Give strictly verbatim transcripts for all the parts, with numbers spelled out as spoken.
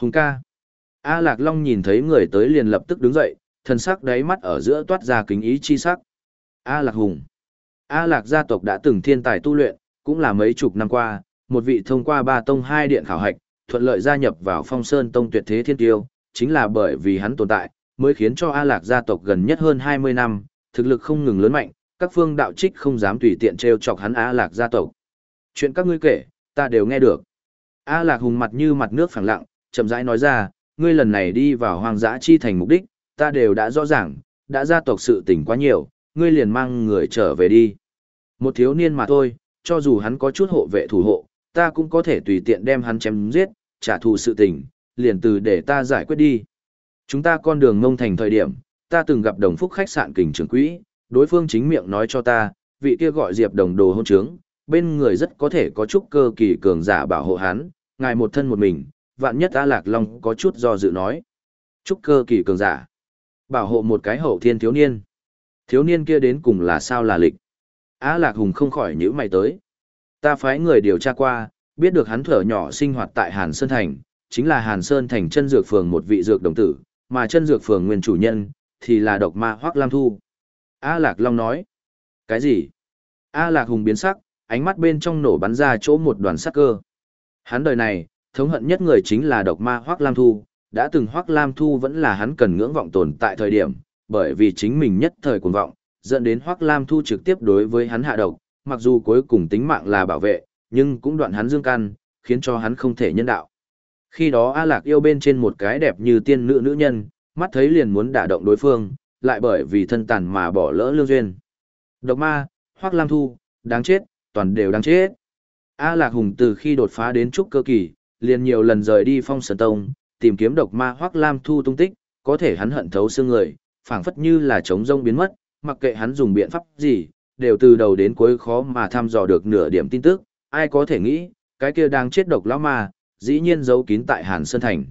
Hùng ca. A Lạc Long nhìn thấy người tới liền lập tức đứng dậy, thần sắc đáy mắt ở giữa toát ra kính ý chi sắc. A Lạc Hùng. A Lạc gia tộc đã từng thiên tài tu luyện, cũng là mấy chục năm qua, một vị thông qua ba tông hai điện khảo hạch, thuận lợi gia nhập vào Phong Sơn Tông tuyệt thế thiên tiêu, chính là bởi vì hắn tồn tại, mới khiến cho A Lạc gia tộc gần nhất hơn hai mươi năm, thực lực không ngừng lớn mạnh, các phương đạo trích không dám tùy tiện trêu chọc hắn A Lạc gia tộc. Chuyện các ngươi kể, ta đều nghe được. A Lạc Hùng mặt như mặt nước phẳng lặng, chậm rãi nói ra, ngươi lần này đi vào hoang dã chi thành mục đích, ta đều đã rõ ràng, đã gia tộc sự tình quá nhiều, ngươi liền mang người trở về đi. Một thiếu niên mà thôi, cho dù hắn có chút hộ vệ thủ hộ, ta cũng có thể tùy tiện đem hắn chém giết, trả thù sự tình, liền từ để ta giải quyết đi. Chúng ta con đường ngông thành thời điểm, ta từng gặp đồng phúc khách sạn kình trưởng quỹ, đối phương chính miệng nói cho ta, vị kia gọi Diệp Đồng đồ hôn trướng, bên người rất có thể có chút cơ kỳ cường giả bảo hộ hắn, ngài một thân một mình, vạn nhất A Lạc Long có chút do dự nói. Trúc cơ kỳ cường giả, bảo hộ một cái hậu thiên thiếu niên. Thiếu niên kia đến cùng là sao là lịch. A Lạc Hùng không khỏi nhíu mày tới. Ta phái người điều tra qua, biết được hắn thở nhỏ sinh hoạt tại Hàn Sơn Thành, chính là Hàn Sơn Thành chân dược phường một vị dược đồng tử, mà chân dược phường nguyên chủ nhân, thì là độc ma Hoắc Lam Thu. A Lạc Long nói. Cái gì? A Lạc Hùng biến sắc, ánh mắt bên trong nổ bắn ra chỗ một đoàn sắc cơ. Hắn đời này, thống hận nhất người chính là độc ma Hoắc Lam Thu, đã từng Hoắc Lam Thu vẫn là hắn cần ngưỡng vọng tồn tại thời điểm, bởi vì chính mình nhất thời cuồng vọng, dẫn đến Hoắc Lam Thu trực tiếp đối với hắn hạ độc, mặc dù cuối cùng tính mạng là bảo vệ, nhưng cũng đoạn hắn dương căn, khiến cho hắn không thể nhân đạo. Khi đó A Lạc yêu bên trên một cái đẹp như tiên nữ nữ nhân, mắt thấy liền muốn đả động đối phương, lại bởi vì thân tàn mà bỏ lỡ lương duyên. Độc ma, Hoắc Lam Thu, đáng chết, toàn đều đáng chết. A Lạc Hùng từ khi đột phá đến trúc cơ kỳ, liền nhiều lần rời đi Phong Sơn Tông, tìm kiếm độc ma Hoắc Lam Thu tung tích, có thể hắn hận thấu xương người, phảng phất như là trống rông biến mất, mặc kệ hắn dùng biện pháp gì, đều từ đầu đến cuối khó mà thăm dò được nửa điểm tin tức, ai có thể nghĩ, cái kia đang chết độc lão ma, dĩ nhiên giấu kín tại Hàn Sơn Thành.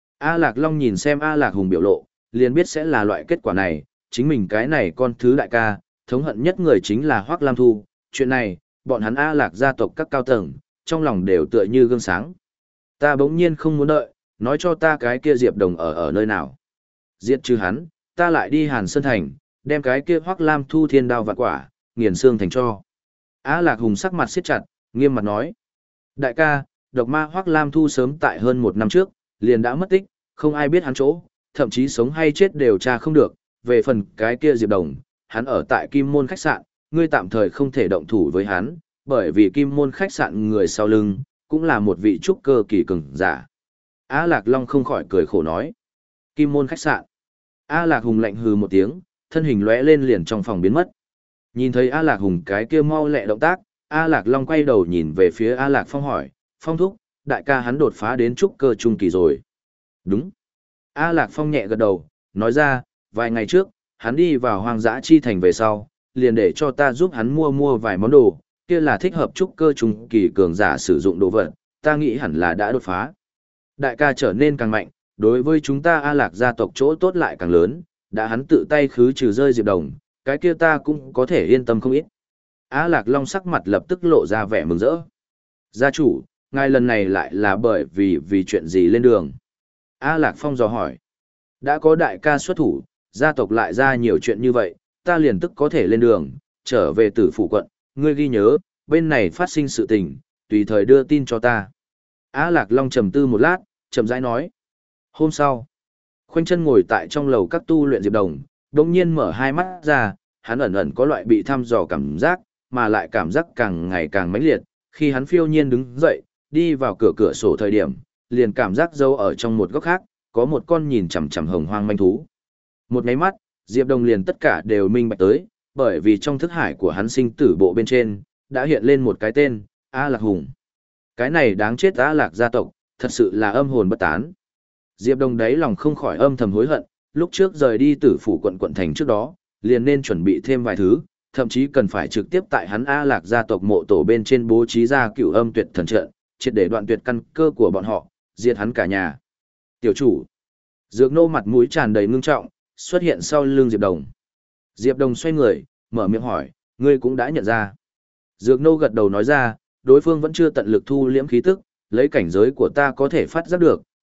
A Lạc Long nhìn xem A Lạc Hùng biểu lộ, liền biết sẽ là loại kết quả này, chính mình cái này con thứ đại ca, thống hận nhất người chính là Hoắc Lam Thu, chuyện này, bọn hắn A Lạc gia tộc các cao tầng, trong lòng đều tựa như gương sáng. Ta bỗng nhiên không muốn đợi, nói cho ta cái kia Diệp Đồng ở ở nơi nào. Giết trừ hắn, ta lại đi Hàn Sơn Thành, đem cái kia Hoắc Lam Thu thiên đao vạn quả, nghiền xương thành cho. A Lạc Hùng sắc mặt siết chặt, nghiêm mặt nói. Đại ca, độc ma Hoắc Lam Thu sớm tại hơn một năm trước, liền đã mất tích, không ai biết hắn chỗ, thậm chí sống hay chết đều tra không được. Về phần cái kia Diệp Đồng, hắn ở tại Kim Môn khách sạn, ngươi tạm thời không thể động thủ với hắn, bởi vì Kim Môn khách sạn người sau lưng, cũng là một vị trúc cơ kỳ cường giả. A Lạc Long không khỏi cười khổ nói. Kim Môn khách sạn. A Lạc Hùng lạnh hừ một tiếng, thân hình lóe lên liền trong phòng biến mất. Nhìn thấy A Lạc Hùng cái kia mau lẹ động tác, A Lạc Long quay đầu nhìn về phía A Lạc Phong hỏi, Phong thúc, đại ca hắn đột phá đến trúc cơ trung kỳ rồi. Đúng. A Lạc Phong nhẹ gật đầu, nói ra, vài ngày trước, hắn đi vào hoang dã chi thành về sau, liền để cho ta giúp hắn mua mua vài món đồ, kia là thích hợp trúc cơ trung kỳ cường giả sử dụng đồ vật, ta nghĩ hẳn là đã đột phá. Đại ca trở nên càng mạnh, đối với chúng ta A Lạc gia tộc chỗ tốt lại càng lớn, đã hắn tự tay khứ trừ rơi Diệp Đồng, cái kia ta cũng có thể yên tâm không ít. A Lạc Long sắc mặt lập tức lộ ra vẻ mừng rỡ. Gia chủ, ngài lần này lại là bởi vì vì chuyện gì lên đường? A Lạc Phong dò hỏi. Đã có đại ca xuất thủ, gia tộc lại ra nhiều chuyện như vậy, ta liền tức có thể lên đường, trở về tử phủ quận, ngươi ghi nhớ, bên này phát sinh sự tình, tùy thời đưa tin cho ta. A Lạc Long trầm tư một lát, chậm rãi nói. Hôm sau, khoanh chân ngồi tại trong lầu các tu luyện Diệp Đồng, đột nhiên mở hai mắt ra, hắn ẩn ẩn có loại bị thăm dò cảm giác, mà lại cảm giác càng ngày càng mãnh liệt, khi hắn phiêu nhiên đứng dậy, đi vào cửa cửa sổ thời điểm, liền cảm giác dâu ở trong một góc khác, có một con nhìn chằm chằm hồng hoang manh thú. Một nháy mắt, Diệp Đồng liền tất cả đều minh bạch tới, bởi vì trong thức hải của hắn sinh tử bộ bên trên, đã hiện lên một cái tên, A Lạc Hùng. Cái này đáng chết A Lạc gia tộc, thật sự là âm hồn bất tán. Diệp Đồng đáy lòng không khỏi âm thầm hối hận, lúc trước rời đi tử phủ quận quận thành trước đó, liền nên chuẩn bị thêm vài thứ, thậm chí cần phải trực tiếp tại hắn A Lạc gia tộc mộ tổ bên trên bố trí ra cửu âm tuyệt thần trận, triệt để đoạn tuyệt căn cơ của bọn họ, diệt hắn cả nhà. Tiểu chủ. Dược Nô mặt mũi tràn đầy ngưng trọng, xuất hiện sau lưng Diệp Đồng. Diệp Đồng xoay người, mở miệng hỏi, ngươi cũng đã nhận ra. Dược Nô gật đầu nói ra, đối phương vẫn chưa tận lực thu liễm khí tức, lấy cảnh giới của ta có thể phát giác được,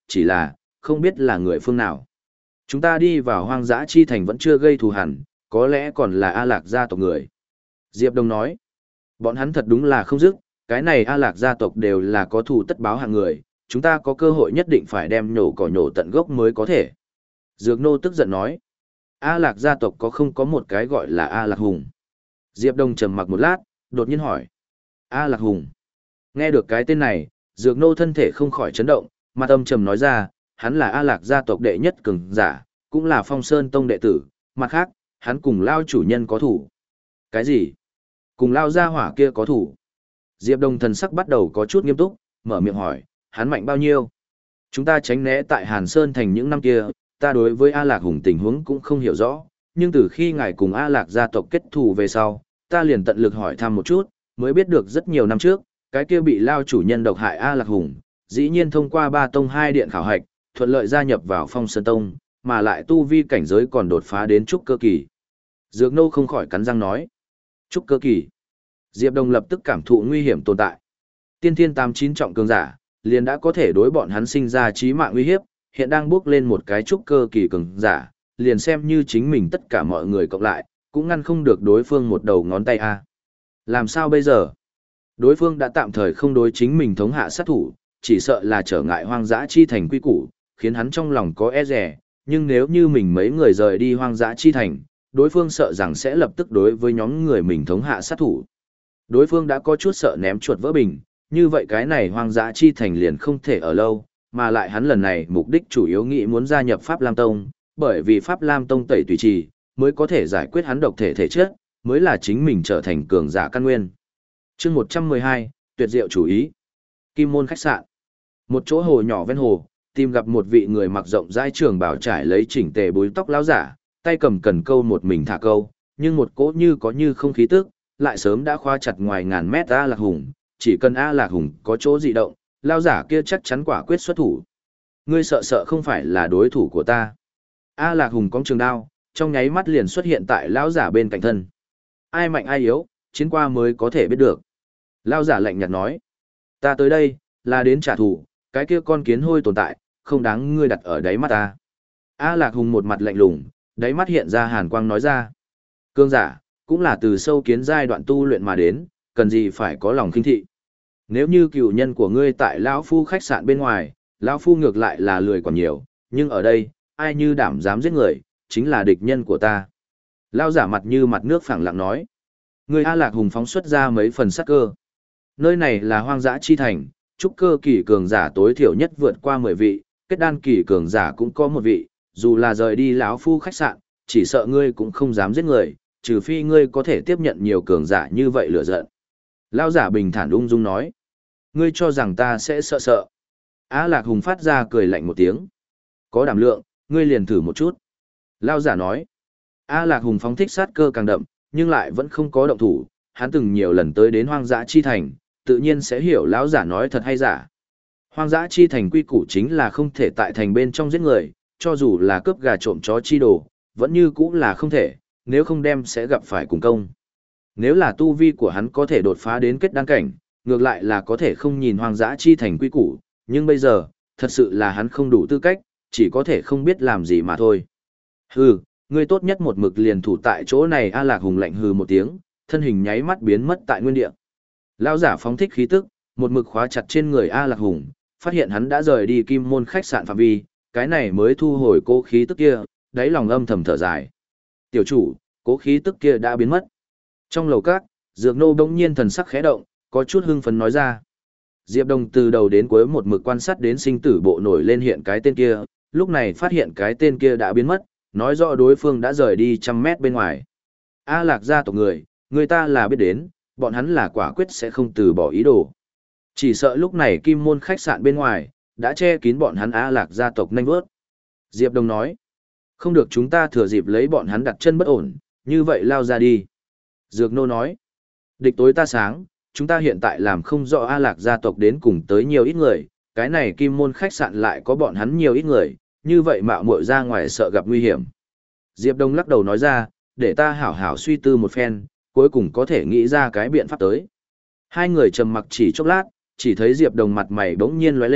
chỉ là, không biết là người phương nào. Chúng ta đi vào hoang dã chi thành vẫn chưa gây thù hằn, có lẽ còn là A Lạc gia tộc người. Diệp Đông nói, bọn hắn thật đúng là không dứt, cái này A Lạc gia tộc đều là có thù tất báo hạng người, chúng ta có cơ hội nhất định phải đem nhổ cỏ nhổ tận gốc mới có thể. Dược Nô tức giận nói, A Lạc gia tộc có không có một cái gọi là A Lạc Hùng. Diệp Đông trầm mặc một lát, đột nhiên hỏi, A Lạc Hùng. Nghe được cái tên này, Dược Nô thân thể không khỏi chấn động, mặt âm trầm nói ra, hắn là A Lạc gia tộc đệ nhất cường giả, cũng là Phong Sơn Tông đệ tử, mặt khác, hắn cùng Lao chủ nhân có thủ. Cái gì? Cùng Lao gia hỏa kia có thủ? Diệp Đông thần sắc bắt đầu có chút nghiêm túc, mở miệng hỏi, hắn mạnh bao nhiêu? Chúng ta tránh né tại Hàn Sơn thành những năm kia, ta đối với A Lạc Hùng tình huống cũng không hiểu rõ, nhưng từ khi ngài cùng A Lạc gia tộc kết thù về sau, ta liền tận lực hỏi thăm một chút, mới biết được rất nhiều năm trước, cái kia bị Lao chủ nhân độc hại A Lạc Hùng, dĩ nhiên thông qua ba tông hai điện khảo hạch, thuận lợi gia nhập vào Phong Sơn Tông, mà lại tu vi cảnh giới còn đột phá đến trúc cơ kỳ. Dược Nô không khỏi cắn răng nói, trúc cơ kỳ. Diệp Đông lập tức cảm thụ nguy hiểm tồn tại. Tiên thiên tám chín trọng cường giả, liền đã có thể đối bọn hắn sinh ra chí mạng nguy hiếp, hiện đang bước lên một cái trúc cơ kỳ cường giả, liền xem như chính mình tất cả mọi người cộng lại, cũng ngăn không được đối phương một đầu ngón tay a. Làm sao bây giờ? Đối phương đã tạm thời không đối chính mình thống hạ sát thủ, chỉ sợ là trở ngại hoang dã chi thành quy củ, khiến hắn trong lòng có e dè, nhưng nếu như mình mấy người rời đi hoang dã chi thành, đối phương sợ rằng sẽ lập tức đối với nhóm người mình thống hạ sát thủ. Đối phương đã có chút sợ ném chuột vỡ bình, như vậy cái này hoang dã chi thành liền không thể ở lâu, mà lại hắn lần này mục đích chủ yếu nghĩ muốn gia nhập Pháp Lam Tông, bởi vì Pháp Lam Tông tẩy tùy trì, mới có thể giải quyết hắn độc thể thể chất, mới là chính mình trở thành cường giả căn nguyên. Chương một trăm mười hai, tuyệt diệu chủ ý. Kim Môn khách sạn. Một chỗ hồ nhỏ ven hồ, tìm gặp một vị người mặc rộng rãi trường bào trải lấy chỉnh tề búi tóc lão giả, tay cầm cần câu một mình thả câu, nhưng một cỗ như có như không khí tức, lại sớm đã khóa chặt ngoài ngàn mét A Lạc Hùng, chỉ cần A Lạc Hùng có chỗ dị động, lão giả kia chắc chắn quả quyết xuất thủ. Ngươi sợ sợ không phải là đối thủ của ta. A Lạc Hùng cong trường đao, trong nháy mắt liền xuất hiện tại lão giả bên cạnh thân. Ai mạnh ai yếu, chiến qua mới có thể biết được. Lão giả lạnh nhạt nói, ta tới đây, là đến trả thù, cái kia con kiến hôi tồn tại, không đáng ngươi đặt ở đáy mắt ta. A Lạc Hùng một mặt lạnh lùng, đáy mắt hiện ra hàn quang nói ra. Cương giả, cũng là từ sâu kiến giai đoạn tu luyện mà đến, cần gì phải có lòng khinh thị. Nếu như cựu nhân của ngươi tại lão phu khách sạn bên ngoài, lão phu ngược lại là lười còn nhiều, nhưng ở đây, ai như đảm dám giết người, chính là địch nhân của ta. Lão giả mặt như mặt nước phẳng lặng nói. Người A Lạc Hùng phóng xuất ra mấy phần sắc cơ. Nơi này là hoang dã chi thành, trúc cơ kỳ cường giả tối thiểu nhất vượt qua mười vị, kết đan kỳ cường giả cũng có một vị, dù là rời đi lão phu khách sạn, chỉ sợ ngươi cũng không dám giết người, trừ phi ngươi có thể tiếp nhận nhiều cường giả như vậy lửa giận. Lão giả bình thản ung dung nói, ngươi cho rằng ta sẽ sợ sợ. Á Lạc Hùng phát ra cười lạnh một tiếng. Có đảm lượng, ngươi liền thử một chút. Lão giả nói, Á Lạc Hùng phóng thích sát cơ càng đậm, nhưng lại vẫn không có động thủ, hắn từng nhiều lần tới đến hoang dã chi thành, tự nhiên sẽ hiểu lão giả nói thật hay giả. Hoang dã chi thành quy củ chính là không thể tại thành bên trong giết người, cho dù là cướp gà trộm chó chi đồ, vẫn như cũ là không thể, nếu không đem sẽ gặp phải cùng công. Nếu là tu vi của hắn có thể đột phá đến kết đan cảnh, ngược lại là có thể không nhìn hoang dã chi thành quy củ, nhưng bây giờ, thật sự là hắn không đủ tư cách, chỉ có thể không biết làm gì mà thôi. Hừ, ngươi tốt nhất một mực liền thủ tại chỗ này. A Lạc Hùng lạnh hừ một tiếng, thân hình nháy mắt biến mất tại nguyên địa. Lão giả phóng thích khí tức, một mực khóa chặt trên người A Lạc Hùng, phát hiện hắn đã rời đi Kim Môn khách sạn phạm vi, cái này mới thu hồi cố khí tức kia, đáy lòng âm thầm thở dài. Tiểu chủ, cố khí tức kia đã biến mất. Trong lầu các, Dược Nô bỗng nhiên thần sắc khẽ động, có chút hưng phấn nói ra. Diệp Đông từ đầu đến cuối một mực quan sát đến sinh tử bộ nổi lên hiện cái tên kia, lúc này phát hiện cái tên kia đã biến mất, nói rõ đối phương đã rời đi trăm mét bên ngoài. A Lạc gia tộc người, người ta là biết đến, bọn hắn là quả quyết sẽ không từ bỏ ý đồ. Chỉ sợ lúc này Kim Môn khách sạn bên ngoài, đã che kín bọn hắn A Lạc gia tộc nhanh vớt. Diệp Đông nói, không được chúng ta thừa dịp lấy bọn hắn đặt chân bất ổn, như vậy lao ra đi. Dược Nô nói, địch tối ta sáng, chúng ta hiện tại làm không rõ A Lạc gia tộc đến cùng tới nhiều ít người, cái này Kim Môn khách sạn lại có bọn hắn nhiều ít người, như vậy mạo muội ra ngoài sợ gặp nguy hiểm. Diệp Đông lắc đầu nói ra, để ta hảo hảo suy tư một phen, cuối cùng có thể nghĩ ra cái biện pháp tới. Hai người trầm mặc chỉ chốc lát, chỉ thấy Diệp Đông mặt mày bỗng nhiên lóe lên,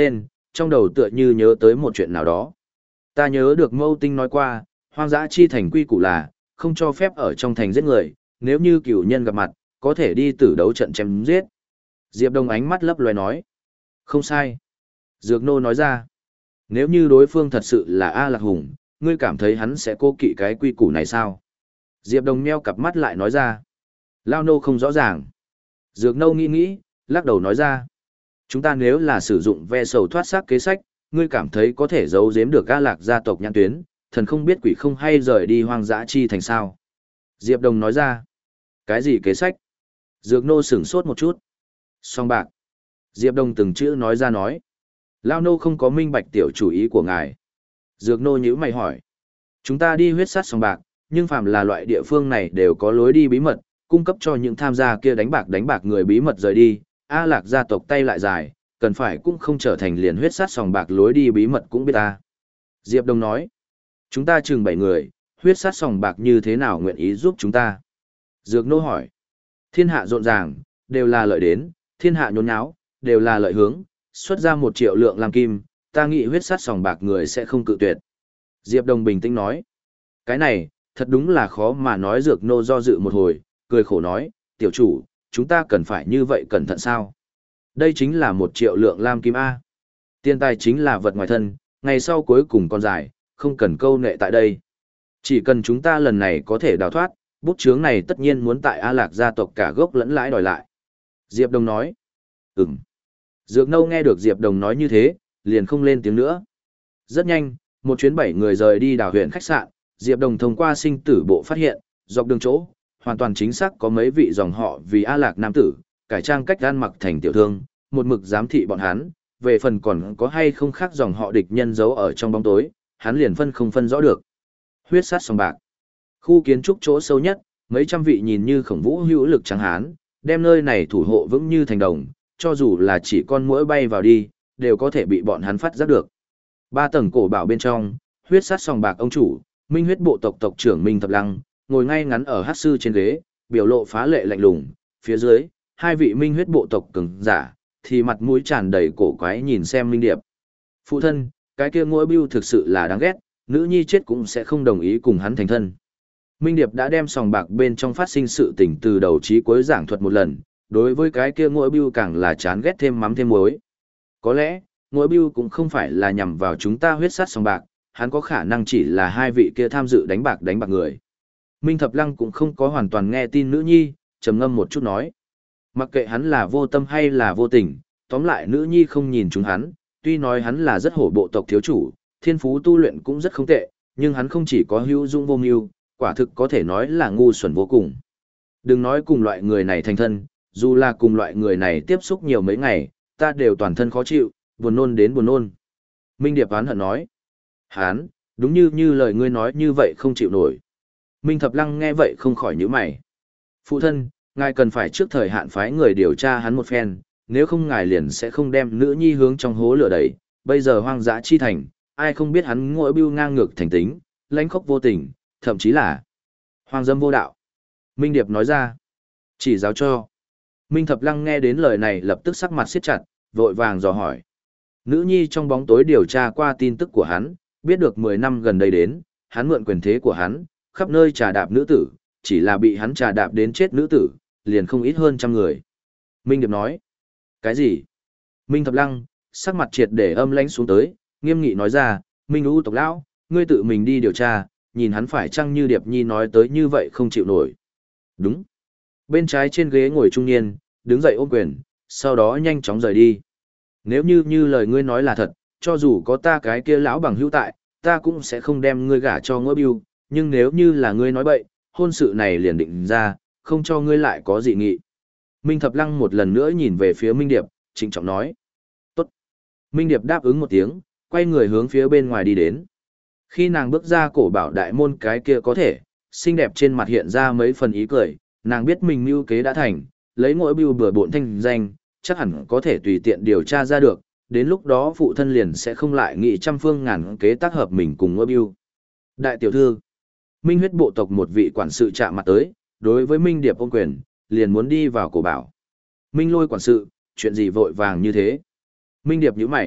trong đầu tựa như nhớ tới một chuyện nào đó. Ta nhớ được Mâu Tinh nói qua, hoang dã chi thành quy củ là, không cho phép ở trong thành giết người, nếu như cửu nhân gặp mặt, có thể đi tử đấu trận chém giết. Diệp Đông ánh mắt lấp loé nói. Không sai. Dược Nô nói ra. Nếu như đối phương thật sự là A Lạc Hùng, ngươi cảm thấy hắn sẽ cố kỵ cái quy củ này sao? Diệp Đông nheo cặp mắt lại nói ra. Lao nô không rõ ràng. Dược Nô nghĩ nghĩ, lắc đầu nói ra. Chúng ta nếu là sử dụng ve sầu thoát xác kế sách, ngươi cảm thấy có thể giấu giếm được A Lạc gia tộc nhãn tuyến, thần không biết quỷ không hay rời đi hoang dã chi thành sao? Diệp Đông nói ra. Cái gì kế sách? Dược Nô sửng sốt một chút. Song bạc. Diệp Đông từng chữ nói ra nói. Lao nô không có minh bạch tiểu chủ ý của ngài. Dược Nô nhíu mày hỏi. Chúng ta đi huyết sát song bạc, nhưng phàm là loại địa phương này đều có lối đi bí mật, cung cấp cho những tham gia kia đánh bạc đánh bạc người bí mật rời đi. A Lạc gia tộc tay lại dài, cần phải cũng không trở thành liền huyết sát song bạc lối đi bí mật cũng biết ta. Diệp Đông nói. Chúng ta chừng bảy người, huyết sát song bạc như thế nào nguyện ý giúp chúng ta? Dược Nô hỏi. Thiên hạ rộn ràng, đều là lợi đến, thiên hạ nhốn nháo, đều là lợi hướng, xuất ra một triệu lượng làm kim, ta nghĩ huyết sát sòng bạc người sẽ không cự tuyệt. Diệp Đông bình tĩnh nói. Cái này, thật đúng là khó mà nói. Dược Nô do dự một hồi, cười khổ nói, tiểu chủ, chúng ta cần phải như vậy cẩn thận sao? Đây chính là một triệu lượng lam kim A. Tiền tài chính là vật ngoài thân, ngày sau cuối cùng còn dài, không cần câu nệ tại đây. Chỉ cần chúng ta lần này có thể đào thoát, bút chướng này tất nhiên muốn tại A Lạc gia tộc cả gốc lẫn lãi đòi lại. Diệp Đông nói. Ừm. Dược Nâu nghe được Diệp Đông nói như thế, liền không lên tiếng nữa. Rất nhanh, một chuyến bảy người rời đi đảo huyện khách sạn, Diệp Đông thông qua sinh tử bộ phát hiện, dọc đường chỗ, hoàn toàn chính xác có mấy vị dòng họ vì A Lạc nam tử, cải trang cách ăn mặc thành tiểu thương, một mực giám thị bọn hắn, về phần còn có hay không khác dòng họ địch nhân giấu ở trong bóng tối, hắn liền phân không phân rõ được. Huyết sát sòng bạc. Khu kiến trúc chỗ sâu nhất, mấy trăm vị nhìn như khổng vũ hữu lực trắng hán, đem nơi này thủ hộ vững như thành đồng, cho dù là chỉ con muỗi bay vào đi, đều có thể bị bọn hắn phát giác được. Ba tầng cổ bảo bên trong, huyết sát sòng bạc ông chủ, Minh huyết bộ tộc tộc trưởng Minh Thập Lăng, ngồi ngay ngắn ở hắc sư trên ghế, biểu lộ phá lệ lạnh lùng, phía dưới, hai vị Minh huyết bộ tộc cường giả, thì mặt mũi tràn đầy cổ quái nhìn xem Minh Điệp. Phụ thân, cái kia ngôi bưu thực sự là đáng ghét, nữ nhi chết cũng sẽ không đồng ý cùng hắn thành thân. Minh Điệp đã đem sòng bạc bên trong phát sinh sự tình từ đầu chí cuối giảng thuật một lần, đối với cái kia ngôi bưu càng là chán ghét thêm mắm thêm muối. Có lẽ, ngôi bưu cũng không phải là nhằm vào chúng ta huyết sát sòng bạc, hắn có khả năng chỉ là hai vị kia tham dự đánh bạc đánh bạc người. Minh Thập Lăng cũng không có hoàn toàn nghe tin nữ nhi, trầm ngâm một chút nói. Mặc kệ hắn là vô tâm hay là vô tình, tóm lại nữ nhi không nhìn chúng hắn, tuy nói hắn là rất hổ bộ tộc thiếu chủ, thiên phú tu luyện cũng rất không tệ, nhưng hắn không chỉ có hữu dung vô mưu, quả thực có thể nói là ngu xuẩn vô cùng. Đừng nói cùng loại người này thành thân, dù là cùng loại người này tiếp xúc nhiều mấy ngày, ta đều toàn thân khó chịu, buồn nôn đến buồn nôn. Minh Điệp oán hận nói. Hán, đúng như như lời ngươi nói như vậy không chịu nổi. Minh Thập Lăng nghe vậy không khỏi nhíu mày. Phụ thân, ngài cần phải trước thời hạn phái người điều tra hắn một phen, nếu không ngài liền sẽ không đem nữ nhi hướng trong hố lửa đẩy. Bây giờ hoang dã chi thành, ai không biết hắn ngội bưu ngang ngược thành tính, lãnh khốc vô tình, thậm chí là hoang dâm vô đạo. Minh Điệp nói ra, chỉ giáo cho. Minh Thập Lăng nghe đến lời này lập tức sắc mặt siết chặt, vội vàng dò hỏi. Nữ nhi trong bóng tối điều tra qua tin tức của hắn, biết được mười năm gần đây đến, hắn mượn quyền thế của hắn, khắp nơi trà đạp nữ tử, chỉ là bị hắn trà đạp đến chết nữ tử, liền không ít hơn trăm người. Minh Điệp nói, cái gì? Minh Thập Lăng, sắc mặt triệt để âm lãnh xuống tới, nghiêm nghị nói ra, Minh U tộc lão, ngươi tự mình đi điều tra, nhìn hắn phải chăng như Điệp Nhi nói tới như vậy không chịu nổi. Đúng. Bên trái trên ghế ngồi trung niên, đứng dậy ôm quyền, sau đó nhanh chóng rời đi. Nếu như như lời ngươi nói là thật, cho dù có ta cái kia lão bằng hữu tại, ta cũng sẽ không đem ngươi gả cho Ngô Bưu, nhưng nếu như là ngươi nói bậy, hôn sự này liền định ra, không cho ngươi lại có dị nghị. Minh Thập Lăng một lần nữa nhìn về phía Minh Điệp, trịnh trọng nói. Tốt. Minh Điệp đáp ứng một tiếng, quay người hướng phía bên ngoài đi đến. Khi nàng bước ra cổ bảo đại môn cái kia có thể, xinh đẹp trên mặt hiện ra mấy phần ý cười, nàng biết mình mưu kế đã thành, lấy Ngũ Bưu bừa bộn thanh danh, chắc hẳn có thể tùy tiện điều tra ra được, đến lúc đó phụ thân liền sẽ không lại nghị trăm phương ngàn kế tác hợp mình cùng Ngũ Bưu. Đại tiểu thư, Minh huyết bộ tộc một vị quản sự chạm mặt tới, đối với Minh Điệp ôm quyền, liền muốn đi vào cổ bảo. Minh Lôi quản sự, chuyện gì vội vàng như thế? Minh Điệp nhíu mày,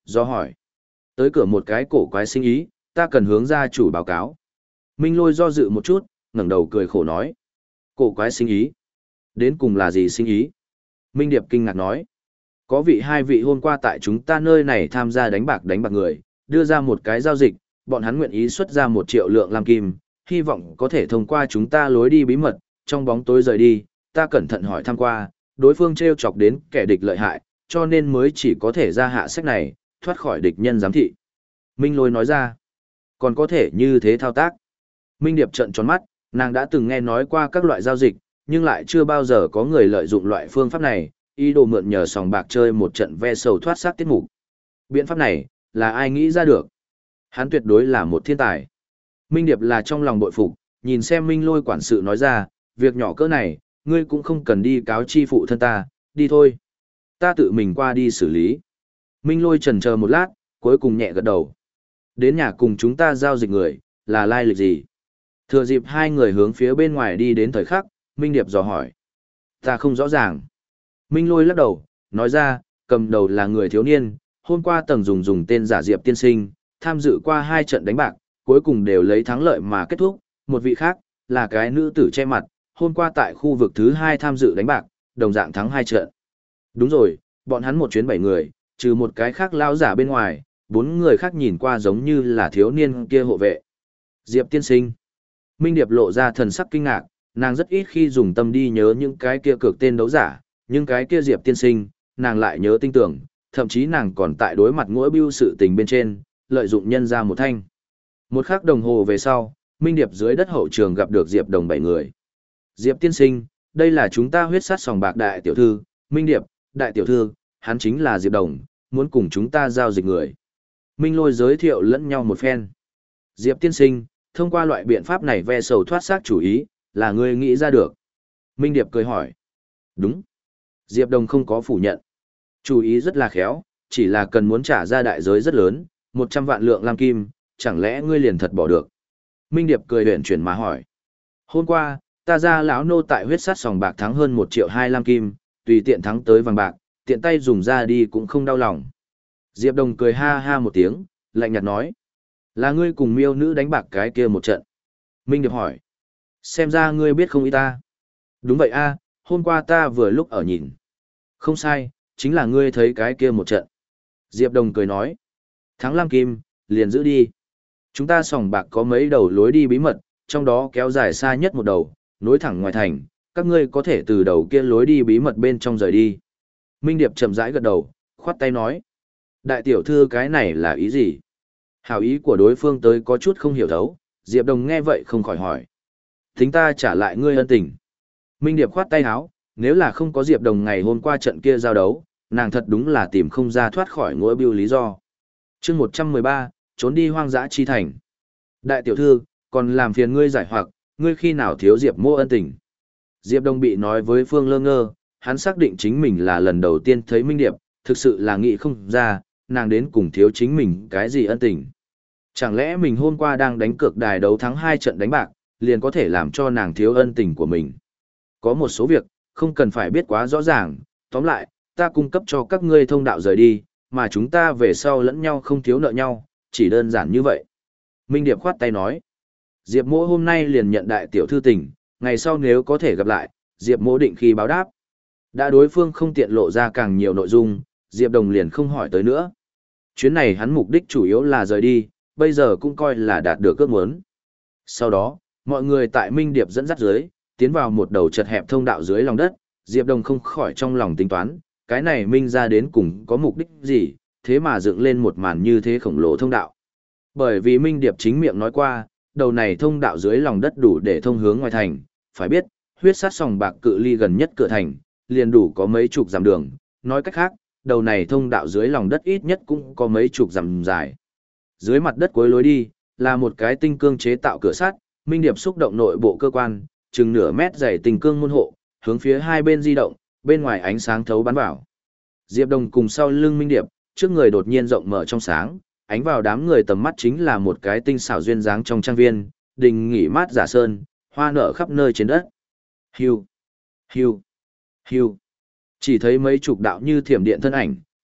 Do hỏi. Tới cửa một cái cổ quái sinh ý, ta cần hướng gia chủ báo cáo. Minh Lôi do dự một chút, ngẩng đầu cười khổ nói. Cổ quái sinh ý? Đến cùng là gì sinh ý? Minh Điệp kinh ngạc nói. Có vị hai vị hôm qua tại chúng ta nơi này tham gia đánh bạc đánh bạc người, đưa ra một cái giao dịch, bọn hắn nguyện ý xuất ra một triệu lượng lam kim, hy vọng có thể thông qua chúng ta lối đi bí mật, trong bóng tối rời đi, ta cẩn thận hỏi thăm qua, đối phương treo chọc đến kẻ địch lợi hại, cho nên mới chỉ có thể ra hạ sách này, thoát khỏi địch nhân giám thị. Minh Lôi nói ra, còn có thể như thế thao tác. Minh Điệp trợn tròn mắt, nàng đã từng nghe nói qua các loại giao dịch, nhưng lại chưa bao giờ có người lợi dụng loại phương pháp này, ý đồ mượn nhờ sòng bạc chơi một trận ve sầu thoát xác tiết mục. Biện pháp này, là ai nghĩ ra được? Hắn tuyệt đối là một thiên tài. Minh Điệp là trong lòng bội phục, nhìn xem Minh Lôi quản sự nói ra, việc nhỏ cỡ này, ngươi cũng không cần đi cáo chi phụ thân ta, đi thôi. Ta tự mình qua đi xử lý. Minh Lôi chần chờ một lát, cuối cùng nhẹ gật đầu. Đến nhà cùng chúng ta giao dịch người, là lai lịch gì? Thừa dịp hai người hướng phía bên ngoài đi đến thời khắc, Minh Điệp dò hỏi. Ta không rõ ràng. Minh Lôi lắc đầu, nói ra, cầm đầu là người thiếu niên, hôm qua tầng dùng dùng tên giả Diệp tiên sinh, tham dự qua hai trận đánh bạc, cuối cùng đều lấy thắng lợi mà kết thúc, một vị khác, là cái nữ tử che mặt, hôm qua tại khu vực thứ hai tham dự đánh bạc, đồng dạng thắng hai trận. Đúng rồi, bọn hắn một chuyến bảy người, trừ một cái khác lao giả bên ngoài, bốn người khác nhìn qua giống như là thiếu niên kia hộ vệ. Diệp tiên sinh. Minh Điệp lộ ra thần sắc kinh ngạc, nàng rất ít khi dùng tâm đi nhớ những cái kia cược tên đấu giả, nhưng cái kia Diệp tiên sinh, nàng lại nhớ tinh tưởng, thậm chí nàng còn tại đối mặt ngỗi bưu sự tình bên trên, lợi dụng nhân ra một thanh. Một khắc đồng hồ về sau, Minh Điệp dưới đất hậu trường gặp được Diệp Đồng bảy người. Diệp tiên sinh, đây là chúng ta huyết sát sòng bạc đại tiểu thư, Minh Điệp, đại tiểu thư, hắn chính là Diệp Đồng, muốn cùng chúng ta giao dịch người. Minh Lôi giới thiệu lẫn nhau một phen. Diệp tiên sinh, thông qua loại biện pháp này ve sầu thoát xác chủ ý, là ngươi nghĩ ra được. Minh Điệp cười hỏi. Đúng. Diệp Đồng không có phủ nhận. Chủ ý rất là khéo, chỉ là cần muốn trả ra đại giới rất lớn, một trăm vạn lượng lam kim, chẳng lẽ ngươi liền thật bỏ được. Minh Điệp cười huyền chuyển mà hỏi. Hôm qua, ta ra lão nô tại huyết sát sòng bạc thắng hơn một triệu hai lam kim, tùy tiện thắng tới vàng bạc, tiện tay dùng ra đi cũng không đau lòng. Diệp Đồng cười ha ha một tiếng, lạnh nhạt nói. Là ngươi cùng miêu nữ đánh bạc cái kia một trận. Minh Điệp hỏi. Xem ra ngươi biết không ý ta. Đúng vậy a, hôm qua ta vừa lúc ở nhìn. Không sai, chính là ngươi thấy cái kia một trận. Diệp Đồng cười nói. Thắng lam kim, liền giữ đi. Chúng ta sòng bạc có mấy đầu lối đi bí mật, trong đó kéo dài xa nhất một đầu, nối thẳng ngoài thành, các ngươi có thể từ đầu kia lối đi bí mật bên trong rời đi. Minh Điệp chậm rãi gật đầu, khoát tay nói. Đại tiểu thư cái này là ý gì? Hảo ý của đối phương tới có chút không hiểu thấu, Diệp Đồng nghe vậy không khỏi hỏi. Thính ta trả lại ngươi ân tình. Minh Điệp khoát tay áo, nếu là không có Diệp Đồng ngày hôm qua trận kia giao đấu, nàng thật đúng là tìm không ra thoát khỏi ngỗi bưu lý do. chương một trăm mười ba, trốn đi hoang dã chi thành. Đại tiểu thư, còn làm phiền ngươi giải hoặc, ngươi khi nào thiếu Diệp mô ân tình. Diệp Đồng bị nói với Phương Lơ Ngơ, hắn xác định chính mình là lần đầu tiên thấy Minh Điệp, thực sự là nghĩ không ra, nàng đến cùng thiếu chính mình cái gì ân tình. Chẳng lẽ mình hôm qua đang đánh cược đài đấu thắng hai trận đánh bạc, liền có thể làm cho nàng thiếu ân tình của mình. Có một số việc, không cần phải biết quá rõ ràng, tóm lại, ta cung cấp cho các ngươi thông đạo rời đi, mà chúng ta về sau lẫn nhau không thiếu nợ nhau, chỉ đơn giản như vậy. Minh Điệp khoát tay nói, Diệp mỗ hôm nay liền nhận đại tiểu thư tình, ngày sau nếu có thể gặp lại, Diệp mỗ định khi báo đáp. Đã đối phương không tiện lộ ra càng nhiều nội dung, Diệp Đồng liền không hỏi tới nữa. Chuyến này hắn mục đích chủ yếu là rời đi, bây giờ cũng coi là đạt được ước muốn. Sau đó, mọi người tại Minh Điệp dẫn dắt dưới, tiến vào một đầu chật hẹp thông đạo dưới lòng đất, Diệp Đồng không khỏi trong lòng tính toán, cái này Minh ra đến cùng có mục đích gì, thế mà dựng lên một màn như thế khổng lồ thông đạo. Bởi vì Minh Điệp chính miệng nói qua, đầu này thông đạo dưới lòng đất đủ để thông hướng ngoài thành, phải biết, huyết sát sòng bạc cự ly gần nhất cửa thành, liền đủ có mấy chục dặm đường, nói cách khác, đầu này thông đạo dưới lòng đất ít nhất cũng có mấy chục dặm dài. Dưới mặt đất cuối lối đi, là một cái tinh cương chế tạo cửa sắt, Minh Điệp xúc động nội bộ cơ quan, chừng nửa mét dày tinh cương môn hộ, hướng phía hai bên di động, bên ngoài ánh sáng thấu bắn vào. Diệp Đồng cùng sau lưng Minh Điệp, trước người đột nhiên rộng mở trong sáng, ánh vào đám người tầm mắt chính là một cái tinh xảo duyên dáng trong trang viên, đình nghỉ mát giả sơn, hoa nở khắp nơi trên đất. Hiu, hiu, hiu. Chỉ thấy mấy chục đạo như thiểm điện thân ảnh,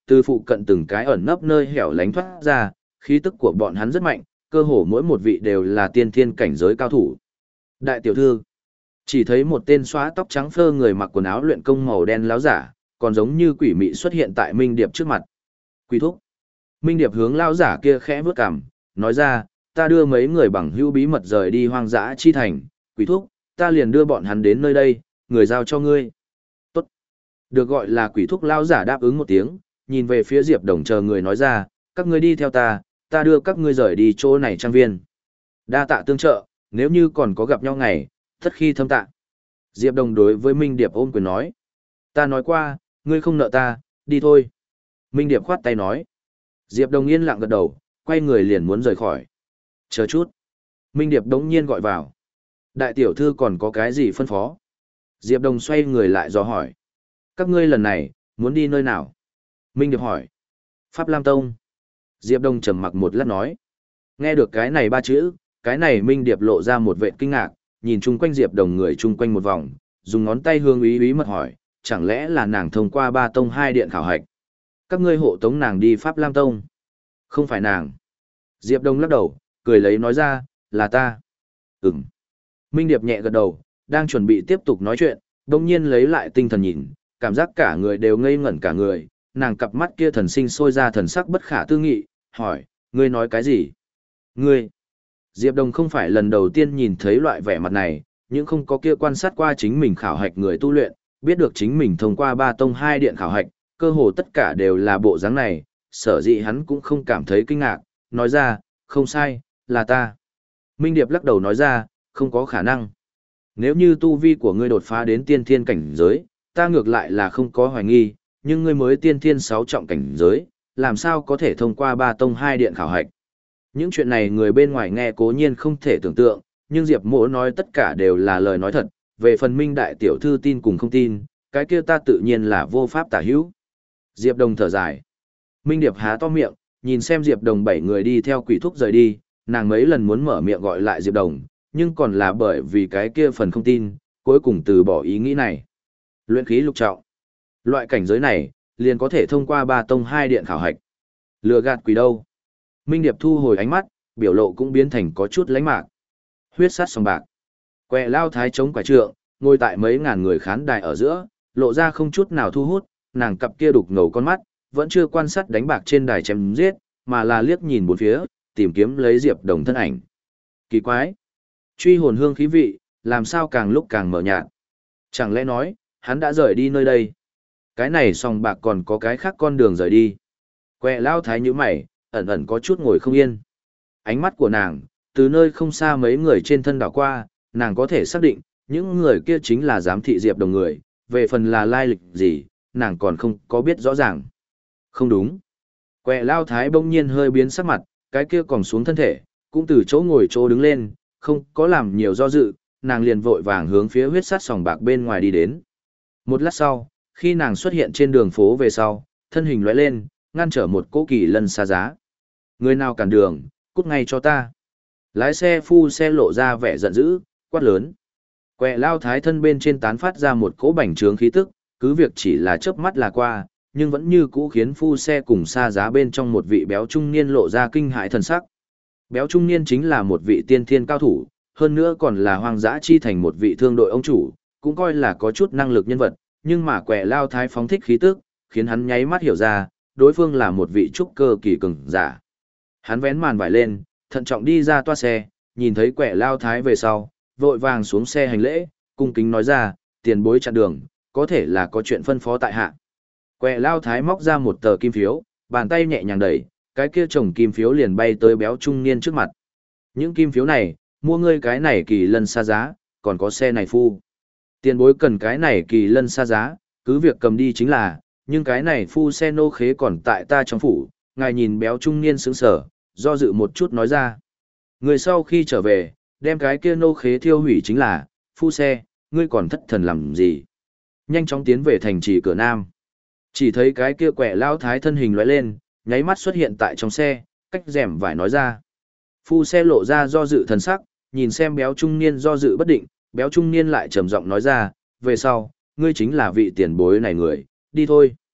từ phụ cận từng cái ẩn nấp nơi hẻo lánh thoát ra, khí tức của bọn hắn rất mạnh, cơ hồ mỗi một vị đều là tiên thiên cảnh giới cao thủ. Đại tiểu thư, chỉ thấy một tên xóa tóc trắng phơ người mặc quần áo luyện công màu đen láo giả, còn giống như quỷ mị xuất hiện tại Minh Điệp trước mặt. Quỷ thúc. Minh Điệp hướng lao giả kia khẽ vướt cằm, nói ra, ta đưa mấy người bằng hữu bí mật rời đi hoang dã chi thành, quỷ thúc, ta liền đưa bọn hắn đến nơi đây, người giao cho ngươi. Tốt. Được gọi là quỷ thúc lao giả đáp ứng một tiếng, nhìn về phía Diệp Đồng chờ người nói ra, các ngươi đi theo ta, ta đưa các ngươi rời đi chỗ này trang viên. Đa tạ tương trợ, nếu như còn có gặp nhau ngày, tất khi thâm tạ. Diệp Đồng đối với Minh Điệp ôm quyền nói. Ta nói qua, ngươi không nợ ta, đi thôi. Minh Điệp khoát tay nói. Diệp Đồng yên lặng gật đầu, quay người liền muốn rời khỏi. Chờ chút. Minh Điệp đống nhiên gọi vào. Đại tiểu thư còn có cái gì phân phó? Diệp Đồng xoay người lại dò hỏi. Các ngươi lần này, muốn đi nơi nào? Minh Điệp hỏi. Pháp Lam Tông. Diệp Đồng trầm mặc một lát nói. Nghe được cái này ba chữ, cái này Minh Điệp lộ ra một vệ kinh ngạc, nhìn chung quanh Diệp Đồng người chung quanh một vòng, dùng ngón tay hương ý ý mật hỏi, chẳng lẽ là nàng thông qua ba tông hai điện khảo hạch? Các ngươi hộ tống nàng đi Pháp Lam Tông? Không phải nàng. Diệp Đồng lắc đầu, cười lấy nói ra, là ta. Ừm. Minh Điệp nhẹ gật đầu, đang chuẩn bị tiếp tục nói chuyện, đồng nhiên lấy lại tinh thần nhìn, cảm giác cả người đều ngây ngẩn cả người, nàng cặp mắt kia thần sinh sôi ra thần sắc bất khả tư nghị, hỏi, ngươi nói cái gì? Ngươi? Diệp Đồng không phải lần đầu tiên nhìn thấy loại vẻ mặt này, nhưng không có kia quan sát qua chính mình khảo hạch người tu luyện, biết được chính mình thông qua ba tông hai điện khảo hạch, cơ hồ tất cả đều là bộ dáng này, sở dĩ hắn cũng không cảm thấy kinh ngạc, nói ra, không sai, là ta. Minh Điệp lắc đầu nói ra, không có khả năng. Nếu như tu vi của ngươi đột phá đến tiên thiên cảnh giới, ta ngược lại là không có hoài nghi, nhưng ngươi mới tiên thiên sáu trọng cảnh giới, làm sao có thể thông qua ba tông hai điện khảo hạch. Những chuyện này người bên ngoài nghe cố nhiên không thể tưởng tượng, nhưng Diệp Mỗ nói tất cả đều là lời nói thật, về phần Minh đại tiểu thư tin cùng không tin, cái kia ta tự nhiên là vô pháp tả hữu. Diệp Đồng thở dài. Minh Điệp há to miệng, nhìn xem Diệp Đồng bảy người đi theo quỷ thúc rời đi, nàng mấy lần muốn mở miệng gọi lại Diệp Đồng, nhưng còn là bởi vì cái kia phần không tin, cuối cùng từ bỏ ý nghĩ này. Luyện khí lục trọng. Loại cảnh giới này, liền có thể thông qua ba tông hai điện khảo hạch. Lừa gạt quỷ đâu? Minh Điệp thu hồi ánh mắt, biểu lộ cũng biến thành có chút lánh mạc. Huyết sát song bạc. Quẹ lao thái chống quả trượng, ngồi tại mấy ngàn người khán đài ở giữa, lộ ra không chút nào thu hút, nàng cặp kia đục ngầu con mắt, vẫn chưa quan sát đánh bạc trên đài chém giết, mà là liếc nhìn bốn phía, tìm kiếm lấy Diệp Đồng thân ảnh. Kỳ quái. Truy hồn hương khí vị, làm sao càng lúc càng mở nhạt. Chẳng lẽ nói, hắn đã rời đi nơi đây. Cái này song bạc còn có cái khác con đường rời đi. Quẹ lao thái như mày, ẩn ẩn có chút ngồi không yên. Ánh mắt của nàng, từ nơi không xa mấy người trên thân đảo qua, nàng có thể xác định, những người kia chính là giám thị Diệp Đồng người, về phần là lai lịch gì, nàng còn không có biết rõ ràng. Không đúng. Quẹ lao thái bỗng nhiên hơi biến sắc mặt, cái kia còn xuống thân thể, cũng từ chỗ ngồi chỗ đứng lên, không có làm nhiều do dự, nàng liền vội vàng hướng phía huyết sát sòng bạc bên ngoài đi đến. Một lát sau, khi nàng xuất hiện trên đường phố về sau, thân hình lóe lên, ngăn trở một cỗ kỳ lân xa giá. Người nào cản đường, cút ngay cho ta. Lái xe phu xe lộ ra vẻ giận dữ, quát lớn. Quẹ lao thái thân bên trên tán phát ra một cỗ bành trướng khí tức, cứ việc chỉ là chớp mắt là qua, nhưng vẫn như cũ khiến phu xe cùng xa giá bên trong một vị béo trung niên lộ ra kinh hãi thần sắc. Béo trung niên chính là một vị tiên thiên cao thủ, hơn nữa còn là hoang dã chi thành một vị thương đội ông chủ, cũng coi là có chút năng lực nhân vật, nhưng mà quẹ lao thái phóng thích khí tức, khiến hắn nháy mắt hiểu ra, đối phương là một vị trúc cơ kỳ cường giả. Hắn vén màn vải lên, thận trọng đi ra toa xe, nhìn thấy quẹ lao thái về sau, vội vàng xuống xe hành lễ, cung kính nói ra, tiền bối chặn đường, có thể là có chuyện phân phó tại hạ. Quẹ lao thái móc ra một tờ kim phiếu, bàn tay nhẹ nhàng đẩy, cái kia chồng kim phiếu liền bay tới béo trung niên trước mặt. Những kim phiếu này, mua ngươi cái này kỳ lân xa giá, còn có xe này phu. Tiền bối cần cái này kỳ lân xa giá, cứ việc cầm đi chính là, nhưng cái này phu xe nô khế còn tại ta trong phủ, ngài nhìn béo trung niên sững sở, do dự một chút nói ra. Người sau khi trở về, đem cái kia nô khế thiêu hủy chính là, phu xe, ngươi còn thất thần làm gì. Nhanh chóng tiến về thành trì cửa nam. Chỉ thấy cái kia quẻ lao thái thân hình lóe lên, nháy mắt xuất hiện tại trong xe, cách rèm vải nói ra. Phu xe lộ ra do dự thần sắc, nhìn xem béo trung niên do dự bất định, béo trung niên lại trầm giọng nói ra, về sau, ngươi chính là vị tiền bối này người, đi thôi.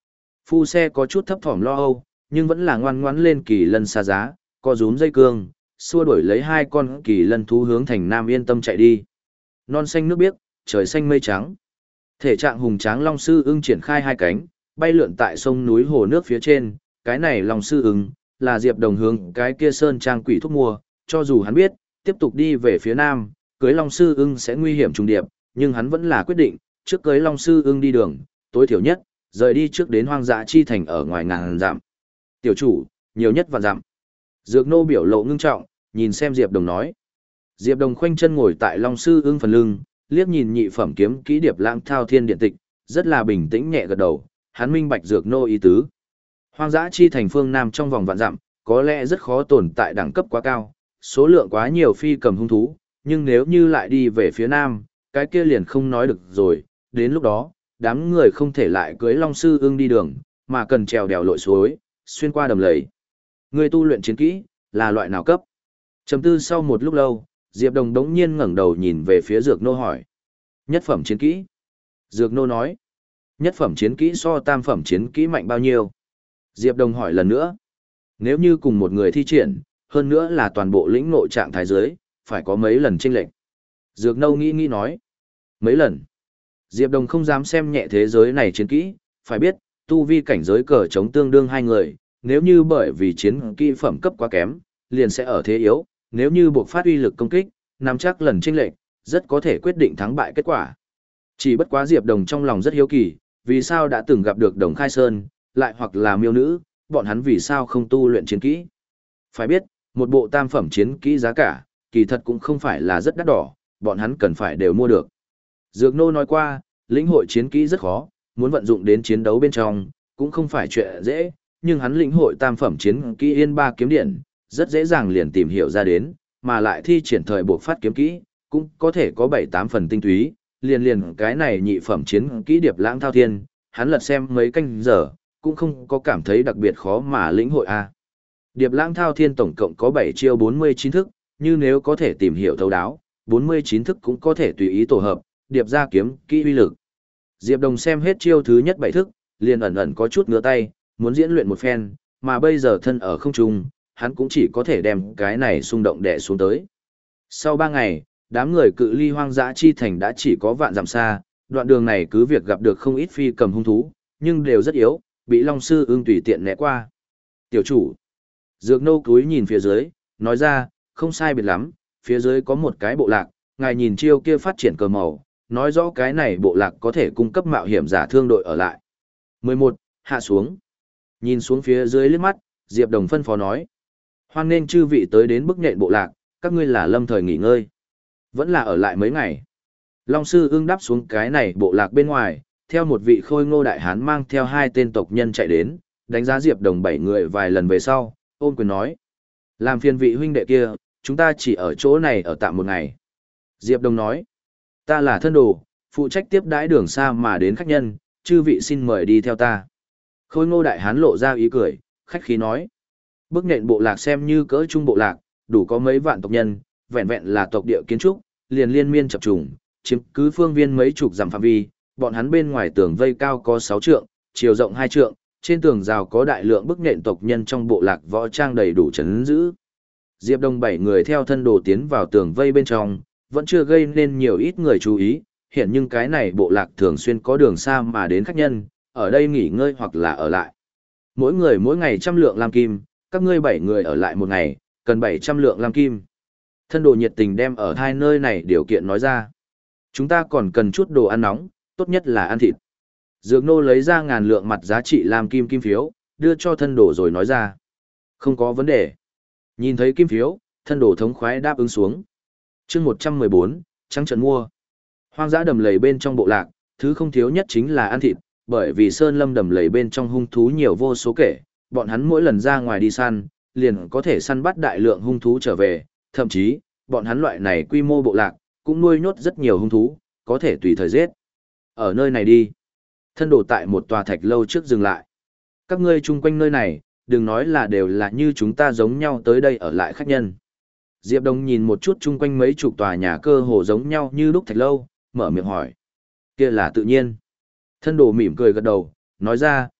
Phu xe có chút thấp thỏm lo âu, nhưng vẫn là ngoan ngoãn lên kỳ lân xa giá, co rúm dây cương, xua đuổi lấy hai con kỳ lân thú hướng thành nam yên tâm chạy đi. Non xanh nước biếc, trời xanh mây trắng. Thể trạng hùng tráng long sư ưng triển khai hai cánh, bay lượn tại sông núi hồ nước phía trên, cái này long sư ưng là Diệp Đồng hướng cái kia sơn trang quỷ thúc mua, cho dù hắn biết, tiếp tục đi về phía nam, cưới long sư ưng sẽ nguy hiểm trùng điệp, nhưng hắn vẫn là quyết định, trước cưới long sư ưng đi đường, tối thiểu nhất, rời đi trước đến hoang dã chi thành ở ngoài ngàn dặm. Tiểu chủ, nhiều nhất vạn dặm. Dược nô biểu lộ ngưng trọng, nhìn xem Diệp Đồng nói. Diệp Đồng khoanh chân ngồi tại long sư ưng phần lưng, liếc nhìn nhị phẩm kiếm kỹ điệp lãng thao thiên điện tịch, rất là bình tĩnh nhẹ gật đầu, hắn minh bạch dược nô ý tứ. Hoang dã chi thành phương nam trong vòng vạn dặm, có lẽ rất khó tồn tại đẳng cấp quá cao, số lượng quá nhiều phi cầm hung thú, nhưng nếu như lại đi về phía nam, cái kia liền không nói được rồi, đến lúc đó, đám người không thể lại cưới long sư ưng đi đường, mà cần trèo đèo lội suối, xuyên qua đầm lầy. Người tu luyện chiến kỹ, là loại nào cấp? Trầm tư sau một lúc lâu, Diệp Đồng đống nhiên ngẩng đầu nhìn về phía Dược Nô hỏi. Nhất phẩm chiến kỹ. Dược Nô nói. Nhất phẩm chiến kỹ so tam phẩm chiến kỹ mạnh bao nhiêu? Diệp Đồng hỏi lần nữa. Nếu như cùng một người thi triển, hơn nữa là toàn bộ lĩnh ngộ trạng thái dưới, phải có mấy lần chênh lệch. Dược Nô nghĩ nghĩ nói. Mấy lần? Diệp Đồng không dám xem nhẹ thế giới này chiến kỹ, phải biết, tu vi cảnh giới cờ chống tương đương hai người, nếu như bởi vì chiến kỹ phẩm cấp quá kém, liền sẽ ở thế yếu, nếu như buộc phát uy lực công kích, nắm chắc lần chênh lệch, rất có thể quyết định thắng bại kết quả. Chỉ bất quá Diệp Đồng trong lòng rất hiếu kỳ, vì sao đã từng gặp được Đồng Khai Sơn, lại hoặc là miêu nữ, bọn hắn vì sao không tu luyện chiến kỹ. Phải biết, một bộ tam phẩm chiến kỹ giá cả, kỳ thật cũng không phải là rất đắt đỏ, bọn hắn cần phải đều mua được. Dược Nô nói qua, lĩnh hội chiến kỹ rất khó, muốn vận dụng đến chiến đấu bên trong, cũng không phải chuyện dễ, nhưng hắn lĩnh hội tam phẩm chiến kỹ Yên Ba kiếm điện, rất dễ dàng liền tìm hiểu ra đến, mà lại thi triển thời buộc phát kiếm kỹ, cũng có thể có bảy tám phần tinh túy, liền liền cái này nhị phẩm chiến kỹ điệp lãng thao thiên, hắn lật xem mấy canh giờ, cũng không có cảm thấy đặc biệt khó mà lĩnh hội a. Điệp lãng thao thiên tổng cộng có bảy chiêu bốn mươi chín thức, như nếu có thể tìm hiểu thấu đáo, bốn mươi chín thức cũng có thể tùy ý tổ hợp, điệp ra kiếm kỹ uy lực. Diệp Đồng xem hết chiêu thứ nhất bảy thức, liền ẩn ẩn có chút ngứa tay, muốn diễn luyện một phen, mà bây giờ thân ở không trung, hắn cũng chỉ có thể đem cái này xung động đè xuống tới. Sau ba ngày, đám người cự ly hoang dã chi thành đã chỉ có vạn dặm xa, đoạn đường này cứ việc gặp được không ít phi cầm hung thú, nhưng đều rất yếu, bị Long sư ưng tùy tiện né qua. Tiểu chủ, Dược Nô cúi nhìn phía dưới, nói ra, không sai biệt lắm, phía dưới có một cái bộ lạc, ngài nhìn chiêu kia phát triển cờ màu, nói rõ cái này bộ lạc có thể cung cấp mạo hiểm giả thương đội ở lại. mười một. Hạ xuống. Nhìn xuống phía dưới liếc mắt, Diệp Đồng phân phó nói. Hoan nên chư vị tới đến bức nện bộ lạc, các ngươi là lâm thời nghỉ ngơi. Vẫn là ở lại mấy ngày. Long sư ưng đáp xuống cái này bộ lạc bên ngoài, theo một vị khôi ngô đại hán mang theo hai tên tộc nhân chạy đến, đánh giá Diệp Đồng bảy người vài lần về sau, ôm quyền nói. Làm phiền vị huynh đệ kia, chúng ta chỉ ở chỗ này ở tạm một ngày. Diệp Đồng nói. Ta là thân đồ, phụ trách tiếp đãi đường xa mà đến khách nhân, chư vị xin mời đi theo ta. Khôi ngô đại hán lộ ra ý cười, khách khí nói. Bức nện bộ lạc xem như cỡ trung bộ lạc, đủ có mấy vạn tộc nhân, vẹn vẹn là tộc địa kiến trúc, liền liên miên chập trùng, chiếm cứ phương viên mấy chục dặm phạm vi, bọn hắn bên ngoài tường vây cao có sáu trượng, chiều rộng hai trượng, trên tường rào có đại lượng bức nện tộc nhân trong bộ lạc võ trang đầy đủ trấn giữ. Diệp Đông bảy người theo thân đồ tiến vào tường vây bên trong, vẫn chưa gây nên nhiều ít người chú ý, hiện nhưng cái này bộ lạc thường xuyên có đường xa mà đến khách nhân, ở đây nghỉ ngơi hoặc là ở lại. Mỗi người mỗi ngày trăm lượng lam kim, các ngươi bảy người ở lại một ngày, cần bảy trăm lượng lam kim. Thân đồ nhiệt tình đem ở hai nơi này điều kiện nói ra. Chúng ta còn cần chút đồ ăn nóng, tốt nhất là ăn thịt. Dược Nô lấy ra ngàn lượng mặt giá trị lam kim kim phiếu, đưa cho thân đồ rồi nói ra. Không có vấn đề. Nhìn thấy kim phiếu, thân đồ thống khoái đáp ứng xuống. chương một trăm mười bốn, trắng trận mua. Hoang dã đầm lầy bên trong bộ lạc, thứ không thiếu nhất chính là ăn thịt, bởi vì sơn lâm đầm lầy bên trong hung thú nhiều vô số kể, bọn hắn mỗi lần ra ngoài đi săn, liền có thể săn bắt đại lượng hung thú trở về, thậm chí, bọn hắn loại này quy mô bộ lạc, cũng nuôi nhốt rất nhiều hung thú, có thể tùy thời giết. Ở nơi này đi. Thân đồ tại một tòa thạch lâu trước dừng lại. Các ngươi chung quanh nơi này, đừng nói là đều là như chúng ta giống nhau tới đây ở lại khách nhân. Diệp Đông nhìn một chút chung quanh mấy chục tòa nhà cơ hồ giống nhau như lúc thạch lâu, mở miệng hỏi. Kia là tự nhiên. Thân đồ mỉm cười gật đầu, nói ra,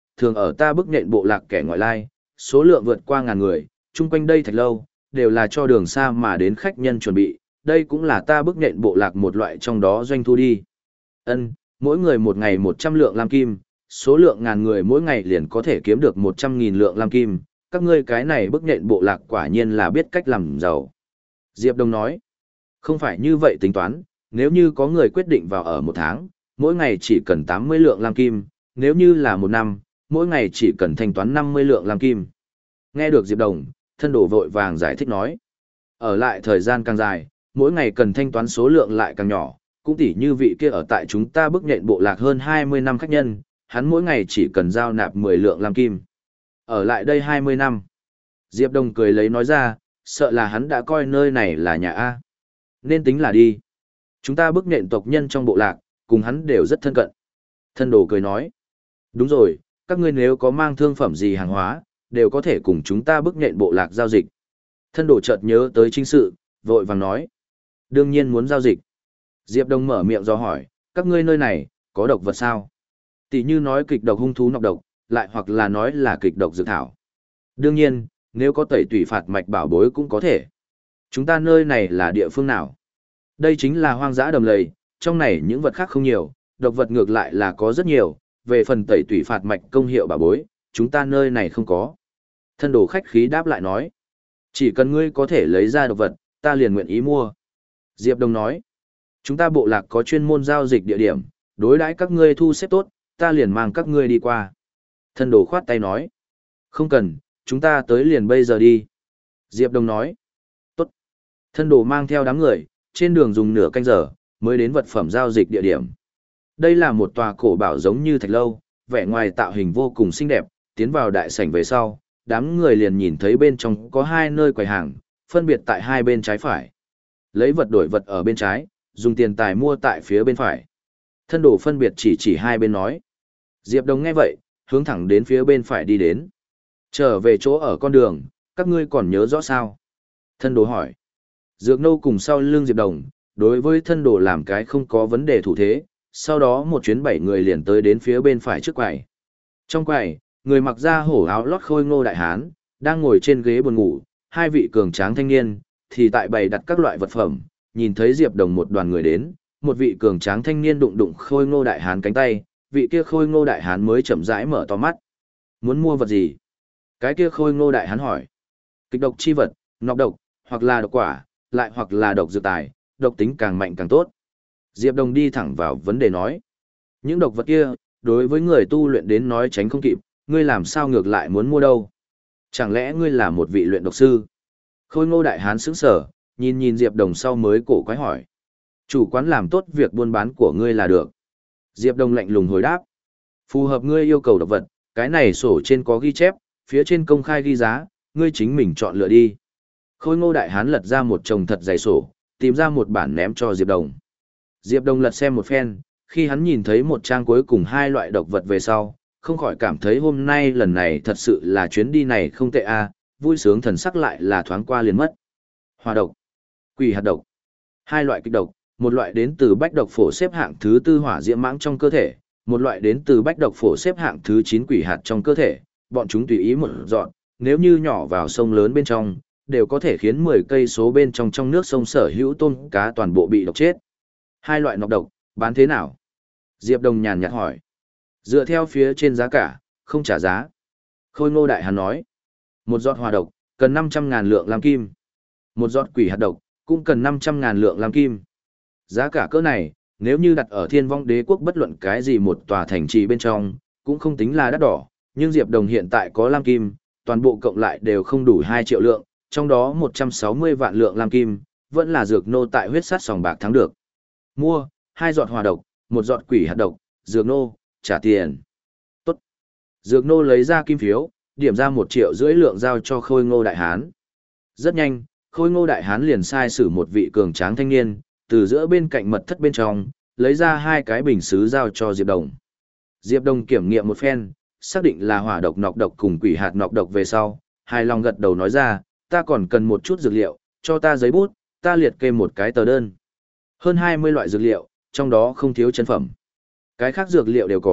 thường ở ta bức nhện bộ lạc kẻ ngoại lai, số lượng vượt qua ngàn người, chung quanh đây thạch lâu, đều là cho đường xa mà đến khách nhân chuẩn bị, đây cũng là ta bức nhện bộ lạc một loại trong đó doanh thu đi. Ân, mỗi người một ngày một trăm lượng lam kim, số lượng ngàn người mỗi ngày liền có thể kiếm được một trăm nghìn lượng lam kim, các ngươi cái này bức nhện bộ lạc quả nhiên là biết cách làm giàu. Diệp Đông nói, không phải như vậy tính toán, nếu như có người quyết định vào ở một tháng, mỗi ngày chỉ cần tám mươi lượng lam kim, nếu như là một năm, mỗi ngày chỉ cần thanh toán năm mươi lượng lam kim. Nghe được Diệp Đồng, thân đồ vội vàng giải thích nói, ở lại thời gian càng dài, mỗi ngày cần thanh toán số lượng lại càng nhỏ, cũng tỉ như vị kia ở tại chúng ta bức nhện bộ lạc hơn hai mươi năm khách nhân, hắn mỗi ngày chỉ cần giao nạp mười lượng lam kim. Ở lại đây hai mươi năm. Diệp Đồng cười lấy nói ra, sợ là hắn đã coi nơi này là nhà A. Nên tính là đi. Chúng ta bức nhện tộc nhân trong bộ lạc, cùng hắn đều rất thân cận. Thân đồ cười nói, đúng rồi, các ngươi nếu có mang thương phẩm gì hàng hóa, đều có thể cùng chúng ta bức nhện bộ lạc giao dịch. Thân đồ chợt nhớ tới chính sự, vội vàng nói, đương nhiên muốn giao dịch. Diệp Đông mở miệng do hỏi, các ngươi nơi này, có độc vật sao? Tỷ như nói kịch độc hung thú nọc độc, lại hoặc là nói là kịch độc dược thảo. Đương nhiên, nếu có tẩy tủy phạt mạch bảo bối cũng có thể. Chúng ta nơi này là địa phương nào? Đây chính là hoang dã đầm lầy, trong này những vật khác không nhiều, độc vật ngược lại là có rất nhiều, về phần tẩy tủy phạt mạch công hiệu bảo bối, chúng ta nơi này không có. Thân đồ khách khí đáp lại nói, chỉ cần ngươi có thể lấy ra độc vật, ta liền nguyện ý mua. Diệp Đông nói, chúng ta bộ lạc có chuyên môn giao dịch địa điểm, đối đãi các ngươi thu xếp tốt, ta liền mang các ngươi đi qua. Thân đồ khoát tay nói, không cần, chúng ta tới liền bây giờ đi. Diệp Đông nói, tốt. Thân đồ mang theo đám người, trên đường dùng nửa canh giờ, mới đến vật phẩm giao dịch địa điểm. Đây là một tòa cổ bảo giống như thạch lâu, vẻ ngoài tạo hình vô cùng xinh đẹp, tiến vào đại sảnh về sau, đám người liền nhìn thấy bên trong có hai nơi quầy hàng, phân biệt tại hai bên trái phải. Lấy vật đổi vật ở bên trái, dùng tiền tài mua tại phía bên phải. Thân đồ phân biệt chỉ chỉ hai bên nói. Diệp Đông nghe vậy, hướng thẳng đến phía bên phải đi đến. Trở về chỗ ở con đường, các ngươi còn nhớ rõ sao? Thân đồ hỏi. Dược nô cùng sau lưng Diệp Đồng, đối với thân đồ làm cái không có vấn đề thủ thế, sau đó một chuyến bảy người liền tới đến phía bên phải trước quầy. Trong quầy, người mặc da hổ áo lót khôi ngô đại hán, đang ngồi trên ghế buồn ngủ, hai vị cường tráng thanh niên, thì tại bày đặt các loại vật phẩm, nhìn thấy Diệp Đồng một đoàn người đến, một vị cường tráng thanh niên đụng đụng khôi ngô đại hán cánh tay, vị kia khôi ngô đại hán mới chậm rãi mở to mắt. Muốn mua vật gì? Cái kia khôi ngô đại hán hỏi. Kịch độc chi vật, nọc độc, hoặc là độc quả, lại hoặc là độc dược tài, độc tính càng mạnh càng tốt. Diệp Đồng đi thẳng vào vấn đề nói. Những độc vật kia, đối với người tu luyện đến nói tránh không kịp, ngươi làm sao ngược lại muốn mua đâu? Chẳng lẽ ngươi là một vị luyện độc sư? Khôi ngô đại hán sững sờ, nhìn nhìn Diệp Đồng sau mới cổ quái hỏi. Chủ quán làm tốt việc buôn bán của ngươi là được. Diệp Đồng lạnh lùng hồi đáp. Phù hợp ngươi yêu cầu độc vật, cái này sổ trên có ghi chép, phía trên công khai ghi giá, ngươi chính mình chọn lựa đi. Khôi ngô đại hán lật ra một chồng thật dày sổ, tìm ra một bản ném cho Diệp Đồng. Diệp Đồng lật xem một phen, khi hắn nhìn thấy một trang cuối cùng hai loại độc vật về sau, không khỏi cảm thấy hôm nay lần này thật sự là chuyến đi này không tệ a, vui sướng thần sắc lại là thoáng qua liền mất. Hỏa độc, quỷ hạt độc. Hai loại kịch độc, một loại đến từ bách độc phổ xếp hạng thứ tư hỏa diễm mãng trong cơ thể, một loại đến từ bách độc phổ xếp hạng thứ chín quỷ hạt trong cơ thể, bọn chúng tùy ý một dọn, nếu như nhỏ vào sông lớn bên trong, đều có thể khiến mười cây số bên trong trong nước sông sở hữu tôm cá toàn bộ bị độc chết. Hai loại nọc độc, bán thế nào? Diệp Đồng nhàn nhạt hỏi. Dựa theo phía trên giá cả, không trả giá. Khôi ngô đại hán nói. Một giọt hỏa độc, cần năm trăm ngàn lượng lam kim. Một giọt quỷ hạt độc, cũng cần năm trăm ngàn lượng lam kim. Giá cả cỡ này, nếu như đặt ở Thiên Vong Đế quốc bất luận cái gì một tòa thành trì bên trong, cũng không tính là đắt đỏ, nhưng Diệp Đồng hiện tại có lam kim, toàn bộ cộng lại đều không đủ hai triệu lượng, trong đó một trăm sáu mươi vạn lượng lam kim, vẫn là dược nô tại huyết sát sòng bạc thắng được. Mua, hai giọt hỏa độc, một giọt quỷ hạt độc, dược nô, trả tiền. Tốt. Dược nô lấy ra kim phiếu, điểm ra một triệu rưỡi lượng giao cho Khôi Ngô đại hán. Rất nhanh, Khôi Ngô đại hán liền sai sử một vị cường tráng thanh niên, từ giữa bên cạnh mật thất bên trong, lấy ra hai cái bình sứ giao cho Diệp Đồng. Diệp Đồng kiểm nghiệm một phen, xác định là hỏa độc nọc độc cùng quỷ hạt nọc độc về sau, hài lòng gật đầu nói ra, ta còn cần một chút dược liệu, cho ta giấy bút, ta liệt kê một cái tờ đơn. Hơn hai mươi loại dược liệu, trong đó không thiếu chân phẩm. Cái khác dược liệu đều có,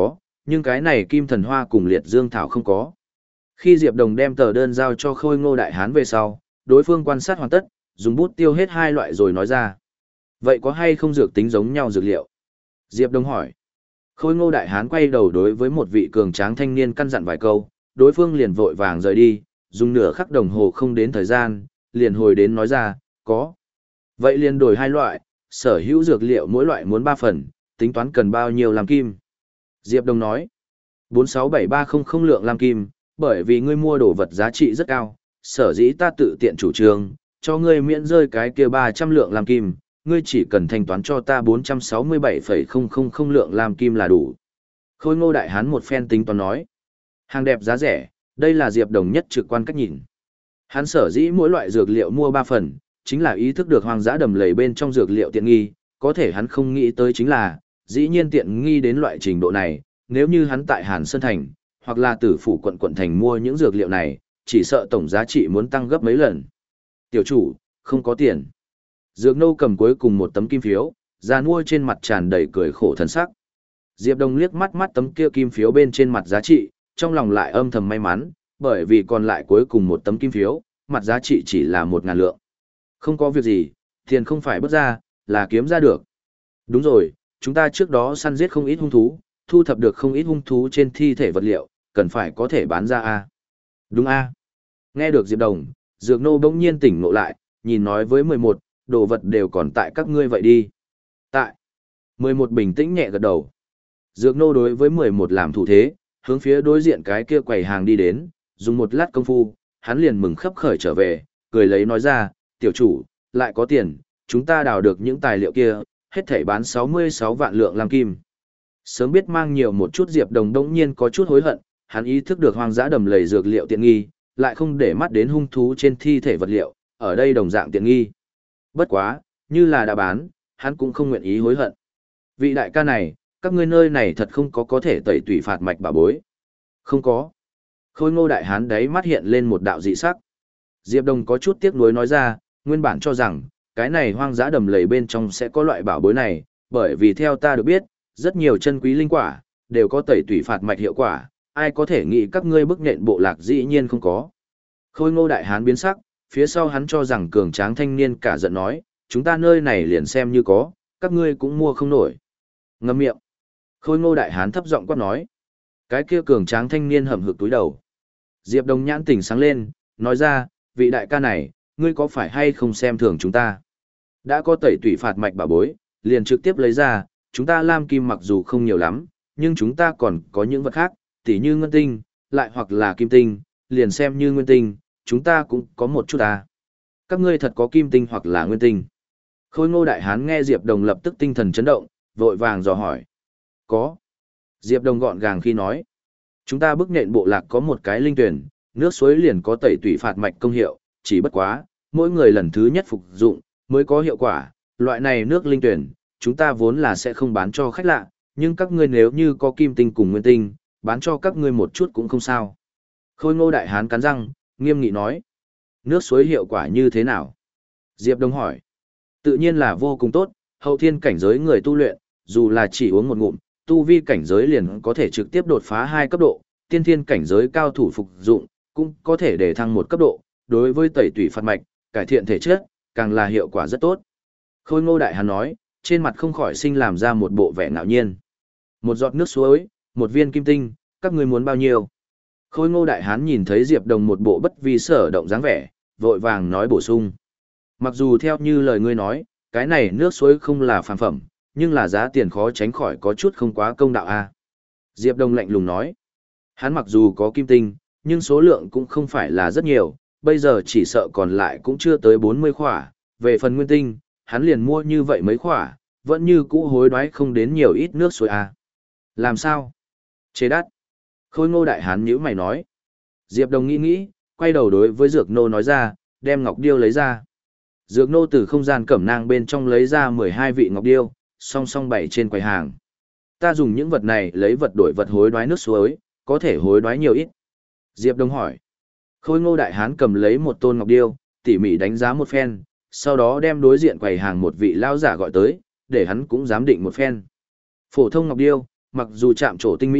Nhưng cái này kim thần hoa cùng liệt dương thảo không có. Khi Diệp Đồng đem tờ đơn giao cho Khôi Ngô Đại Hán về sau, đối phương quan sát hoàn tất, dùng bút tiêu hết hai loại rồi nói ra. Vậy có hay không dược tính giống nhau dược liệu? Diệp Đồng hỏi. Khôi Ngô Đại Hán quay đầu đối với một vị cường tráng thanh niên căn dặn vài câu, đối phương liền vội vàng rời đi, dùng nửa khắc đồng hồ không đến thời gian, liền hồi đến nói ra, có. Vậy liền đổi hai loại, sở hữu dược liệu mỗi loại muốn ba phần, tính toán cần bao nhiêu làm kim? Diệp Đồng nói. bốn sáu bảy ba không không lượng làm kim, bởi vì ngươi mua đồ vật giá trị rất cao, sở dĩ ta tự tiện chủ trương, cho ngươi miễn rơi cái kia ba trăm lượng làm kim, ngươi chỉ cần thanh toán cho ta bốn trăm sáu mươi bảy phẩy không không không lượng làm kim là đủ. Khôi Ngô Đại Hán một phen tính toán nói. Hàng đẹp giá rẻ, đây là Diệp Đồng nhất trực quan cách nhìn. Hắn sở dĩ mỗi loại dược liệu mua ba phần, chính là ý thức được hoang dã đầm lầy bên trong dược liệu tiện nghi, có thể hắn không nghĩ tới chính là, dĩ nhiên tiện nghi đến loại trình độ này, nếu như hắn tại Hàn Sơn Thành, hoặc là Tử Phủ quận quận thành mua những dược liệu này, chỉ sợ tổng giá trị muốn tăng gấp mấy lần. Tiểu chủ, không có tiền. Dược Nô cầm cuối cùng một tấm kim phiếu, già nua trên mặt tràn đầy cười khổ thần sắc. Diệp Đồng liếc mắt mắt tấm kia kim phiếu bên trên mặt giá trị, trong lòng lại âm thầm may mắn, bởi vì còn lại cuối cùng một tấm kim phiếu, mặt giá trị chỉ là một ngàn lượng. Không có việc gì, tiền không phải bất ra, là kiếm ra được. Đúng rồi, chúng ta trước đó săn giết không ít hung thú, thu thập được không ít hung thú trên thi thể vật liệu, cần phải có thể bán ra a. Đúng a. Nghe được Diệp Đồng, Dược Nô bỗng nhiên tỉnh ngộ lại, nhìn nói với mười một, đồ vật đều còn tại các ngươi vậy đi. Tại. mười một bình tĩnh nhẹ gật đầu. Dược Nô đối với mười một làm thủ thế, hướng phía đối diện cái kia quầy hàng đi đến, dùng một lát công phu, hắn liền mừng khấp khởi trở về, cười lấy nói ra, tiểu chủ, lại có tiền, chúng ta đào được những tài liệu kia, hết thảy bán sáu mươi sáu vạn lượng lam kim. Sớm biết mang nhiều một chút Diệp Đồng đống nhiên có chút hối hận, hắn ý thức được hoang dã đầm lầy dược liệu tiện nghi, lại không để mắt đến hung thú trên thi thể vật liệu, ở đây đồng dạng tiện nghi. Bất quá, như là đã bán, hắn cũng không nguyện ý hối hận. Vị đại ca này, các ngươi nơi này thật không có có thể tẩy tủy phạt mạch bà bối. Không có. Khôi Ngô Đại Hán đấy mắt hiện lên một đạo dị sắc. Diệp Đồng có chút tiếc nuối nói ra, nguyên bản cho rằng, cái này hoang dã đầm lầy bên trong sẽ có loại bảo bối này, bởi vì theo ta được biết, rất nhiều chân quý linh quả, đều có tẩy tủy phạt mạch hiệu quả, ai có thể nghĩ các ngươi bức nện bộ lạc dĩ nhiên không có. Khôi Ngô Đại Hán biến sắc, phía sau hắn cho rằng cường tráng thanh niên cả giận nói, chúng ta nơi này liền xem như có, các ngươi cũng mua không nổi. Ngậm miệng. Khôi Ngô Đại Hán thấp giọng quát nói. Cái kia cường tráng thanh niên hậm hực túi đầu. Diệp Đồng nhãn tỉnh sáng lên, nói ra, vị đại ca này, ngươi có phải hay không xem thường chúng ta? Đã có tẩy tủy phạt mạch bảo bối, liền trực tiếp lấy ra, chúng ta lam kim mặc dù không nhiều lắm, nhưng chúng ta còn có những vật khác, tỉ như ngân tinh, lại hoặc là kim tinh, liền xem như nguyên tinh, chúng ta cũng có một chút à. Các ngươi thật có kim tinh hoặc là nguyên tinh. Khôi Ngô Đại Hán nghe Diệp Đồng lập tức tinh thần chấn động, vội vàng dò hỏi. Có. Diệp Đồng gọn gàng khi nói. Chúng ta bức nện bộ lạc có một cái linh tuyển, nước suối liền có tẩy tủy phạt mạch công hiệu, chỉ bất quá, mỗi người lần thứ nhất phục dụng, mới có hiệu quả. Loại này nước linh tuyển, chúng ta vốn là sẽ không bán cho khách lạ, nhưng các ngươi nếu như có kim tinh cùng nguyên tinh, bán cho các ngươi một chút cũng không sao. Khôi Ngô Đại Hán cắn răng, nghiêm nghị nói. Nước suối hiệu quả như thế nào? Diệp Đông hỏi. Tự nhiên là vô cùng tốt, hậu thiên cảnh giới người tu luyện, dù là chỉ uống một ngụm, tu vi cảnh giới liền có thể trực tiếp đột phá hai cấp độ, tiên thiên cảnh giới cao thủ phục dụng, cũng có thể để thăng một cấp độ, đối với tẩy tủy phạt mạch, cải thiện thể chất, càng là hiệu quả rất tốt. Khôi Ngô Đại Hán nói, trên mặt không khỏi sinh làm ra một bộ vẻ ngạo nhiên. Một giọt nước suối, một viên kim tinh, các ngươi muốn bao nhiêu? Khôi Ngô Đại Hán nhìn thấy Diệp Đồng một bộ bất vi sở động dáng vẻ, vội vàng nói bổ sung. Mặc dù theo như lời ngươi nói, cái này nước suối không là phàm phẩm, nhưng là giá tiền khó tránh khỏi có chút không quá công đạo a. Diệp Đồng lạnh lùng nói. Hắn mặc dù có kim tinh, nhưng số lượng cũng không phải là rất nhiều, bây giờ chỉ sợ còn lại cũng chưa tới bốn mươi khỏa, về phần nguyên tinh, hắn liền mua như vậy mấy khỏa, vẫn như cũ hối đoái không đến nhiều ít nước suối a. Làm sao? Chế đắt. Khôi Ngô Đại Hán nhíu mày nói. Diệp Đồng nghĩ nghĩ, quay đầu đối với Dược Nô nói ra, đem ngọc điêu lấy ra. Dược Nô từ không gian cẩm nang bên trong lấy ra mười hai vị ngọc điêu, song song bày trên quầy hàng. Ta dùng những vật này lấy vật đổi vật hối đoái nước suối, có thể hối đoái nhiều ít. Diệp Đông hỏi. Khôi Ngô Đại Hán cầm lấy một tôn ngọc điêu, tỉ mỉ đánh giá một phen, sau đó đem đối diện quầy hàng một vị lao giả gọi tới, để hắn cũng giám định một phen. Phổ thông ngọc điêu, mặc dù chạm trổ tinh mỹ,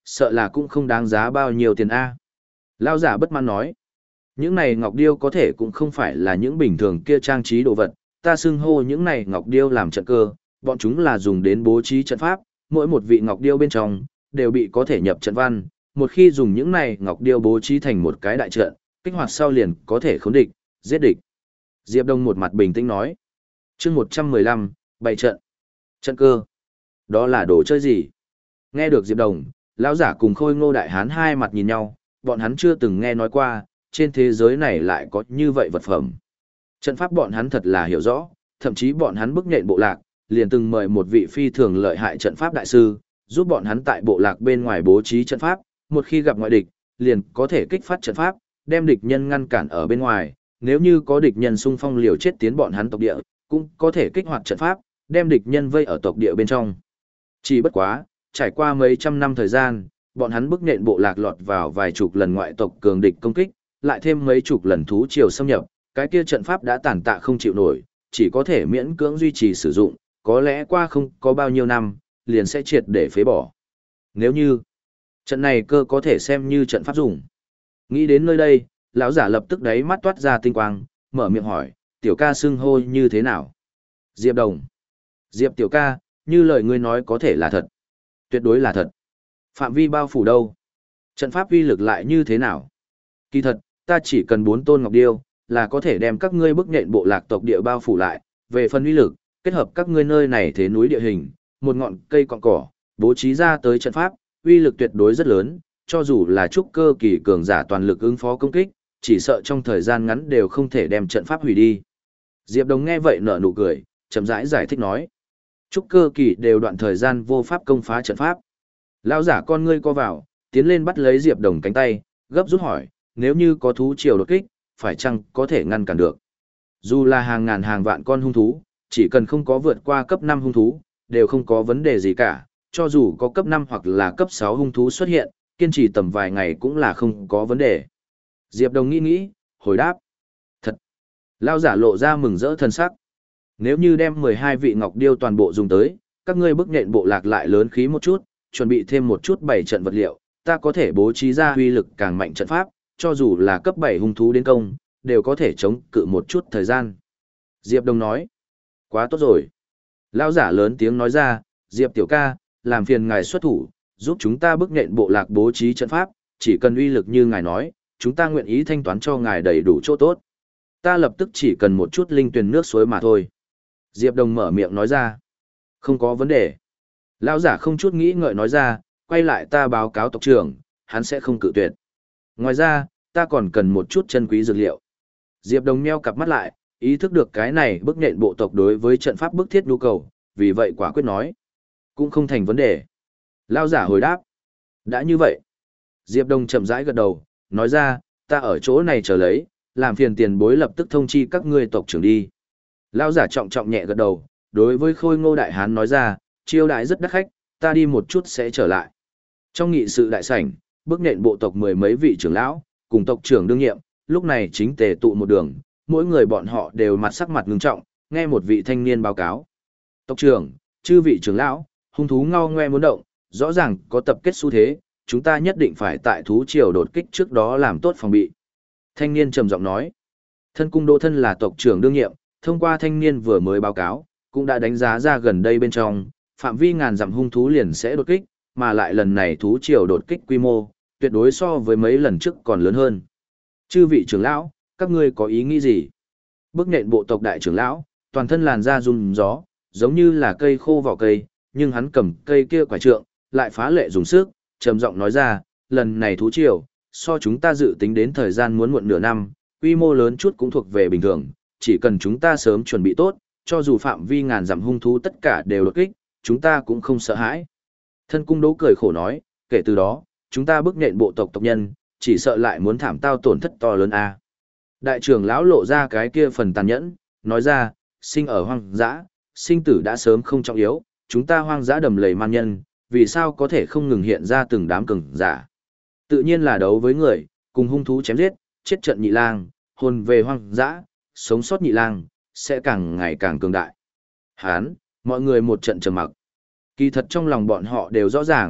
Sợ là cũng không đáng giá bao nhiêu tiền A. Lao giả bất mãn nói. Những này ngọc điêu có thể cũng không phải là những bình thường kia trang trí đồ vật, ta xưng hô những này ngọc điêu làm trận cơ, bọn chúng là dùng đến bố trí trận pháp, mỗi một vị ngọc điêu bên trong đều bị có thể nhập trận văn, một khi dùng những này ngọc điêu bố trí thành một cái đại trận, kích hoạt sau liền có thể khống địch, giết địch. Diệp Đông một mặt bình tĩnh nói. Chương một trăm mười lăm, bày trận. Trận cơ. Đó là đồ chơi gì? Nghe được Diệp Đồng, lão giả cùng Khôi Ngô đại hán hai mặt nhìn nhau, bọn hắn chưa từng nghe nói qua, trên thế giới này lại có như vậy vật phẩm. Trận pháp bọn hắn thật là hiểu rõ, thậm chí bọn hắn bức nhện bộ lạc, liền từng mời một vị phi thường lợi hại trận pháp đại sư, giúp bọn hắn tại bộ lạc bên ngoài bố trí trận pháp, một khi gặp ngoại địch, liền có thể kích phát trận pháp, đem địch nhân ngăn cản ở bên ngoài, nếu như có địch nhân xung phong liều chết tiến bọn hắn tộc địa, cũng có thể kích hoạt trận pháp, đem địch nhân vây ở tộc địa bên trong. Chỉ bất quá, trải qua mấy trăm năm thời gian, bọn hắn bức nện bộ lạc lọt vào vài chục lần ngoại tộc cường địch công kích, lại thêm mấy chục lần thú triều xâm nhập, cái kia trận pháp đã tàn tạ không chịu nổi, chỉ có thể miễn cưỡng duy trì sử dụng, có lẽ qua không có bao nhiêu năm, liền sẽ triệt để phế bỏ. Nếu như trận này cơ có thể xem như trận pháp dùng. Nghĩ đến nơi đây, lão giả lập tức đáy mắt toát ra tinh quang, mở miệng hỏi, tiểu ca xưng hô như thế nào? Diệp Đồng. Diệp tiểu ca, như lời ngươi nói có thể là thật. Tuyệt đối là thật. Phạm vi bao phủ đâu? Trận pháp uy lực lại như thế nào? Kỳ thật, ta chỉ cần bốn tôn ngọc điêu, là có thể đem các ngươi bức nhện bộ lạc tộc địa bao phủ lại. Về phần uy lực, kết hợp các ngươi nơi này thế núi địa hình, một ngọn cây cọn cỏ, bố trí ra tới trận pháp, uy lực tuyệt đối rất lớn, cho dù là trúc cơ kỳ cường giả toàn lực ứng phó công kích, chỉ sợ trong thời gian ngắn đều không thể đem trận pháp hủy đi. Diệp Đồng nghe vậy nở nụ cười, chậm rãi giải, giải thích nói. Trúc cơ kỳ đều đoạn thời gian vô pháp công phá trận pháp. Lão giả con ngươi co vào, tiến lên bắt lấy Diệp Đồng cánh tay, gấp rút hỏi, nếu như có thú triều đột kích, phải chăng có thể ngăn cản được? Dù là hàng ngàn hàng vạn con hung thú, chỉ cần không có vượt qua cấp năm hung thú, đều không có vấn đề gì cả, cho dù có cấp năm hoặc là cấp sáu hung thú xuất hiện, kiên trì tầm vài ngày cũng là không có vấn đề. Diệp Đồng nghĩ nghĩ, hồi đáp. Thật. Lão giả lộ ra mừng rỡ thân sắc. Nếu như đem mười hai vị ngọc điêu toàn bộ dùng tới, các ngươi bức nhện bộ lạc lại lớn khí một chút, chuẩn bị thêm một chút bảy trận vật liệu, ta có thể bố trí ra uy lực càng mạnh trận pháp, cho dù là cấp bảy hung thú đến công, đều có thể chống cự một chút thời gian. Diệp Đồng nói. Quá tốt rồi. Lão giả lớn tiếng nói ra, Diệp tiểu ca, làm phiền ngài xuất thủ, giúp chúng ta bức nhện bộ lạc bố trí trận pháp, chỉ cần uy lực như ngài nói, chúng ta nguyện ý thanh toán cho ngài đầy đủ chỗ tốt. Ta lập tức chỉ cần một chút linh tuyền nước suối mà thôi. Diệp Đồng mở miệng nói ra. Không có vấn đề. Lão giả không chút nghĩ ngợi nói ra, quay lại ta báo cáo tộc trưởng, hắn sẽ không cự tuyệt. Ngoài ra, ta còn cần một chút chân quý dược liệu. Diệp Đồng meo cặp mắt lại, ý thức được cái này bức nhện bộ tộc đối với trận pháp bức thiết nhu cầu, vì vậy quả quyết nói. Cũng không thành vấn đề. Lão giả hồi đáp. Đã như vậy. Diệp Đồng chậm rãi gật đầu, nói ra, ta ở chỗ này chờ lấy, làm phiền tiền bối lập tức thông chi các ngươi tộc trưởng đi. Lão giả trọng trọng nhẹ gật đầu, đối với Khôi Ngô đại hán nói ra, chiêu đãi rất đắt khách, ta đi một chút sẽ trở lại. Trong nghị sự đại sảnh, bức nện bộ tộc mười mấy vị trưởng lão, cùng tộc trưởng đương nhiệm, lúc này chính tề tụ một đường, mỗi người bọn họ đều mặt sắc mặt ngưng trọng, nghe một vị thanh niên báo cáo. Tộc trưởng, chư vị trưởng lão, hung thú ngao ngoe muốn động, rõ ràng có tập kết xu thế, chúng ta nhất định phải tại thú triều đột kích trước đó làm tốt phòng bị. Thanh niên trầm giọng nói, thân cung Đỗ Thân là tộc trưởng đương nhiệm, thông qua thanh niên vừa mới báo cáo, cũng đã đánh giá ra gần đây bên trong, phạm vi ngàn dặm hung thú liền sẽ đột kích, mà lại lần này thú triều đột kích quy mô, tuyệt đối so với mấy lần trước còn lớn hơn. Chư vị trưởng lão, các ngươi có ý nghĩ gì? Bức nhện bộ tộc đại trưởng lão, toàn thân làn da rung gió, giống như là cây khô vỏ cây, nhưng hắn cầm cây kia quả trượng, lại phá lệ dùng sức, trầm giọng nói ra, lần này thú triều, so chúng ta dự tính đến thời gian muốn muộn nửa năm, quy mô lớn chút cũng thuộc về bình thường, chỉ cần chúng ta sớm chuẩn bị tốt, cho dù phạm vi ngàn dặm hung thú tất cả đều đột kích, chúng ta cũng không sợ hãi. Thân cung Đỗ cười khổ nói, kể từ đó, chúng ta bức nhện bộ tộc tộc nhân, chỉ sợ lại muốn thảm tao tổn thất to lớn a. Đại trưởng lão lộ ra cái kia phần tàn nhẫn, nói ra, sinh ở hoang dã, sinh tử đã sớm không trọng yếu, chúng ta hoang dã đầm lầy man nhân, vì sao có thể không ngừng hiện ra từng đám cường giả. Tự nhiên là đấu với người, cùng hung thú chém giết, chết trận nhị lang, hồn về hoang dã, sống sót nhị lang, sẽ càng ngày càng cường đại. Hán, mọi người một trận trầm mặc. Kỳ thật trong lòng bọn họ đều rõ ràng,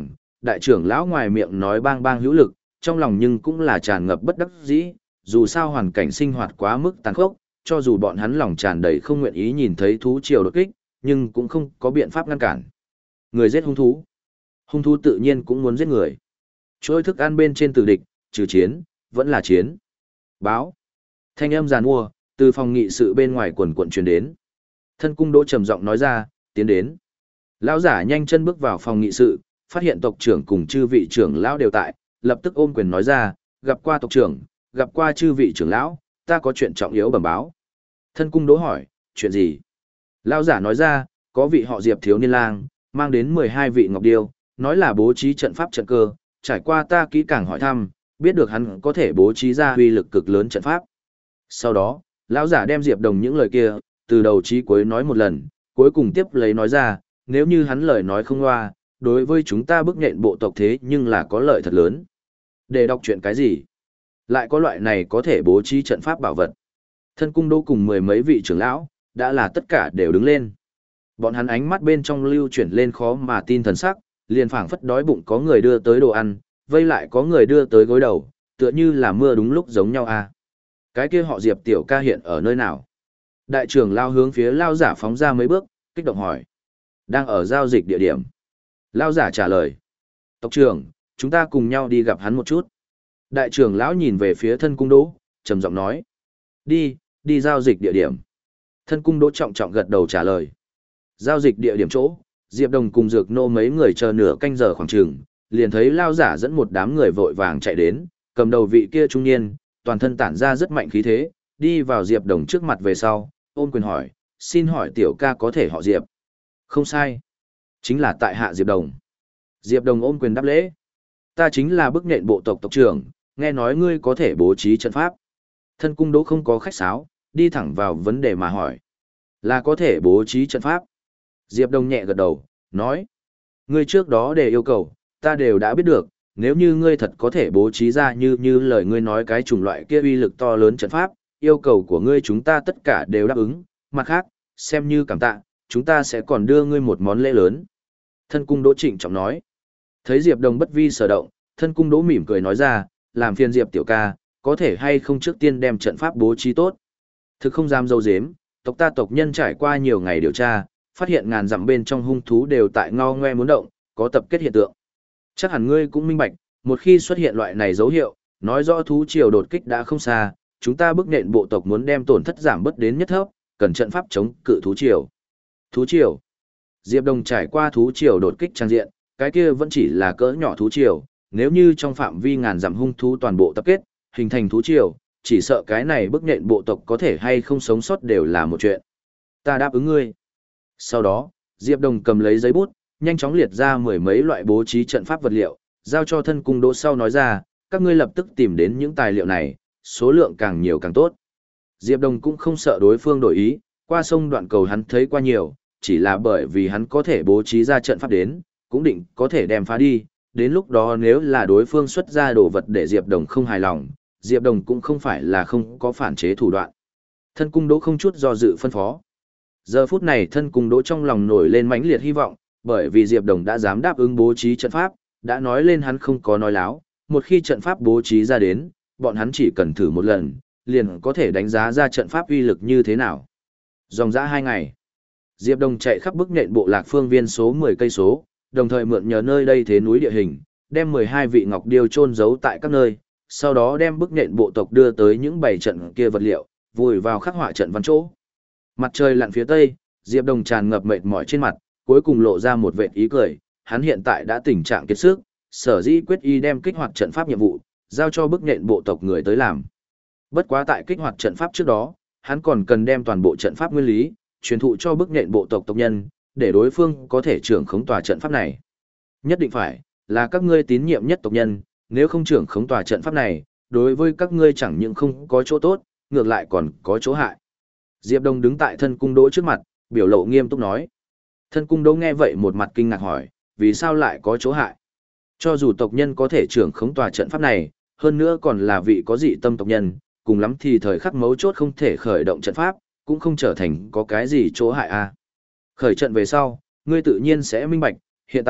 Đại trưởng lão ngoài miệng nói bang bang hữu lực, trong lòng nhưng cũng là tràn ngập bất đắc dĩ, dù sao hoàn cảnh sinh hoạt quá mức tàn khốc, cho dù bọn hắn lòng tràn đầy không nguyện ý nhìn thấy thú triều đột kích, nhưng cũng không có biện pháp ngăn cản. Người giết hung thú. Hung thú tự nhiên cũng muốn giết người. Trôi thức ăn bên trên tử địch, trừ chiến, vẫn là chiến. Báo. Thanh âm giàn mua, từ phòng nghị sự bên ngoài quần quận truyền đến. Thân cung Đỗ trầm giọng nói ra, tiến đến. Lão giả nhanh chân bước vào phòng nghị sự, phát hiện tộc trưởng cùng chư vị trưởng lão đều tại, lập tức ôm quyền nói ra, gặp qua tộc trưởng, gặp qua chư vị trưởng lão, ta có chuyện trọng yếu bẩm báo. Thân cung Đỗ hỏi, chuyện gì? Lão giả nói ra, có vị họ Diệp thiếu niên lang, mang đến mười hai vị ngọc điêu, nói là bố trí trận pháp trận cơ, trải qua ta kỹ càng hỏi thăm, biết được hắn có thể bố trí ra uy lực cực lớn trận pháp. Sau đó, lão giả đem Diệp Đồng những lời kia, từ đầu chí cuối nói một lần, cuối cùng tiếp lấy nói ra, nếu như hắn lời nói không loa, đối với chúng ta bức nhện bộ tộc thế nhưng là có lợi thật lớn. Để đọc chuyện cái gì? Lại có loại này có thể bố trí trận pháp bảo vật. Thân cung Đỗ cùng mười mấy vị trưởng lão, đã là tất cả đều đứng lên. Bọn hắn ánh mắt bên trong lưu chuyển lên khó mà tin thần sắc, liền phảng phất đói bụng có người đưa tới đồ ăn, vây lại có người đưa tới gối đầu, tựa như là mưa đúng lúc giống nhau à. Cái kia họ Diệp tiểu ca hiện ở nơi nào? Đại trưởng lao hướng phía lao giả phóng ra mấy bước, kích động hỏi. Đang ở giao dịch địa điểm. Lao giả trả lời. Tộc trưởng, chúng ta cùng nhau đi gặp hắn một chút. Đại trưởng lão nhìn về phía thân cung Đỗ, trầm giọng nói. Đi, đi giao dịch địa điểm. Thân cung Đỗ trọng trọng gật đầu trả lời. Giao dịch địa điểm chỗ, Diệp Đồng cùng Dược Nô mấy người chờ nửa canh giờ khoảng chừng, liền thấy lao giả dẫn một đám người vội vàng chạy đến, cầm đầu vị kia trung niên, toàn thân tản ra rất mạnh khí thế, đi vào Diệp Đồng trước mặt về sau, ôm quyền hỏi, xin hỏi tiểu ca có thể họ Diệp? Không sai. Chính là tại hạ Diệp Đồng. Diệp Đồng ôm quyền đáp lễ. Ta chính là bức nhện bộ tộc tộc trưởng, nghe nói ngươi có thể bố trí trận pháp. Thân cung Đỗ không có khách sáo, đi thẳng vào vấn đề mà hỏi. Là có thể bố trí trận pháp. Diệp Đồng nhẹ gật đầu, nói. Ngươi trước đó để yêu cầu, ta đều đã biết được, nếu như ngươi thật có thể bố trí ra như như lời ngươi nói cái chủng loại kia uy lực to lớn trận pháp, yêu cầu của ngươi chúng ta tất cả đều đáp ứng, mặt khác, xem như cảm tạ, chúng ta sẽ còn đưa ngươi một món lễ lớn. Thân cung Đỗ trịnh trọng nói. Thấy Diệp Đồng bất vi sở động, thân cung Đỗ mỉm cười nói ra, làm phiền Diệp tiểu ca, có thể hay không trước tiên đem trận pháp bố trí tốt. Thực không dám dâu dếm, tộc ta tộc nhân trải qua nhiều ngày điều tra, phát hiện ngàn dặm bên trong hung thú đều tại ngao ngoe muốn động, có tập kết hiện tượng. Chắc hẳn ngươi cũng minh bạch, một khi xuất hiện loại này dấu hiệu, nói rõ thú triều đột kích đã không xa, chúng ta bức nện bộ tộc muốn đem tổn thất giảm bớt đến nhất thấp, cần trận pháp chống cự thú triều. Thú triều. Diệp Đồng trải qua thú triều đột kích trang diện, cái kia vẫn chỉ là cỡ nhỏ thú triều, nếu như trong phạm vi ngàn dặm hung thú toàn bộ tập kết, hình thành thú triều, chỉ sợ cái này bức nện bộ tộc có thể hay không sống sót đều là một chuyện. Ta đáp ứng ngươi. Sau đó, Diệp Đồng cầm lấy giấy bút, nhanh chóng liệt ra mười mấy loại bố trí trận pháp vật liệu, giao cho thân cung Đỗ sau nói ra, các ngươi lập tức tìm đến những tài liệu này, số lượng càng nhiều càng tốt. Diệp Đồng cũng không sợ đối phương đổi ý, qua sông đoạn cầu hắn thấy qua nhiều, chỉ là bởi vì hắn có thể bố trí ra trận pháp đến, cũng định có thể đem phá đi, đến lúc đó nếu là đối phương xuất ra đồ vật để Diệp Đồng không hài lòng, Diệp Đồng cũng không phải là không có phản chế thủ đoạn. Thân cung Đỗ không chút do dự phân phó. Giờ phút này thân cung Đỗ trong lòng nổi lên mãnh liệt hy vọng, bởi vì Diệp Đồng đã dám đáp ứng bố trí trận pháp, đã nói lên hắn không có nói láo, một khi trận pháp bố trí ra đến, bọn hắn chỉ cần thử một lần, liền có thể đánh giá ra trận pháp uy lực như thế nào. Dòng dã hai ngày, Diệp Đồng chạy khắp bức nện bộ lạc phương viên số mười cây số, đồng thời mượn nhờ nơi đây thế núi địa hình, đem mười hai vị ngọc điêu chôn giấu tại các nơi, sau đó đem bức nện bộ tộc đưa tới những bảy trận kia vật liệu, vùi vào khắc họa trận văn chỗ. Mặt trời lặn phía tây, Diệp Đồng tràn ngập mệt mỏi trên mặt, cuối cùng lộ ra một vệt ý cười, hắn hiện tại đã tình trạng kiệt sức, sở dĩ quyết ý đem kích hoạt trận pháp nhiệm vụ, giao cho bức nện bộ tộc người tới làm. Bất quá tại kích hoạt trận pháp trước đó, hắn còn cần đem toàn bộ trận pháp nguyên lý, truyền thụ cho bức nện bộ tộc tộc nhân, để đối phương có thể trưởng khống tòa trận pháp này. Nhất định phải là các ngươi tín nhiệm nhất tộc nhân, nếu không trưởng khống tòa trận pháp này, đối với các ngươi chẳng những không có chỗ tốt, ngược lại còn có chỗ hại. Diệp Đồng đứng tại thân cung Đỗ trước mặt, biểu lộ nghiêm túc nói. Thân cung Đỗ nghe vậy một mặt kinh ngạc hỏi, vì sao lại có chỗ hại? Cho dù tộc nhân có thể trưởng khống tòa trận pháp này, hơn nữa còn là vị có dị tâm tộc nhân, cùng lắm thì thời khắc mấu chốt không thể khởi động trận pháp, cũng không trở thành có cái gì chỗ hại a. À. Khởi trận về sau, ngươi tự nhiên sẽ minh bạch, hiện tại,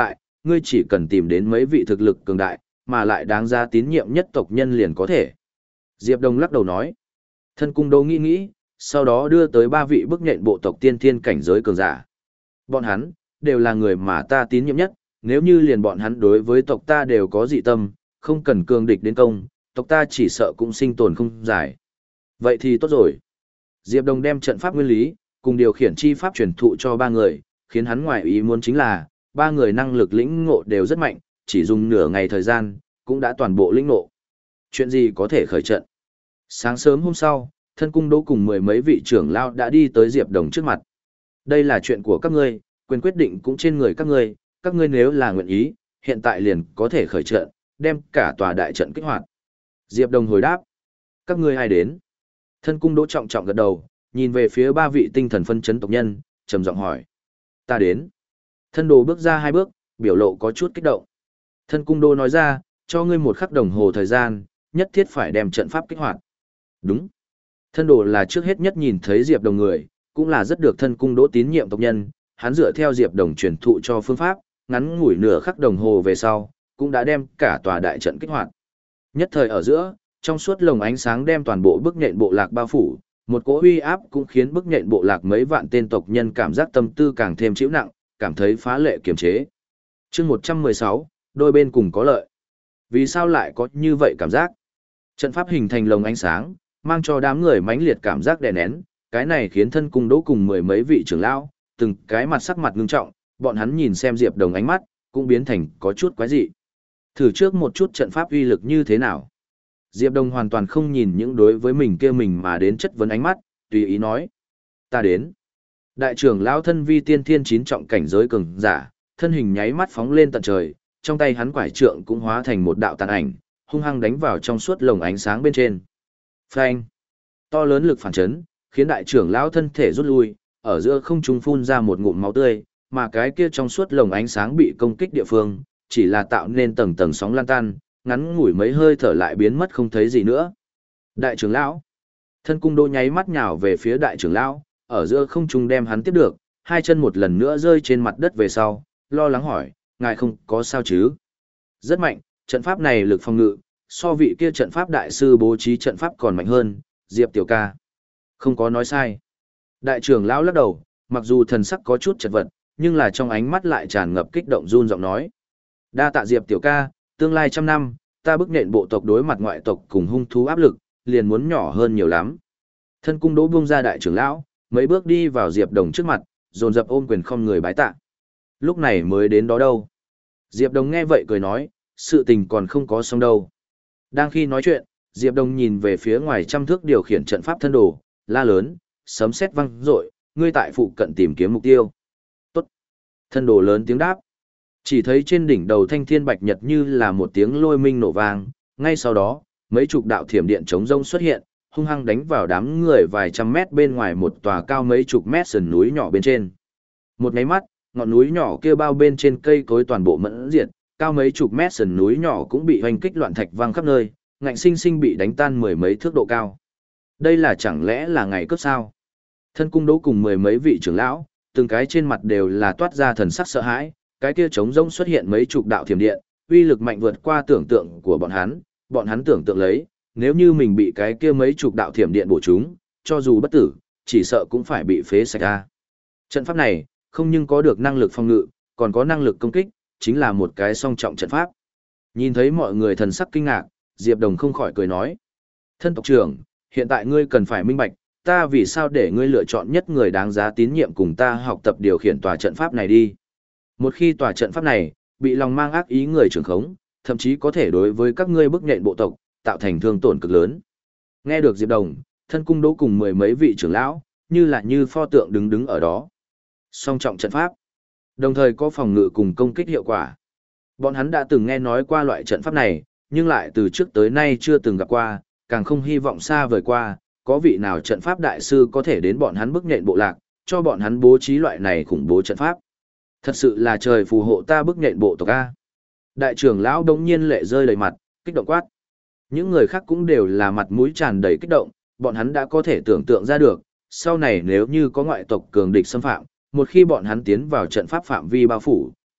ngươi chỉ cần tìm đến mấy vị thực lực cường đại, mà lại đáng giá tín nhiệm nhất tộc nhân liền có thể. Diệp Đồng lắc đầu nói. Thân cung đô nghĩ nghĩ, sau đó đưa tới ba vị bức nhện bộ tộc tiên thiên cảnh giới cường giả. Bọn hắn, đều là người mà ta tín nhiệm nhất, nếu như liền bọn hắn đối với tộc ta đều có dị tâm, không cần cường địch đến công, tộc ta chỉ sợ cũng sinh tồn không dài. Vậy thì tốt rồi. Diệp Đồng đem trận pháp nguyên lý, cùng điều khiển chi pháp truyền thụ cho ba người, khiến hắn ngoài ý muốn chính là, ba người năng lực lĩnh ngộ đều rất mạnh, chỉ dùng nửa ngày thời gian, cũng đã toàn bộ lĩnh ngộ. Chuyện gì có thể khởi trận? Sáng sớm hôm sau, thân cung đỗ cùng mười mấy vị trưởng lao đã đi tới Diệp Đồng trước mặt. Đây là chuyện của các ngươi, quyền quyết định cũng trên người các ngươi, các ngươi nếu là nguyện ý, hiện tại liền có thể khởi trận, đem cả tòa đại trận kích hoạt. Diệp Đồng hồi đáp. Các ngươi ai đến? Thân cung đỗ trọng trọng gật đầu, nhìn về phía ba vị tinh thần phân chấn tộc nhân, trầm giọng hỏi. Ta đến. Thân đồ bước ra hai bước, biểu lộ có chút kích động. Thân cung đô nói ra, cho ngươi một khắc đồng hồ thời gian, nhất thiết phải đem trận pháp kích hoạt. Đúng. Thân đồ là trước hết nhất nhìn thấy Diệp Đồng người, cũng là rất được thân cung đỗ tín nhiệm tộc nhân, hắn dựa theo Diệp Đồng truyền thụ cho phương pháp, ngắn ngủi nửa khắc đồng hồ về sau, cũng đã đem cả tòa đại trận kích hoạt. Nhất thời ở giữa, trong suốt lồng ánh sáng đem toàn bộ bức nhện bộ lạc bao phủ, một cỗ uy áp cũng khiến bức nhện bộ lạc mấy vạn tên tộc nhân cảm giác tâm tư càng thêm chịu nặng, cảm thấy phá lệ kiềm chế. Chương một trăm mười sáu, đôi bên cùng có lợi. Vì sao lại có như vậy cảm giác? Trận pháp hình thành lồng ánh sáng, mang cho đám người mãnh liệt cảm giác đè nén, cái này khiến thân cung đỗ cùng mười mấy vị trưởng lão, từng cái mặt sắc mặt ngưng trọng, bọn hắn nhìn xem Diệp Đồng ánh mắt, cũng biến thành có chút quái dị. Thử trước một chút trận pháp uy lực như thế nào? Diệp Đồng hoàn toàn không nhìn những đối với mình kia mình mà đến chất vấn ánh mắt, tùy ý nói. Ta đến. Đại trưởng lão thân vi tiên thiên chín trọng cảnh giới cường giả, thân hình nháy mắt phóng lên tận trời, trong tay hắn quải trượng cũng hóa thành một đạo tàn ảnh, hung hăng đánh vào trong suốt lồng ánh sáng bên trên. Phanh! To lớn lực phản chấn, khiến đại trưởng lão thân thể rút lui, ở giữa không trung phun ra một ngụm máu tươi, mà cái kia trong suốt lồng ánh sáng bị công kích địa phương, chỉ là tạo nên tầng tầng sóng lan tan, ngắn ngủi mấy hơi thở lại biến mất không thấy gì nữa. Đại trưởng lão! Thân cung đô nháy mắt nhào về phía đại trưởng lão, ở giữa không trung đem hắn tiếp được, hai chân một lần nữa rơi trên mặt đất về sau, lo lắng hỏi, ngài không có sao chứ? Rất mạnh, trận pháp này lực phòng ngự, so vị kia trận pháp đại sư bố trí trận pháp còn mạnh hơn, Diệp tiểu ca. Không có nói sai. Đại trưởng lão lắc đầu, mặc dù thần sắc có chút chật vật, nhưng là trong ánh mắt lại tràn ngập kích động run giọng nói. Đa tạ Diệp tiểu ca, tương lai trăm năm, ta bức nện bộ tộc đối mặt ngoại tộc cùng hung thú áp lực, liền muốn nhỏ hơn nhiều lắm. Thân cung đỗ buông ra đại trưởng lão, mấy bước đi vào Diệp Đồng trước mặt, dồn dập ôm quyền không người bái tạ. Lúc này mới đến đó đâu. Diệp Đồng nghe vậy cười nói, sự tình còn không có xong đâu. Đang khi nói chuyện, Diệp Đồng nhìn về phía ngoài trăm thước điều khiển trận pháp thân đồ, la lớn, sấm sét vang rội, ngươi tại phụ cận tìm kiếm mục tiêu. Tốt. Thân đồ lớn tiếng đáp. Chỉ thấy trên đỉnh đầu thanh thiên bạch nhật như là một tiếng lôi minh nổ vang, ngay sau đó, mấy chục đạo thiểm điện chống rông xuất hiện, hung hăng đánh vào đám người vài trăm mét bên ngoài một tòa cao mấy chục mét sườn núi nhỏ bên trên. Một cái mắt, ngọn núi nhỏ kia bao bên trên cây cối toàn bộ mẫn diệt, cao mấy chục mét sườn núi nhỏ cũng bị hoành kích loạn thạch vang khắp nơi, ngạnh sinh sinh bị đánh tan mười mấy thước độ cao. Đây là chẳng lẽ là ngày cướp sao? Thân cung đỗ cùng mười mấy vị trưởng lão, từng cái trên mặt đều là toát ra thần sắc sợ hãi, cái kia trống rỗng xuất hiện mấy chục đạo thiểm điện, uy lực mạnh vượt qua tưởng tượng của bọn hắn, bọn hắn tưởng tượng lấy, nếu như mình bị cái kia mấy chục đạo thiểm điện bổ trúng, cho dù bất tử, chỉ sợ cũng phải bị phế sạch ra. Trận pháp này, không nhưng có được năng lực phòng ngự, còn có năng lực công kích, chính là một cái song trọng trận pháp. Nhìn thấy mọi người thần sắc kinh ngạc, Diệp Đồng không khỏi cười nói. Thân tộc trưởng, hiện tại ngươi cần phải minh bạch, ta vì sao để ngươi lựa chọn nhất người đáng giá tín nhiệm cùng ta học tập điều khiển tòa trận pháp này đi. Một khi tòa trận pháp này, bị lòng mang ác ý người trưởng khống, thậm chí có thể đối với các ngươi bức nhện bộ tộc, tạo thành thương tổn cực lớn. Nghe được Diệp Đồng, thân cung đỗ cùng mười mấy vị trưởng lão, như là như pho tượng đứng đứng ở đó. Song trọng trận pháp, đồng thời có phòng ngự cùng công kích hiệu quả. Bọn hắn đã từng nghe nói qua loại trận pháp này, nhưng lại từ trước tới nay chưa từng gặp qua, càng không hy vọng xa vời qua, có vị nào trận pháp đại sư có thể đến bọn hắn bức nhện bộ lạc, cho bọn hắn bố trí loại này khủng bố trận pháp. Thật sự là trời phù hộ ta bức nhện bộ tộc A. Đại trưởng lão đống nhiên lệ rơi đầy mặt, kích động quát. Những người khác cũng đều là mặt mũi tràn đầy kích động, bọn hắn đã có thể tưởng tượng ra được, sau này nếu như có ngoại tộc cường địch xâm phạm, một khi bọn hắn tiến vào trận pháp phạm vi bao phủ,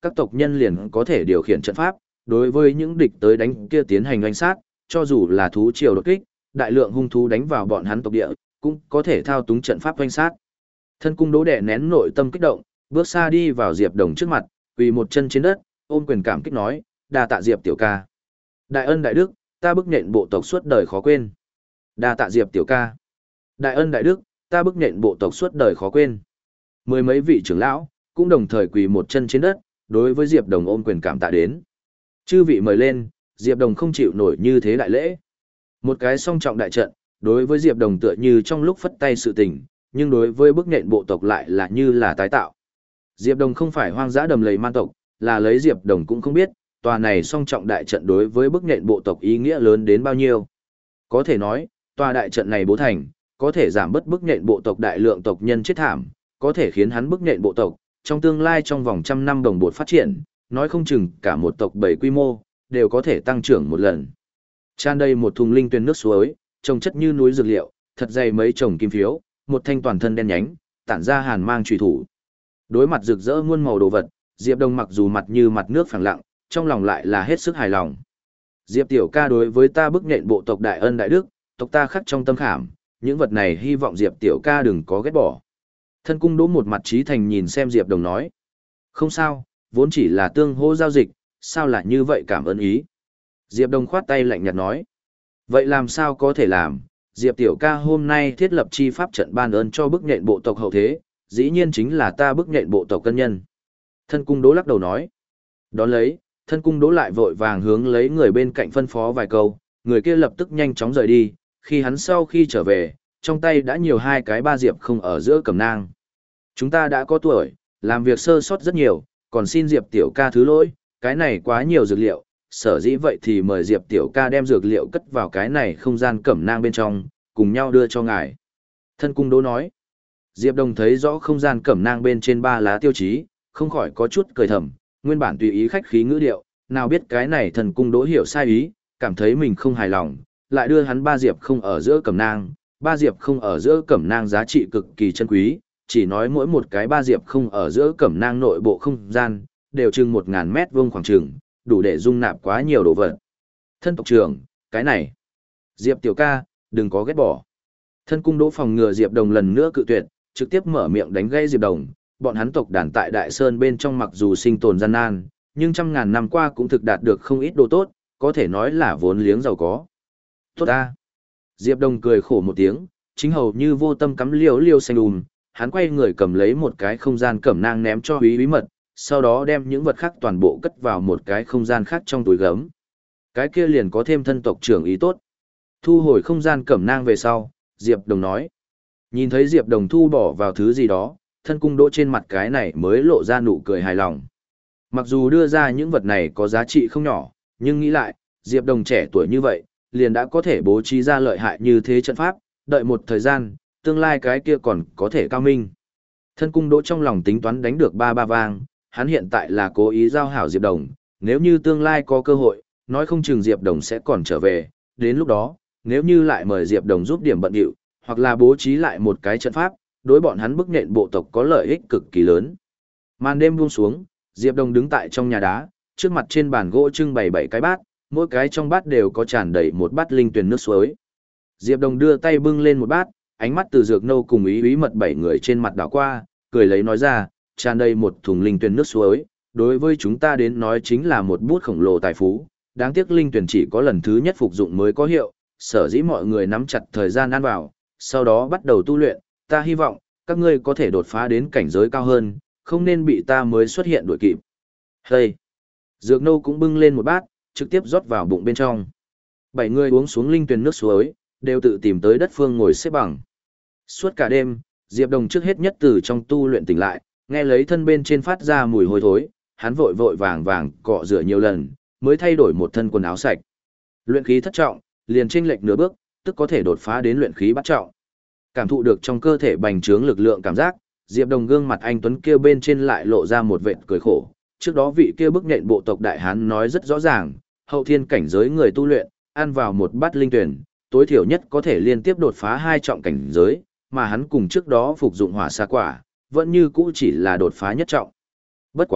các tộc nhân liền có thể điều khiển trận pháp, đối với những địch tới đánh kia tiến hành oanh sát, cho dù là thú triều đột kích, đại lượng hung thú đánh vào bọn hắn tộc địa, cũng có thể thao túng trận pháp oanh sát. Thân cung Đỗ đè nén nội tâm kích động, bước xa đi vào Diệp Đồng trước mặt, quỳ một chân trên đất, ôm quyền cảm kích nói, đa tạ Diệp tiểu ca. Đại ân đại đức, ta bức nhện bộ tộc suốt đời khó quên. Đa tạ Diệp tiểu ca. Đại ân đại đức, ta bức nhện bộ tộc suốt đời khó quên. Mười mấy vị trưởng lão cũng đồng thời quỳ một chân trên đất, đối với Diệp Đồng ôm quyền cảm tạ đến. Chư vị mời lên, Diệp Đồng không chịu nổi như thế đại lễ. Một cái song trọng đại trận, đối với Diệp Đồng tựa như trong lúc phất tay sự tình, nhưng đối với bức nhện bộ tộc lại là như là tái tạo. Diệp Đồng không phải hoang dã đầm lầy man tộc, là lấy Diệp Đồng cũng không biết, tòa này song trọng đại trận đối với bức nhện bộ tộc ý nghĩa lớn đến bao nhiêu. Có thể nói, tòa đại trận này bố thành, có thể giảm bớt bức nhện bộ tộc đại lượng tộc nhân chết thảm, có thể khiến hắn bức nhện bộ tộc, trong tương lai trong vòng trăm năm đồng bộ phát triển, nói không chừng cả một tộc bảy quy mô, đều có thể tăng trưởng một lần. Tràn đầy một thùng linh tuyền nước suối, trồng chất như núi dược liệu, thật dày mấy chồng kim phiếu, một thanh toàn thân đen nhánh, tản ra hàn mang truy thủ. Đối mặt rực rỡ muôn màu đồ vật, Diệp Đông mặc dù mặt như mặt nước phẳng lặng, trong lòng lại là hết sức hài lòng. Diệp tiểu ca đối với ta bức nhện bộ tộc đại ân đại đức, tộc ta khắc trong tâm khảm, những vật này hy vọng Diệp tiểu ca đừng có ghét bỏ. Thân cung Đỗ một mặt trí thành nhìn xem Diệp Đồng nói. Không sao, vốn chỉ là tương hỗ giao dịch, sao lại như vậy cảm ơn ý. Diệp Đồng khoát tay lạnh nhạt nói. Vậy làm sao có thể làm, Diệp tiểu ca hôm nay thiết lập chi pháp trận ban ơn cho bức nhện bộ tộc hậu thế, dĩ nhiên chính là ta bức nhện bộ tộc cân nhân. Thân cung Đỗ lắc đầu nói. Đón lấy, thân cung Đỗ lại vội vàng hướng lấy người bên cạnh phân phó vài câu, người kia lập tức nhanh chóng rời đi, khi hắn sau khi trở về, trong tay đã nhiều hai cái ba diệp không ở giữa cẩm nang. Chúng ta đã có tuổi, làm việc sơ sót rất nhiều, còn xin Diệp tiểu ca thứ lỗi, cái này quá nhiều dược liệu, sở dĩ vậy thì mời Diệp tiểu ca đem dược liệu cất vào cái này không gian cẩm nang bên trong, cùng nhau đưa cho ngài. Thân cung Đỗ nói. Diệp Đồng thấy rõ không gian cẩm nang bên trên ba lá tiêu chí, không khỏi có chút cười thầm, nguyên bản tùy ý khách khí ngữ điệu, nào biết cái này thần cung Đỗ hiểu sai ý, cảm thấy mình không hài lòng, lại đưa hắn ba diệp không ở giữa cẩm nang, ba diệp không ở giữa cẩm nang giá trị cực kỳ chân quý, chỉ nói mỗi một cái ba diệp không ở giữa cẩm nang nội bộ không gian, đều chừng một ngàn mét vuông khoảng chừng, đủ để dung nạp quá nhiều đồ vật. Thân tộc trưởng, cái này, Diệp tiểu ca, đừng có ghét bỏ. Thân cung Đỗ phòng ngừa Diệp Đồng lần nữa cự tuyệt, trực tiếp mở miệng đánh gây Diệp Đồng, bọn hắn tộc đàn tại Đại Sơn bên trong mặc dù sinh tồn gian nan, nhưng trăm ngàn năm qua cũng thực đạt được không ít đồ tốt, có thể nói là vốn liếng giàu có. Tốt ta. Diệp Đồng cười khổ một tiếng, chính hầu như vô tâm cắm liêu liêu xanh ùm, hắn quay người cầm lấy một cái không gian cẩm nang ném cho Úy Bí Mật, sau đó đem những vật khác toàn bộ cất vào một cái không gian khác trong túi gấm. Cái kia liền có thêm thân tộc trưởng ý tốt. Thu hồi không gian cẩm nang về sau, Diệp Đồng nói. Nhìn thấy Diệp Đồng thu bỏ vào thứ gì đó, thân cung Đỗ trên mặt cái này mới lộ ra nụ cười hài lòng. Mặc dù đưa ra những vật này có giá trị không nhỏ, nhưng nghĩ lại, Diệp Đồng trẻ tuổi như vậy, liền đã có thể bố trí ra lợi hại như thế trận pháp, đợi một thời gian, tương lai cái kia còn có thể cao minh. Thân cung Đỗ trong lòng tính toán đánh được ba ba vang, hắn hiện tại là cố ý giao hảo Diệp Đồng, nếu như tương lai có cơ hội, nói không chừng Diệp Đồng sẽ còn trở về, đến lúc đó, nếu như lại mời Diệp Đồng giúp điểm bận điệu, hoặc là bố trí lại một cái trận pháp, đối bọn hắn bức nhện bộ tộc có lợi ích cực kỳ lớn. Màn đêm buông xuống, Diệp Đồng đứng tại trong nhà đá, trước mặt trên bàn gỗ trưng bày bảy cái bát, mỗi cái trong bát đều có tràn đầy một bát linh tuyền nước suối. Diệp Đồng đưa tay bưng lên một bát, ánh mắt từ Dược Nâu cùng Ý Ý Mật bảy người trên mặt đảo qua, cười lấy nói ra, tràn đầy một thùng linh tuyền nước suối, đối với chúng ta đến nói chính là một bút khổng lồ tài phú, đáng tiếc linh tuyền chỉ có lần thứ nhất phục dụng mới có hiệu, sở dĩ mọi người nắm chặt thời gian ăn vào, sau đó bắt đầu tu luyện, ta hy vọng các ngươi có thể đột phá đến cảnh giới cao hơn, không nên bị ta mới xuất hiện đuổi kịp. Hey! Dược Nâu cũng bưng lên một bát, trực tiếp rót vào bụng bên trong. Bảy người uống xuống linh tuyền nước suối, đều tự tìm tới đất phương ngồi xếp bằng. Suốt cả đêm, Diệp Đồng trước hết nhất từ trong tu luyện tỉnh lại, nghe lấy thân bên trên phát ra mùi hôi thối, hắn vội vội vàng vàng cọ rửa nhiều lần, mới thay đổi một thân quần áo sạch. Luyện khí thất trọng, liền chênh lệch nửa bước, tức có thể đột phá đến luyện khí bát trọng. Cảm thụ được trong cơ thể bành trướng lực lượng cảm giác, Diệp Đồng gương mặt anh tuấn kia bên trên lại lộ ra một vệt cười khổ. Trước đó vị kia bức nhện bộ tộc đại hán nói rất rõ ràng, hậu thiên cảnh giới người tu luyện, ăn vào một bát linh tuyển, tối thiểu nhất có thể liên tiếp đột phá hai trọng cảnh giới, mà hắn cùng trước đó phục dụng hỏa sa quả, vẫn như cũ chỉ là đột phá nhất trọng. Bất quá,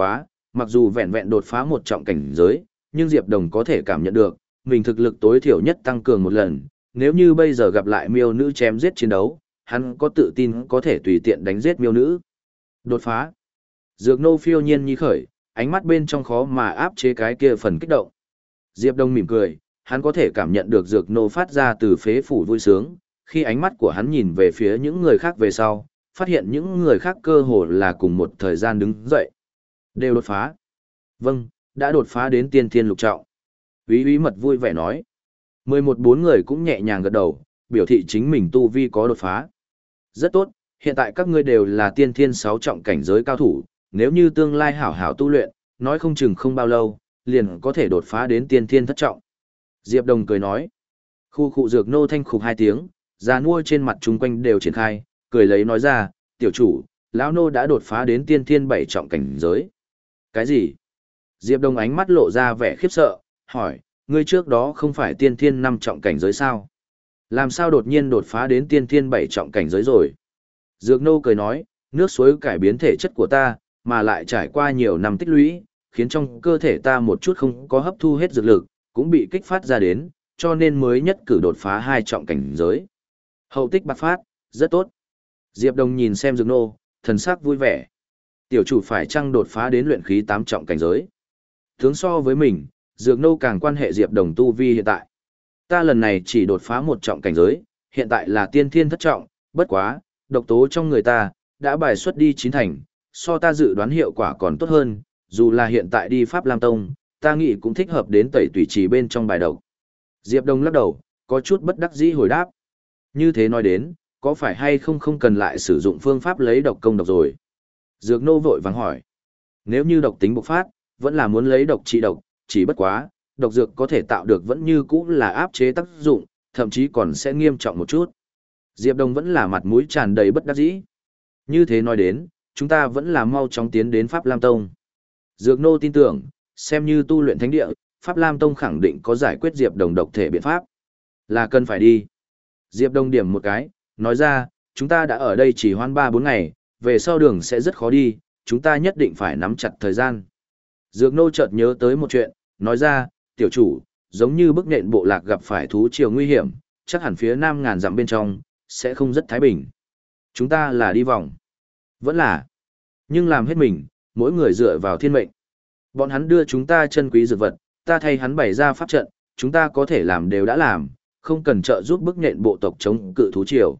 mặc dù vẹn vẹn đột phá một trọng cảnh giới, nhưng Diệp Đồng có thể cảm nhận được, mình thực lực tối thiểu nhất tăng cường một lần, nếu như bây giờ gặp lại miêu nữ chém giết chiến đấu, hắn có tự tin có thể tùy tiện đánh giết miêu nữ. Đột phá. Dược nô phiêu nhiên nhi khởi, ánh mắt bên trong khó mà áp chế cái kia phần kích động. Diệp Đông mỉm cười, hắn có thể cảm nhận được dược nô phát ra từ phế phủ vui sướng, khi ánh mắt của hắn nhìn về phía những người khác về sau, phát hiện những người khác cơ hồ là cùng một thời gian đứng dậy. Đều đột phá. Vâng, đã đột phá đến tiên thiên lục trọng. Úy úy mật vui vẻ nói. Mười một bốn người cũng nhẹ nhàng gật đầu, biểu thị chính mình tu vi có đột phá. Rất tốt, hiện tại các ngươi đều là tiên thiên sáu trọng cảnh giới cao thủ, nếu như tương lai hảo hảo tu luyện, nói không chừng không bao lâu, liền có thể đột phá đến tiên thiên thất trọng. Diệp Đồng cười nói. Khu khu dược nô thanh khục hai tiếng, già nua trên mặt chung quanh đều triển khai, cười lấy nói ra, tiểu chủ, lão nô đã đột phá đến tiên thiên bảy trọng cảnh giới. Cái gì? Diệp Đồng ánh mắt lộ ra vẻ khiếp sợ, hỏi, ngươi trước đó không phải tiên thiên năm trọng cảnh giới sao? Làm sao đột nhiên đột phá đến tiên thiên bảy trọng cảnh giới rồi? Dược nô cười nói, nước suối cải biến thể chất của ta, mà lại trải qua nhiều năm tích lũy, khiến trong cơ thể ta một chút không có hấp thu hết dược lực, cũng bị kích phát ra đến, cho nên mới nhất cử đột phá hai trọng cảnh giới. Hậu tích bạc phát, rất tốt. Diệp Đồng nhìn xem dược nô, thần sắc vui vẻ. Tiểu chủ phải chăng đột phá đến luyện khí tám trọng cảnh giới? Tướng so với mình, dược nô càng quan hệ Diệp Đồng tu vi hiện tại. Ta lần này chỉ đột phá một trọng cảnh giới, hiện tại là tiên thiên thất trọng, bất quá, độc tố trong người ta, đã bài xuất đi chín thành, so ta dự đoán hiệu quả còn tốt hơn, dù là hiện tại đi Pháp Lam Tông, ta nghĩ cũng thích hợp đến tẩy tùy trì bên trong bài độc. Diệp Đông lắc đầu, có chút bất đắc dĩ hồi đáp. Như thế nói đến, có phải hay không không cần lại sử dụng phương pháp lấy độc công độc rồi? Dược nô vội vàng hỏi. Nếu như độc tính bộc phát, vẫn là muốn lấy độc trị độc, chỉ bất quá, độc dược có thể tạo được vẫn như cũ là áp chế tác dụng, thậm chí còn sẽ nghiêm trọng một chút. Diệp Đông vẫn là mặt mũi tràn đầy bất đắc dĩ. Như thế nói đến, chúng ta vẫn là mau chóng tiến đến Pháp Lam Tông. Dược nô tin tưởng, xem như tu luyện thánh địa, Pháp Lam Tông khẳng định có giải quyết Diệp Đồng độc thể biện pháp. Là cần phải đi. Diệp Đông điểm một cái, nói ra, chúng ta đã ở đây chỉ hoãn ba bốn ngày, về sau đường sẽ rất khó đi, chúng ta nhất định phải nắm chặt thời gian. Dược nô chợt nhớ tới một chuyện, nói ra, tiểu chủ, giống như bức nện bộ lạc gặp phải thú triều nguy hiểm, chắc hẳn phía nam ngàn dặm bên trong, sẽ không rất thái bình. Chúng ta là đi vòng. Vẫn là. Nhưng làm hết mình, mỗi người dựa vào thiên mệnh. Bọn hắn đưa chúng ta chân quý dược vật, ta thay hắn bày ra pháp trận, chúng ta có thể làm đều đã làm, không cần trợ giúp bức nện bộ tộc chống cự thú triều.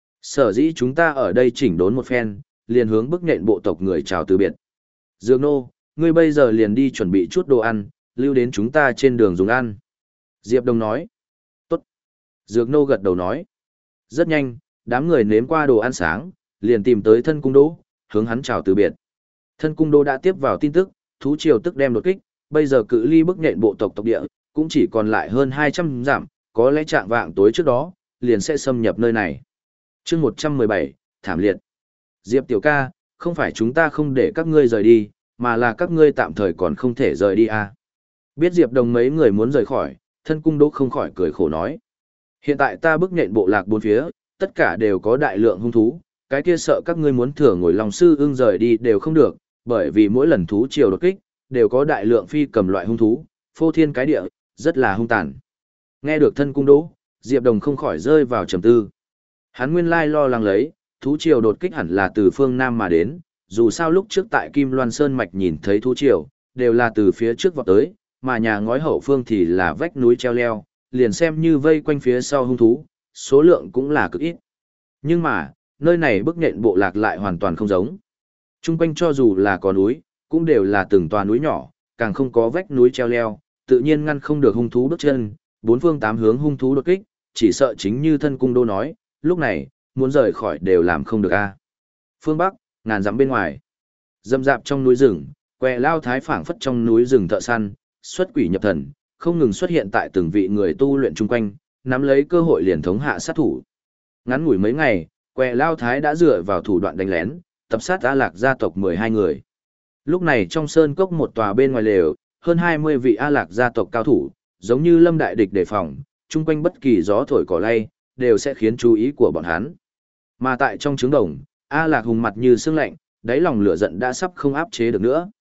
Sở dĩ chúng ta ở đây chỉnh đốn một phen, liền hướng bức nện bộ tộc người chào từ biệt. Dược nô, ngươi bây giờ liền đi chuẩn bị chút đồ ăn, lưu đến chúng ta trên đường dùng ăn. Diệp Đông nói. Tốt. Dược nô gật đầu nói. Rất nhanh, đám người nếm qua đồ ăn sáng, liền tìm tới thân cung đỗ, hướng hắn chào từ biệt. Thân cung đỗ đã tiếp vào tin tức, thú triều tức đem đột kích, bây giờ cự ly bức nện bộ tộc tộc địa, cũng chỉ còn lại hơn hai trăm dặm, có lẽ trạng vạng tối trước đó, liền sẽ xâm nhập nơi này. chương một trăm mười bảy, thảm liệt. Diệp tiểu ca, không phải chúng ta không để các ngươi rời đi, mà là các ngươi tạm thời còn không thể rời đi à. Biết Diệp Đồng mấy người muốn rời khỏi, thân cung đỗ không khỏi cười khổ nói. Hiện tại ta bức nện bộ lạc bốn phía, tất cả đều có đại lượng hung thú, cái kia sợ các ngươi muốn thừa ngồi lòng sư ưng rời đi đều không được, bởi vì mỗi lần thú triều đột kích, đều có đại lượng phi cầm loại hung thú, phô thiên cái địa, rất là hung tàn. Nghe được thân cung đỗ, Diệp Đồng không khỏi rơi vào trầm tư. Hắn nguyên lai lo lắng lấy, thú triều đột kích hẳn là từ phương Nam mà đến, dù sao lúc trước tại Kim Loan Sơn Mạch nhìn thấy thú triều, đều là từ phía trước vọt tới, mà nhà ngói hậu phương thì là vách núi treo leo, liền xem như vây quanh phía sau hung thú, số lượng cũng là cực ít. Nhưng mà, nơi này bức nện bộ lạc lại hoàn toàn không giống. Trung quanh cho dù là có núi, cũng đều là từng tòa núi nhỏ, càng không có vách núi treo leo, tự nhiên ngăn không được hung thú bước chân, bốn phương tám hướng hung thú đột kích, chỉ sợ chính như thân cung đô nói, lúc này, muốn rời khỏi đều làm không được a. Phương Bắc, ngàn dặm bên ngoài, dâm dạp trong núi rừng, què lao thái phảng phất trong núi rừng thợ săn, xuất quỷ nhập thần, không ngừng xuất hiện tại từng vị người tu luyện chung quanh, nắm lấy cơ hội liền thống hạ sát thủ. Ngắn ngủi mấy ngày, què lao thái đã dựa vào thủ đoạn đánh lén, tập sát A Lạc gia tộc mười hai người. Lúc này trong sơn cốc một tòa bên ngoài lều, hơn hai mươi vị A Lạc gia tộc cao thủ, giống như lâm đại địch đề phòng, chung quanh bất kỳ gió thổi cỏ lay, đều sẽ khiến chú ý của bọn hắn. Mà tại trong trứng đồng, A Lạc hùng mặt như sương lạnh, đáy lòng lửa giận đã sắp không áp chế được nữa.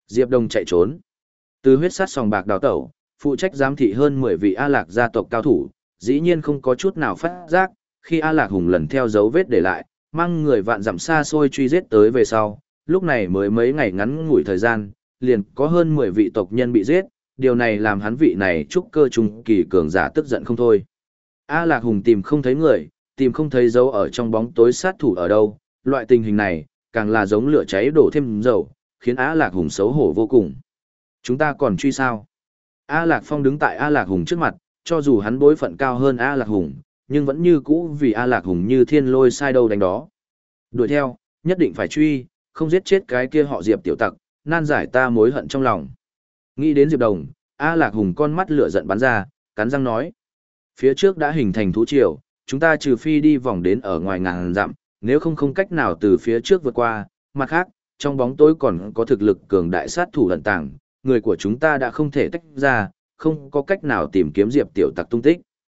Diệp Đồng chạy trốn. Từ huyết sát sòng bạc đào tẩu, phụ trách giám thị hơn mười vị A Lạc gia tộc cao thủ, dĩ nhiên không có chút nào phát giác, khi A Lạc Hùng lần theo dấu vết để lại, mang người vạn dặm xa xôi truy giết tới về sau, lúc này mới mấy ngày ngắn ngủi thời gian, liền có hơn mười vị tộc nhân bị giết, điều này làm hắn vị này trúc cơ trung kỳ cường giả tức giận không thôi. A Lạc Hùng tìm không thấy người, tìm không thấy dấu ở trong bóng tối sát thủ ở đâu, loại tình hình này, càng là giống lửa cháy đổ thêm dầu, khiến A Lạc Hùng xấu hổ vô cùng. Chúng ta còn truy sao? A Lạc Phong đứng tại A Lạc Hùng trước mặt, cho dù hắn bối phận cao hơn A Lạc Hùng, nhưng vẫn như cũ vì A Lạc Hùng như thiên lôi sai đâu đánh đó. Đuổi theo, nhất định phải truy, không giết chết cái kia họ Diệp tiểu tặc, nan giải ta mối hận trong lòng. Nghĩ đến Diệp Đồng, A Lạc Hùng con mắt lửa giận bắn ra, cắn răng nói. Phía trước đã hình thành thú triều, chúng ta trừ phi đi vòng đến ở ngoài ngàn dặm, nếu không không cách nào từ phía trước vượt qua, mặt khác, trong bóng tối còn có thực lực cường đại sát thủ lận tàng, người của chúng ta đã không thể tách ra, không có cách nào tìm kiếm Diệp tiểu tặc tung tích.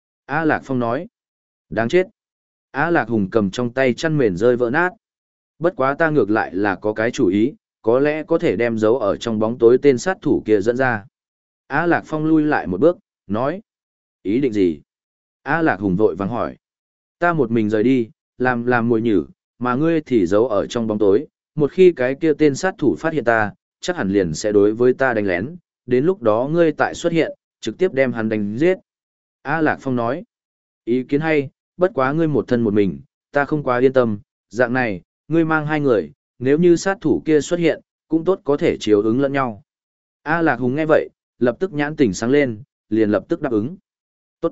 A Lạc Phong nói. Đáng chết. A Lạc Hùng cầm trong tay chăn mền rơi vỡ nát. Bất quá ta ngược lại là có cái chủ ý, có lẽ có thể đem dấu ở trong bóng tối tên sát thủ kia dẫn ra. A Lạc Phong lui lại một bước, nói. Ý định gì? A Lạc Hùng vội vàng hỏi. Ta một mình rời đi, làm làm mồi nhử, mà ngươi thì giấu ở trong bóng tối. Một khi cái kia tên sát thủ phát hiện ta, chắc hẳn liền sẽ đối với ta đánh lén. Đến lúc đó ngươi tại xuất hiện, trực tiếp đem hắn đánh giết. A Lạc Phong nói. Ý kiến hay, bất quá ngươi một thân một mình, ta không quá yên tâm. Dạng này, ngươi mang hai người, nếu như sát thủ kia xuất hiện, cũng tốt có thể chiếu ứng lẫn nhau. A Lạc Hùng nghe vậy, lập tức nhãn tỉnh sáng lên, liền lập tức đáp ứng. Tốt.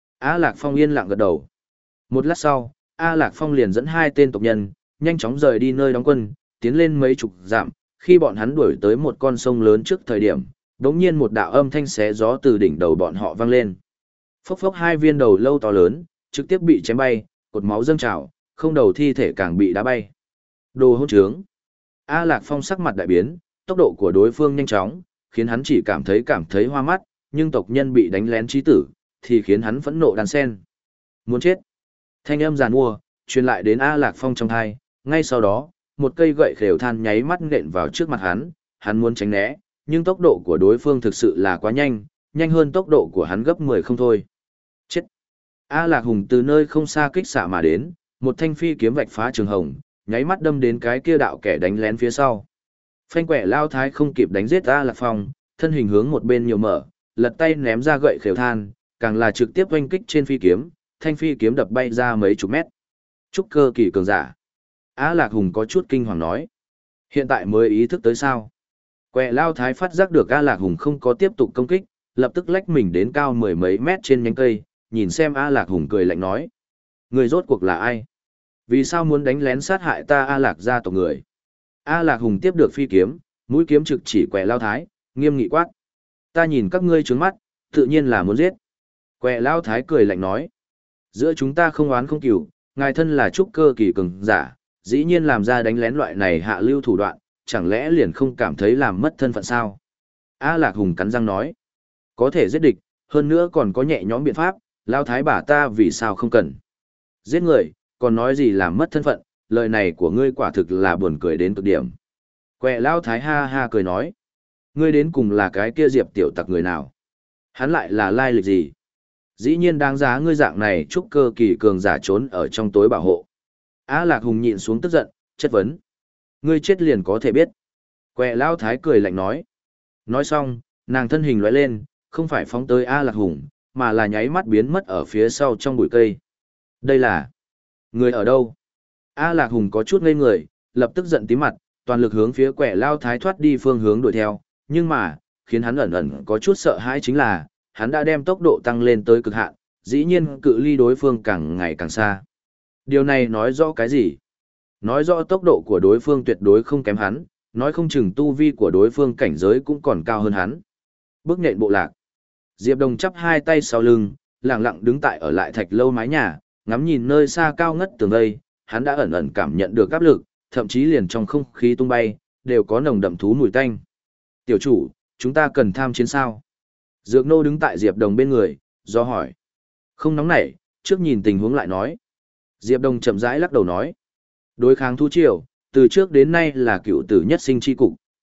A Lạc Phong yên lặng gật đầu. Một lát sau, A Lạc Phong liền dẫn hai tên tộc nhân, nhanh chóng rời đi nơi đóng quân, tiến lên mấy chục dặm. Khi bọn hắn đuổi tới một con sông lớn trước thời điểm, đống nhiên một đạo âm thanh xé gió từ đỉnh đầu bọn họ vang lên. Phốc phốc hai viên đầu lâu to lớn, trực tiếp bị chém bay, cột máu dâng trào, không đầu thi thể càng bị đá bay. Đồ hỗn trướng. A Lạc Phong sắc mặt đại biến, tốc độ của đối phương nhanh chóng, khiến hắn chỉ cảm thấy cảm thấy hoa mắt, nhưng tộc nhân bị đánh lén chí tử, thì khiến hắn phẫn nộ đan sen. Muốn chết. Thanh âm giàn mua, truyền lại đến A Lạc Phong trong tai, ngay sau đó, một cây gậy khều than nháy mắt nện vào trước mặt hắn, hắn muốn tránh né, nhưng tốc độ của đối phương thực sự là quá nhanh, nhanh hơn tốc độ của hắn gấp mười không thôi. Chết. A Lạc Hùng từ nơi không xa kích xạ mà đến, một thanh phi kiếm vạch phá trường hồng, nháy mắt đâm đến cái kia đạo kẻ đánh lén phía sau. Phanh quẻ lao thái không kịp đánh giết A Lạc Phong, thân hình hướng một bên nhiều mở, lật tay ném ra gậy khều than, càng là trực tiếp oanh kích trên phi kiếm, thanh phi kiếm đập bay ra mấy chục mét. Trúc cơ kỳ cường giả. A Lạc Hùng có chút kinh hoàng nói. Hiện tại mới ý thức tới sao. Quẻ lao thái phát giác được A Lạc Hùng không có tiếp tục công kích, lập tức lách mình đến cao mười mấy mét trên nhánh cây, nhìn xem A Lạc Hùng cười lạnh nói. Người rốt cuộc là ai? Vì sao muốn đánh lén sát hại ta A Lạc gia tộc người? A Lạc Hùng tiếp được phi kiếm, mũi kiếm trực chỉ quẻ lao thái, nghiêm nghị quát. Ta nhìn các ngươi trướng mắt, tự nhiên là muốn giết. Quẻ lao thái cười lạnh nói. Giữa chúng ta không oán không cừu, ngài thân là trúc cơ kỳ cường giả, dĩ nhiên làm ra đánh lén loại này hạ lưu thủ đoạn, chẳng lẽ liền không cảm thấy làm mất thân phận sao? A Lạc Hùng cắn răng nói. Có thể giết địch, hơn nữa còn có nhẹ nhõm biện pháp, lao thái bà ta vì sao không cần. Giết người, còn nói gì làm mất thân phận, lời này của ngươi quả thực là buồn cười đến cực điểm. Quẹ lao thái ha ha cười nói. Ngươi đến cùng là cái kia Diệp tiểu tặc người nào? Hắn lại là lai lịch gì? Dĩ nhiên đáng giá ngươi dạng này trúc cơ kỳ cường giả trốn ở trong tối bảo hộ. A Lạc Hùng nhịn xuống tức giận, chất vấn. Ngươi chết liền có thể biết. Quẹ lao thái cười lạnh nói. Nói xong, nàng thân hình lóe lên, không phải phóng tới A Lạc Hùng, mà là nháy mắt biến mất ở phía sau trong bụi cây. Đây là... người ở đâu? A Lạc Hùng có chút ngây người, lập tức giận tím mặt, toàn lực hướng phía quẻ lao thái thoát đi phương hướng đuổi theo, nhưng mà, khiến hắn ẩn ẩn có chút sợ hãi chính là, hắn đã đem tốc độ tăng lên tới cực hạn, dĩ nhiên cự ly đối phương càng ngày càng xa. Điều này nói rõ cái gì? Nói rõ tốc độ của đối phương tuyệt đối không kém hắn, nói không chừng tu vi của đối phương cảnh giới cũng còn cao hơn hắn. Bước nhện bộ lạc. Diệp Đồng chắp hai tay sau lưng, lặng lặng đứng tại ở lại thạch lâu mái nhà, ngắm nhìn nơi xa cao ngất tường vây, hắn đã ẩn ẩn cảm nhận được áp lực, thậm chí liền trong không khí tung bay, đều có nồng đậm thú mùi tanh. Tiểu chủ, chúng ta cần tham chiến sao? Dược nô đứng tại Diệp Đồng bên người, do hỏi. Không nóng nảy, trước nhìn tình huống lại nói. Diệp Đồng chậm rãi lắc đầu nói. Đối kháng thú triều, từ trước đến nay là cựu tử nhất sinh chi cục,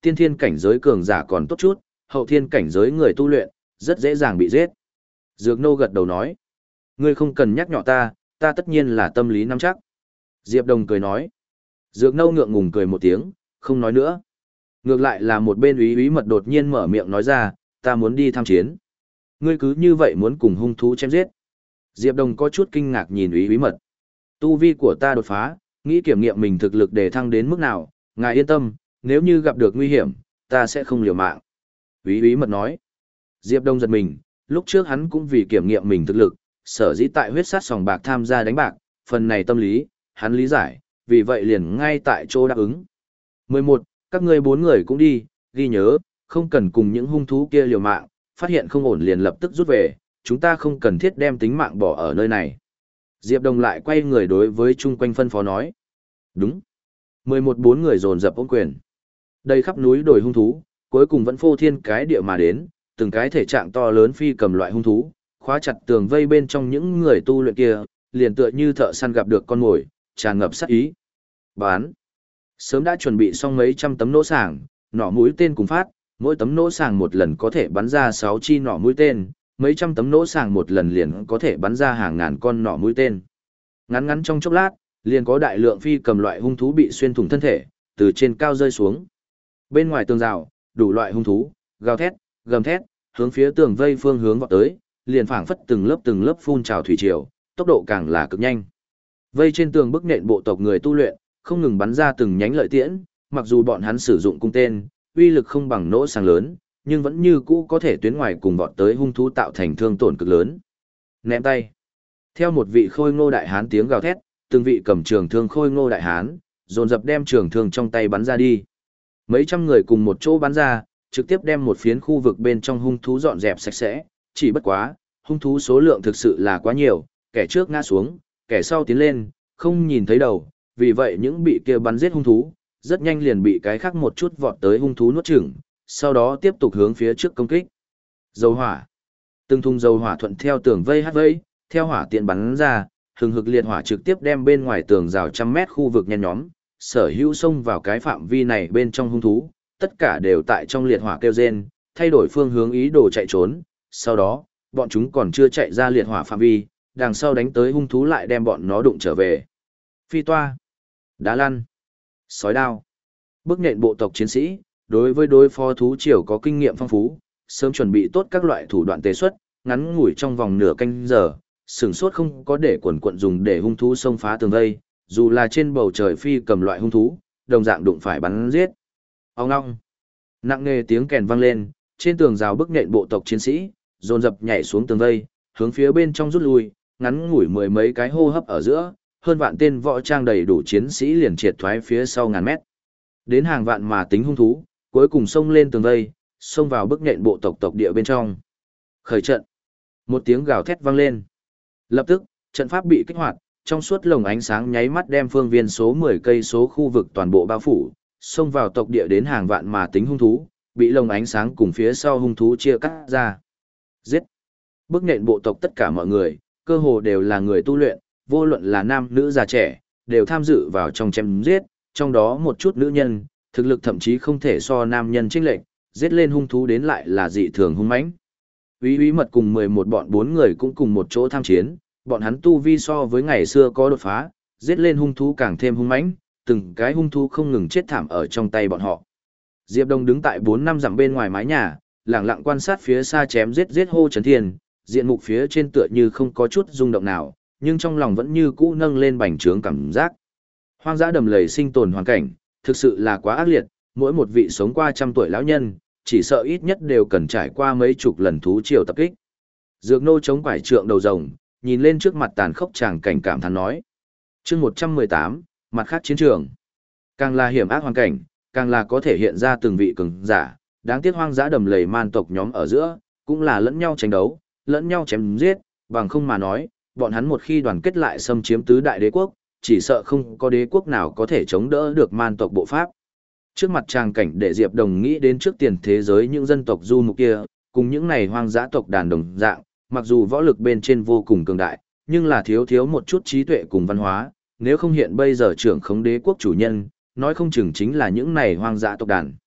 tiên thiên cảnh giới cường giả còn tốt chút, hậu thiên cảnh giới người tu luyện, rất dễ dàng bị giết. Dược Nô gật đầu nói, ngươi không cần nhắc nhọ ta, ta tất nhiên là tâm lý nắm chắc. Diệp Đồng cười nói, Dược Nô ngượng ngùng cười một tiếng, không nói nữa. Ngược lại là một bên úy úy mật đột nhiên mở miệng nói ra, ta muốn đi tham chiến. Ngươi cứ như vậy muốn cùng hung thú chém giết. Diệp Đồng có chút kinh ngạc nhìn úy úy mật. Tu vi của ta đột phá, nghĩ kiểm nghiệm mình thực lực để thăng đến mức nào, ngài yên tâm, nếu như gặp được nguy hiểm, ta sẽ không liều mạng. Úy úy mật nói. Diệp Đông giật mình, lúc trước hắn cũng vì kiểm nghiệm mình thực lực, sở dĩ tại huyết sát sòng bạc tham gia đánh bạc, phần này tâm lý, hắn lý giải, vì vậy liền ngay tại chỗ đáp ứng. mười một, các ngươi bốn người cũng đi, ghi nhớ, không cần cùng những hung thú kia liều mạng, phát hiện không ổn liền lập tức rút về, chúng ta không cần thiết đem tính mạng bỏ ở nơi này. Diệp Đông lại quay người đối với chung quanh phân phó nói. Đúng. mười một bốn người dồn dập ôm quyền. Đây khắp núi đồi hung thú, cuối cùng vẫn phô thiên cái địa mà đến, từng cái thể trạng to lớn phi cầm loại hung thú, khóa chặt tường vây bên trong những người tu luyện kia, liền tựa như thợ săn gặp được con mồi, tràn ngập sát ý. Bán. Sớm đã chuẩn bị xong mấy trăm tấm nỗ sàng, nỏ mũi tên cùng phát, mỗi tấm nỗ sàng một lần có thể bắn ra sáu chi nỏ mũi tên, mấy trăm tấm nỗ sàng một lần liền có thể bắn ra hàng ngàn con nỏ mũi tên. Ngắn ngắn trong chốc lát, liền có đại lượng phi cầm loại hung thú bị xuyên thủng thân thể, từ trên cao rơi xuống. Bên ngoài tường rào, đủ loại hung thú, gào thét, gầm thét, hướng phía tường vây phương hướng vọt tới, liền phảng phất từng lớp từng lớp phun trào thủy triều, tốc độ càng là cực nhanh. Vây trên tường bức nện bộ tộc người tu luyện, không ngừng bắn ra từng nhánh lợi tiễn, mặc dù bọn hắn sử dụng cung tên, uy lực không bằng nỗ sàng lớn, nhưng vẫn như cũ có thể tuyến ngoài cùng vọt tới hung thú tạo thành thương tổn cực lớn. Ném tay. Theo một vị khôi ngô đại hán tiếng gào thét, từng vị cầm trường thương khôi ngô đại hán, dồn dập đem trường thương trong tay bắn ra đi. Mấy trăm người cùng một chỗ bắn ra, trực tiếp đem một phiến khu vực bên trong hung thú dọn dẹp sạch sẽ, chỉ bất quá, hung thú số lượng thực sự là quá nhiều, kẻ trước ngã xuống, kẻ sau tiến lên, không nhìn thấy đầu, vì vậy những bị kia bắn giết hung thú, rất nhanh liền bị cái khác một chút vọt tới hung thú nuốt chửng, sau đó tiếp tục hướng phía trước công kích. Dầu hỏa. Từng thùng dầu hỏa thuận theo tường vây hát vây, theo hỏa tiện bắn ra, hừng hực liệt hỏa trực tiếp đem bên ngoài tường rào trăm mét khu vực nhen nhóm, sở hữu xông vào cái phạm vi này bên trong hung thú, tất cả đều tại trong liệt hỏa kêu rên, thay đổi phương hướng ý đồ chạy trốn, sau đó, bọn chúng còn chưa chạy ra liệt hỏa phạm vi, đằng sau đánh tới hung thú lại đem bọn nó đụng trở về. Phi toa, đá lăn, sói đao. Bức nện bộ tộc chiến sĩ, đối với đối phó thú triều có kinh nghiệm phong phú, sớm chuẩn bị tốt các loại thủ đoạn tế xuất, ngắn ngủi trong vòng nửa canh giờ, sửng sốt không có để quần quận dùng để hung thú xông phá tường vây, dù là trên bầu trời phi cầm loại hung thú, đồng dạng đụng phải bắn giết. Ông ngong. Nặng nề tiếng kèn vang lên, trên tường rào bức nện bộ tộc chiến sĩ, dồn dập nhảy xuống tường vây, hướng phía bên trong rút lui, ngắn ngủi mười mấy cái hô hấp ở giữa, hơn vạn tên võ trang đầy đủ chiến sĩ liền triệt thoái phía sau ngàn mét. Đến hàng vạn mà tính hung thú, cuối cùng xông lên tường vây, xông vào bức nện bộ tộc tộc địa bên trong. Khởi trận. Một tiếng gào thét vang lên. Lập tức, trận pháp bị kích hoạt, trong suốt lồng ánh sáng nháy mắt đem phương viên số mười cây số khu vực toàn bộ bao phủ, xông vào tộc địa đến hàng vạn mà tính hung thú, bị lồng ánh sáng cùng phía sau hung thú chia cắt ra. Giết. Bức nện bộ tộc tất cả mọi người, cơ hồ đều là người tu luyện, vô luận là nam nữ già trẻ, đều tham dự vào trong chém giết, trong đó một chút nữ nhân, thực lực thậm chí không thể so nam nhân chênh lệch, giết lên hung thú đến lại là dị thường hung mãnh. Úy úy mật cùng mười một bọn bốn người cũng cùng một chỗ tham chiến, bọn hắn tu vi so với ngày xưa có đột phá, giết lên hung thú càng thêm hung mãnh, từng cái hung thú không ngừng chết thảm ở trong tay bọn họ. Diệp Đông đứng tại bốn năm dặm bên ngoài mái nhà, lặng lặng quan sát phía xa chém giết giết hô chấn thiên, diện mục phía trên tựa như không có chút rung động nào, nhưng trong lòng vẫn như cũ nâng lên bành trướng cảm giác. Hoang dã đầm lầy sinh tồn hoàn cảnh, thực sự là quá ác liệt, mỗi một vị sống qua trăm tuổi lão nhân, chỉ sợ ít nhất đều cần trải qua mấy chục lần thú triều tập kích. Dược Nô chống quải trượng đầu rồng, nhìn lên trước mặt tàn khốc tràng cảnh cảm thán nói. Chương một trăm mười tám, mặt khác chiến trường. Càng là hiểm ác hoàn cảnh, càng là có thể hiện ra từng vị cường giả, đáng tiếc hoang dã đầm lầy man tộc nhóm ở giữa, cũng là lẫn nhau tranh đấu, lẫn nhau chém giết, bằng không mà nói, bọn hắn một khi đoàn kết lại xâm chiếm tứ đại đế quốc, chỉ sợ không có đế quốc nào có thể chống đỡ được man tộc bộ pháp. Trước mặt tràng cảnh để Diệp Đồng nghĩ đến trước tiền thế giới những dân tộc du mục kia, cùng những này hoang dã tộc đàn đồng dạng, mặc dù võ lực bên trên vô cùng cường đại, nhưng là thiếu thiếu một chút trí tuệ cùng văn hóa, nếu không hiện bây giờ trưởng khống đế quốc chủ nhân, nói không chừng chính là những này hoang dã tộc đàn.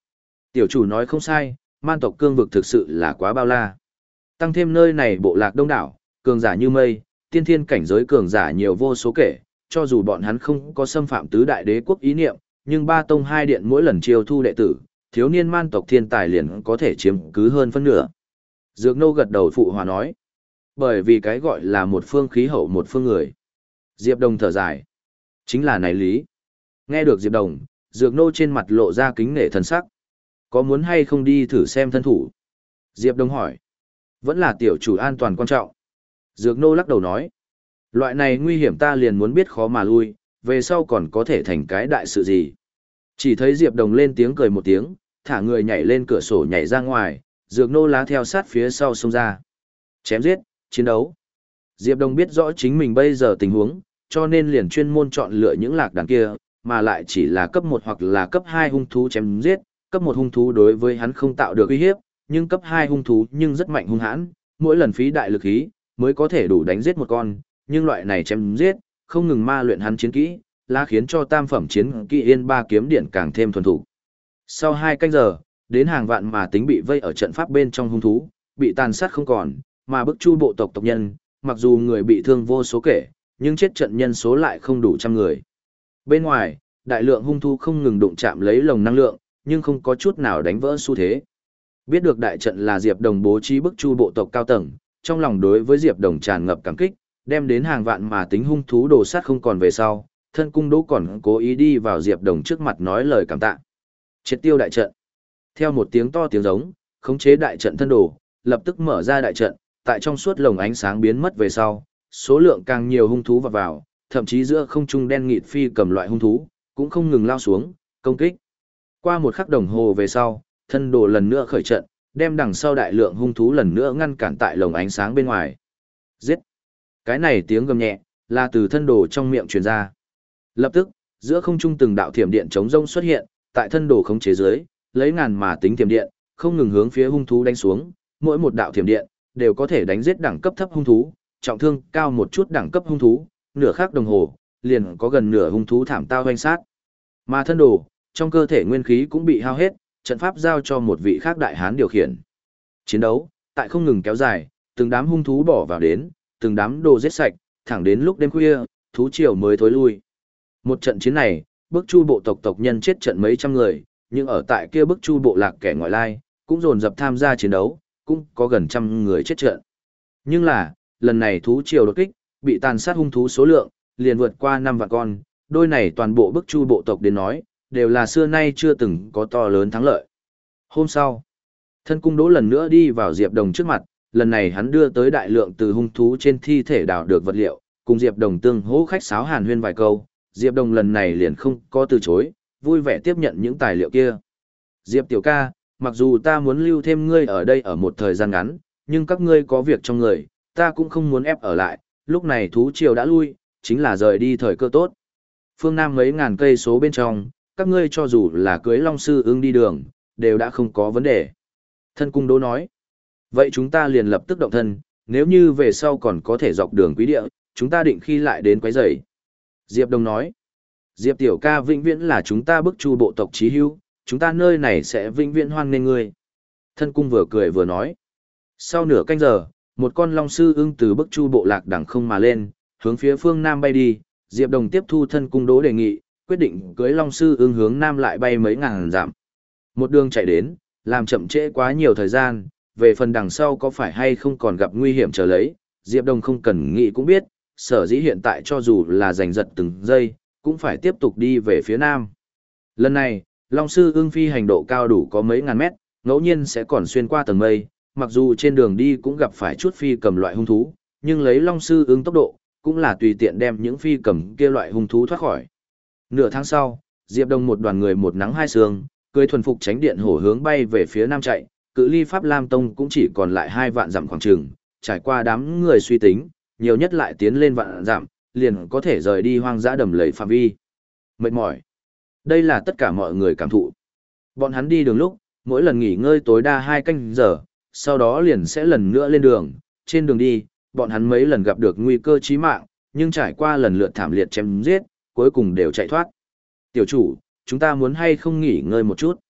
Tiểu chủ nói không sai, man tộc cương vực thực sự là quá bao la. Tăng thêm nơi này bộ lạc đông đảo, cường giả như mây, tiên thiên cảnh giới cường giả nhiều vô số kể, cho dù bọn hắn không có xâm phạm tứ đại đế quốc ý niệm, nhưng ba tông hai điện mỗi lần chiêu thu đệ tử, thiếu niên man tộc thiên tài liền có thể chiếm cứ hơn phân nửa. Dược Nô gật đầu phụ hòa nói, bởi vì cái gọi là một phương khí hậu một phương người. Diệp Đồng thở dài, chính là này lý. Nghe được Diệp Đồng, Dược Nô trên mặt lộ ra kính nể thần sắc. Có muốn hay không đi thử xem thân thủ? Diệp Đồng hỏi, vẫn là tiểu chủ an toàn quan trọng. Dược Nô lắc đầu nói, loại này nguy hiểm ta liền muốn biết khó mà lui, về sau còn có thể thành cái đại sự gì. Chỉ thấy Diệp Đồng lên tiếng cười một tiếng, thả người nhảy lên cửa sổ nhảy ra ngoài, Dược Nô lá theo sát phía sau xông ra. Chém giết, chiến đấu. Diệp Đồng biết rõ chính mình bây giờ tình huống, cho nên liền chuyên môn chọn lựa những lạc đàn kia, mà lại chỉ là cấp một hoặc là cấp hai hung thú chém giết, cấp một hung thú đối với hắn không tạo được uy hiếp, nhưng cấp hai hung thú nhưng rất mạnh hung hãn, mỗi lần phí đại lực khí mới có thể đủ đánh giết một con, nhưng loại này chém giết, không ngừng ma luyện hắn chiến kỹ, lá khiến cho tam phẩm chiến kỹ yên ba kiếm điện càng thêm thuần thủ. Sau hai canh giờ, đến hàng vạn mà tính bị vây ở trận pháp bên trong hung thú, bị tàn sát không còn, mà bức chu bộ tộc tộc nhân, mặc dù người bị thương vô số kể, nhưng chết trận nhân số lại không đủ trăm người. Bên ngoài, đại lượng hung thú không ngừng đụng chạm lấy lồng năng lượng, nhưng không có chút nào đánh vỡ xu thế. Biết được đại trận là Diệp Đồng bố trí bức chu bộ tộc cao tầng, trong lòng đối với Diệp Đồng tràn ngập cảm kích, đem đến hàng vạn mà tính hung thú đồ sát không còn về sau, thân cung Đỗ còn cố ý đi vào Diệp Đồng trước mặt nói lời cảm tạ. Triệt tiêu đại trận. Theo một tiếng to tiếng giống, khống chế đại trận thân đồ, lập tức mở ra đại trận, tại trong suốt lồng ánh sáng biến mất về sau, số lượng càng nhiều hung thú vào vào, thậm chí giữa không trung đen nghịt phi cầm loại hung thú, cũng không ngừng lao xuống, công kích. Qua một khắc đồng hồ về sau, thân đồ lần nữa khởi trận, đem đằng sau đại lượng hung thú lần nữa ngăn cản tại lồng ánh sáng bên ngoài. Giết! Cái này tiếng gầm nhẹ, là từ thân đồ trong miệng truyền ra. Lập tức, giữa không trung từng đạo thiểm điện chống rông xuất hiện, tại thân đồ khống chế dưới, lấy ngàn mà tính thiểm điện, không ngừng hướng phía hung thú đánh xuống, mỗi một đạo thiểm điện đều có thể đánh giết đẳng cấp thấp hung thú, trọng thương cao một chút đẳng cấp hung thú, nửa khắc đồng hồ, liền có gần nửa hung thú thảm tao hoành sát. Mà thân đồ, trong cơ thể nguyên khí cũng bị hao hết, trận pháp giao cho một vị khác đại hán điều khiển. Chiến đấu, tại không ngừng kéo dài, từng đám hung thú bỏ vào đến, từng đám đồ giết sạch, thẳng đến lúc đêm khuya, thú triều mới thối lui. Một trận chiến này, bức chu bộ tộc tộc nhân chết trận mấy trăm người, nhưng ở tại kia bức chu bộ lạc kẻ ngoại lai, cũng dồn dập tham gia chiến đấu, cũng có gần trăm người chết trận. Nhưng là, lần này thú triều đột kích, bị tàn sát hung thú số lượng, liền vượt qua năm vạn con, đôi này toàn bộ bức chu bộ tộc đến nói, đều là xưa nay chưa từng có to lớn thắng lợi. Hôm sau, thân cung Đỗ lần nữa đi vào Diệp Đồng trước mặt, lần này hắn đưa tới đại lượng từ hung thú trên thi thể đào được vật liệu, cùng Diệp Đồng tương hỗ khách sáo hàn huyên vài câu, Diệp Đồng lần này liền không có từ chối, vui vẻ tiếp nhận những tài liệu kia. Diệp tiểu ca, mặc dù ta muốn lưu thêm ngươi ở đây ở một thời gian ngắn, nhưng các ngươi có việc trong người, ta cũng không muốn ép ở lại, lúc này thú triều đã lui, chính là rời đi thời cơ tốt. Phương Nam mấy ngàn cây số bên trong, các ngươi cho dù là cưới Long Sư Ưng đi đường, đều đã không có vấn đề. Thân cung Đỗ nói, vậy chúng ta liền lập tức động thân, nếu như về sau còn có thể dọc đường quý địa, chúng ta định khi lại đến quấy rầy. Diệp Đồng nói, Diệp tiểu ca vĩnh viễn là chúng ta bức chu bộ tộc chí hữu, chúng ta nơi này sẽ vĩnh viễn hoan nghênh ngươi. Thân cung vừa cười vừa nói. Sau nửa canh giờ, một con Long Sư Ưng từ bức chu bộ lạc đằng không mà lên, hướng phía phương Nam bay đi, Diệp Đồng tiếp thu thân cung Đỗ đề nghị, quyết định cưới Long Sư Ưng hướng Nam lại bay mấy ngàn dặm. Một đường chạy đến, làm chậm trễ quá nhiều thời gian, về phần đằng sau có phải hay không còn gặp nguy hiểm chờ lấy, Diệp Đồng không cần nghĩ cũng biết, sở dĩ hiện tại cho dù là giành giật từng giây, cũng phải tiếp tục đi về phía Nam. Lần này, Long Sư Ưng phi hành độ cao đủ có mấy ngàn mét, ngẫu nhiên sẽ còn xuyên qua tầng mây, mặc dù trên đường đi cũng gặp phải chút phi cầm loại hung thú, nhưng lấy Long Sư Ưng tốc độ, cũng là tùy tiện đem những phi cầm kia loại hung thú thoát khỏi. Nửa tháng sau, Diệp Đồng một đoàn người một nắng hai sương, cưỡi thuần phục tránh điện hổ hướng bay về phía Nam chạy, cự ly Pháp Lam Tông cũng chỉ còn lại hai vạn dặm khoảng trường, trải qua đám người suy tính, nhiều nhất lại tiến lên vạn dặm, liền có thể rời đi hoang dã đầm lầy phạm vi. Mệt mỏi. Đây là tất cả mọi người cảm thụ. Bọn hắn đi đường lúc, mỗi lần nghỉ ngơi tối đa hai canh giờ, sau đó liền sẽ lần nữa lên đường. Trên đường đi, bọn hắn mấy lần gặp được nguy cơ chí mạng, nhưng trải qua lần lượt thảm liệt chém giết, cuối cùng đều chạy thoát. Tiểu chủ, chúng ta muốn hay không nghỉ ngơi một chút?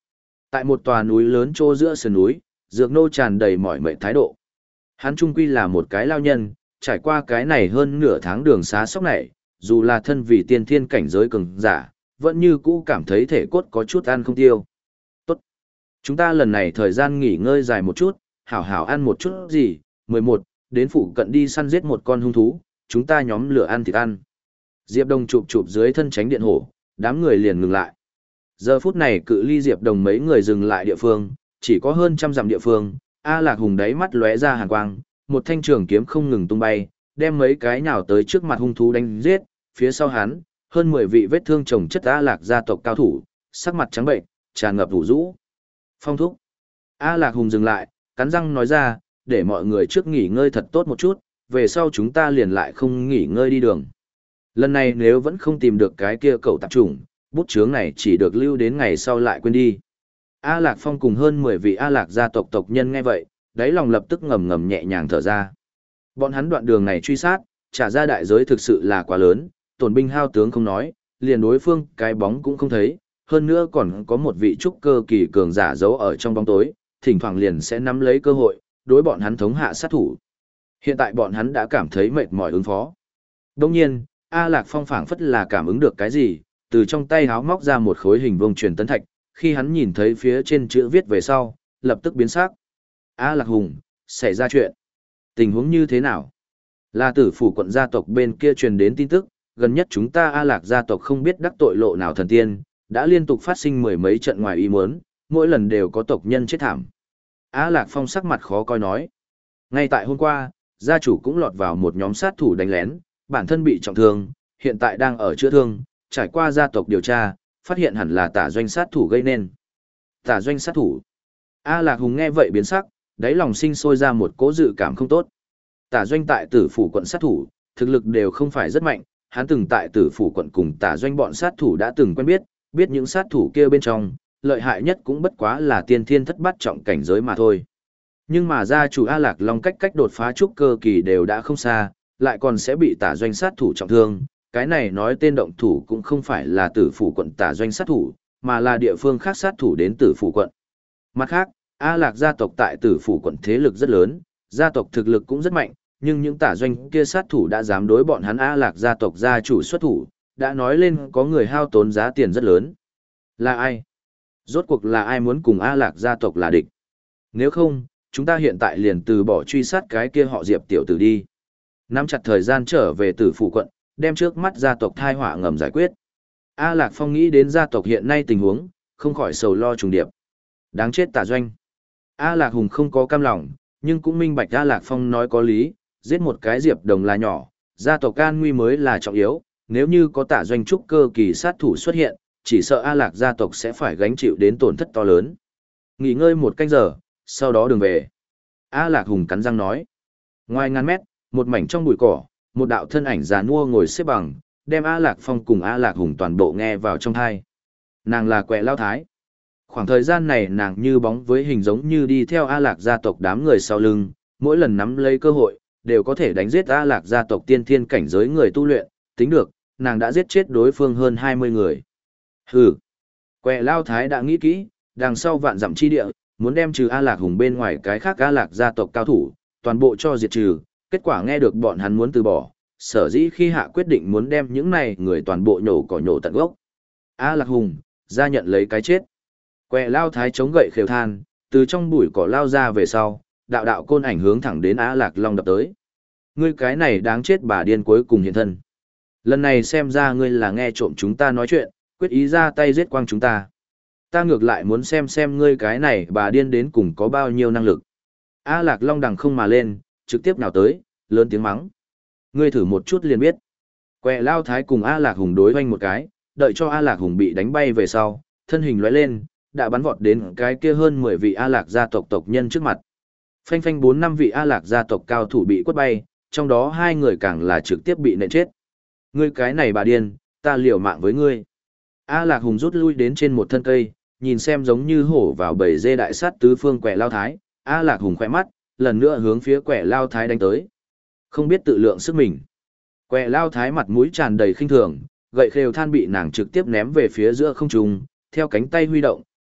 Tại một tòa núi lớn trô giữa sườn núi, Dược Nô tràn đầy mỏi mệt thái độ. Hắn trung quy là một cái lao nhân, trải qua cái này hơn nửa tháng đường xá sóc này, dù là thân vì tiên thiên cảnh giới cường giả, vẫn như cũ cảm thấy thể cốt có chút ăn không tiêu. Tốt. Chúng ta lần này thời gian nghỉ ngơi dài một chút, hảo hảo ăn một chút gì. mười một, đến phụ cận đi săn giết một con hung thú, chúng ta nhóm lửa ăn thịt ăn. Diệp Đồng chụp chụp dưới thân tránh điện hổ, đám người liền ngừng lại. Giờ phút này cự ly Diệp Đồng mấy người dừng lại địa phương, chỉ có hơn trăm dặm địa phương, A Lạc Hùng đáy mắt lóe ra hàn quang, một thanh trường kiếm không ngừng tung bay, đem mấy cái nhào tới trước mặt hung thú đánh giết, phía sau hắn, hơn mười vị vết thương chồng chất A Lạc gia tộc cao thủ, sắc mặt trắng bệnh, tràn ngập vũ rũ. Phong thúc. A Lạc Hùng dừng lại, cắn răng nói ra, để mọi người trước nghỉ ngơi thật tốt một chút, về sau chúng ta liền lại không nghỉ ngơi đi đường. Lần này nếu vẫn không tìm được cái kia cậu tạp chủng, bút chướng này chỉ được lưu đến ngày sau lại quên đi. A Lạc Phong cùng hơn mười vị A Lạc gia tộc tộc nhân nghe vậy, đáy lòng lập tức ngầm ngầm nhẹ nhàng thở ra. Bọn hắn đoạn đường này truy sát, trả ra đại giới thực sự là quá lớn, tổn binh hao tướng không nói, liền đối phương cái bóng cũng không thấy, hơn nữa còn có một vị trúc cơ kỳ cường giả giấu ở trong bóng tối, thỉnh thoảng liền sẽ nắm lấy cơ hội, đối bọn hắn thống hạ sát thủ. Hiện tại bọn hắn đã cảm thấy mệt mỏi ứng phó. Đồng nhiên, A Lạc Phong phảng phất là cảm ứng được cái gì, từ trong tay háo móc ra một khối hình vuông truyền tấn thạch, khi hắn nhìn thấy phía trên chữ viết về sau, lập tức biến sắc. A Lạc Hùng, xảy ra chuyện. Tình huống như thế nào? Là tử phủ quận gia tộc bên kia truyền đến tin tức, gần nhất chúng ta A Lạc gia tộc không biết đắc tội lộ nào thần tiên, đã liên tục phát sinh mười mấy trận ngoài ý muốn, mỗi lần đều có tộc nhân chết thảm. A Lạc Phong sắc mặt khó coi nói. Ngay tại hôm qua, gia chủ cũng lọt vào một nhóm sát thủ đánh lén, bản thân bị trọng thương, hiện tại đang ở chữa thương, trải qua gia tộc điều tra, phát hiện hẳn là tả doanh sát thủ gây nên. Tả doanh sát thủ. A Lạc Hùng nghe vậy biến sắc, đáy lòng sinh sôi ra một cố dự cảm không tốt. Tả doanh tại tử phủ quận sát thủ, thực lực đều không phải rất mạnh, hắn từng tại tử phủ quận cùng tả doanh bọn sát thủ đã từng quen biết, biết những sát thủ kia bên trong, lợi hại nhất cũng bất quá là tiên thiên thất bát trọng cảnh giới mà thôi. Nhưng mà gia chủ A Lạc Long cách cách đột phá trúc cơ kỳ đều đã không xa, lại còn sẽ bị tả doanh sát thủ trọng thương, cái này nói tên động thủ cũng không phải là tử phủ quận tả doanh sát thủ, mà là địa phương khác sát thủ đến tử phủ quận. Mặt khác, A Lạc gia tộc tại tử phủ quận thế lực rất lớn, gia tộc thực lực cũng rất mạnh, nhưng những tả doanh kia sát thủ đã dám đối bọn hắn A Lạc gia tộc gia chủ xuất thủ, đã nói lên có người hao tốn giá tiền rất lớn. Là ai? Rốt cuộc là ai muốn cùng A Lạc gia tộc là địch? Nếu không, chúng ta hiện tại liền từ bỏ truy sát cái kia họ Diệp tiểu tử đi. Nắm chặt thời gian trở về tử phủ quận, đem trước mắt gia tộc thai họa ngầm giải quyết. A Lạc Phong nghĩ đến gia tộc hiện nay tình huống, không khỏi sầu lo trùng điệp. Đáng chết tả doanh. A Lạc Hùng không có cam lòng, nhưng cũng minh bạch A Lạc Phong nói có lý, giết một cái Diệp Đồng là nhỏ, gia tộc can nguy mới là trọng yếu, nếu như có tả doanh trúc cơ kỳ sát thủ xuất hiện, chỉ sợ A Lạc gia tộc sẽ phải gánh chịu đến tổn thất to lớn. Nghỉ ngơi một canh giờ, sau đó đường về. A Lạc Hùng cắn răng nói. Ngoài ngàn mét, một mảnh trong bụi cỏ, một đạo thân ảnh già nua ngồi xếp bằng, đem A Lạc Phong cùng A Lạc Hùng toàn bộ nghe vào trong thai. Nàng là Quẹ Lao Thái. Khoảng thời gian này nàng như bóng với hình giống như đi theo A Lạc gia tộc đám người sau lưng, mỗi lần nắm lấy cơ hội, đều có thể đánh giết A Lạc gia tộc tiên thiên cảnh giới người tu luyện, tính được, nàng đã giết chết đối phương hơn hai mươi người. Hừ. Quẹ Lao Thái đã nghĩ kỹ, đằng sau vạn dặm chi địa, muốn đem trừ A Lạc Hùng bên ngoài cái khác A Lạc gia tộc cao thủ, toàn bộ cho diệt trừ, kết quả nghe được bọn hắn muốn từ bỏ, sở dĩ khi hạ quyết định muốn đem những này người toàn bộ nhổ cỏ nhổ tận gốc. A Lạc Hùng, ra nhận lấy cái chết. Quẹ Lao Thái chống gậy khều than, từ trong bụi cỏ lao ra về sau, đạo đạo côn ảnh hướng thẳng đến A Lạc Long đập tới. Ngươi cái này đáng chết bà điên cuối cùng hiện thân. Lần này xem ra ngươi là nghe trộm chúng ta nói chuyện, quyết ý ra tay giết quang chúng ta. Ta ngược lại muốn xem xem ngươi cái này bà điên đến cùng có bao nhiêu năng lực. A Lạc Long đằng không mà lên, trực tiếp nào tới, lớn tiếng mắng. Ngươi thử một chút liền biết. Quẹ Lao Thái cùng A Lạc Hùng đối hoanh một cái, đợi cho A Lạc Hùng bị đánh bay về sau, thân hình lóe lên, đã bắn vọt đến cái kia hơn mười vị A Lạc gia tộc tộc nhân trước mặt. Phanh phanh bốn năm vị A Lạc gia tộc cao thủ bị quất bay, trong đó hai người càng là trực tiếp bị nện chết. Ngươi cái này bà điên, ta liều mạng với ngươi. A Lạc Hùng rút lui đến trên một thân cây, nhìn xem giống như hổ vào bầy dê đại sát tứ phương Quẹ Lao Thái, A Lạc Hùng khỏe mắt, lần nữa hướng phía Quẹ Lao Thái đánh tới. Không biết tự lượng sức mình. Quẹ Lao Thái mặt mũi tràn đầy khinh thường, gậy khều than bị nàng trực tiếp ném về phía giữa không trung, theo cánh tay huy động,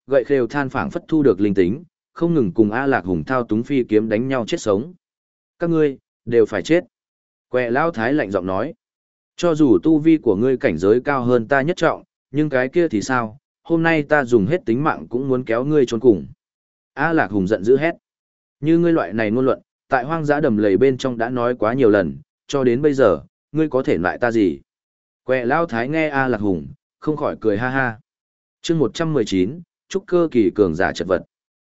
gậy khều than phảng phất thu được linh tính, không ngừng cùng A Lạc Hùng thao túng phi kiếm đánh nhau chết sống. Các ngươi, đều phải chết. Quẹ Lao Thái lạnh giọng nói. Cho dù tu vi của ngươi cảnh giới cao hơn ta nhất trọng, nhưng cái kia thì sao, hôm nay ta dùng hết tính mạng cũng muốn kéo ngươi trốn cùng. A Lạc Hùng giận dữ hét. Như ngươi loại này ngôn luận, tại hoang dã đầm lầy bên trong đã nói quá nhiều lần, cho đến bây giờ, ngươi có thể lại ta gì? Quẹ Lao Thái nghe A Lạc Hùng, không khỏi cười ha ha. chương một trăm mười chín, trúc cơ kỳ cường giả chật vật.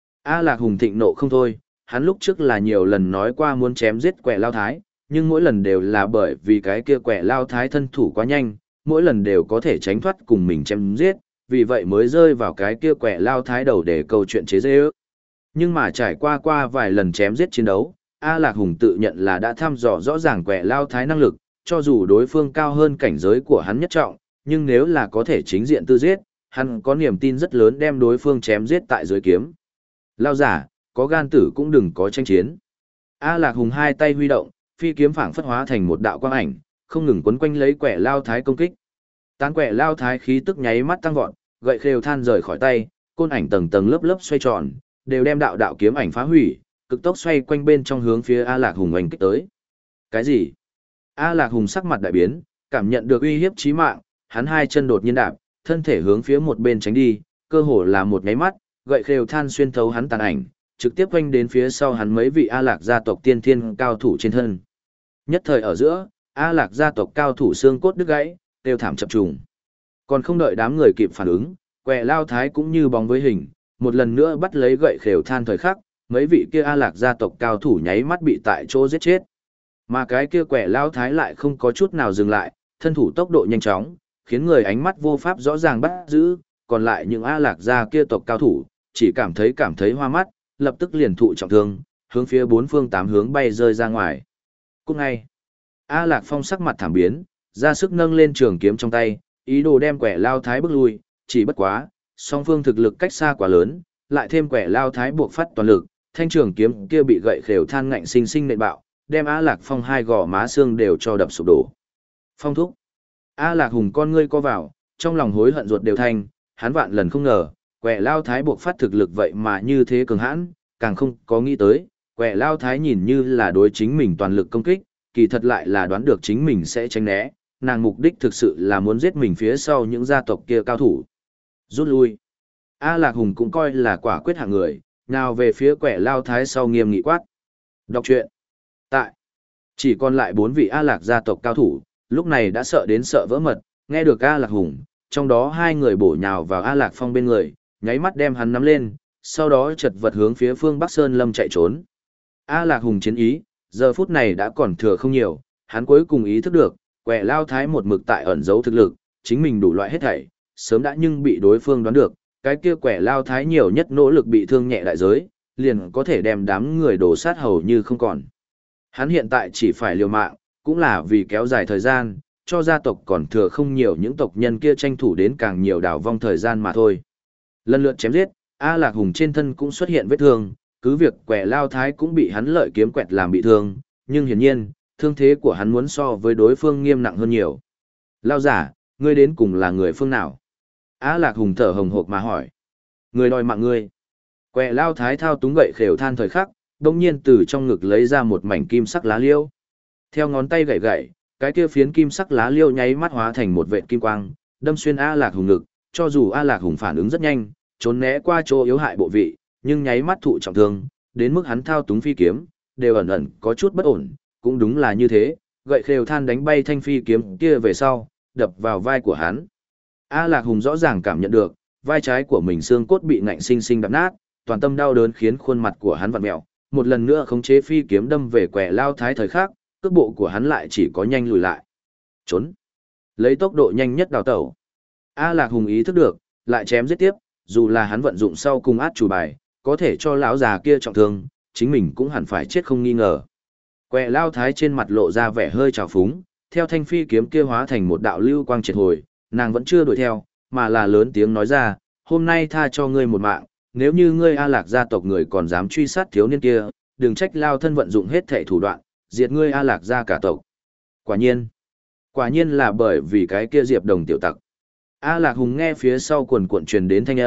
A Lạc Hùng thịnh nộ không thôi, hắn lúc trước là nhiều lần nói qua muốn chém giết Quẹ Lao Thái, nhưng mỗi lần đều là bởi vì cái kia Quẹ Lao Thái thân thủ quá nhanh, mỗi lần đều có thể tránh thoát cùng mình chém giết, vì vậy mới rơi vào cái kia Quẹ Lao Thái đầu để câu chuyện chế dê ước. Nhưng mà trải qua qua vài lần chém giết chiến đấu, A Lạc Hùng tự nhận là đã thăm dò rõ ràng Quẹ Lao Thái năng lực, cho dù đối phương cao hơn cảnh giới của hắn nhất trọng, nhưng nếu là có thể chính diện tư giết, hắn có niềm tin rất lớn đem đối phương chém giết tại dưới kiếm. Lao giả, có gan tử cũng đừng có tranh chiến. A Lạc Hùng hai tay huy động, phi kiếm phảng phất hóa thành một đạo quang ảnh, không ngừng quấn quanh lấy Quẹ Lao Thái công kích. Tán Quẹ Lao Thái khí tức nháy mắt tăng vọt, gậy khều than rời khỏi tay, côn ảnh tầng tầng lớp lớp xoay tròn, đều đem đạo đạo kiếm ảnh phá hủy, cực tốc xoay quanh bên trong hướng phía A Lạc Hùng oanh kích tới. Cái gì? A Lạc Hùng sắc mặt đại biến, cảm nhận được uy hiếp chí mạng, hắn hai chân đột nhiên đạp, thân thể hướng phía một bên tránh đi, cơ hồ là một nháy mắt, gậy khều than xuyên thấu hắn tàn ảnh, trực tiếp quanh đến phía sau hắn mấy vị A Lạc gia tộc tiên thiên cao thủ trên thân. Nhất thời ở giữa, A Lạc gia tộc cao thủ xương cốt đứt gãy, đều thảm chập trùng. Còn không đợi đám người kịp phản ứng, Quẹ Lao Thái cũng như bóng với hình, một lần nữa bắt lấy gậy khều than thời khắc, mấy vị kia A Lạc gia tộc cao thủ nháy mắt bị tại chỗ giết chết. Mà cái kia Quẹ Lao Thái lại không có chút nào dừng lại, thân thủ tốc độ nhanh chóng, khiến người ánh mắt vô pháp rõ ràng bắt giữ, còn lại những A Lạc gia kia tộc cao thủ, chỉ cảm thấy cảm thấy hoa mắt, lập tức liền thụ trọng thương, hướng phía bốn phương tám hướng bay rơi ra ngoài. Cũng ngay, A Lạc Phong sắc mặt thảm biến, ra sức nâng lên trường kiếm trong tay, ý đồ đem Quẹ Lao Thái bước lui, chỉ bất quá, song phương thực lực cách xa quá lớn, lại thêm Quẹ Lao Thái buộc phát toàn lực, thanh trường kiếm kia bị gậy khều than ngạnh sinh sinh nện bạo, đem A Lạc Phong hai gò má xương đều cho đập sụp đổ. Phong thúc. A Lạc Hùng con ngươi co vào, trong lòng hối hận ruột đều thanh, hắn vạn lần không ngờ, Quẹ Lao Thái buộc phát thực lực vậy mà như thế cường hãn, càng không có nghĩ tới, Quẹ Lao Thái nhìn như là đối chính mình toàn lực công kích, kỳ thật lại là đoán được chính mình sẽ tránh né, nàng mục đích thực sự là muốn giết mình phía sau những gia tộc kia cao thủ. Rút lui. A Lạc Hùng cũng coi là quả quyết hạng người, nào về phía Quẹ Lao Thái sau nghiêm nghị quát. Đọc truyện. Tại. Chỉ còn lại bốn vị A Lạc gia tộc cao thủ, lúc này đã sợ đến sợ vỡ mật, nghe được A Lạc Hùng, trong đó hai người bổ nhào vào A Lạc Phong bên người, nháy mắt đem hắn nắm lên, sau đó chật vật hướng phía phương Bắc Sơn Lâm chạy trốn. A Lạc Hùng chiến ý, giờ phút này đã còn thừa không nhiều, hắn cuối cùng ý thức được, Quẹ Lao Thái một mực tại ẩn giấu thực lực, chính mình đủ loại hết thảy, sớm đã nhưng bị đối phương đoán được, cái kia Quẹ Lao Thái nhiều nhất nỗ lực bị thương nhẹ đại giới, liền có thể đem đám người đổ sát hầu như không còn. Hắn hiện tại chỉ phải liều mạng, cũng là vì kéo dài thời gian, cho gia tộc còn thừa không nhiều những tộc nhân kia tranh thủ đến càng nhiều đảo vong thời gian mà thôi. Lần lượt chém giết, A Lạc Hùng trên thân cũng xuất hiện vết thương, cứ việc Quẹ Lao Thái cũng bị hắn lợi kiếm quẹt làm bị thương, nhưng hiển nhiên, thương thế của hắn muốn so với đối phương nghiêm nặng hơn nhiều. Lao giả, ngươi đến cùng là người phương nào? A Lạc Hùng thở hồng hộc mà hỏi. Người đòi mạng ngươi. Quẹ Lao Thái thao túng gậy khều than thời khắc, đông nhiên từ trong ngực lấy ra một mảnh kim sắc lá liêu. Theo ngón tay gậy gậy, cái kia phiến kim sắc lá liêu nháy mắt hóa thành một vệt kim quang, đâm xuyên A Lạc Hùng ngực, cho dù A Lạc Hùng phản ứng rất nhanh, trốn né qua chỗ yếu hại bộ vị, nhưng nháy mắt thụ trọng thương, đến mức hắn thao túng phi kiếm, đều ẩn ẩn có chút bất ổn, cũng đúng là như thế, gậy khều than đánh bay thanh phi kiếm kia về sau, đập vào vai của hắn. A Lạc Hùng rõ ràng cảm nhận được, vai trái của mình xương cốt bị ngạnh sinh sinh đập nát, toàn tâm đau đớn khiến khuôn mặt của hắn vặn mèo, một lần nữa khống chế phi kiếm đâm về Quẹ Lao Thái thời khắc, cước bộ của hắn lại chỉ có nhanh lùi lại. Trốn. Lấy tốc độ nhanh nhất đào tẩu. A Lạc Hùng ý thức được, lại chém giết tiếp, dù là hắn vận dụng sau cùng át chủ bài, có thể cho lão già kia trọng thương, chính mình cũng hẳn phải chết không nghi ngờ. Quẹ Lao Thái trên mặt lộ ra vẻ hơi trào phúng, theo thanh phi kiếm kia hóa thành một đạo lưu quang triệt hồi, nàng vẫn chưa đuổi theo, mà là lớn tiếng nói ra, hôm nay tha cho ngươi một mạng, nếu như ngươi A Lạc gia tộc người còn dám truy sát thiếu niên kia, đừng trách Lao thân vận dụng hết thể thủ đoạn, diệt ngươi A Lạc gia cả tộc. Quả nhiên, quả nhiên là bởi vì cái kia Diệp Đồng tiểu tặc. A Lạc Hùng nghe phía sau quần cuộn truyền đến thanh âm,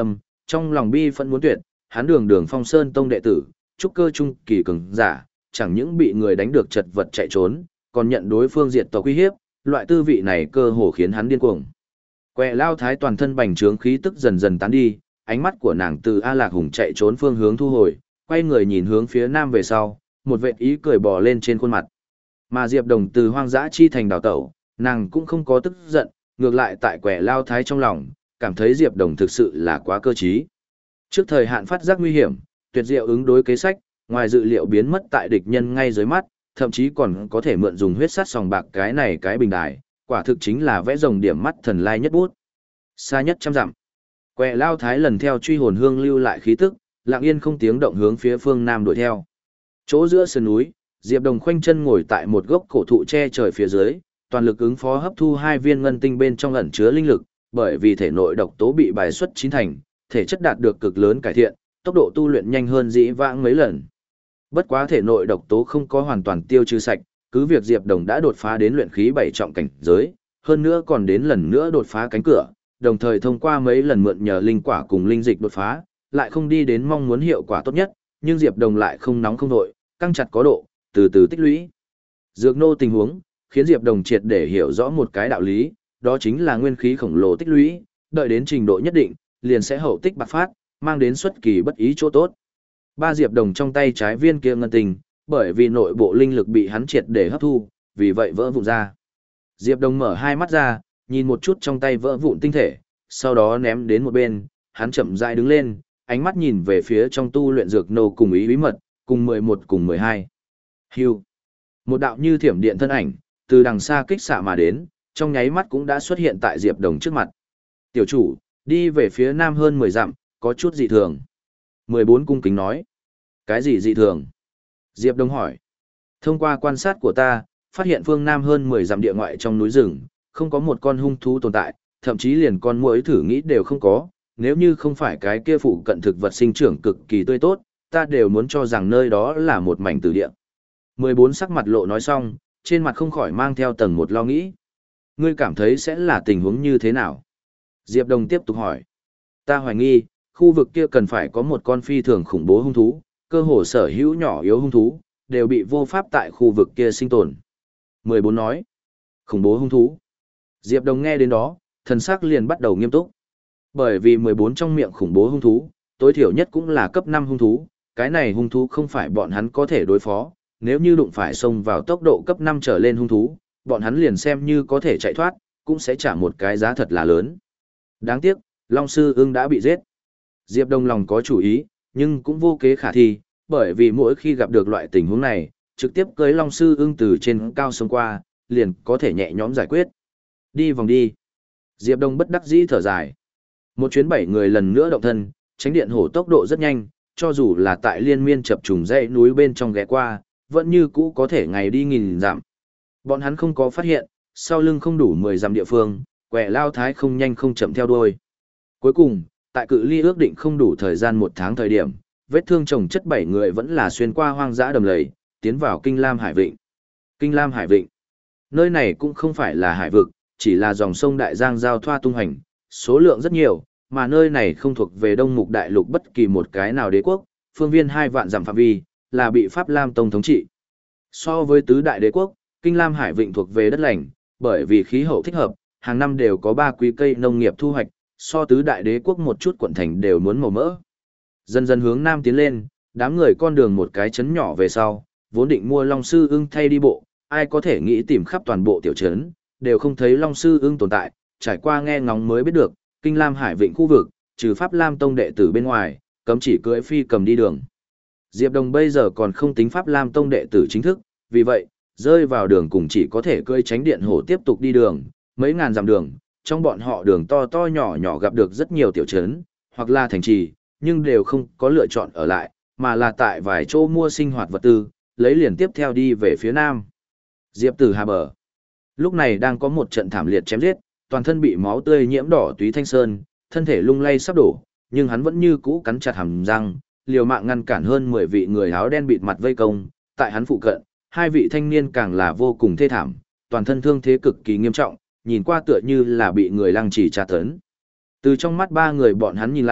trong lòng bi phẫn muốn tuyệt, hắn đường đường Phong Sơn Tông đệ tử, trúc cơ trung kỳ cường giả, chẳng những bị người đánh được chật vật chạy trốn, còn nhận đối phương diệt tộc uy hiếp, loại tư vị này cơ hồ khiến hắn điên cuồng. Quẹ Lao Thái toàn thân bành trướng khí tức dần dần tán đi, ánh mắt của nàng từ A Lạc Hùng chạy trốn phương hướng thu hồi, quay người nhìn hướng phía nam về sau, một vệt ý cười bò lên trên khuôn mặt. Mà Diệp Đồng từ hoang dã chi thành đào tẩu, nàng cũng không có tức giận, ngược lại tại Quẻ Lao Thái trong lòng, cảm thấy Diệp Đồng thực sự là quá cơ trí. Trước thời hạn phát giác nguy hiểm, tuyệt diệu ứng đối kế sách, ngoài dự liệu biến mất tại địch nhân ngay dưới mắt, thậm chí còn có thể mượn dùng huyết sát sòng bạc cái này cái bình đài, quả thực chính là vẽ rồng điểm mắt thần lai nhất bút. Xa nhất trăm dặm. Quẻ Lao Thái lần theo truy hồn hương lưu lại khí tức, lặng yên không tiếng động hướng phía phương nam đuổi theo. Chỗ giữa sườn núi, Diệp Đồng khoanh chân ngồi tại một gốc cổ thụ che trời phía dưới, toàn lực ứng phó hấp thu hai viên ngân tinh bên trong ẩn chứa linh lực, bởi vì thể nội độc tố bị bài xuất chín thành, thể chất đạt được cực lớn cải thiện, tốc độ tu luyện nhanh hơn dĩ vãng mấy lần. Bất quá thể nội độc tố không có hoàn toàn tiêu trừ sạch, cứ việc Diệp Đồng đã đột phá đến luyện khí bảy trọng cảnh giới, hơn nữa còn đến lần nữa đột phá cánh cửa, đồng thời thông qua mấy lần mượn nhờ linh quả cùng linh dịch đột phá, lại không đi đến mong muốn hiệu quả tốt nhất, nhưng Diệp Đồng lại không nóng không đội, căng chặt có độ, từ từ tích lũy. Dược nô tình huống, khiến Diệp Đồng triệt để hiểu rõ một cái đạo lý, đó chính là nguyên khí khổng lồ tích lũy, đợi đến trình độ nhất định, liền sẽ hậu tích bạc phát, mang đến xuất kỳ bất ý chỗ tốt. Ba Diệp Đồng trong tay trái viên kia ngân tình, bởi vì nội bộ linh lực bị hắn triệt để hấp thu, vì vậy vỡ vụn ra. Diệp Đồng mở hai mắt ra, nhìn một chút trong tay vỡ vụn tinh thể, sau đó ném đến một bên, hắn chậm rãi đứng lên, ánh mắt nhìn về phía trong tu luyện dược nô cùng ý bí mật, cùng mười một cùng mười hai. Hưu. Một đạo như thiểm điện thân ảnh, từ đằng xa kích xạ mà đến, trong nháy mắt cũng đã xuất hiện tại Diệp Đồng trước mặt. Tiểu chủ, đi về phía nam hơn mười dặm, có chút dị thường. mười bốn cung kính nói. Cái gì dị thường? Diệp Đồng hỏi. Thông qua quan sát của ta, phát hiện phương nam hơn mười dặm địa ngoại trong núi rừng, không có một con hung thú tồn tại, thậm chí liền con muỗi thử nghĩ đều không có. Nếu như không phải cái kia phụ cận thực vật sinh trưởng cực kỳ tươi tốt, ta đều muốn cho rằng nơi đó là một mảnh tử địa. mười bốn sắc mặt lộ nói xong, trên mặt không khỏi mang theo tầng một lo nghĩ. Ngươi cảm thấy sẽ là tình huống như thế nào? Diệp Đồng tiếp tục hỏi. Ta hoài nghi, khu vực kia cần phải có một con phi thường khủng bố hung thú, cơ hồ sở hữu nhỏ yếu hung thú, đều bị vô pháp tại khu vực kia sinh tồn. mười bốn nói. Khủng bố hung thú. Diệp Đồng nghe đến đó, thần sắc liền bắt đầu nghiêm túc. Bởi vì mười bốn trong miệng khủng bố hung thú, tối thiểu nhất cũng là cấp năm hung thú, cái này hung thú không phải bọn hắn có thể đối phó, nếu như đụng phải xông vào tốc độ cấp năm trở lên hung thú, bọn hắn liền xem như có thể chạy thoát, cũng sẽ trả một cái giá thật là lớn. Đáng tiếc, Long Sư Ưng đã bị giết. Diệp Đông lòng có chủ ý, nhưng cũng vô kế khả thi, bởi vì mỗi khi gặp được loại tình huống này, trực tiếp cưới Long Sư Ưng từ trên cao sông qua, liền có thể nhẹ nhõm giải quyết. Đi vòng đi. Diệp Đông bất đắc dĩ thở dài. Một chuyến bảy người lần nữa động thân, tránh điện hổ tốc độ rất nhanh, cho dù là tại liên miên chập trùng dãy núi bên trong ghé qua, vẫn như cũ có thể ngày đi nghìn dặm. Bọn hắn không có phát hiện, sau lưng không đủ mười dặm địa phương, Quẻ Lao Thái không nhanh không chậm theo đuôi. Cuối cùng, tại cự ly ước định không đủ thời gian một tháng thời điểm, vết thương chồng chất bảy người vẫn là xuyên qua hoang dã đầm lầy, tiến vào Kinh Lam Hải Vịnh. Kinh Lam Hải Vịnh. Nơi này cũng không phải là hải vực, chỉ là dòng sông Đại Giang giao thoa tung hành, số lượng rất nhiều, mà nơi này không thuộc về Đông Mục Đại Lục bất kỳ một cái nào đế quốc, phương viên hai vạn dặm phạm vi, là bị Pháp Lam Tông thống trị. So với tứ đại đế quốc, Kinh Lam Hải Vịnh thuộc về đất lành, bởi vì khí hậu thích hợp, hàng năm đều có ba quý cây nông nghiệp thu hoạch, so tứ đại đế quốc một chút quận thành đều muốn màu mỡ. Dần dần hướng nam tiến lên, đám người con đường một cái trấn nhỏ về sau, vốn định mua Long Sư Ưng thay đi bộ, ai có thể nghĩ tìm khắp toàn bộ tiểu trấn, đều không thấy Long Sư Ưng tồn tại, trải qua nghe ngóng mới biết được, Kinh Lam Hải Vịnh khu vực, trừ Pháp Lam Tông đệ tử bên ngoài, cấm chỉ cưỡi phi cầm đi đường. Diệp Đồng bây giờ còn không tính Pháp Lam Tông đệ tử chính thức, vì vậy, rơi vào đường cùng chỉ có thể cưỡi tránh điện hổ tiếp tục đi đường, mấy ngàn dặm đường, trong bọn họ đường to to nhỏ nhỏ gặp được rất nhiều tiểu trấn, hoặc là thành trì, nhưng đều không có lựa chọn ở lại, mà là tại vài chỗ mua sinh hoạt vật tư, lấy liền tiếp theo đi về phía nam. Diệp Tử Hà bờ. Lúc này đang có một trận thảm liệt chém giết, toàn thân bị máu tươi nhiễm đỏ Túy Thanh Sơn, thân thể lung lay sắp đổ, nhưng hắn vẫn như cũ cắn chặt hàm răng, liều mạng ngăn cản hơn mười vị người áo đen bịt mặt vây công, tại hắn phụ cận, hai vị thanh niên càng là vô cùng thê thảm, toàn thân thương thế cực kỳ nghiêm trọng, nhìn qua tựa như là bị người lăng trì tra tấn. Từ trong mắt ba người bọn hắn nhìn lại,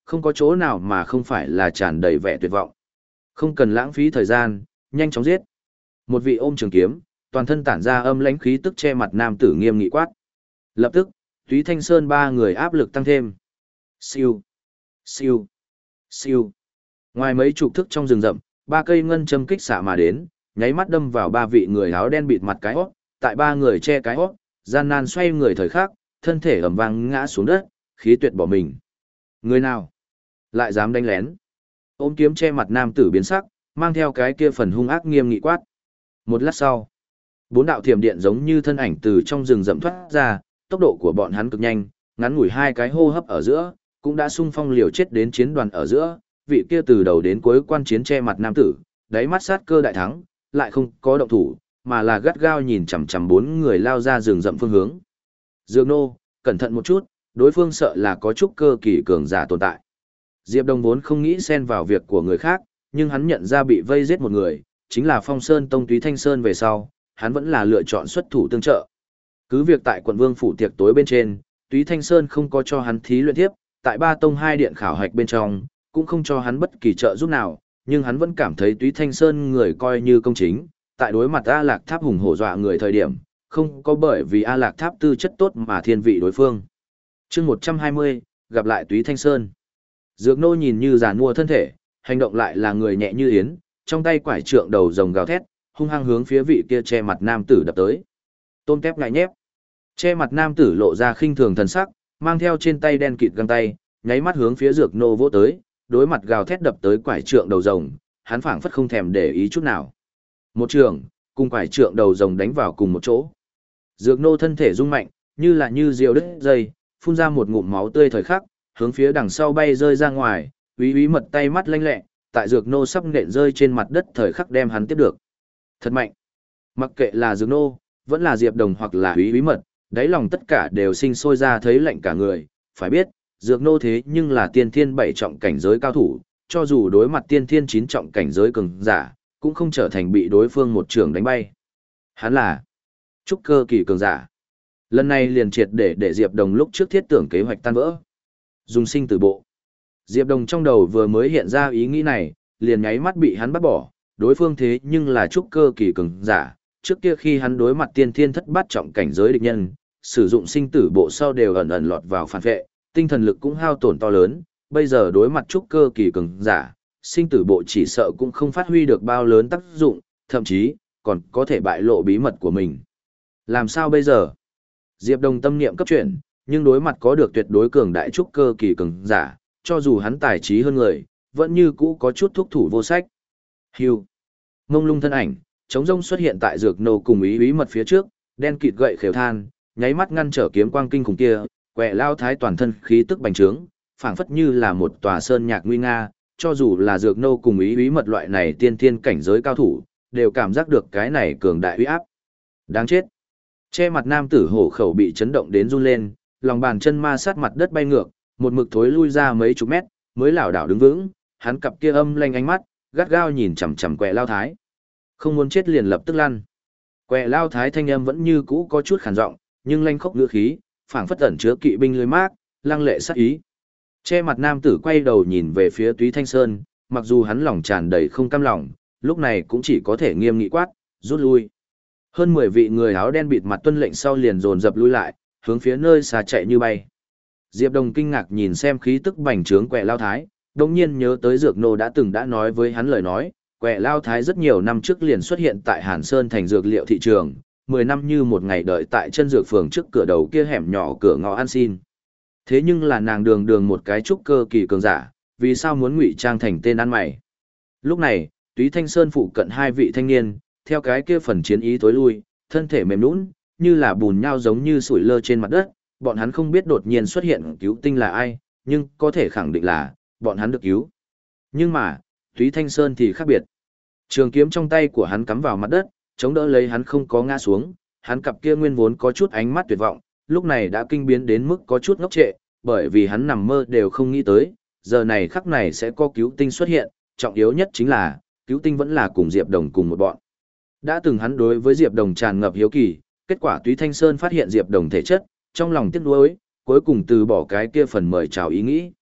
không có chỗ nào mà không phải là tràn đầy vẻ tuyệt vọng. Không cần lãng phí thời gian, nhanh chóng giết. Một vị ôm trường kiếm, toàn thân tản ra âm lãnh khí tức che mặt nam tử nghiêm nghị quát. Lập tức, Túy Thanh Sơn ba người áp lực tăng thêm. Siêu, siêu, siêu. Ngoài mấy chục thức trong rừng rậm, ba cây ngân châm kích xạ mà đến, nháy mắt đâm vào ba vị người áo đen bịt mặt cái hót, tại ba người che cái hót, gian nan xoay người thời khắc, thân thể ầm vang ngã xuống đất, khí tuyệt bỏ mình. Người nào lại dám đánh lén? Ôm kiếm che mặt nam tử biến sắc, mang theo cái kia phần hung ác nghiêm nghị quát. Một lát sau, bốn đạo thiểm điện giống như thân ảnh từ trong rừng rậm thoát ra, tốc độ của bọn hắn cực nhanh, ngắn ngủi hai cái hô hấp ở giữa, cũng đã xung phong liều chết đến chiến đoàn ở giữa, vị kia từ đầu đến cuối quan chiến che mặt nam tử, đáy mắt sát cơ đại thắng, lại không có động thủ, mà là gắt gao nhìn chằm chằm bốn người lao ra rừng rậm phương hướng. Dược nô, cẩn thận một chút, đối phương sợ là có chút cơ kỳ cường giả tồn tại. Diệp Đông vốn không nghĩ xen vào việc của người khác, nhưng hắn nhận ra bị vây giết một người, chính là Phong Sơn Tông Túy Thanh Sơn về sau, hắn vẫn là lựa chọn xuất thủ tương trợ. Cứ việc tại quận Vương phủ tiệc tối bên trên, Túy Thanh Sơn không có cho hắn thí luyện tiếp, tại ba tông hai điện khảo hạch bên trong, cũng không cho hắn bất kỳ trợ giúp nào, nhưng hắn vẫn cảm thấy Túy Thanh Sơn người coi như công chính, tại đối mặt A Lạc Tháp hùng hổ dọa người thời điểm, không có bởi vì A Lạc Tháp tư chất tốt mà thiên vị đối phương. Chương một trăm hai mươi, gặp lại Túy Thanh Sơn. Dược nô nhìn như giàn mua thân thể, hành động lại là người nhẹ như yến, trong tay quải trượng đầu rồng gào thét, hung hăng hướng phía vị kia che mặt nam tử đập tới. Tôm tép ngại nhép. Che mặt nam tử lộ ra khinh thường thần sắc, mang theo trên tay đen kịt găng tay, nháy mắt hướng phía dược nô vỗ tới, đối mặt gào thét đập tới quải trượng đầu rồng, hắn phảng phất không thèm để ý chút nào. Một trường, cùng quải trượng đầu rồng đánh vào cùng một chỗ. Dược nô thân thể rung mạnh, như là như diều đứt dây, phun ra một ngụm máu tươi thời khắc, hướng phía đằng sau bay rơi ra ngoài, úy úy mật tay mắt lanh lẹ, tại dược nô sắp nện rơi trên mặt đất thời khắc đem hắn tiếp được. Thật mạnh. Mặc kệ là dược nô, vẫn là Diệp Đồng hoặc là úy úy mật, đáy lòng tất cả đều sinh sôi ra thấy lạnh cả người, phải biết, dược nô thế nhưng là tiên thiên bảy trọng cảnh giới cao thủ, cho dù đối mặt tiên thiên chín trọng cảnh giới cường giả, cũng không trở thành bị đối phương một trường đánh bay. Hắn là trúc cơ kỳ cường giả. Lần này liền triệt để để Diệp Đồng lúc trước thiết tưởng kế hoạch tan vỡ. Dùng sinh tử bộ. Diệp Đồng trong đầu vừa mới hiện ra ý nghĩ này, liền nháy mắt bị hắn bắt bỏ, đối phương thế nhưng là trúc cơ kỳ cường giả, trước kia khi hắn đối mặt tiên thiên thất bát trọng cảnh giới địch nhân, sử dụng sinh tử bộ sau đều ẩn ẩn lọt vào phản vệ, tinh thần lực cũng hao tổn to lớn, bây giờ đối mặt trúc cơ kỳ cường giả, sinh tử bộ chỉ sợ cũng không phát huy được bao lớn tác dụng, thậm chí còn có thể bại lộ bí mật của mình. Làm sao bây giờ? Diệp Đồng tâm niệm cấp chuyển, nhưng đối mặt có được tuyệt đối cường đại trúc cơ kỳ cường giả, cho dù hắn tài trí hơn người, vẫn như cũ có chút thúc thủ vô sách. Hưu. Mông lung thân ảnh, trống rông xuất hiện tại dược nô cùng ý ý mật phía trước, đen kịt gậy khều than, nháy mắt ngăn trở kiếm quang kinh khủng kia, quẹ lao thái toàn thân khí tức bành trướng, phảng phất như là một tòa sơn nhạc nguy nga, cho dù là dược nô cùng ý ý mật loại này tiên thiên cảnh giới cao thủ, đều cảm giác được cái này cường đại uy áp. Đáng chết. Che mặt nam tử hổ khẩu bị chấn động đến run lên, lòng bàn chân ma sát mặt đất bay ngược, một mực thối lui ra mấy chục mét, mới lảo đảo đứng vững, hắn cặp kia âm lanh ánh mắt, gắt gao nhìn chằm chằm quẹ lao thái. Không muốn chết liền lập tức lăn. Quẹ lao thái thanh âm vẫn như cũ có chút khàn giọng, nhưng lanh khốc ngữ khí, phảng phất ẩn chứa kỵ binh lưới mát, lăng lệ sát ý. Che mặt nam tử quay đầu nhìn về phía Túy Thanh Sơn, mặc dù hắn lòng tràn đầy không cam lòng, lúc này cũng chỉ có thể nghiêm nghị quát, rút lui. Hơn mười vị người áo đen bịt mặt tuân lệnh sau liền dồn dập lui lại, hướng phía nơi xa chạy như bay. Diệp Đồng kinh ngạc nhìn xem khí tức bành trướng quẹ lao thái, đồng nhiên nhớ tới dược nô đã từng đã nói với hắn lời nói, quẹ lao thái rất nhiều năm trước liền xuất hiện tại Hàn Sơn thành dược liệu thị trường, mười năm như một ngày đợi tại chân dược phường trước cửa đầu kia hẻm nhỏ cửa ngõ ăn xin. Thế nhưng là nàng đường đường một cái trúc cơ kỳ cường giả, vì sao muốn ngụy trang thành tên ăn mày? Lúc này, Túy Thanh Sơn phụ cận hai vị thanh niên, theo cái kia phần chiến ý tối lui, thân thể mềm nhũn, như là bùn nhau giống như sủi lơ trên mặt đất, bọn hắn không biết đột nhiên xuất hiện cứu tinh là ai, nhưng có thể khẳng định là bọn hắn được cứu. Nhưng mà, Túy Thanh Sơn thì khác biệt. Trường kiếm trong tay của hắn cắm vào mặt đất, chống đỡ lấy hắn không có ngã xuống, hắn cặp kia nguyên vốn có chút ánh mắt tuyệt vọng, lúc này đã kinh biến đến mức có chút ngốc trệ, bởi vì hắn nằm mơ đều không nghĩ tới, giờ này khắc này sẽ có cứu tinh xuất hiện, trọng yếu nhất chính là, cứu tinh vẫn là cùng Diệp Đồng cùng một bọn. Đã từng hắn đối với Diệp Đồng tràn ngập hiếu kỳ, kết quả Túy Thanh Sơn phát hiện Diệp Đồng thể chất, trong lòng tiếc nuối, cuối cùng từ bỏ cái kia phần mời chào ý nghĩ.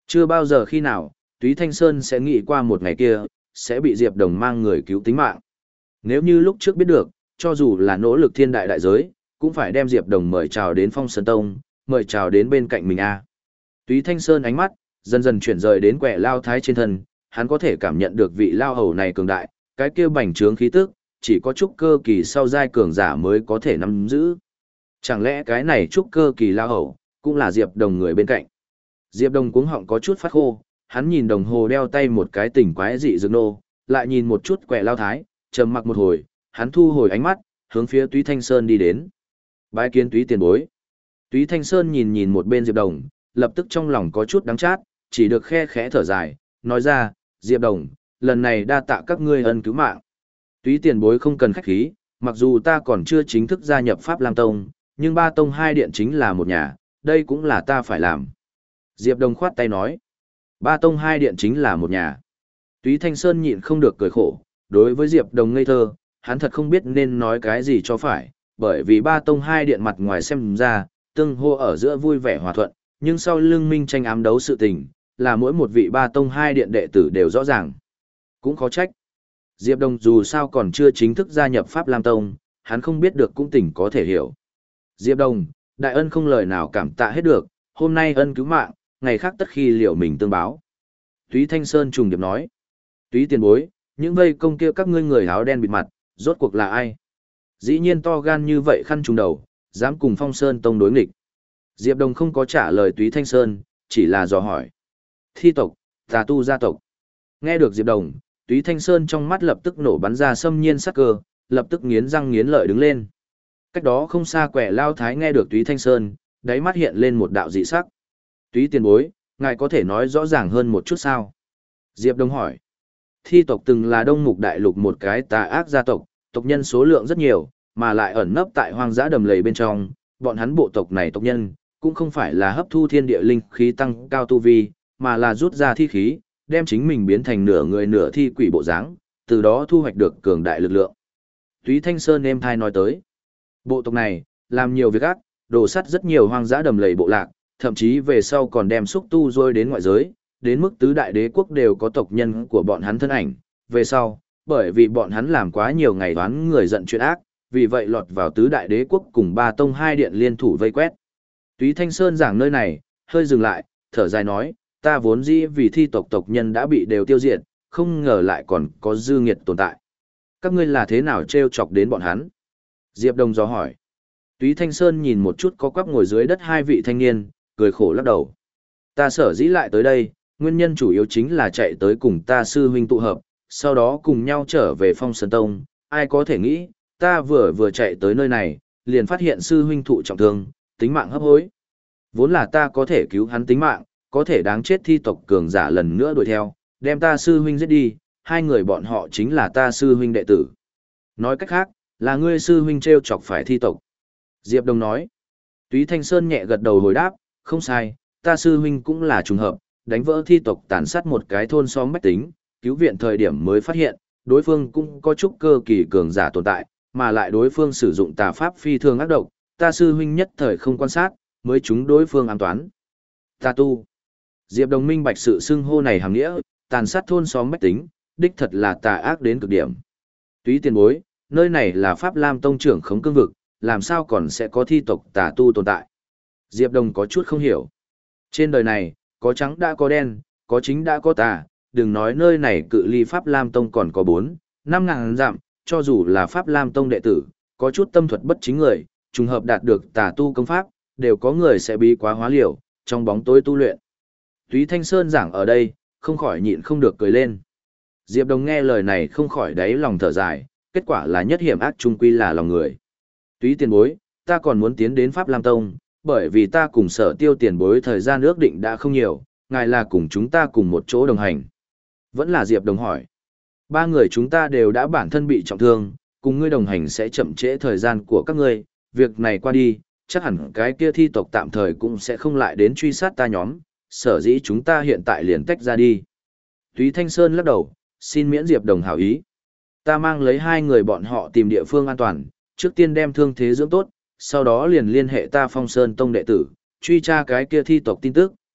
Chưa bao giờ khi nào, Túy Thanh Sơn sẽ nghĩ qua một ngày kia, sẽ bị Diệp Đồng mang người cứu tính mạng. Nếu như lúc trước biết được, cho dù là nỗ lực thiên đại đại giới, cũng phải đem Diệp Đồng mời chào đến Phong Sơn Tông, mời chào đến bên cạnh mình a. Túy Thanh Sơn ánh mắt dần dần chuyển rời đến quẻ lao thái trên thân, hắn có thể cảm nhận được vị lao hầu này cường đại, cái kia bành trướng khí tức, chỉ có trúc cơ kỳ sau giai cường giả mới có thể nắm giữ. Chẳng lẽ cái này trúc cơ kỳ lao hầu, cũng là Diệp Đồng người bên cạnh. Diệp Đồng cuống họng có chút phát khô, hắn nhìn đồng hồ đeo tay một cái tỉnh quái dị dược nô, lại nhìn một chút quẻ lao thái, trầm mặc một hồi, hắn thu hồi ánh mắt, hướng phía Túy Thanh Sơn đi đến. Bái kiến Túy tiền bối. Túy Thanh Sơn nhìn nhìn một bên Diệp Đồng, lập tức trong lòng có chút đắng chát, chỉ được khe khẽ thở dài, nói ra, Diệp Đồng, lần này đa tạ các ngươi ân cứu mạng. Túy tiền bối không cần khách khí, mặc dù ta còn chưa chính thức gia nhập Pháp Lam Tông, nhưng ba tông hai điện chính là một nhà, đây cũng là ta phải làm. Diệp Đồng khoát tay nói, ba tông hai điện chính là một nhà. Túy Thanh Sơn nhịn không được cười khổ, đối với Diệp Đồng ngây thơ, hắn thật không biết nên nói cái gì cho phải, bởi vì ba tông hai điện mặt ngoài xem ra, tương hô ở giữa vui vẻ hòa thuận, nhưng sau lưng minh tranh ám đấu sự tình, là mỗi một vị ba tông hai điện đệ tử đều rõ ràng. Cũng khó trách. Diệp Đồng dù sao còn chưa chính thức gia nhập Pháp Lam Tông, hắn không biết được cũng tỉnh có thể hiểu. Diệp Đồng, đại ân không lời nào cảm tạ hết được, hôm nay ân cứu mạng, ngày khác tất khi liệu mình tương báo. Túy Thanh Sơn trùng điệp nói. Túy tiền bối, những vây công kia các ngươi người áo đen bịt mặt, rốt cuộc là ai? Dĩ nhiên to gan như vậy khăn trùng đầu, dám cùng Phong Sơn Tông đối nghịch. Diệp Đồng không có trả lời Túy Thanh Sơn, chỉ là dò hỏi. Thi tộc, tà tu gia tộc. Nghe được Diệp Đồng, Túy Thanh Sơn trong mắt lập tức nổ bắn ra xâm nhiên sắc cơ, lập tức nghiến răng nghiến lợi đứng lên. Cách đó không xa quẻ lao thái nghe được Túy Thanh Sơn, đáy mắt hiện lên một đạo dị sắc. Túy tiền bối, ngài có thể nói rõ ràng hơn một chút sao? Diệp Đồng hỏi. Thi tộc từng là Đông Mục Đại Lục một cái tà ác gia tộc, tộc nhân số lượng rất nhiều, mà lại ẩn nấp tại hoang dã đầm lầy bên trong, bọn hắn bộ tộc này tộc nhân, cũng không phải là hấp thu thiên địa linh khí tăng cao tu vi, mà là rút ra thi khí, đem chính mình biến thành nửa người nửa thi quỷ bộ dáng, từ đó thu hoạch được cường đại lực lượng. Túy Thanh Sơn êm thai nói tới, bộ tộc này, làm nhiều việc ác, đổ sắt rất nhiều hoang dã đầm lầy bộ lạc, thậm chí về sau còn đem xúc tu rôi đến ngoại giới, đến mức tứ đại đế quốc đều có tộc nhân của bọn hắn thân ảnh, về sau, bởi vì bọn hắn làm quá nhiều ngày đoán người giận chuyện ác, vì vậy lọt vào tứ đại đế quốc cùng ba tông hai điện liên thủ vây quét. Túy Thanh Sơn giảng nơi này, hơi dừng lại, thở dài nói, ta vốn dĩ vì thi tộc tộc nhân đã bị đều tiêu diệt, không ngờ lại còn có dư nghiệt tồn tại. Các ngươi là thế nào trêu chọc đến bọn hắn? Diệp Đồng dò hỏi. Túy Thanh Sơn nhìn một chút có quắp ngồi dưới đất hai vị thanh niên, cười khổ lắc đầu. Ta sở dĩ lại tới đây, nguyên nhân chủ yếu chính là chạy tới cùng ta sư huynh tụ hợp, sau đó cùng nhau trở về Phong Sơn Tông, ai có thể nghĩ, ta vừa vừa chạy tới nơi này, liền phát hiện sư huynh thụ trọng thương, tính mạng hấp hối. Vốn là ta có thể cứu hắn tính mạng, có thể đáng chết thi tộc cường giả lần nữa đuổi theo, đem ta sư huynh giết đi, hai người bọn họ chính là ta sư huynh đệ tử. Nói cách khác, là ngươi sư huynh trêu chọc phải thi tộc. Diệp Đồng nói. Túy Thanh Sơn nhẹ gật đầu hồi đáp, không sai, ta sư huynh cũng là trùng hợp, đánh vỡ thi tộc tàn sát một cái thôn xóm bách tính, cứu viện thời điểm mới phát hiện, đối phương cũng có chút cơ kỳ cường giả tồn tại, mà lại đối phương sử dụng tà pháp phi thường ác độc, ta sư huynh nhất thời không quan sát, mới chúng đối phương ám toán. Ta tu. Diệp Đồng minh bạch sự xưng hô này hàm nghĩa, tàn sát thôn xóm bách tính, đích thật là tà ác đến cực điểm. Túy tiền bối, nơi này là Pháp Lam Tông trưởng khống cương vực, làm sao còn sẽ có thi tộc tà tu tồn tại? Diệp Đồng có chút không hiểu. Trên đời này, có trắng đã có đen, có chính đã có tà, đừng nói nơi này cự ly Pháp Lam Tông còn có bốn, năm ngàn dặm, cho dù là Pháp Lam Tông đệ tử, có chút tâm thuật bất chính người, trùng hợp đạt được tà tu công pháp, đều có người sẽ bí quá hóa liều, trong bóng tối tu luyện. Túy Thanh Sơn giảng ở đây, không khỏi nhịn không được cười lên. Diệp Đồng nghe lời này không khỏi đáy lòng thở dài, kết quả là nhất hiểm ác trung quy là lòng người. Túy tiền bối, ta còn muốn tiến đến Pháp Lam Tông, bởi vì ta cùng Sở Tiêu tiền bối thời gian ước định đã không nhiều, ngài là cùng chúng ta cùng một chỗ đồng hành. Vẫn là Diệp Đồng hỏi. Ba người chúng ta đều đã bản thân bị trọng thương, cùng ngươi đồng hành sẽ chậm trễ thời gian của các ngươi, việc này qua đi, chắc hẳn cái kia thi tộc tạm thời cũng sẽ không lại đến truy sát ta nhóm, sở dĩ chúng ta hiện tại liền tách ra đi. Túy Thanh Sơn lắc đầu, xin miễn Diệp Đồng hảo ý. Ta mang lấy hai người bọn họ tìm địa phương an toàn, trước tiên đem thương thế dưỡng tốt, sau đó liền liên hệ ta Phong Sơn Tông đệ tử, truy tra cái kia thi tộc tin tức,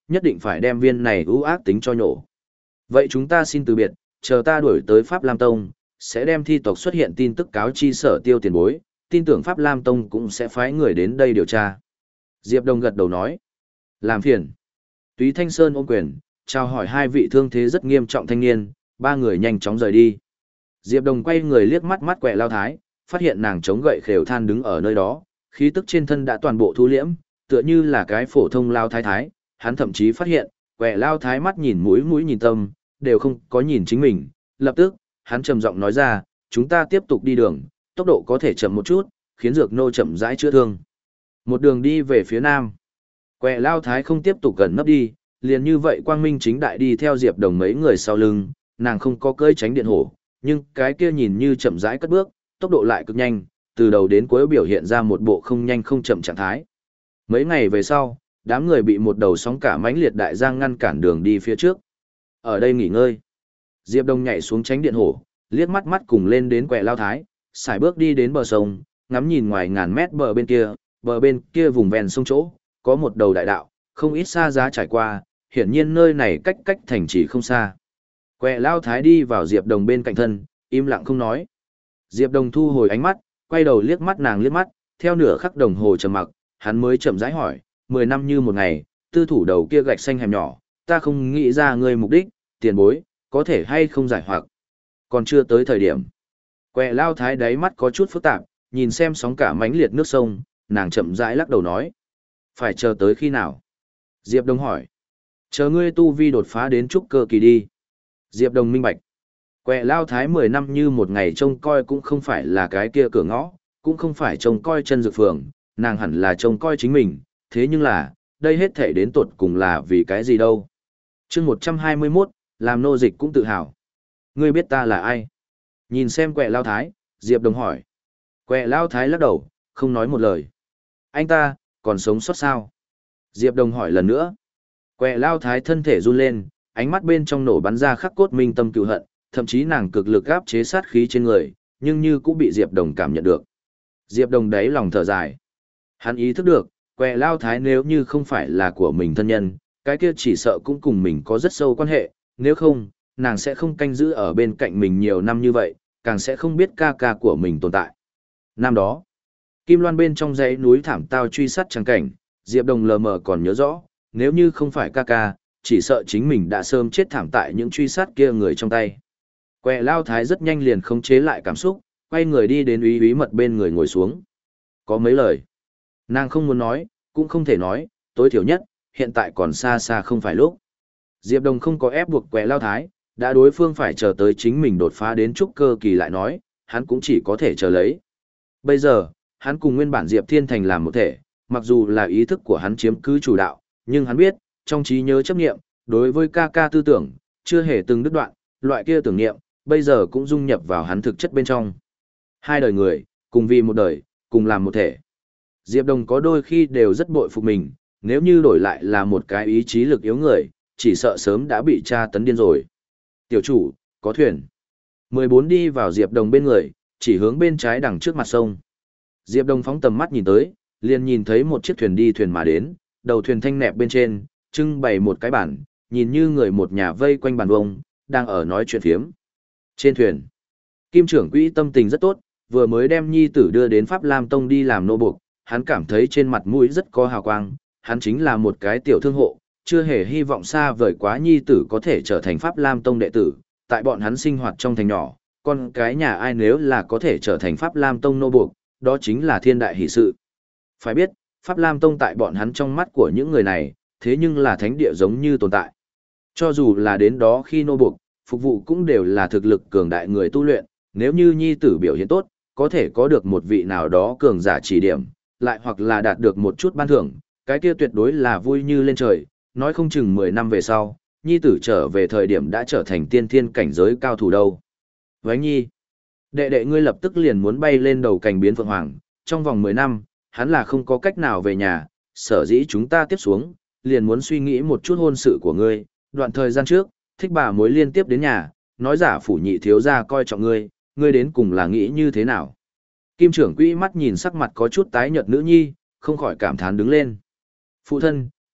nhất định phải đem viên này ưu ác tính cho nhổ. Vậy chúng ta xin từ biệt, chờ ta đuổi tới Pháp Lam Tông, sẽ đem thi tộc xuất hiện tin tức cáo chi Sở Tiêu tiền bối, tin tưởng Pháp Lam Tông cũng sẽ phái người đến đây điều tra. Diệp Đồng gật đầu nói. Làm phiền. Túy Thanh Sơn ôm quyền, chào hỏi hai vị thương thế rất nghiêm trọng thanh niên, ba người nhanh chóng rời đi. Diệp Đồng quay người liếc mắt mắt Quẹ Lao Thái, phát hiện nàng chống gậy khều than đứng ở nơi đó, khí tức trên thân đã toàn bộ thu liễm, tựa như là cái phổ thông Lao Thái Thái. Hắn thậm chí phát hiện, Quẹ Lao Thái mắt nhìn mũi mũi nhìn tâm, đều không có nhìn chính mình. Lập tức, hắn trầm giọng nói ra, chúng ta tiếp tục đi đường, tốc độ có thể chậm một chút, khiến Dược Nô chậm rãi chữa thương. Một đường đi về phía nam. Quẹ Lao Thái không tiếp tục gần nấp đi, liền như vậy quang minh chính đại đi theo Diệp Đồng mấy người sau lưng, nàng không có cơi tránh điện hổ, nhưng cái kia nhìn như chậm rãi cất bước, tốc độ lại cực nhanh, từ đầu đến cuối biểu hiện ra một bộ không nhanh không chậm trạng thái. Mấy ngày về sau, đám người bị một đầu sóng cả mãnh liệt đại giang ngăn cản đường đi phía trước. Ở đây nghỉ ngơi. Diệp Đông nhảy xuống tránh điện hổ, liếc mắt mắt cùng lên đến Quẹ Lao Thái, xài bước đi đến bờ sông, ngắm nhìn ngoài ngàn mét bờ bên kia, bờ bên kia vùng ven sông chỗ, có một đầu đại đạo, không ít xa giá trải qua, hiển nhiên nơi này cách cách thành trì không xa. Quẹ Lao Thái đi vào Diệp Đồng bên cạnh thân, im lặng không nói. Diệp Đồng thu hồi ánh mắt, quay đầu liếc mắt nàng liếc mắt, theo nửa khắc đồng hồ trầm mặc, hắn mới chậm rãi hỏi, mười năm như một ngày, tư thủ đầu kia gạch xanh hẻm nhỏ, ta không nghĩ ra ngươi mục đích, tiền bối, có thể hay không giải hoặc. Còn chưa tới thời điểm. Quẹ Lao Thái đáy mắt có chút phức tạp, nhìn xem sóng cả mãnh liệt nước sông, nàng chậm rãi lắc đầu nói. Phải chờ tới khi nào? Diệp Đồng hỏi. Chờ ngươi tu vi đột phá đến trúc cơ kỳ đi. Diệp Đồng minh bạch. Quẹ Lao Thái mười năm như một ngày trông coi cũng không phải là cái kia cửa ngõ, cũng không phải trông coi chân dược phường, nàng hẳn là trông coi chính mình, thế nhưng là, đây hết thể đến tột cùng là vì cái gì đâu. chương một trăm hai mươi mốt, làm nô dịch cũng tự hào. Ngươi biết ta là ai? Nhìn xem Quẹ Lao Thái, Diệp Đồng hỏi. Quẹ Lao Thái lắc đầu, không nói một lời. Anh ta, còn sống sót sao? Diệp Đồng hỏi lần nữa. Quẹ Lao Thái thân thể run lên, ánh mắt bên trong nổ bắn ra khắc cốt minh tâm cựu hận, thậm chí nàng cực lực áp chế sát khí trên người, nhưng như cũng bị Diệp Đồng cảm nhận được. Diệp Đồng đáy lòng thở dài. Hắn ý thức được, Quẹ Lao Thái nếu như không phải là của mình thân nhân, cái kia chỉ sợ cũng cùng mình có rất sâu quan hệ, nếu không, nàng sẽ không canh giữ ở bên cạnh mình nhiều năm như vậy, càng sẽ không biết ca ca của mình tồn tại. Năm đó, Kim Loan bên trong dãy núi thảm tao truy sát trắng cảnh, Diệp Đồng lờ mờ còn nhớ rõ, nếu như không phải ca ca, chỉ sợ chính mình đã sớm chết thảm tại những truy sát kia người trong tay. Quẹ Lao Thái rất nhanh liền khống chế lại cảm xúc, quay người đi đến úy úy mật bên người ngồi xuống. Có mấy lời, nàng không muốn nói, cũng không thể nói, tối thiểu nhất, hiện tại còn xa xa không phải lúc. Diệp Đồng không có ép buộc Quẹ Lao Thái, đã đối phương phải chờ tới chính mình đột phá đến trúc cơ kỳ lại nói, hắn cũng chỉ có thể chờ lấy. Bây giờ, hắn cùng nguyên bản Diệp Thiên Thành làm một thể, mặc dù là ý thức của hắn chiếm cứ chủ đạo, nhưng hắn biết, trong trí nhớ chấp niệm, đối với ca ca tư tưởng, chưa hề từng đứt đoạn, loại kia tưởng niệm, bây giờ cũng dung nhập vào hắn thực chất bên trong. Hai đời người, cùng vì một đời, cùng làm một thể. Diệp Đồng có đôi khi đều rất bội phục mình, nếu như đổi lại là một cái ý chí lực yếu người, chỉ sợ sớm đã bị tra tấn điên rồi. Tiểu chủ, có thuyền. mười bốn đi vào Diệp Đồng bên người, chỉ hướng bên trái đằng trước mặt sông. Diệp Đồng phóng tầm mắt nhìn tới, liền nhìn thấy một chiếc thuyền đi thuyền mà đến, đầu thuyền thanh nẹp bên trên, trưng bày một cái bàn, nhìn như người một nhà vây quanh bàn vông, đang ở nói chuyện phiếm. Trên thuyền, Kim trưởng quỹ tâm tình rất tốt, vừa mới đem nhi tử đưa đến Pháp Lam Tông đi làm nô buộc, hắn cảm thấy trên mặt mũi rất có hào quang, hắn chính là một cái tiểu thương hộ, chưa hề hy vọng xa vời quá nhi tử có thể trở thành Pháp Lam Tông đệ tử, tại bọn hắn sinh hoạt trong thành nhỏ, con cái nhà ai nếu là có thể trở thành Pháp Lam Tông nô buộc, đó chính là thiên đại hỷ sự. Phải biết, Pháp Lam Tông tại bọn hắn trong mắt của những người này, thế nhưng là thánh địa giống như tồn tại. Cho dù là đến đó khi nô buộc, phục vụ cũng đều là thực lực cường đại người tu luyện, nếu như nhi tử biểu hiện tốt, có thể có được một vị nào đó cường giả chỉ điểm, lại hoặc là đạt được một chút ban thưởng, cái kia tuyệt đối là vui như lên trời, nói không chừng mười năm về sau, nhi tử trở về thời điểm đã trở thành tiên thiên cảnh giới cao thủ đâu. Vánh nhi, đệ đệ ngươi lập tức liền muốn bay lên đầu cành biến phượng hoàng, trong vòng mười năm, hắn là không có cách nào về nhà, sở dĩ chúng ta tiếp xuống, liền muốn suy nghĩ một chút hôn sự của ngươi, đoạn thời gian trước, thích bà mối liên tiếp đến nhà, nói giả phủ nhị thiếu gia coi trọng ngươi, ngươi đến cùng là nghĩ như thế nào. Kim trưởng quỹ mắt nhìn sắc mặt có chút tái nhợt nữ nhi, không khỏi cảm thán đứng lên. Phụ thân,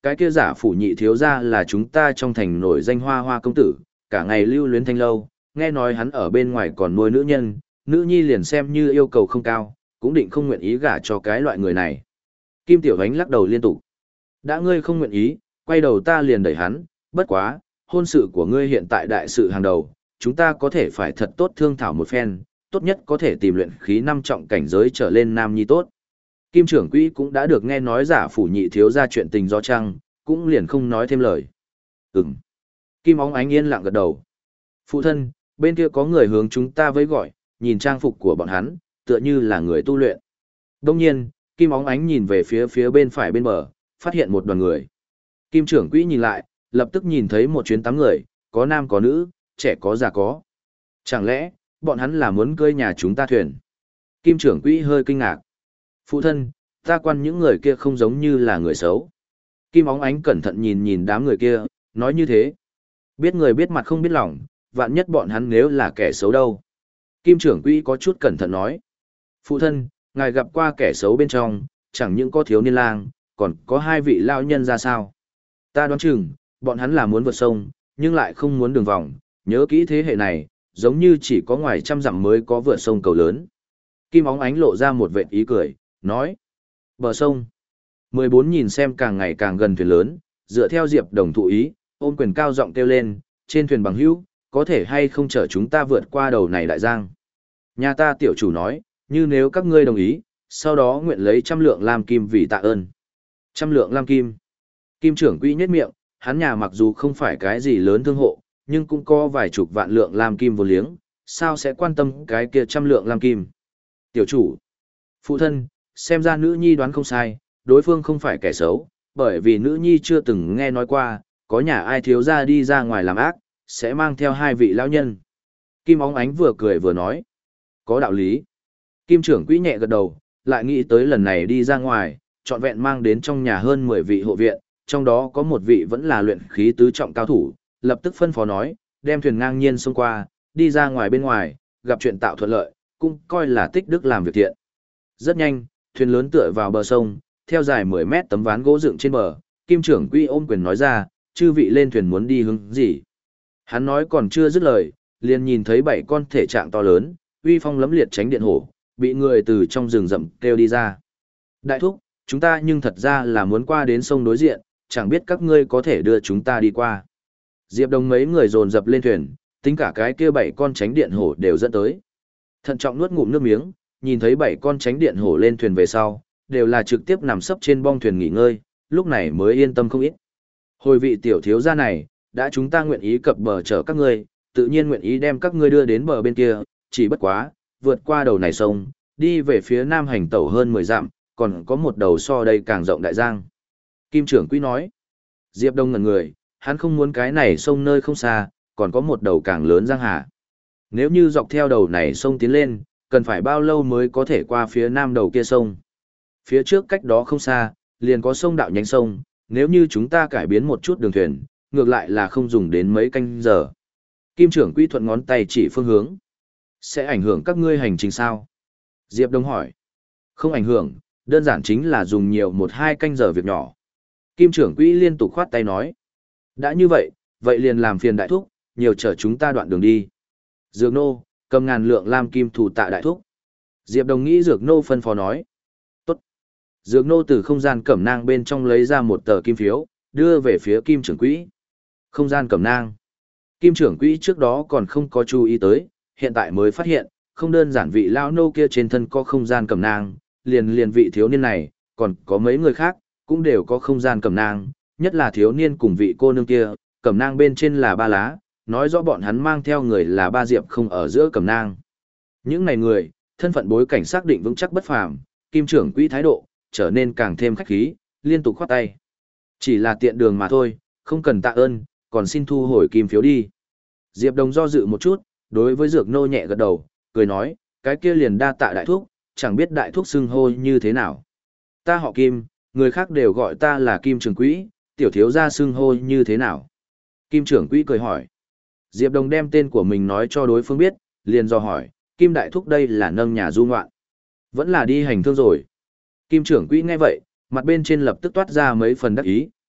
cái kia giả phủ nhị thiếu gia là chúng ta trong thành nổi danh hoa hoa công tử, cả ngày lưu luyến thanh lâu, nghe nói hắn ở bên ngoài còn nuôi nữ nhân, nữ nhi liền xem như yêu cầu không cao, cũng định không nguyện ý gả cho cái loại người này. Kim Tiểu Ánh lắc đầu liên tục. Đã ngươi không nguyện ý, quay đầu ta liền đẩy hắn, bất quá, hôn sự của ngươi hiện tại đại sự hàng đầu, chúng ta có thể phải thật tốt thương thảo một phen, tốt nhất có thể tìm luyện khí năm trọng cảnh giới trở lên nam nhi tốt. Kim trưởng quỹ cũng đã được nghe nói giả phủ nhị thiếu ra chuyện tình do trăng, cũng liền không nói thêm lời. Ừm. Kim óng ánh yên lặng gật đầu. Phụ thân, bên kia có người hướng chúng ta với gọi, nhìn trang phục của bọn hắn, tựa như là người tu luyện. Đông nhiên, Kim óng ánh nhìn về phía phía bên phải bên bờ, phát hiện một đoàn người. Kim trưởng quỹ nhìn lại, lập tức nhìn thấy một chuyến tám người, có nam có nữ, trẻ có già có. Chẳng lẽ, bọn hắn là muốn cơi nhà chúng ta thuyền? Kim trưởng quỹ hơi kinh ngạc. Phụ thân, ta quan những người kia không giống như là người xấu. Kim óng ánh cẩn thận nhìn nhìn đám người kia, nói như thế. Biết người biết mặt không biết lòng, vạn nhất bọn hắn nếu là kẻ xấu đâu. Kim trưởng quỹ có chút cẩn thận nói. Phụ thân, ngài gặp qua kẻ xấu bên trong, chẳng những có thiếu niên lang, còn có hai vị lao nhân ra sao. Ta đoán chừng, bọn hắn là muốn vượt sông, nhưng lại không muốn đường vòng, nhớ kỹ thế hệ này, giống như chỉ có ngoài trăm dặm mới có vượt sông cầu lớn. Kim óng ánh lộ ra một vệt ý cười, nói. Bờ sông. mười bốn nhìn xem càng ngày càng gần thuyền lớn, dựa theo Diệp Đồng thụ ý, ôm quyền cao giọng kêu lên, trên thuyền bằng hữu, có thể hay không chở chúng ta vượt qua đầu này đại giang. Nhà ta tiểu chủ nói, như nếu các ngươi đồng ý, sau đó nguyện lấy trăm lượng lam kim vì tạ ơn. Trăm lượng lam kim. Kim trưởng quỹ nhếch miệng, hắn nhà mặc dù không phải cái gì lớn thương hộ, nhưng cũng có vài chục vạn lượng lam kim vô liếng, sao sẽ quan tâm cái kia trăm lượng lam kim. Tiểu chủ. Phụ thân, xem ra nữ nhi đoán không sai, đối phương không phải kẻ xấu, bởi vì nữ nhi chưa từng nghe nói qua, có nhà ai thiếu ra đi ra ngoài làm ác, sẽ mang theo hai vị lão nhân. Kim óng ánh vừa cười vừa nói. Có đạo lý. Kim trưởng quỹ nhẹ gật đầu, lại nghĩ tới lần này đi ra ngoài, trọn vẹn mang đến trong nhà hơn mười vị hộ viện, trong đó có một vị vẫn là luyện khí tứ trọng cao thủ, lập tức phân phó nói, đem thuyền ngang nhiên xông qua, đi ra ngoài bên ngoài, gặp chuyện tạo thuận lợi, cũng coi là tích đức làm việc thiện. Rất nhanh, thuyền lớn tựa vào bờ sông, theo dài mười mét tấm ván gỗ dựng trên bờ, Kim trưởng quỹ ôm quyền nói ra, chư vị lên thuyền muốn đi hướng gì. Hắn nói còn chưa dứt lời, liền nhìn thấy bảy con thể trạng to lớn, uy phong lẫm liệt tránh điện hổ, bị người từ trong rừng rậm kêu đi ra. Đại thúc, chúng ta nhưng thật ra là muốn qua đến sông đối diện, chẳng biết các ngươi có thể đưa chúng ta đi qua. Diệp Đồng mấy người dồn dập lên thuyền, tính cả cái kia bảy con tránh điện hổ đều dẫn tới. Thận trọng nuốt ngụm nước miếng, nhìn thấy bảy con tránh điện hổ lên thuyền về sau, đều là trực tiếp nằm sấp trên bong thuyền nghỉ ngơi, lúc này mới yên tâm không ít. Hồi vị tiểu thiếu gia này, đã chúng ta nguyện ý cập bờ chở các ngươi, tự nhiên nguyện ý đem các ngươi đưa đến bờ bên kia, chỉ bất quá, vượt qua đầu này sông, đi về phía nam hành tẩu hơn mười dặm, còn có một đầu so đây càng rộng đại giang. Kim trưởng quỹ nói, Diệp Đông ngẩn người, hắn không muốn cái này sông nơi không xa, còn có một đầu càng lớn giang hà. Nếu như dọc theo đầu này sông tiến lên, cần phải bao lâu mới có thể qua phía nam đầu kia sông. Phía trước cách đó không xa, liền có sông đạo nhánh sông, nếu như chúng ta cải biến một chút đường thuyền, ngược lại là không dùng đến mấy canh giờ. Kim trưởng quỹ thuận ngón tay chỉ phương hướng. Sẽ ảnh hưởng các ngươi hành trình sao? Diệp Đông hỏi. Không ảnh hưởng, đơn giản chính là dùng nhiều một hai canh giờ việc nhỏ. Kim trưởng quỹ liên tục khoát tay nói. Đã như vậy, vậy liền làm phiền đại thúc, nhiều chở chúng ta đoạn đường đi. Dược nô, cầm ngàn lượng lam kim thủ tạ đại thúc. Diệp Đồng nghĩ dược nô phân phó nói. Tốt. Dược nô từ không gian cẩm nang bên trong lấy ra một tờ kim phiếu, đưa về phía kim trưởng quỹ. Không gian cẩm nang. Kim trưởng quỹ trước đó còn không có chú ý tới, hiện tại mới phát hiện, không đơn giản vị lão nô kia trên thân có không gian cẩm nang, liền liền vị thiếu niên này, còn có mấy người khác, cũng đều có không gian cẩm nang, nhất là thiếu niên cùng vị cô nương kia, cẩm nang bên trên là ba lá, nói rõ bọn hắn mang theo người là ba diệp không ở giữa cẩm nang. Những này người, thân phận bối cảnh xác định vững chắc bất phàm, kim trưởng quỹ thái độ, trở nên càng thêm khách khí, liên tục khoát tay. Chỉ là tiện đường mà thôi, không cần tạ ơn, còn xin thu hồi kim phiếu đi. Diệp Đồng do dự một chút, đối với dược nô nhẹ gật đầu, cười nói, cái kia liền đa tạ đại thúc, chẳng biết đại thúc xưng hô như thế nào. Ta họ Kim, người khác đều gọi ta là Kim trưởng quỹ, tiểu thiếu gia xưng hô như thế nào. Kim trưởng quỹ cười hỏi. Diệp Đồng đem tên của mình nói cho đối phương biết, liền do hỏi, Kim đại thúc đây là nâng nhà du ngoạn. Vẫn là đi hành thương rồi. Kim trưởng quỹ nghe vậy, mặt bên trên lập tức toát ra mấy phần đắc ý,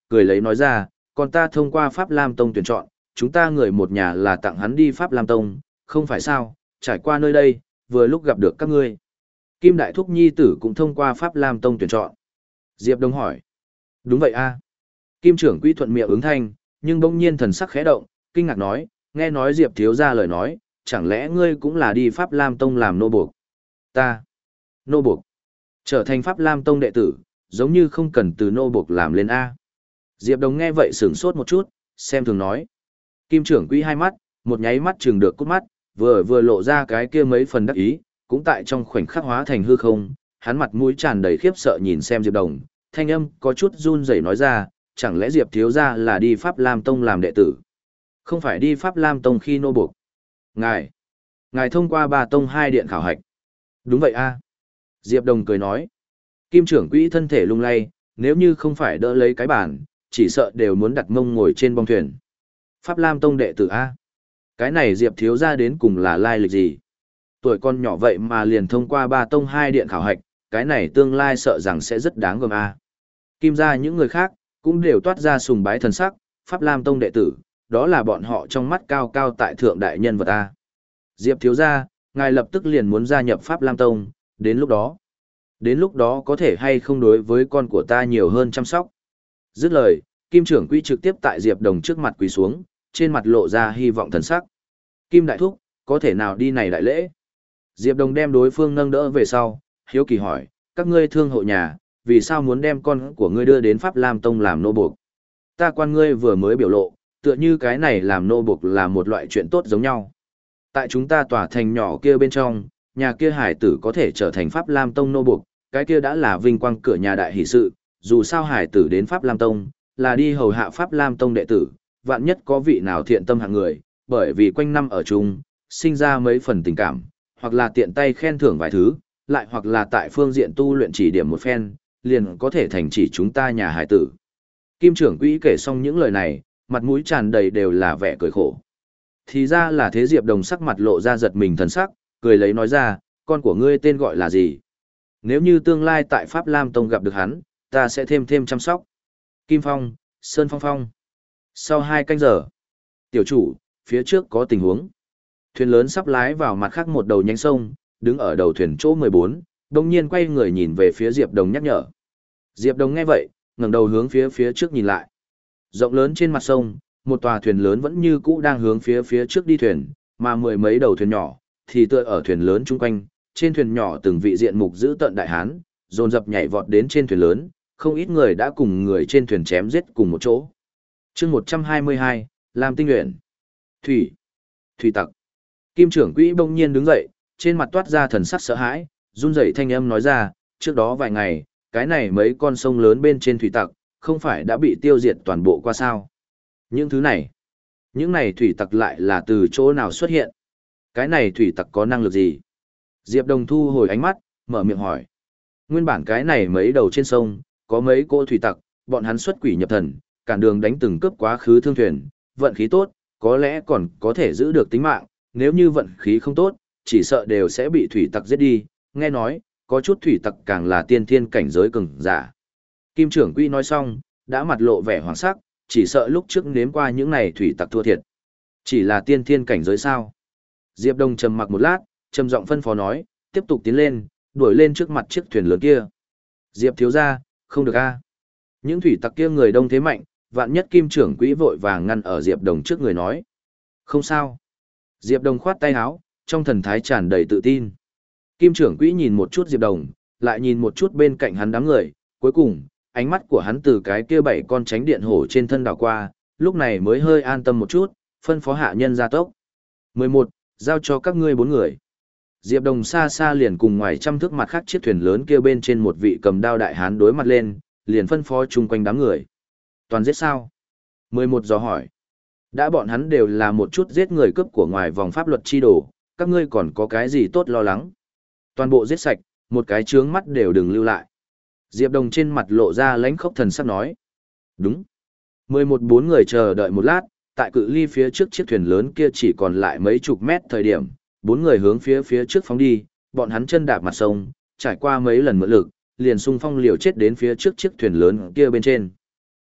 cười lấy nói ra, còn ta thông qua Pháp Lam Tông tuyển chọn, chúng ta người một nhà là tặng hắn đi Pháp Lam Tông, không phải sao, trải qua nơi đây, vừa lúc gặp được các ngươi. Kim Đại Thúc nhi tử cũng thông qua Pháp Lam Tông tuyển chọn. Diệp Đông hỏi. Đúng vậy a. Kim trưởng quỹ thuận miệng ứng thanh, nhưng bỗng nhiên thần sắc khẽ động, kinh ngạc nói, nghe nói Diệp thiếu gia lời nói, chẳng lẽ ngươi cũng là đi Pháp Lam Tông làm nô buộc? Ta. Nô buộc. Trở thành Pháp Lam Tông đệ tử, giống như không cần từ nô buộc làm lên A. Diệp Đồng nghe vậy sửng sốt một chút, xem thường nói. Kim trưởng quỹ hai mắt, một nháy mắt chừng được cút mắt, vừa vừa lộ ra cái kia mấy phần đắc ý, cũng tại trong khoảnh khắc hóa thành hư không, hắn mặt mũi tràn đầy khiếp sợ nhìn xem Diệp Đồng, thanh âm có chút run rẩy nói ra, chẳng lẽ Diệp thiếu gia là đi Pháp Lam Tông làm đệ tử? Không phải đi Pháp Lam Tông khi nô buộc. Ngài, ngài thông qua ba tông hai điện khảo hạch. Đúng vậy a. Diệp Đồng cười nói. Kim trưởng quỹ thân thể lung lay, nếu như không phải đỡ lấy cái bàn, chỉ sợ đều muốn đặt mông ngồi trên bong thuyền. Pháp Lam Tông đệ tử a. Cái này Diệp thiếu gia đến cùng là lai lịch gì? Tuổi con nhỏ vậy mà liền thông qua ba tông hai điện khảo hạch, cái này tương lai sợ rằng sẽ rất đáng gờm a. Kim gia những người khác cũng đều toát ra sùng bái thần sắc, Pháp Lam Tông đệ tử, đó là bọn họ trong mắt cao cao tại thượng đại nhân vật a. Diệp thiếu gia, ngài lập tức liền muốn gia nhập Pháp Lam Tông, đến lúc đó. Đến lúc đó có thể hay không đối với con của ta nhiều hơn chăm sóc. Dứt lời, Kim trưởng quỹ trực tiếp tại Diệp Đồng trước mặt quỳ xuống, trên mặt lộ ra hy vọng thần sắc. Kim đại thúc, có thể nào đi này đại lễ? Diệp Đồng đem đối phương nâng đỡ về sau, hiếu kỳ hỏi, các ngươi thương hộ nhà, vì sao muốn đem con của ngươi đưa đến Pháp Lam Tông làm nô buộc? Ta quan ngươi vừa mới biểu lộ, tựa như cái này làm nô buộc là một loại chuyện tốt giống nhau. Tại chúng ta tòa thành nhỏ kia bên trong, nhà kia hải tử có thể trở thành Pháp Lam Tông nô buộc, cái kia đã là vinh quang cửa nhà đại hỷ sự, dù sao hải tử đến Pháp Lam Tông, là đi hầu hạ Pháp Lam Tông đệ tử, vạn nhất có vị nào thiện tâm hạng người, bởi vì quanh năm ở chung, sinh ra mấy phần tình cảm, hoặc là tiện tay khen thưởng vài thứ, lại hoặc là tại phương diện tu luyện chỉ điểm một phen, liền có thể thành chỉ chúng ta nhà hải tử. Kim trưởng quỹ kể xong những lời này, mặt mũi tràn đầy đều là vẻ cười khổ. Thì ra là thế. Diệp Đồng sắc mặt lộ ra giật mình thần sắc, cười lấy nói ra, con của ngươi tên gọi là gì? Nếu như tương lai tại Pháp Lam Tông gặp được hắn, ta sẽ thêm thêm chăm sóc. Kim Phong, Sơn Phong Phong. Sau hai canh giờ, tiểu chủ, phía trước có tình huống. Thuyền lớn sắp lái vào mặt khác một đầu nhánh sông, đứng ở đầu thuyền chỗ mười bốn, đồng nhiên quay người nhìn về phía Diệp Đồng nhắc nhở. Diệp Đồng nghe vậy, ngẩng đầu hướng phía phía trước nhìn lại. Rộng lớn trên mặt sông, một tòa thuyền lớn vẫn như cũ đang hướng phía phía trước đi thuyền, mà mười mấy đầu thuyền nhỏ thì tựa ở thuyền lớn chung quanh, trên thuyền nhỏ từng vị diện mục giữ tận đại hán, dồn dập nhảy vọt đến trên thuyền lớn, không ít người đã cùng người trên thuyền chém giết cùng một chỗ. Chương một trăm hai mươi hai, Lam Tinh Uyển. Thủy, thủy tặc. Kim trưởng quỹ bỗng nhiên đứng dậy, trên mặt toát ra thần sắc sợ hãi, run rẩy thanh âm nói ra, trước đó vài ngày, cái này mấy con sông lớn bên trên thủy tặc, không phải đã bị tiêu diệt toàn bộ qua sao? Những thứ này, những này thủy tặc lại là từ chỗ nào xuất hiện? Cái này thủy tặc có năng lực gì? Diệp Đồng thu hồi ánh mắt, mở miệng hỏi. Nguyên bản cái này mấy đầu trên sông, có mấy cô thủy tặc, bọn hắn xuất quỷ nhập thần, cản đường đánh từng cướp quá khứ thương thuyền, vận khí tốt, có lẽ còn có thể giữ được tính mạng, nếu như vận khí không tốt, chỉ sợ đều sẽ bị thủy tặc giết đi, nghe nói, có chút thủy tặc càng là tiên thiên cảnh giới cường giả. Kim trưởng quỹ nói xong, đã mặt lộ vẻ hoảng sắc, chỉ sợ lúc trước nếm qua những này thủy tặc thua thiệt. Chỉ là tiên thiên cảnh giới sao? Diệp Đông trầm mặc một lát, trầm giọng phân phó nói, tiếp tục tiến lên, đuổi lên trước mặt chiếc thuyền lớn kia. Diệp thiếu gia, không được a. Những thủy tặc kia người đông thế mạnh, vạn nhất Kim trưởng quỹ vội vàng ngăn ở Diệp Đồng trước người nói. Không sao. Diệp Đồng khoát tay áo, trong thần thái tràn đầy tự tin. Kim trưởng quỹ nhìn một chút Diệp Đồng, lại nhìn một chút bên cạnh hắn đám người, cuối cùng, ánh mắt của hắn từ cái kia bảy con tránh điện hổ trên thân đảo qua, lúc này mới hơi an tâm một chút, phân phó hạ nhân gia tốc. mười một, giao cho các ngươi bốn người. Diệp Đồng xa xa liền cùng ngoài trăm thước mặt khác chiếc thuyền lớn kia bên trên một vị cầm đao đại hán đối mặt lên, liền phân phó chung quanh đám người. Toàn giết sao? mười một dò hỏi. Đã bọn hắn đều là một chút giết người cướp của ngoài vòng pháp luật chi đồ, các ngươi còn có cái gì tốt lo lắng? Toàn bộ giết sạch, một cái trướng mắt đều đừng lưu lại. Diệp Đồng trên mặt lộ ra lãnh khốc thần sắc nói. Đúng. mười một bốn người chờ đợi một lát, tại cự ly phía trước chiếc thuyền lớn kia chỉ còn lại mấy chục mét thời điểm, bốn người hướng phía phía trước phóng đi, bọn hắn chân đạp mặt sông, trải qua mấy lần mượn lực, liền xung phong liều chết đến phía trước chiếc thuyền lớn kia bên trên.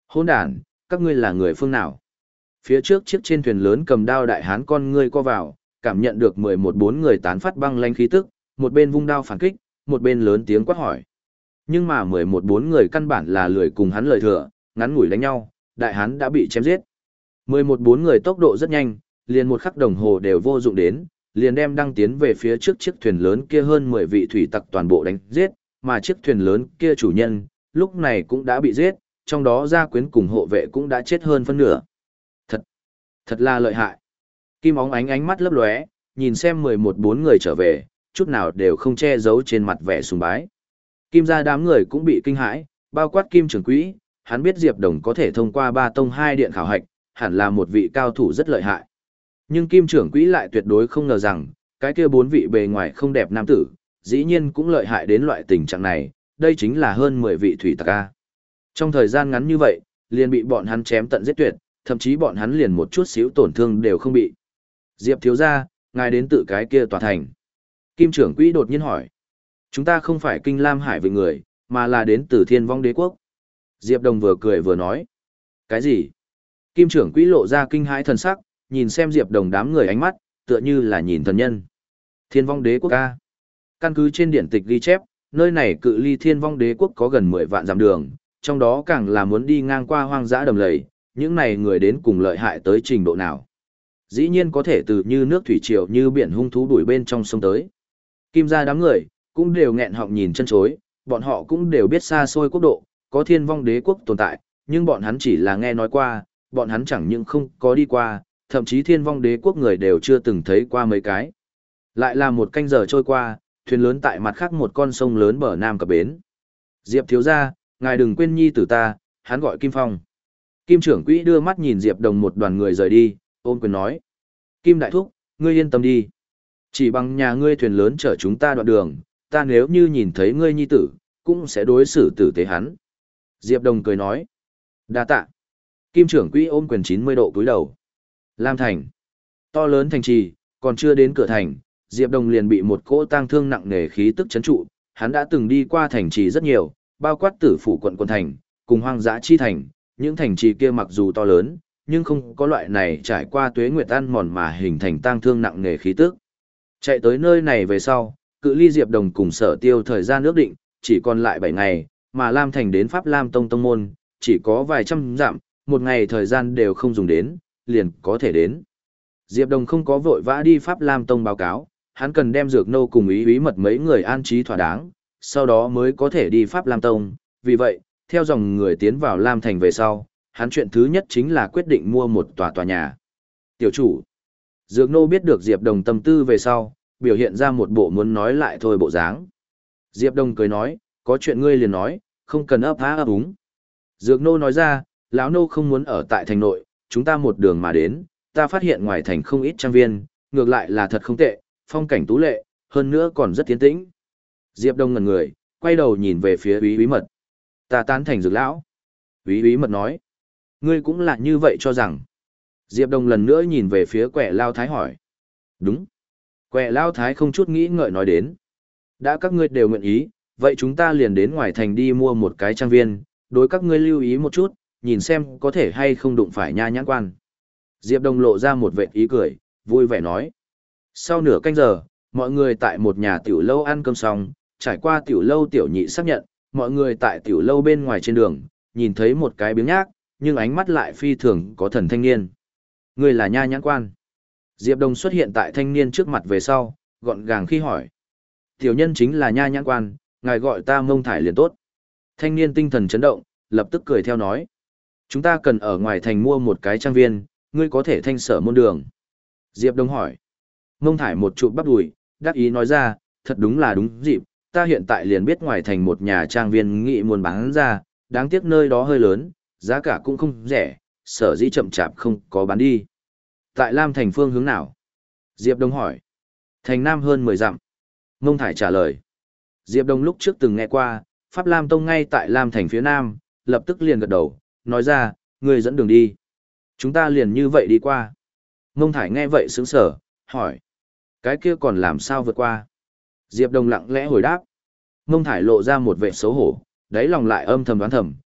Hỗn đàn, các ngươi là người phương nào? Phía trước chiếc trên thuyền lớn cầm đao đại hán con ngươi co vào, cảm nhận được mười một bốn người tán phát băng lanh khí tức, một bên vung đao phản kích, một bên lớn tiếng quát hỏi. Nhưng mà mười một bốn người căn bản là lười cùng hắn lời thừa, ngắn ngủi đánh nhau, đại hán đã bị chém giết. mười một bốn người tốc độ rất nhanh, liền một khắc đồng hồ đều vô dụng đến, liền đem đăng tiến về phía trước chiếc thuyền lớn kia hơn mười vị thủy tặc toàn bộ đánh giết, mà chiếc thuyền lớn kia chủ nhân, lúc này cũng đã bị giết, trong đó gia quyến cùng hộ vệ cũng đã chết hơn phân nửa. Thật, thật là lợi hại. Kim óng ánh ánh mắt lấp lóe, nhìn xem mười một bốn người trở về, chút nào đều không che giấu trên mặt vẻ sùng bái. Kim gia đám người cũng bị kinh hãi, bao quát Kim trưởng quỹ, hắn biết Diệp Đồng có thể thông qua ba tông hai điện khảo hạch, hẳn là một vị cao thủ rất lợi hại. Nhưng Kim trưởng quỹ lại tuyệt đối không ngờ rằng, cái kia bốn vị bề ngoài không đẹp nam tử, dĩ nhiên cũng lợi hại đến loại tình trạng này, đây chính là hơn mười vị thủy tặc a. Trong thời gian ngắn như vậy, liền bị bọn hắn chém tận giết tuyệt, thậm chí bọn hắn liền một chút xíu tổn thương đều không bị. Diệp thiếu gia, ngài đến tự cái kia tòa thành. Kim trưởng quỹ đột nhiên hỏi. Chúng ta không phải Kinh Lam Hải vị người, mà là đến từ Thiên Vong Đế Quốc. Diệp Đồng vừa cười vừa nói. Cái gì? Kim trưởng quỹ lộ ra kinh hãi thần sắc, nhìn xem Diệp Đồng đám người ánh mắt, tựa như là nhìn thần nhân. Thiên Vong Đế Quốc a. Căn cứ trên điển tịch ghi chép, nơi này cự ly Thiên Vong Đế Quốc có gần mười vạn dặm đường, trong đó càng là muốn đi ngang qua hoang dã đầm lầy, những này người đến cùng lợi hại tới trình độ nào. Dĩ nhiên có thể từ như nước thủy triều như biển hung thú đuổi bên trong sông tới. Kim gia đám người, cũng đều nghẹn họng nhìn chân chối, bọn họ cũng đều biết xa xôi quốc độ, có Thiên Vong Đế Quốc tồn tại, nhưng bọn hắn chỉ là nghe nói qua, bọn hắn chẳng những không có đi qua, thậm chí Thiên Vong Đế Quốc người đều chưa từng thấy qua mấy cái. Lại là một canh giờ trôi qua, thuyền lớn tại mặt khác một con sông lớn bờ nam cập bến. Diệp thiếu gia, ngài đừng quên nhi tử ta, hắn gọi Kim Phong. Kim trưởng quỹ đưa mắt nhìn Diệp Đồng một đoàn người rời đi, ôm quyền nói. Kim đại thúc, ngươi yên tâm đi. Chỉ bằng nhà ngươi thuyền lớn chở chúng ta đoạn đường, ta nếu như nhìn thấy ngươi nhi tử, cũng sẽ đối xử tử tế hắn. Diệp Đồng cười nói. Đa tạ. Kim trưởng quỹ ôm quyền chín mươi độ cúi đầu. Lam Thành. To lớn thành trì, còn chưa đến cửa thành, Diệp Đồng liền bị một cỗ tang thương nặng nề khí tức chấn trụ, hắn đã từng đi qua thành trì rất nhiều, bao quát Tử phủ quận quận thành, cùng Hoang dã chi thành, những thành trì kia mặc dù to lớn, nhưng không có loại này trải qua tuế nguyệt ăn mòn mà hình thành tang thương nặng nề khí tức. Chạy tới nơi này về sau, cự ly Diệp Đồng cùng Sở Tiêu thời gian ước định, chỉ còn lại bảy ngày, mà Lam Thành đến Pháp Lam Tông tông môn, chỉ có vài trăm dặm, một ngày thời gian đều không dùng đến, liền có thể đến. Diệp Đồng không có vội vã đi Pháp Lam Tông báo cáo, hắn cần đem Dược Nô cùng ý ý mật mấy người an trí thỏa đáng, sau đó mới có thể đi Pháp Lam Tông. Vì vậy, theo dòng người tiến vào Lam Thành về sau, hắn chuyện thứ nhất chính là quyết định mua một tòa tòa nhà. Tiểu chủ, Dược Nô biết được Diệp Đồng tâm tư về sau, biểu hiện ra một bộ muốn nói lại thôi bộ dáng. Diệp Đồng cười nói, có chuyện ngươi liền nói, không cần ấp á ấp úng. Dược Nô nói ra, lão nô không muốn ở tại thành nội, chúng ta một đường mà đến, ta phát hiện ngoài thành không ít trang viên, ngược lại là thật không tệ, phong cảnh tú lệ, hơn nữa còn rất tiến tĩnh. Diệp Đông ngẩn người, quay đầu nhìn về phía Úy Úy Mật. Ta tán thành Dược lão. Úy Úy Mật nói, ngươi cũng là như vậy cho rằng. Diệp Đông lần nữa nhìn về phía Quẻ Lao Thái hỏi. Đúng. Quẻ Lao Thái không chút nghĩ ngợi nói đến. Đã các ngươi đều nguyện ý, vậy chúng ta liền đến ngoài thành đi mua một cái trang viên, đối các ngươi lưu ý một chút, nhìn xem có thể hay không đụng phải nha nhãn quan. Diệp Đông lộ ra một vệt ý cười, vui vẻ nói. Sau nửa canh giờ, mọi người tại một nhà tiểu lâu ăn cơm xong, trải qua tiểu lâu tiểu nhị xác nhận, mọi người tại tiểu lâu bên ngoài trên đường, nhìn thấy một cái biếng nhác, nhưng ánh mắt lại phi thường có thần thanh niên. Người là nha nhãn quan. Diệp Đông xuất hiện tại thanh niên trước mặt về sau, gọn gàng khi hỏi. Tiểu nhân chính là nha nhãn quan, ngài gọi ta Mông Thải liền tốt. Thanh niên tinh thần chấn động, lập tức cười theo nói. Chúng ta cần ở ngoài thành mua một cái trang viên, ngươi có thể thanh sở môn đường. Diệp Đông hỏi. Mông Thải một trụ bắp đùi, đắc ý nói ra, thật đúng là đúng dịp, ta hiện tại liền biết ngoài thành một nhà trang viên nghị muốn bán ra, đáng tiếc nơi đó hơi lớn, giá cả cũng không rẻ, sở dĩ chậm chạp không có bán đi. Tại Lam Thành phương hướng nào? Diệp Đông hỏi. Thành Nam hơn mười dặm. Mông Thải trả lời. Diệp Đông lúc trước từng nghe qua, Pháp Lam Tông ngay tại Lam Thành phía Nam, lập tức liền gật đầu, nói ra, ngươi dẫn đường đi. Chúng ta liền như vậy đi qua. Mông Thải nghe vậy sững sờ, hỏi. Cái kia còn làm sao vượt qua? Diệp Đông lặng lẽ hồi đáp. Mông Thải lộ ra một vẻ xấu hổ, đáy lòng lại âm thầm đoán thầm,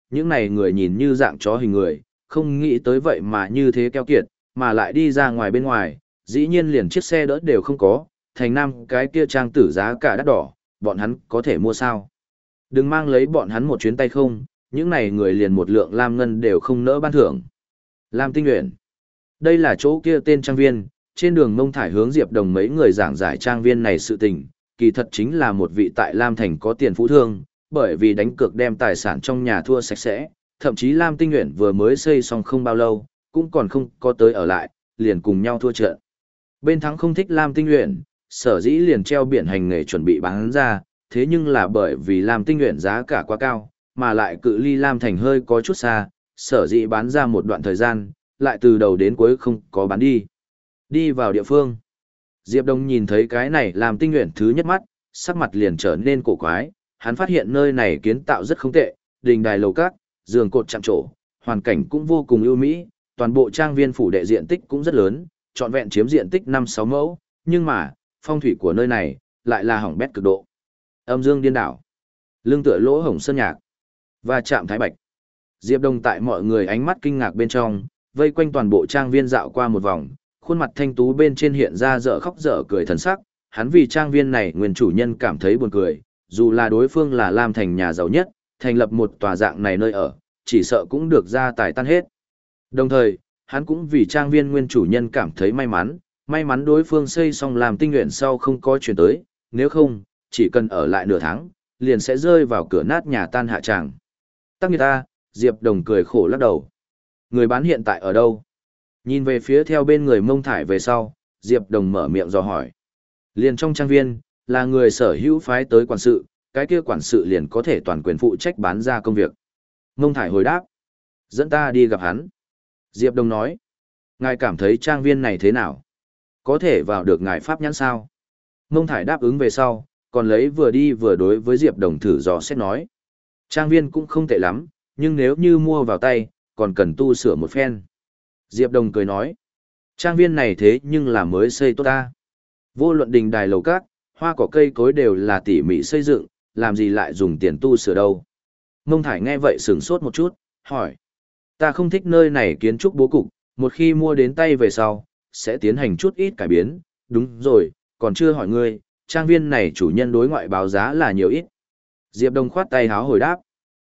Những này người nhìn như dạng chó hình người, không nghĩ tới vậy mà như thế keo kiệt, mà lại đi ra ngoài bên ngoài, dĩ nhiên liền chiếc xe đỡ đều không có, thành nam cái kia trang tử giá cả đắt đỏ, bọn hắn có thể mua sao? Đừng mang lấy bọn hắn một chuyến tay không, những này người liền một lượng lam ngân đều không nỡ ban thưởng. Lam Tinh Uyển. Đây là chỗ kia tên trang viên, trên đường Mông Thải hướng Diệp Đồng mấy người giảng giải trang viên này sự tình, kỳ thật chính là một vị tại Lam Thành có tiền phú thương, bởi vì đánh cược đem tài sản trong nhà thua sạch sẽ, thậm chí Lam Tinh Uyển vừa mới xây xong không bao lâu, cũng còn không có tới ở lại, liền cùng nhau thua trận. Bên thắng không thích Lam Tinh Uyển, sở dĩ liền treo biển hành nghề chuẩn bị bán ra, thế nhưng là bởi vì Lam Tinh Uyển giá cả quá cao, mà lại cự ly Lam Thành hơi có chút xa, sở dĩ bán ra một đoạn thời gian, lại từ đầu đến cuối không có bán đi. Đi vào địa phương. Diệp Đông nhìn thấy cái này Lam Tinh Uyển thứ nhất mắt, sắc mặt liền trở nên cổ quái, hắn phát hiện nơi này kiến tạo rất không tệ, đình đài lầu các, giường cột chạm trổ, hoàn cảnh cũng vô cùng ưu mỹ, toàn bộ trang viên phủ đệ diện tích cũng rất lớn, trọn vẹn chiếm diện tích năm sáu mẫu, nhưng mà, phong thủy của nơi này lại là hỏng bét cực độ. Âm dương điên đảo, lưng tựa lỗ hổng sơn nhạc, và chạm thái bạch. Diệp Đông tại mọi người ánh mắt kinh ngạc bên trong, vây quanh toàn bộ trang viên dạo qua một vòng, khuôn mặt thanh tú bên trên hiện ra dở khóc dở cười thần sắc, hắn vì trang viên này nguyên chủ nhân cảm thấy buồn cười, dù là đối phương là Lam Thành nhà giàu nhất, thành lập một tòa dạng này nơi ở, chỉ sợ cũng được ra tài tan hết. Đồng thời, hắn cũng vì trang viên nguyên chủ nhân cảm thấy may mắn, may mắn đối phương xây xong làm Tinh Uyển sau không có chuyển tới, nếu không, chỉ cần ở lại nửa tháng, liền sẽ rơi vào cửa nát nhà tan hạ tràng. Tắc người ta, Diệp Đồng cười khổ lắc đầu. Người bán hiện tại ở đâu? Nhìn về phía theo bên người Mông Thải về sau, Diệp Đồng mở miệng dò hỏi. Liền trong trang viên, là người sở hữu phái tới quản sự, cái kia quản sự liền có thể toàn quyền phụ trách bán ra công việc. Mông Thải hồi đáp. Dẫn ta đi gặp hắn. Diệp Đồng nói. Ngài cảm thấy trang viên này thế nào? Có thể vào được ngài pháp nhãn sao? Mông Thải đáp ứng về sau, còn lấy vừa đi vừa đối với Diệp Đồng thử dò xét nói. Trang viên cũng không tệ lắm, nhưng nếu như mua vào tay, còn cần tu sửa một phen. Diệp Đồng cười nói. Trang viên này thế nhưng là mới xây tốt ta. Vô luận đình đài lầu các, hoa cỏ cây cối đều là tỉ mỉ xây dựng, làm gì lại dùng tiền tu sửa đâu. Mông Thải nghe vậy sửng sốt một chút, hỏi. Ta không thích nơi này kiến trúc bố cục, một khi mua đến tay về sau, sẽ tiến hành chút ít cải biến. Đúng rồi, còn chưa hỏi ngươi, trang viên này chủ nhân đối ngoại báo giá là nhiều ít. Diệp Đồng khoát tay háo hồi đáp.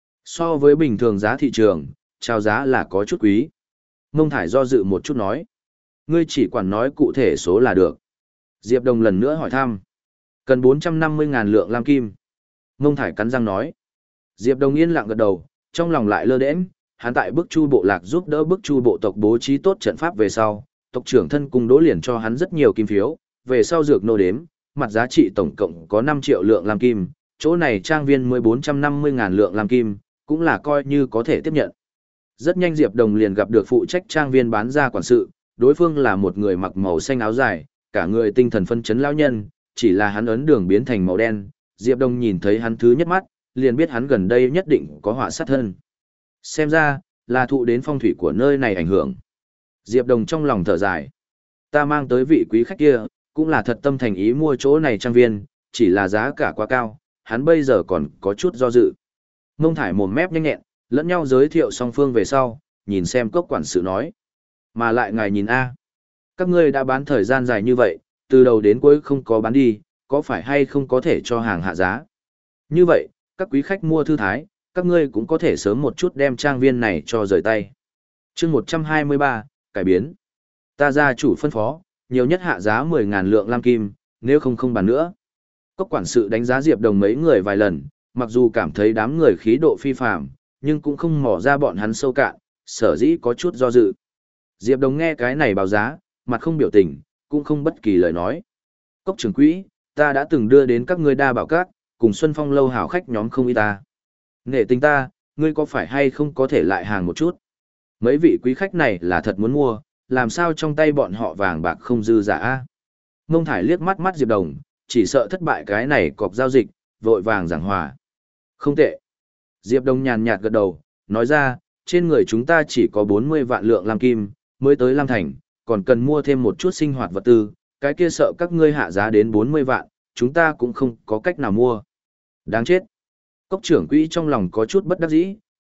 So với bình thường giá thị trường, chào giá là có chút quý. Mông Thải do dự một chút nói. Ngươi chỉ quản nói cụ thể số là được. Diệp Đồng lần nữa hỏi thăm. Cần bốn trăm năm mươi ngàn lượng lam kim. Mông Thải cắn răng nói. Diệp Đồng yên lặng gật đầu, trong lòng lại lơ đễnh, hắn tại Bức Chu bộ lạc giúp đỡ Bức Chu bộ tộc bố trí tốt trận pháp về sau, tộc trưởng thân cung Đỗ liền cho hắn rất nhiều kim phiếu, về sau dược nô đếm, mặt giá trị tổng cộng có năm triệu lượng lam kim, chỗ này trang viên mới bốn trăm năm mươi ngàn lượng lam kim, cũng là coi như có thể tiếp nhận. Rất nhanh Diệp Đồng liền gặp được phụ trách trang viên bán ra quản sự, đối phương là một người mặc màu xanh áo dài, cả người tinh thần phân chấn lão nhân, chỉ là hắn ấn đường biến thành màu đen, Diệp Đồng nhìn thấy hắn thứ nhất mắt, liền biết hắn gần đây nhất định có họa sát thân. Xem ra, là thụ đến phong thủy của nơi này ảnh hưởng. Diệp Đồng trong lòng thở dài. Ta mang tới vị quý khách kia, cũng là thật tâm thành ý mua chỗ này trang viên, chỉ là giá cả quá cao, hắn bây giờ còn có chút do dự. Mông Thải mồm mép nhanh nhẹn, lẫn nhau giới thiệu song phương về sau, nhìn xem cốc quản sự nói. Mà lại ngài nhìn A. Các ngươi đã bán thời gian dài như vậy, từ đầu đến cuối không có bán đi, có phải hay không có thể cho hàng hạ giá? Như vậy, các quý khách mua thư thái, các ngươi cũng có thể sớm một chút đem trang viên này cho rời tay. chương một trăm hai mươi ba, cải biến. Ta gia chủ phân phó, nhiều nhất hạ giá mười ngàn lượng lam kim, nếu không không bàn nữa. Cốc quản sự đánh giá Diệp Đồng mấy người vài lần, mặc dù cảm thấy đám người khí độ phi phàm, nhưng cũng không mò ra bọn hắn sâu cạn, sở dĩ có chút do dự. Diệp Đồng nghe cái này báo giá, mặt không biểu tình, cũng không bất kỳ lời nói. Cốc trưởng quỹ, ta đã từng đưa đến các ngươi đa bảo các, cùng Xuân Phong lâu hảo khách nhóm không y ta. Nghệ tình ta, ngươi có phải hay không có thể lại hàng một chút? Mấy vị quý khách này là thật muốn mua, làm sao trong tay bọn họ vàng bạc không dư giả a? Mông Thải liếc mắt mắt Diệp Đồng, chỉ sợ thất bại cái này cọc giao dịch, vội vàng giảng hòa. Không tệ. Diệp Đồng nhàn nhạt gật đầu, nói ra, trên người chúng ta chỉ có bốn mươi vạn lượng lam kim, mới tới Lam Thành, còn cần mua thêm một chút sinh hoạt vật tư, cái kia sợ các ngươi hạ giá đến bốn mươi vạn, chúng ta cũng không có cách nào mua. Đáng chết. Cốc trưởng quỹ trong lòng có chút bất đắc dĩ,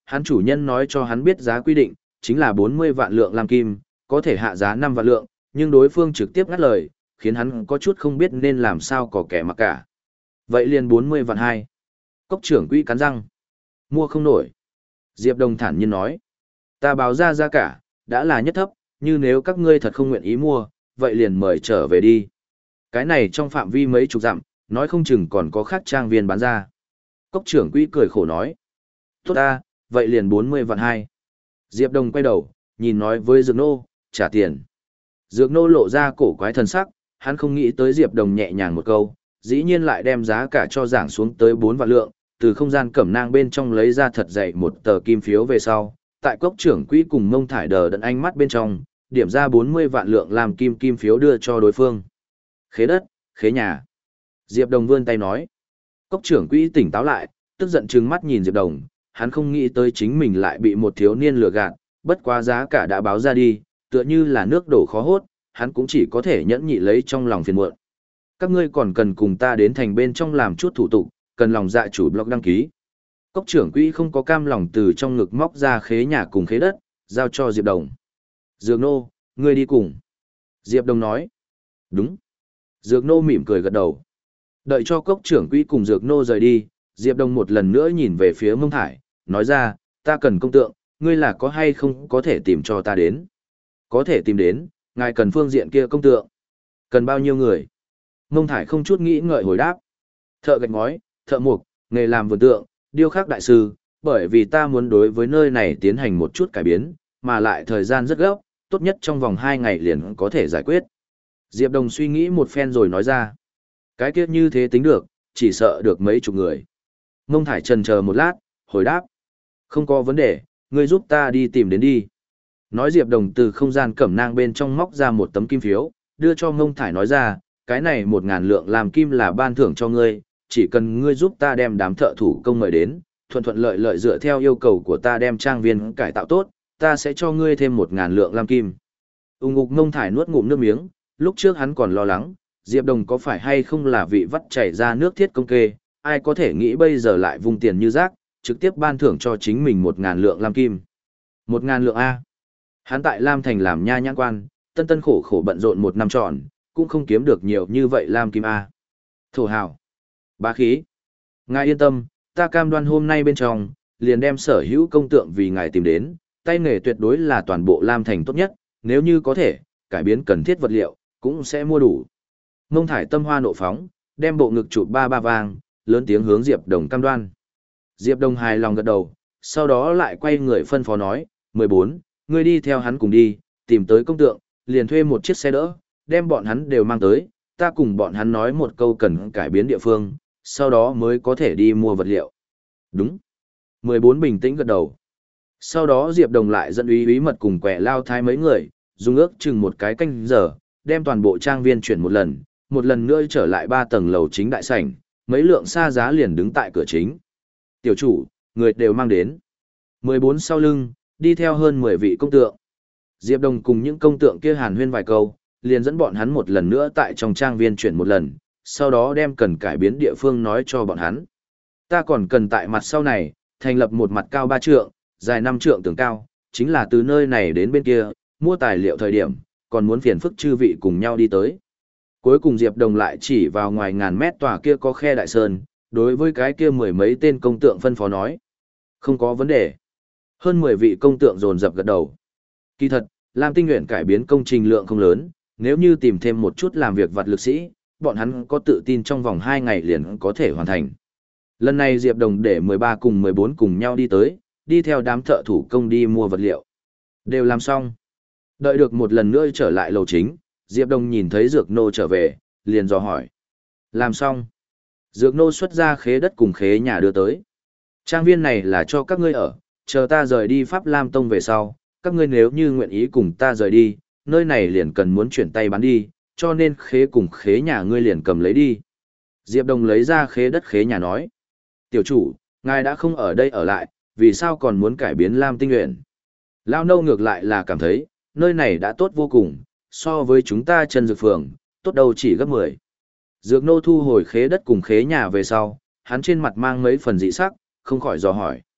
hắn chủ nhân nói cho hắn biết giá quy định, chính là bốn mươi vạn lượng lam kim, có thể hạ giá năm vạn lượng, nhưng đối phương trực tiếp ngắt lời, khiến hắn có chút không biết nên làm sao có kẻ mặc cả. Vậy liền bốn mươi vạn hai. Cốc trưởng quỹ cắn răng. Mua không nổi. Diệp Đồng thản nhiên nói. Ta báo ra giá cả, đã là nhất thấp, như nếu các ngươi thật không nguyện ý mua, vậy liền mời trở về đi. Cái này trong phạm vi mấy chục dặm, nói không chừng còn có khác trang viên bán ra. Cốc trưởng quỹ cười khổ nói. Tốt ta, vậy liền bốn mươi vạn hai. Diệp Đồng quay đầu, nhìn nói với Dược Nô, trả tiền. Dược Nô lộ ra cổ quái thần sắc, hắn không nghĩ tới Diệp Đồng nhẹ nhàng một câu, dĩ nhiên lại đem giá cả cho giảng xuống tới bốn vạn lượng, từ không gian cẩm nang bên trong lấy ra thật dày một tờ kim phiếu về sau, tại cốc trưởng quỹ cùng Mông Thải Đờ đẫn ánh mắt bên trong, điểm ra bốn mươi vạn lượng làm kim kim phiếu đưa cho đối phương. Khế đất, khế nhà. Diệp Đồng vươn tay nói. Cốc trưởng quỹ tỉnh táo lại, tức giận trừng mắt nhìn Diệp Đồng, hắn không nghĩ tới chính mình lại bị một thiếu niên lừa gạt, bất quá giá cả đã báo ra đi, tựa như là nước đổ khó hốt, hắn cũng chỉ có thể nhẫn nhị lấy trong lòng phiền muộn. Các ngươi còn cần cùng ta đến thành bên trong làm chút thủ tục, cần lòng dạ chủ blog đăng ký. Cốc trưởng quỹ không có cam lòng từ trong ngực móc ra khế nhà cùng khế đất, giao cho Diệp Đồng. Dược Nô, ngươi đi cùng. Diệp Đồng nói. Đúng. Dược Nô mỉm cười gật đầu. Đợi cho cốc trưởng quỹ cùng Dược Nô rời đi, Diệp Đồng một lần nữa nhìn về phía Mông Thải, nói ra, ta cần công tượng, ngươi là có hay không có thể tìm cho ta đến. Có thể tìm đến, ngài cần phương diện kia công tượng. Cần bao nhiêu người? Mông Thải không chút nghĩ ngợi hồi đáp. Thợ gạch ngói, thợ mộc, nghề làm vườn tượng, điêu khắc đại sư, bởi vì ta muốn đối với nơi này tiến hành một chút cải biến, mà lại thời gian rất gấp, tốt nhất trong vòng hai ngày liền có thể giải quyết. Diệp Đồng suy nghĩ một phen rồi nói ra. Cái kia như thế tính được, chỉ sợ được mấy chục người. Mông Thải trần chờ một lát, hồi đáp. Không có vấn đề, ngươi giúp ta đi tìm đến đi. Nói Diệp Đồng từ không gian cẩm nang bên trong móc ra một tấm kim phiếu, đưa cho Mông Thải nói ra, cái này một ngàn lượng làm kim là ban thưởng cho ngươi, chỉ cần ngươi giúp ta đem đám thợ thủ công mời đến, thuận thuận lợi lợi dựa theo yêu cầu của ta đem trang viên cải tạo tốt, ta sẽ cho ngươi thêm một ngàn lượng làm kim. Ung ngục Mông Thải nuốt ngụm nước miếng, lúc trước hắn còn lo lắng, Diệp Đồng có phải hay không là vị vắt chảy ra nước thiết công kê, ai có thể nghĩ bây giờ lại vung tiền như rác, trực tiếp ban thưởng cho chính mình một ngàn lượng lam kim. Một ngàn lượng A. Hắn tại Lam Thành làm nha nhãn quan, tân tân khổ khổ bận rộn một năm tròn, cũng không kiếm được nhiều như vậy lam kim A. Thổ hào. Bá khí. Ngài yên tâm, ta cam đoan hôm nay bên trong, liền đem sở hữu công tượng vì ngài tìm đến, tay nghề tuyệt đối là toàn bộ Lam Thành tốt nhất, nếu như có thể, cải biến cần thiết vật liệu, cũng sẽ mua đủ. Mông Thải tâm hoa nộ phóng, đem bộ ngực chụp ba ba vang, lớn tiếng hướng Diệp Đồng cam đoan. Diệp Đồng hài lòng gật đầu, sau đó lại quay người phân phó nói, mười bốn, ngươi đi theo hắn cùng đi, tìm tới công tượng, liền thuê một chiếc xe đỡ, đem bọn hắn đều mang tới, ta cùng bọn hắn nói một câu cần cải biến địa phương, sau đó mới có thể đi mua vật liệu. Đúng. mười bốn bình tĩnh gật đầu. Sau đó Diệp Đồng lại dẫn úy úy mật cùng quẻ lao thái mấy người, dùng ước chừng một cái canh giờ, đem toàn bộ trang viên chuyển một lần, một lần nữa trở lại ba tầng lầu chính đại sảnh, mấy lượng xa giá liền đứng tại cửa chính. Tiểu chủ, người đều mang đến. mười bốn sau lưng, đi theo hơn mười vị công tượng. Diệp Đồng cùng những công tượng kia hàn huyên vài câu, liền dẫn bọn hắn một lần nữa tại trong trang viên chuyển một lần, sau đó đem cần cải biến địa phương nói cho bọn hắn. Ta còn cần tại mặt sau này, thành lập một mặt cao ba trượng, dài năm trượng tường cao, chính là từ nơi này đến bên kia, mua tài liệu thời điểm, còn muốn phiền phức chư vị cùng nhau đi tới. Cuối cùng Diệp Đồng lại chỉ vào ngoài ngàn mét tòa kia có khe đại sơn, đối với cái kia mười mấy tên công tượng phân phó nói. Không có vấn đề. Hơn mười vị công tượng dồn dập gật đầu. Kỳ thật, Lam Tinh Nguyện cải biến công trình lượng không lớn, nếu như tìm thêm một chút làm việc vặt lực sĩ, bọn hắn có tự tin trong vòng hai ngày liền có thể hoàn thành. Lần này Diệp Đồng để mười ba cùng mười bốn cùng nhau đi tới, đi theo đám thợ thủ công đi mua vật liệu. Đều làm xong. Đợi được một lần nữa trở lại lầu chính, Diệp Đồng nhìn thấy Dược Nô trở về, liền dò hỏi. Làm xong. Dược Nô xuất ra khế đất cùng khế nhà đưa tới. Trang viên này là cho các ngươi ở, chờ ta rời đi Pháp Lam Tông về sau, các ngươi nếu như nguyện ý cùng ta rời đi, nơi này liền cần muốn chuyển tay bán đi, cho nên khế cùng khế nhà ngươi liền cầm lấy đi. Diệp Đồng lấy ra khế đất khế nhà nói. Tiểu chủ, ngài đã không ở đây ở lại, vì sao còn muốn cải biến Lam Tinh Nguyện? Lao nâu ngược lại là cảm thấy, nơi này đã tốt vô cùng, so với chúng ta chân dược phường, tốt đâu chỉ gấp mười. Dược nô thu hồi khế đất cùng khế nhà về sau, hắn trên mặt mang mấy phần dị sắc, không khỏi dò hỏi.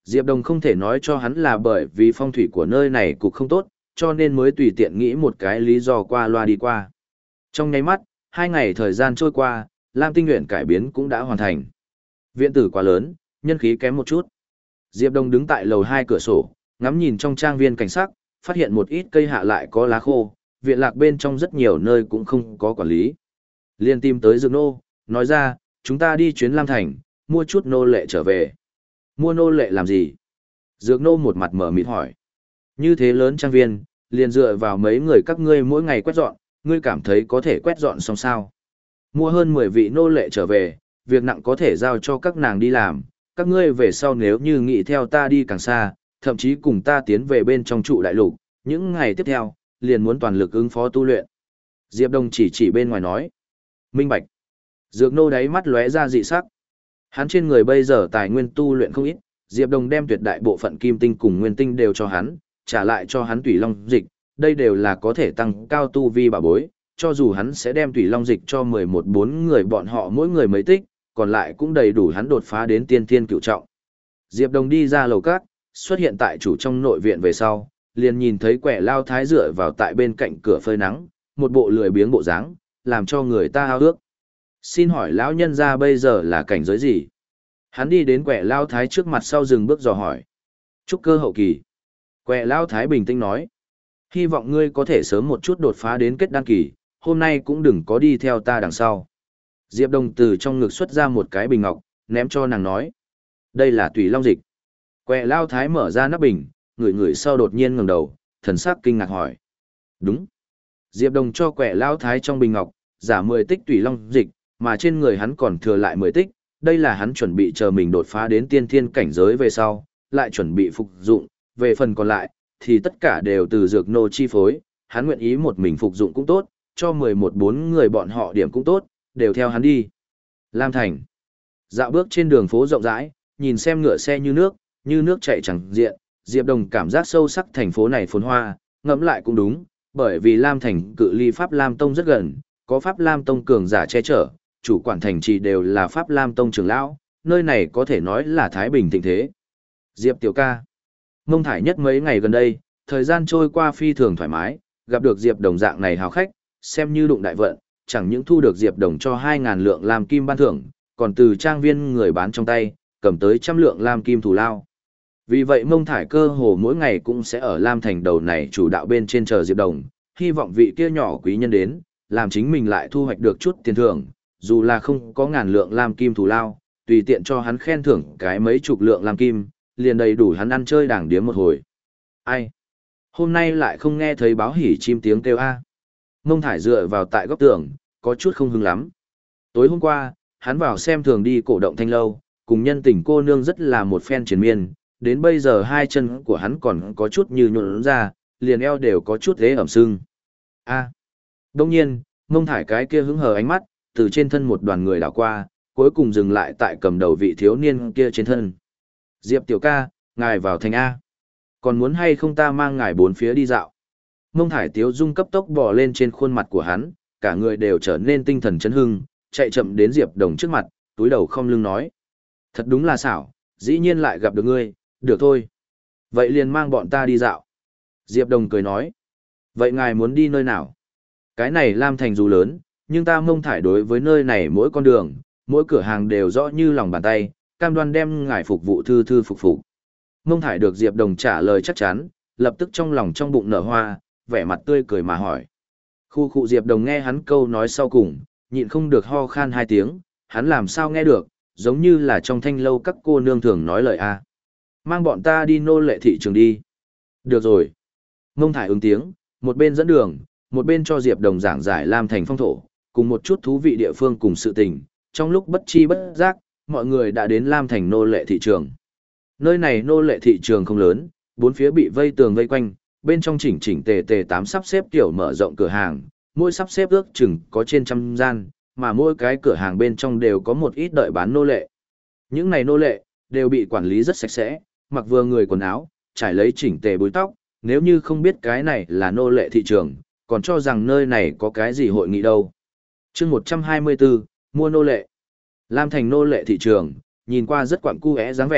Diệp Đồng không thể nói cho hắn là bởi vì phong thủy của nơi này cục không tốt, cho nên mới tùy tiện nghĩ một cái lý do qua loa đi qua. Trong nháy mắt, hai ngày thời gian trôi qua, Lam Tinh nguyện cải biến cũng đã hoàn thành. Viện tử quá lớn, nhân khí kém một chút. Diệp Đồng đứng tại lầu hai cửa sổ, ngắm nhìn trong trang viên cảnh sắc, phát hiện một ít cây hạ lại có lá khô, viện lạc bên trong rất nhiều nơi cũng không có quản lý. Liên tìm tới Dược Nô, nói ra, chúng ta đi chuyến Lam Thành, mua chút nô lệ trở về. Mua nô lệ làm gì? Dược Nô một mặt mở mịt hỏi. Như thế lớn trang viên, liền dựa vào mấy người các ngươi mỗi ngày quét dọn, ngươi cảm thấy có thể quét dọn xong sao? Mua hơn mười vị nô lệ trở về, việc nặng có thể giao cho các nàng đi làm, các ngươi về sau nếu như nghĩ theo ta đi càng xa, thậm chí cùng ta tiến về bên trong trụ đại lục, những ngày tiếp theo, liền muốn toàn lực ứng phó tu luyện. Diệp Đông chỉ chỉ bên ngoài nói. Minh bạch. Dược Nô đáy mắt lóe ra dị sắc. Hắn trên người bây giờ tài nguyên tu luyện không ít, Diệp Đông đem tuyệt đại bộ phận kim tinh cùng nguyên tinh đều cho hắn, trả lại cho hắn tùy long dịch, đây đều là có thể tăng cao tu vi bảo bối, cho dù hắn sẽ đem tùy long dịch cho mười một bốn người bọn họ mỗi người mấy tích, còn lại cũng đầy đủ hắn đột phá đến tiên thiên cửu trọng. Diệp Đông đi ra lầu cát, xuất hiện tại chủ trong nội viện về sau, liền nhìn thấy quẻ lao thái dựa vào tại bên cạnh cửa phơi nắng, một bộ lười biếng bộ dáng, làm cho người ta ao ước. Xin hỏi lão nhân gia bây giờ là cảnh giới gì? Hắn đi đến quẻ lao thái trước mặt sau dừng bước dò hỏi. Trúc cơ hậu kỳ. Quẻ lao thái bình tĩnh nói. Hy vọng ngươi có thể sớm một chút đột phá đến kết đan kỳ, hôm nay cũng đừng có đi theo ta đằng sau. Diệp Đông từ trong ngực xuất ra một cái bình ngọc, ném cho nàng nói. Đây là tùy long dịch. Quẻ lao thái mở ra nắp bình, ngửi ngửi sau đột nhiên ngẩng đầu, thần sắc kinh ngạc hỏi. Đúng. Diệp Đông cho quẻ lao thái trong bình ngọc, giả mười tích tùy long dịch, mà trên người hắn còn thừa lại mười tích, đây là hắn chuẩn bị chờ mình đột phá đến tiên thiên cảnh giới về sau, lại chuẩn bị phục dụng, về phần còn lại, thì tất cả đều từ Dược Nô chi phối, hắn nguyện ý một mình phục dụng cũng tốt, cho mười một bốn người bọn họ điểm cũng tốt, đều theo hắn đi. Lam Thành. Dạo bước trên đường phố rộng rãi, nhìn xem ngựa xe như nước, như nước chảy chẳng diện, Diệp Đông cảm giác sâu sắc thành phố này phồn hoa, ngẫm lại cũng đúng, bởi vì Lam Thành cự ly Pháp Lam Tông rất gần, có Pháp Lam Tông cường giả che chở, chủ quản thành trì đều là Pháp Lam Tông trưởng lão, nơi này có thể nói là thái bình thịnh thế. Diệp tiểu ca. Mông Thải Nhất mấy ngày gần đây, thời gian trôi qua phi thường thoải mái, gặp được Diệp Đồng dạng này hào khách, xem như đụng đại vận, chẳng những thu được Diệp Đồng cho hai ngàn lượng làm kim ban thưởng, còn từ trang viên người bán trong tay, cầm tới trăm lượng làm kim thù lao. Vì vậy Mông Thải cơ hồ mỗi ngày cũng sẽ ở Lam Thành đầu này chủ đạo bên trên chờ Diệp Đồng, hy vọng vị kia nhỏ quý nhân đến, làm chính mình lại thu hoạch được chút tiền thưởng, dù là không có ngàn lượng làm kim thù lao, tùy tiện cho hắn khen thưởng cái mấy chục lượng làm kim, liền đầy đủ hắn ăn chơi đảng điếm một hồi. Ai? Hôm nay lại không nghe thấy báo hỉ chim tiếng kêu a. Mông Thải dựa vào tại góc tường, có chút không hứng lắm. Tối hôm qua, hắn vào xem thường đi cổ động thanh lâu, cùng nhân tình cô nương rất là một phen triền miên, đến bây giờ hai chân của hắn còn có chút như nhuộn ra, liền eo đều có chút thế ẩm sưng. A. Đông nhiên, Mông Thải cái kia hứng hờ ánh mắt, từ trên thân một đoàn người đảo qua, cuối cùng dừng lại tại cầm đầu vị thiếu niên kia trên thân. Diệp tiểu ca, ngài vào thành A. Còn muốn hay không ta mang ngài bốn phía đi dạo? Mông Thải tiếu dung cấp tốc bò lên trên khuôn mặt của hắn, cả người đều trở nên tinh thần chấn hưng, chạy chậm đến Diệp Đồng trước mặt, túi đầu không lưng nói. Thật đúng là xảo, dĩ nhiên lại gặp được ngươi, được thôi. Vậy liền mang bọn ta đi dạo. Diệp Đồng cười nói. Vậy ngài muốn đi nơi nào? Cái này Lam Thành dù lớn, nhưng ta Mông Thải đối với nơi này mỗi con đường, mỗi cửa hàng đều rõ như lòng bàn tay, cam đoan đem ngài phục vụ thư thư phục phục. Mông Thải được Diệp Đồng trả lời chắc chắn, lập tức trong lòng trong bụng nở hoa, vẻ mặt tươi cười mà hỏi. Khu khu Diệp Đồng nghe hắn câu nói sau cùng, nhịn không được ho khan hai tiếng, hắn làm sao nghe được, giống như là trong thanh lâu các cô nương thường nói lời a. Mang bọn ta đi nô lệ thị trường đi. Được rồi. Mông Thải ứng tiếng, một bên dẫn đường, một bên cho Diệp Đồng giảng giải Lam Thành phong thổ, cùng một chút thú vị địa phương cùng sự tình, trong lúc bất chi bất giác, mọi người đã đến Lam Thành nô lệ thị trường. Nơi này nô lệ thị trường không lớn, bốn phía bị vây tường vây quanh, bên trong chỉnh chỉnh tề tề tám sắp xếp tiểu mở rộng cửa hàng, mỗi sắp xếp ước chừng có trên trăm gian, mà mỗi cái cửa hàng bên trong đều có một ít đợi bán nô lệ. Những này nô lệ đều bị quản lý rất sạch sẽ, mặc vừa người quần áo, trải lấy chỉnh tề búi tóc, nếu như không biết cái này là nô lệ thị trường, còn cho rằng nơi này có cái gì hội nghị đâu. Chương một trăm hai mươi tư, mua nô lệ. Lam Thành nô lệ thị trường, nhìn qua rất quặng cu é dáng vẻ,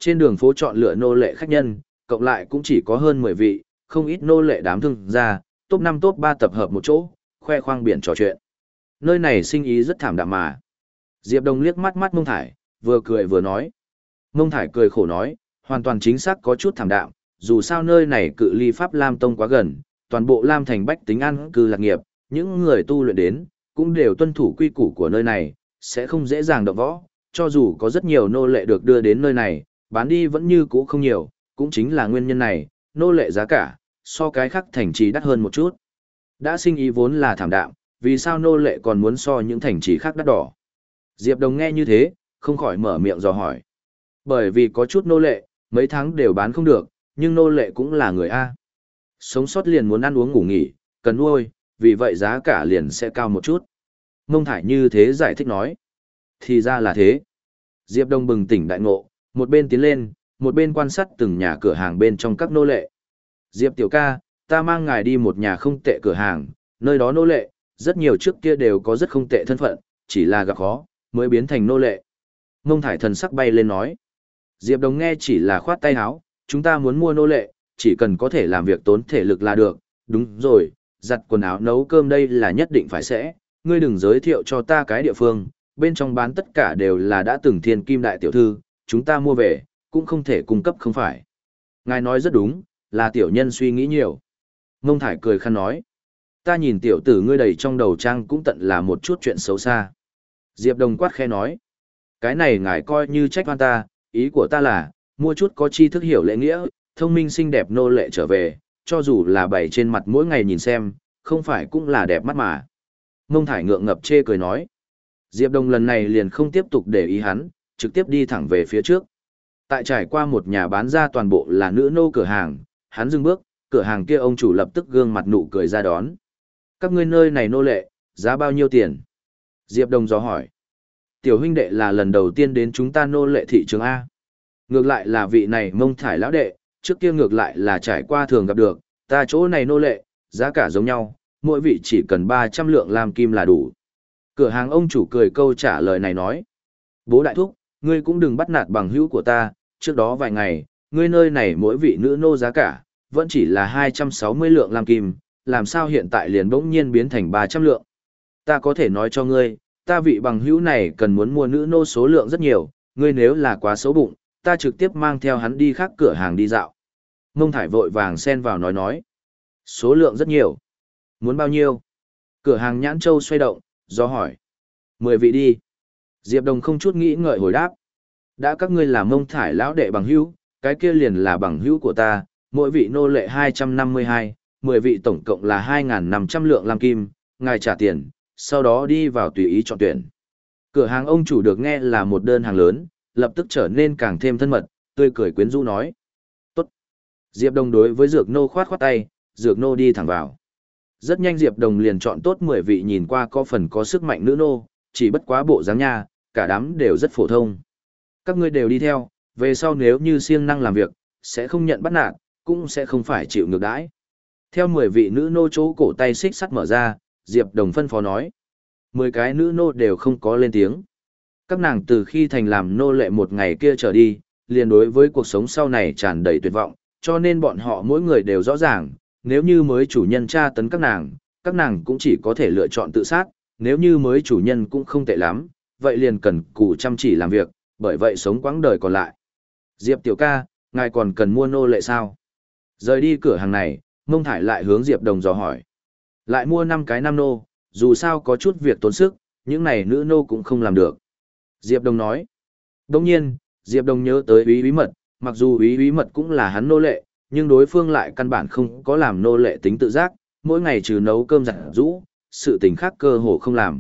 trên đường phố chọn lựa nô lệ khách nhân, cộng lại cũng chỉ có hơn mười vị, không ít nô lệ đám thương gia, top năm top ba tập hợp một chỗ, khoe khoang biển trò chuyện. Nơi này sinh ý rất thảm đạm mà. Diệp Đồng liếc mắt mắt Mông Thải, vừa cười vừa nói. Mông Thải cười khổ nói, hoàn toàn chính xác có chút thảm đạm, dù sao nơi này cự ly Pháp Lam Tông quá gần, toàn bộ Lam Thành bách tính ăn cư lạc nghiệp, những người tu luyện đến, cũng đều tuân thủ quy củ của nơi này, sẽ không dễ dàng động võ, cho dù có rất nhiều nô lệ được đưa đến nơi này, bán đi vẫn như cũ không nhiều, cũng chính là nguyên nhân này, nô lệ giá cả, so cái khác thành trì đắt hơn một chút. Đã sinh ý vốn là thảm đạm, vì sao nô lệ còn muốn so những thành trì khác đắt đỏ? Diệp Đồng nghe như thế, không khỏi mở miệng dò hỏi. Bởi vì có chút nô lệ, mấy tháng đều bán không được, nhưng nô lệ cũng là người A. Sống sót liền muốn ăn uống ngủ nghỉ, cần nuôi, vì vậy giá cả liền sẽ cao một chút. Mông Thải như thế giải thích nói. Thì ra là thế. Diệp Đông bừng tỉnh đại ngộ, một bên tiến lên, một bên quan sát từng nhà cửa hàng bên trong các nô lệ. Diệp tiểu ca, ta mang ngài đi một nhà không tệ cửa hàng, nơi đó nô lệ, rất nhiều trước kia đều có rất không tệ thân phận, chỉ là gặp khó, mới biến thành nô lệ. Mông Thải thần sắc bay lên nói. Diệp Đồng nghe chỉ là khoát tay áo, chúng ta muốn mua nô lệ, chỉ cần có thể làm việc tốn thể lực là được, đúng rồi, giặt quần áo nấu cơm đây là nhất định phải sẽ, ngươi đừng giới thiệu cho ta cái địa phương, bên trong bán tất cả đều là đã từng thiên kim đại tiểu thư, chúng ta mua về, cũng không thể cung cấp không phải. Ngài nói rất đúng, là tiểu nhân suy nghĩ nhiều. Mông Thải cười khăn nói, ta nhìn tiểu tử ngươi đầy trong đầu trang cũng tận là một chút chuyện xấu xa. Diệp Đồng quát khe nói, cái này ngài coi như trách oan ta, ý của ta là, mua chút có tri thức hiểu lễ nghĩa, thông minh xinh đẹp nô lệ trở về, cho dù là bày trên mặt mỗi ngày nhìn xem, không phải cũng là đẹp mắt mà. Mông Thải ngượng ngập chê cười nói. Diệp Đồng lần này liền không tiếp tục để ý hắn, trực tiếp đi thẳng về phía trước. Tại trải qua một nhà bán ra toàn bộ là nữ nô cửa hàng, hắn dừng bước, cửa hàng kia ông chủ lập tức gương mặt nụ cười ra đón. Các ngươi nơi này nô lệ, giá bao nhiêu tiền? Diệp Đồng dò hỏi. Tiểu huynh đệ là lần đầu tiên đến chúng ta nô lệ thị trường A. Ngược lại là vị này Mông Thải lão đệ, trước kia ngược lại là trải qua thường gặp được, ta chỗ này nô lệ, giá cả giống nhau, mỗi vị chỉ cần ba trăm lượng lam kim là đủ. Cửa hàng ông chủ cười câu trả lời này nói. Bố đại thúc, ngươi cũng đừng bắt nạt bằng hữu của ta, trước đó vài ngày, ngươi nơi này mỗi vị nữ nô giá cả, vẫn chỉ là hai trăm sáu mươi lượng lam kim, làm sao hiện tại liền bỗng nhiên biến thành ba trăm lượng. Ta có thể nói cho ngươi, ta vị bằng hữu này cần muốn mua nữ nô số lượng rất nhiều, ngươi nếu là quá xấu bụng, ta trực tiếp mang theo hắn đi khác cửa hàng đi dạo. Mông Thải vội vàng xen vào nói nói. Số lượng rất nhiều. Muốn bao nhiêu? Cửa hàng Nhãn Châu xoay động, do hỏi. Mười vị đi. Diệp Đồng không chút nghĩ ngợi hồi đáp. Đã các ngươi là Mông Thải lão đệ bằng hữu, cái kia liền là bằng hữu của ta, mỗi vị nô lệ hai trăm năm mươi hai, mười vị tổng cộng là hai nghìn năm trăm lượng lam kim, ngài trả tiền, sau đó đi vào tùy ý chọn tuyển. Cửa hàng ông chủ được nghe là một đơn hàng lớn, lập tức trở nên càng thêm thân mật, tươi cười quyến rũ nói. Tốt. Diệp Đồng đối với Dược Nô khoát khoát tay, Dược Nô đi thẳng vào. Rất nhanh Diệp Đồng liền chọn tốt mười vị nhìn qua có phần có sức mạnh nữ nô, chỉ bất quá bộ dáng nha, cả đám đều rất phổ thông. Các ngươi đều đi theo, về sau nếu như siêng năng làm việc, sẽ không nhận bắt nạt, cũng sẽ không phải chịu ngược đãi. Theo mười vị nữ nô chỗ cổ tay xích sắt mở ra, Diệp Đồng phân phó nói. mười cái nữ nô đều không có lên tiếng. Các nàng từ khi thành làm nô lệ một ngày kia trở đi, liền đối với cuộc sống sau này tràn đầy tuyệt vọng, cho nên bọn họ mỗi người đều rõ ràng, nếu như mới chủ nhân tra tấn các nàng, các nàng cũng chỉ có thể lựa chọn tự sát, nếu như mới chủ nhân cũng không tệ lắm, vậy liền cần cù chăm chỉ làm việc, bởi vậy sống quãng đời còn lại. Diệp tiểu ca, ngài còn cần mua nô lệ sao? Rời đi cửa hàng này, Mông Thải lại hướng Diệp Đồng dò hỏi. Lại mua năm cái nam nô, dù sao có chút việc tốn sức, những này nữ nô cũng không làm được. Diệp Đồng nói. Đồng nhiên, Diệp Đồng nhớ tới úy úy mật, mặc dù úy úy mật cũng là hắn nô lệ, nhưng đối phương lại căn bản không có làm nô lệ tính tự giác, mỗi ngày trừ nấu cơm giặt rũ, sự tình khác cơ hồ không làm.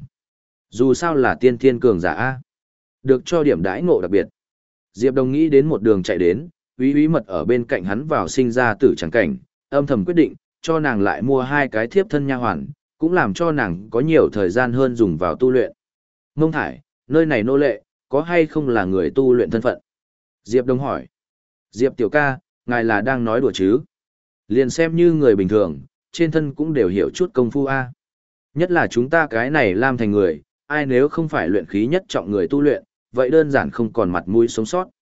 Dù sao là tiên thiên cường giả A. Được cho điểm đãi ngộ đặc biệt. Diệp Đồng nghĩ đến một đường chạy đến, úy úy mật ở bên cạnh hắn vào sinh ra tử chẳng cảnh, âm thầm quyết định, cho nàng lại mua hai cái thiếp thân nha hoàn, cũng làm cho nàng có nhiều thời gian hơn dùng vào tu luyện. Mông Thải, nơi này nô lệ, có hay không là người tu luyện thân phận? Diệp Đông hỏi. Diệp tiểu ca, ngài là đang nói đùa chứ? Liền xem như người bình thường, trên thân cũng đều hiểu chút công phu A. Nhất là chúng ta cái này làm thành người, ai nếu không phải luyện khí nhất trọng người tu luyện, vậy đơn giản không còn mặt mũi sống sót.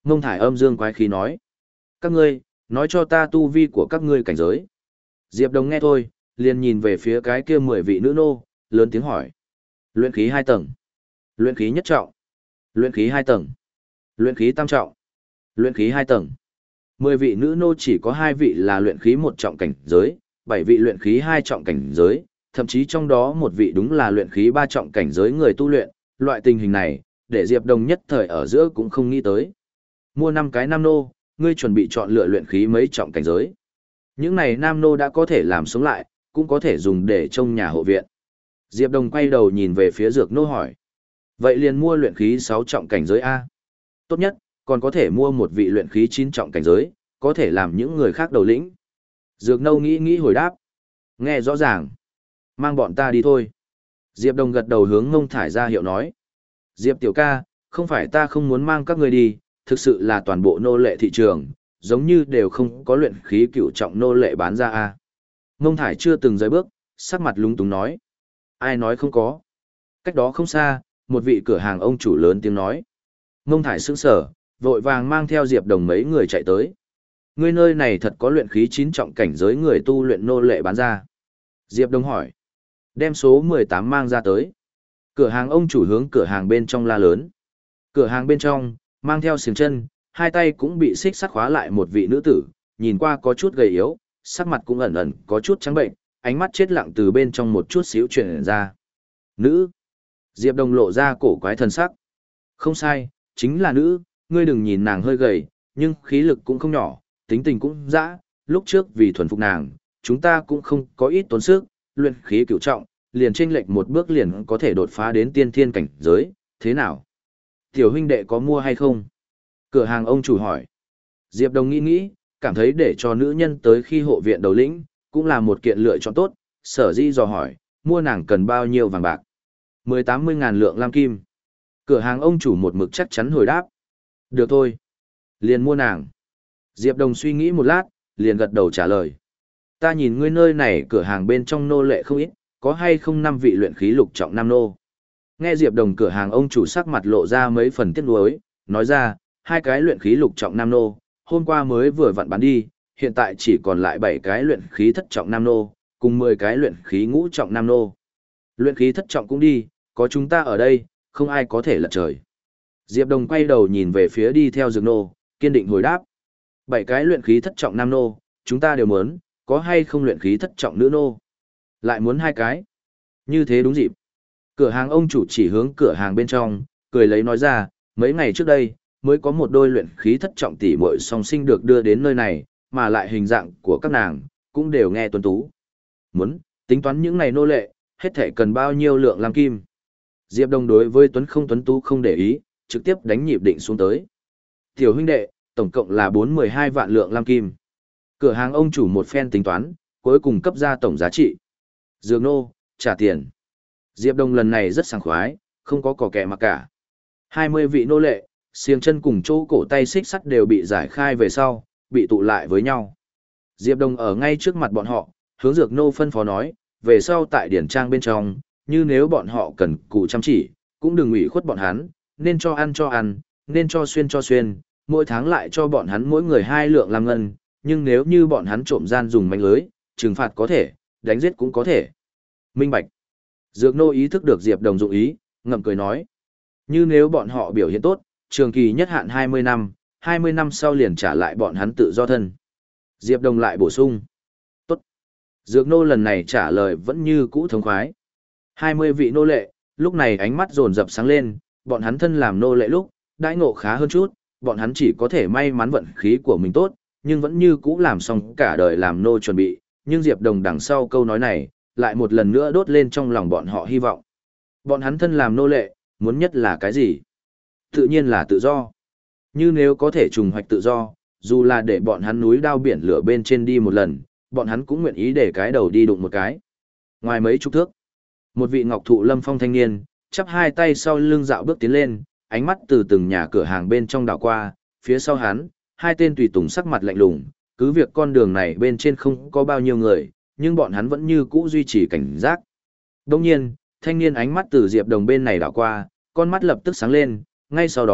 Ngông Thải âm dương quái khí nói. Các ngươi, nói cho ta tu vi của các ngươi cảnh giới. Diệp Đồng nghe thôi, liền nhìn về phía cái kia mười vị nữ nô, lớn tiếng hỏi. Luyện khí hai tầng. Luyện khí nhất trọng. Luyện khí hai tầng. Luyện khí tam trọng. Luyện khí hai tầng. Mười vị nữ nô chỉ có hai vị là luyện khí một trọng cảnh giới, bảy vị luyện khí hai trọng cảnh giới, thậm chí trong đó một vị đúng là luyện khí ba trọng cảnh giới người tu luyện, loại tình hình này, để Diệp Đồng nhất thời ở giữa cũng không nghĩ tới. Mua năm cái nam nô, ngươi chuẩn bị chọn lựa luyện khí mấy trọng cảnh giới. Những này nam nô đã có thể làm sống lại, cũng có thể dùng để trông nhà hộ viện. Diệp Đồng quay đầu nhìn về phía Dược nô hỏi. Vậy liền mua luyện khí sáu trọng cảnh giới A. Tốt nhất, còn có thể mua một vị luyện khí chín trọng cảnh giới, có thể làm những người khác đầu lĩnh. Dược nô nghĩ nghĩ hồi đáp. Nghe rõ ràng. Mang bọn ta đi thôi. Diệp Đồng gật đầu hướng Ngông Thải ra hiệu nói. Diệp tiểu ca, không phải ta không muốn mang các người đi, thực sự là toàn bộ nô lệ thị trường, giống như đều không có luyện khí cửu trọng nô lệ bán ra a. Ngông Thải chưa từng rời bước, sắc mặt lúng túng nói. Ai nói không có? Cách đó không xa, một vị cửa hàng ông chủ lớn tiếng nói. Ngông Thải sững sờ, vội vàng mang theo Diệp Đồng mấy người chạy tới. Ngươi nơi này thật có luyện khí chín trọng cảnh giới người tu luyện nô lệ bán ra. Diệp Đồng hỏi. Đem số mười tám mang ra tới. Cửa hàng ông chủ hướng cửa hàng bên trong la lớn. Cửa hàng bên trong, mang theo xiềng chân, hai tay cũng bị xích sắt khóa lại một vị nữ tử, nhìn qua có chút gầy yếu, sắc mặt cũng ẩn ẩn có chút trắng bệnh, ánh mắt chết lặng từ bên trong một chút xíu truyền ra. Nữ. Diệp Đồng lộ ra cổ quái thần sắc. Không sai, chính là nữ, ngươi đừng nhìn nàng hơi gầy, nhưng khí lực cũng không nhỏ, tính tình cũng dã, lúc trước vì thuần phục nàng, chúng ta cũng không có ít tốn sức, luyện khí cửu trọng, liền chênh lệch một bước liền có thể đột phá đến tiên thiên cảnh giới, thế nào? Tiểu huynh đệ có mua hay không? Cửa hàng ông chủ hỏi. Diệp Đồng nghĩ nghĩ, cảm thấy để cho nữ nhân tới khi hộ viện đầu lĩnh, cũng là một kiện lựa chọn tốt, sở di dò hỏi, mua nàng cần bao nhiêu vàng bạc? Mười tám mươi ngàn lượng lam kim. Cửa hàng ông chủ một mực chắc chắn hồi đáp. Được thôi. Liền mua nàng. Diệp Đồng suy nghĩ một lát, liền gật đầu trả lời. Ta nhìn ngươi nơi này cửa hàng bên trong nô lệ không ít, có hay không năm vị luyện khí lục trọng nam nô? Nghe Diệp Đồng cửa hàng ông chủ sắc mặt lộ ra mấy phần tiếc nuối, nói ra, hai cái luyện khí lục trọng nam nô, hôm qua mới vừa vặn bán đi, hiện tại chỉ còn lại bảy cái luyện khí thất trọng nam nô, cùng mười cái luyện khí ngũ trọng nam nô. Luyện khí thất trọng cũng đi, có chúng ta ở đây, không ai có thể lật trời. Diệp Đồng quay đầu nhìn về phía đi theo Dược nô, kiên định hồi đáp. Bảy cái luyện khí thất trọng nam nô, chúng ta đều muốn, có hay không luyện khí thất trọng nữ nô? Lại muốn hai cái. Như thế đúng dịp. Cửa hàng ông chủ chỉ hướng cửa hàng bên trong, cười lấy nói ra, mấy ngày trước đây, mới có một đôi luyện khí thất trọng tỷ muội song sinh được đưa đến nơi này, mà lại hình dạng của các nàng, cũng đều nghe tuấn tú. Muốn, tính toán những này nô lệ, hết thể cần bao nhiêu lượng lam kim. Diệp Đồng đối với tuấn không tuấn tú không để ý, trực tiếp đánh nhịp định xuống tới. Tiểu huynh đệ, tổng cộng là bốn mươi hai vạn lượng lam kim. Cửa hàng ông chủ một phen tính toán, cuối cùng cấp ra tổng giá trị. Dược nô, trả tiền. Diệp Đồng lần này rất sảng khoái, không có cò kẻ mà cả. hai mươi vị nô lệ, xiềng chân cùng chỗ cổ tay xích sắt đều bị giải khai về sau, bị tụ lại với nhau. Diệp Đồng ở ngay trước mặt bọn họ, hướng Dược nô phân phó nói, về sau tại điển trang bên trong, như nếu bọn họ cần cù chăm chỉ, cũng đừng ủy khuất bọn hắn, nên cho ăn cho ăn, nên cho xuyên cho xuyên, mỗi tháng lại cho bọn hắn mỗi người hai lượng làm ngân, nhưng nếu như bọn hắn trộm gian dùng manh lưới, trừng phạt có thể, đánh giết cũng có thể. Minh bạch. Dược nô ý thức được Diệp Đồng dụng ý, ngậm cười nói. Như nếu bọn họ biểu hiện tốt, trường kỳ nhất hạn hai mươi năm, hai mươi năm sau liền trả lại bọn hắn tự do thân. Diệp Đồng lại bổ sung. Tốt. Dược nô lần này trả lời vẫn như cũ thống khoái. hai mươi vị nô lệ, lúc này ánh mắt dồn dập sáng lên, bọn hắn thân làm nô lệ lúc, đãi ngộ khá hơn chút, bọn hắn chỉ có thể may mắn vận khí của mình tốt, nhưng vẫn như cũ làm xong cả đời làm nô chuẩn bị, nhưng Diệp Đồng đằng sau câu nói này, lại một lần nữa đốt lên trong lòng bọn họ hy vọng. Bọn hắn thân làm nô lệ, muốn nhất là cái gì? Tự nhiên là tự do. Như nếu có thể trùng hoạch tự do, dù là để bọn hắn núi đao biển lửa bên trên đi một lần, bọn hắn cũng nguyện ý để cái đầu đi đụng một cái. Ngoài mấy chục thước, một vị ngọc thụ lâm phong thanh niên, chắp hai tay sau lưng dạo bước tiến lên, ánh mắt từ từng nhà cửa hàng bên trong đảo qua, phía sau hắn, hai tên tùy tùng sắc mặt lạnh lùng, cứ việc con đường này bên trên không có bao nhiêu người, nhưng bọn hắn vẫn như cũ duy trì cảnh giác. Đồng nhiên, thanh niên ánh mắt từ Diệp Đồng bên này đảo qua, con mắt lập tức sáng lên, ngay sau đó,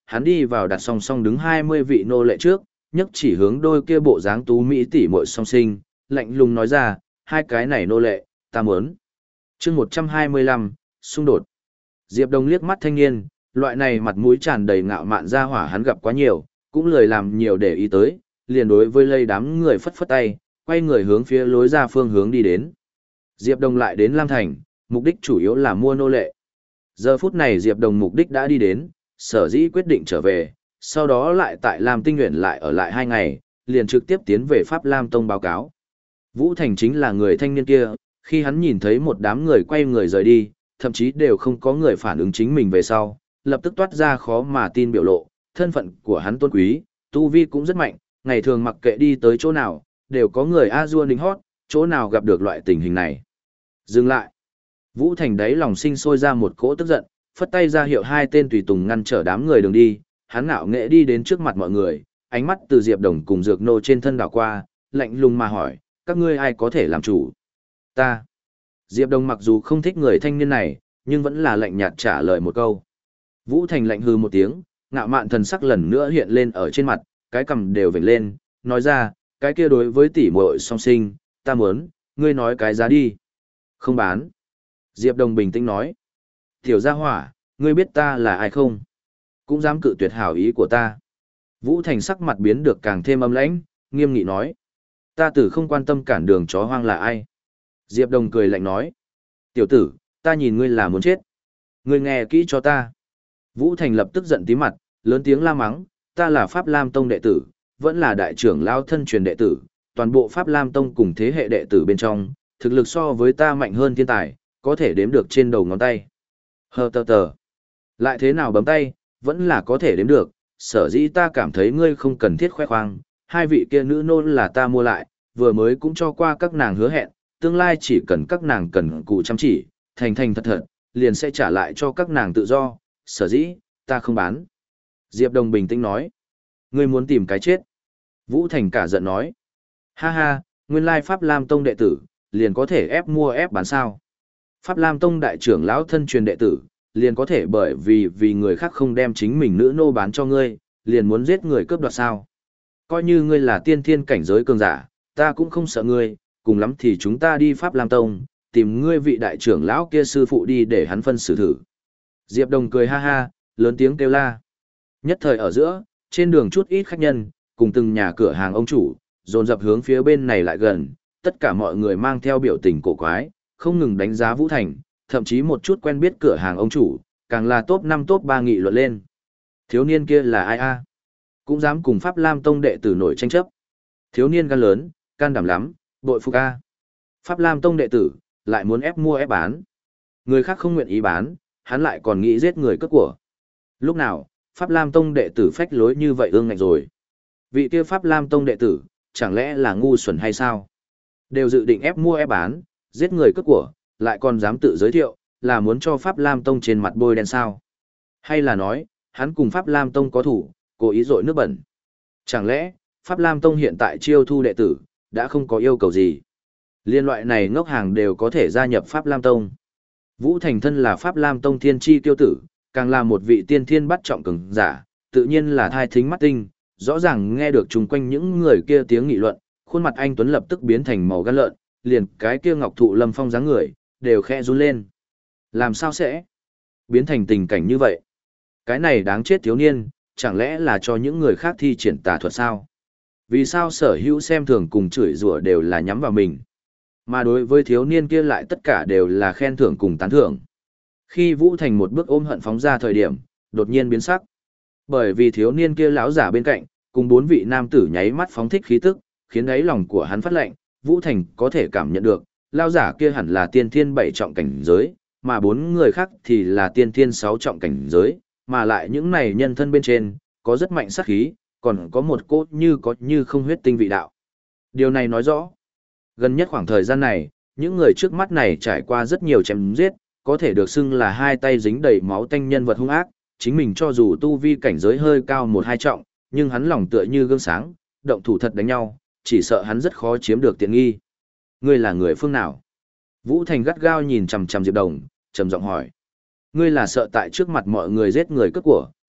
hắn đi vào đặt song song đứng hai mươi vị nô lệ trước, nhấc chỉ hướng đôi kia bộ dáng tú mỹ tỷ muội song sinh, lạnh lùng nói ra, hai cái này nô lệ, ta muốn. Chương một trăm hai mươi lăm, xung đột. Diệp Đồng liếc mắt thanh niên, loại này mặt mũi tràn đầy ngạo mạn ra hỏa hắn gặp quá nhiều, cũng lười làm nhiều để ý tới, liền đối với lây đám người phất phất tay, quay người hướng phía lối ra phương hướng đi đến. Diệp Đồng lại đến Lam Thành, mục đích chủ yếu là mua nô lệ. Giờ phút này Diệp Đồng mục đích đã đi đến, sở dĩ quyết định trở về, sau đó lại tại Lam Tinh Nguyện lại ở lại hai ngày, liền trực tiếp tiến về Pháp Lam Tông báo cáo. Vũ Thành chính là người thanh niên kia, khi hắn nhìn thấy một đám người quay người rời đi, thậm chí đều không có người phản ứng chính mình về sau, lập tức toát ra khó mà tin biểu lộ, thân phận của hắn tôn quý, tu vi cũng rất mạnh, ngày thường mặc kệ đi tới chỗ nào, đều có người a dua đính hót, chỗ nào gặp được loại tình hình này. Dừng lại. Vũ Thành đáy lòng sinh sôi ra một cỗ tức giận, phất tay ra hiệu hai tên tùy tùng ngăn trở đám người đường đi, hắn ngạo nghễ đi đến trước mặt mọi người, ánh mắt từ Diệp Đồng cùng Dược Nô trên thân đảo qua, lạnh lùng mà hỏi, các ngươi ai có thể làm chủ? Ta. Diệp Đồng mặc dù không thích người thanh niên này, nhưng vẫn là lạnh nhạt trả lời một câu. Vũ Thành lạnh hừ một tiếng, ngạo mạn thần sắc lần nữa hiện lên ở trên mặt, cái cằm đều vểnh lên, nói ra, cái kia đối với tỷ muội song sinh, ta muốn, ngươi nói cái giá đi. Không bán. Diệp Đồng bình tĩnh nói. Tiểu gia hỏa, ngươi biết ta là ai không? Cũng dám cự tuyệt hảo ý của ta. Vũ Thành sắc mặt biến được càng thêm âm lãnh, nghiêm nghị nói. Ta tử không quan tâm cản đường chó hoang là ai. Diệp Đồng cười lạnh nói. Tiểu tử, ta nhìn ngươi là muốn chết. Ngươi nghe kỹ cho ta. Vũ Thành lập tức giận tí mặt, lớn tiếng la mắng, ta là Pháp Lam Tông đệ tử, vẫn là đại trưởng lao thân truyền đệ tử, toàn bộ Pháp Lam Tông cùng thế hệ đệ tử bên trong, thực lực so với ta mạnh hơn thiên tài, có thể đếm được trên đầu ngón tay. Hờ tờ tờ. Lại thế nào bấm tay, vẫn là có thể đếm được, sở dĩ ta cảm thấy ngươi không cần thiết khoe khoang, hai vị kia nữ nôn là ta mua lại, vừa mới cũng cho qua các nàng hứa hẹn, tương lai chỉ cần các nàng cần cù chăm chỉ, thành thành thật thật, liền sẽ trả lại cho các nàng tự do, sở dĩ, ta không bán. Diệp Đồng bình tĩnh nói, ngươi muốn tìm cái chết. Vũ Thành cả giận nói, ha ha, nguyên lai Pháp Lam Tông đệ tử, liền có thể ép mua ép bán sao. Pháp Lam Tông đại trưởng lão thân truyền đệ tử, liền có thể bởi vì vì người khác không đem chính mình nữ nô bán cho ngươi, liền muốn giết người cướp đoạt sao. Coi như ngươi là tiên thiên cảnh giới cường giả, ta cũng không sợ ngươi, cùng lắm thì chúng ta đi Pháp Lam Tông, tìm ngươi vị đại trưởng lão kia sư phụ đi để hắn phân xử thử. Diệp Đồng cười ha ha, lớn tiếng kêu la. Nhất thời ở giữa, trên đường chút ít khách nhân, cùng từng nhà cửa hàng ông chủ, dồn dập hướng phía bên này lại gần, tất cả mọi người mang theo biểu tình cổ quái, không ngừng đánh giá Vũ Thành, thậm chí một chút quen biết cửa hàng ông chủ, càng là top năm top ba nghị luận lên. Thiếu niên kia là ai a? Cũng dám cùng Pháp Lam Tông đệ tử nổi tranh chấp. Thiếu niên gan lớn, can đảm lắm, bội phục a. Pháp Lam Tông đệ tử, lại muốn ép mua ép bán. Người khác không nguyện ý bán, hắn lại còn nghĩ giết người cướp của. Lúc nào, Pháp Lam Tông đệ tử phách lối như vậy ương ngạnh rồi. Vị kia Pháp Lam Tông đệ tử, chẳng lẽ là ngu xuẩn hay sao? Đều dự định ép mua ép bán, giết người cướp của, lại còn dám tự giới thiệu, là muốn cho Pháp Lam Tông trên mặt bôi đen sao? Hay là nói, hắn cùng Pháp Lam Tông có thủ, cố ý dội nước bẩn? Chẳng lẽ, Pháp Lam Tông hiện tại chiêu thu đệ tử, đã không có yêu cầu gì? Liên loại này ngốc hàng đều có thể gia nhập Pháp Lam Tông. Vũ Thành thân là Pháp Lam Tông thiên chi tiêu tử, càng là một vị tiên thiên bắt trọng cường giả, tự nhiên là thai thính mắt tinh, rõ ràng nghe được chung quanh những người kia tiếng nghị luận, khuôn mặt anh Tuấn lập tức biến thành màu gan lợn, liền cái kia ngọc thụ lâm phong dáng người, đều khẽ run lên. Làm sao sẽ biến thành tình cảnh như vậy? Cái này đáng chết thiếu niên, chẳng lẽ là cho những người khác thi triển tà thuật sao? Vì sao sở hữu xem thường cùng chửi rủa đều là nhắm vào mình? Mà đối với thiếu niên kia lại tất cả đều là khen thưởng cùng tán thưởng. Khi Vũ Thành một bước ôm hận phóng ra thời điểm, đột nhiên biến sắc. Bởi vì thiếu niên kia lão giả bên cạnh, cùng bốn vị nam tử nháy mắt phóng thích khí tức, khiến đáy lòng của hắn phát lạnh, Vũ Thành có thể cảm nhận được, lão giả kia hẳn là tiên thiên bảy trọng cảnh giới, mà bốn người khác thì là tiên thiên sáu trọng cảnh giới, mà lại những này nhân thân bên trên, có rất mạnh sát khí, còn có một cốt như có như không huyết tinh vị đạo. Điều này nói rõ, gần nhất khoảng thời gian này, những người trước mắt này trải qua rất nhiều chém giết, có thể được xưng là hai tay dính đầy máu tanh nhân vật hung ác, chính mình cho dù tu vi cảnh giới hơi cao một hai trọng, nhưng hắn lòng tựa như gương sáng, động thủ thật đánh nhau, chỉ sợ hắn rất khó chiếm được tiện nghi. Ngươi là người phương nào? Vũ Thành gắt gao nhìn chằm chằm Diệp Đồng, trầm giọng hỏi. Ngươi là sợ tại trước mặt mọi người giết người cướp của,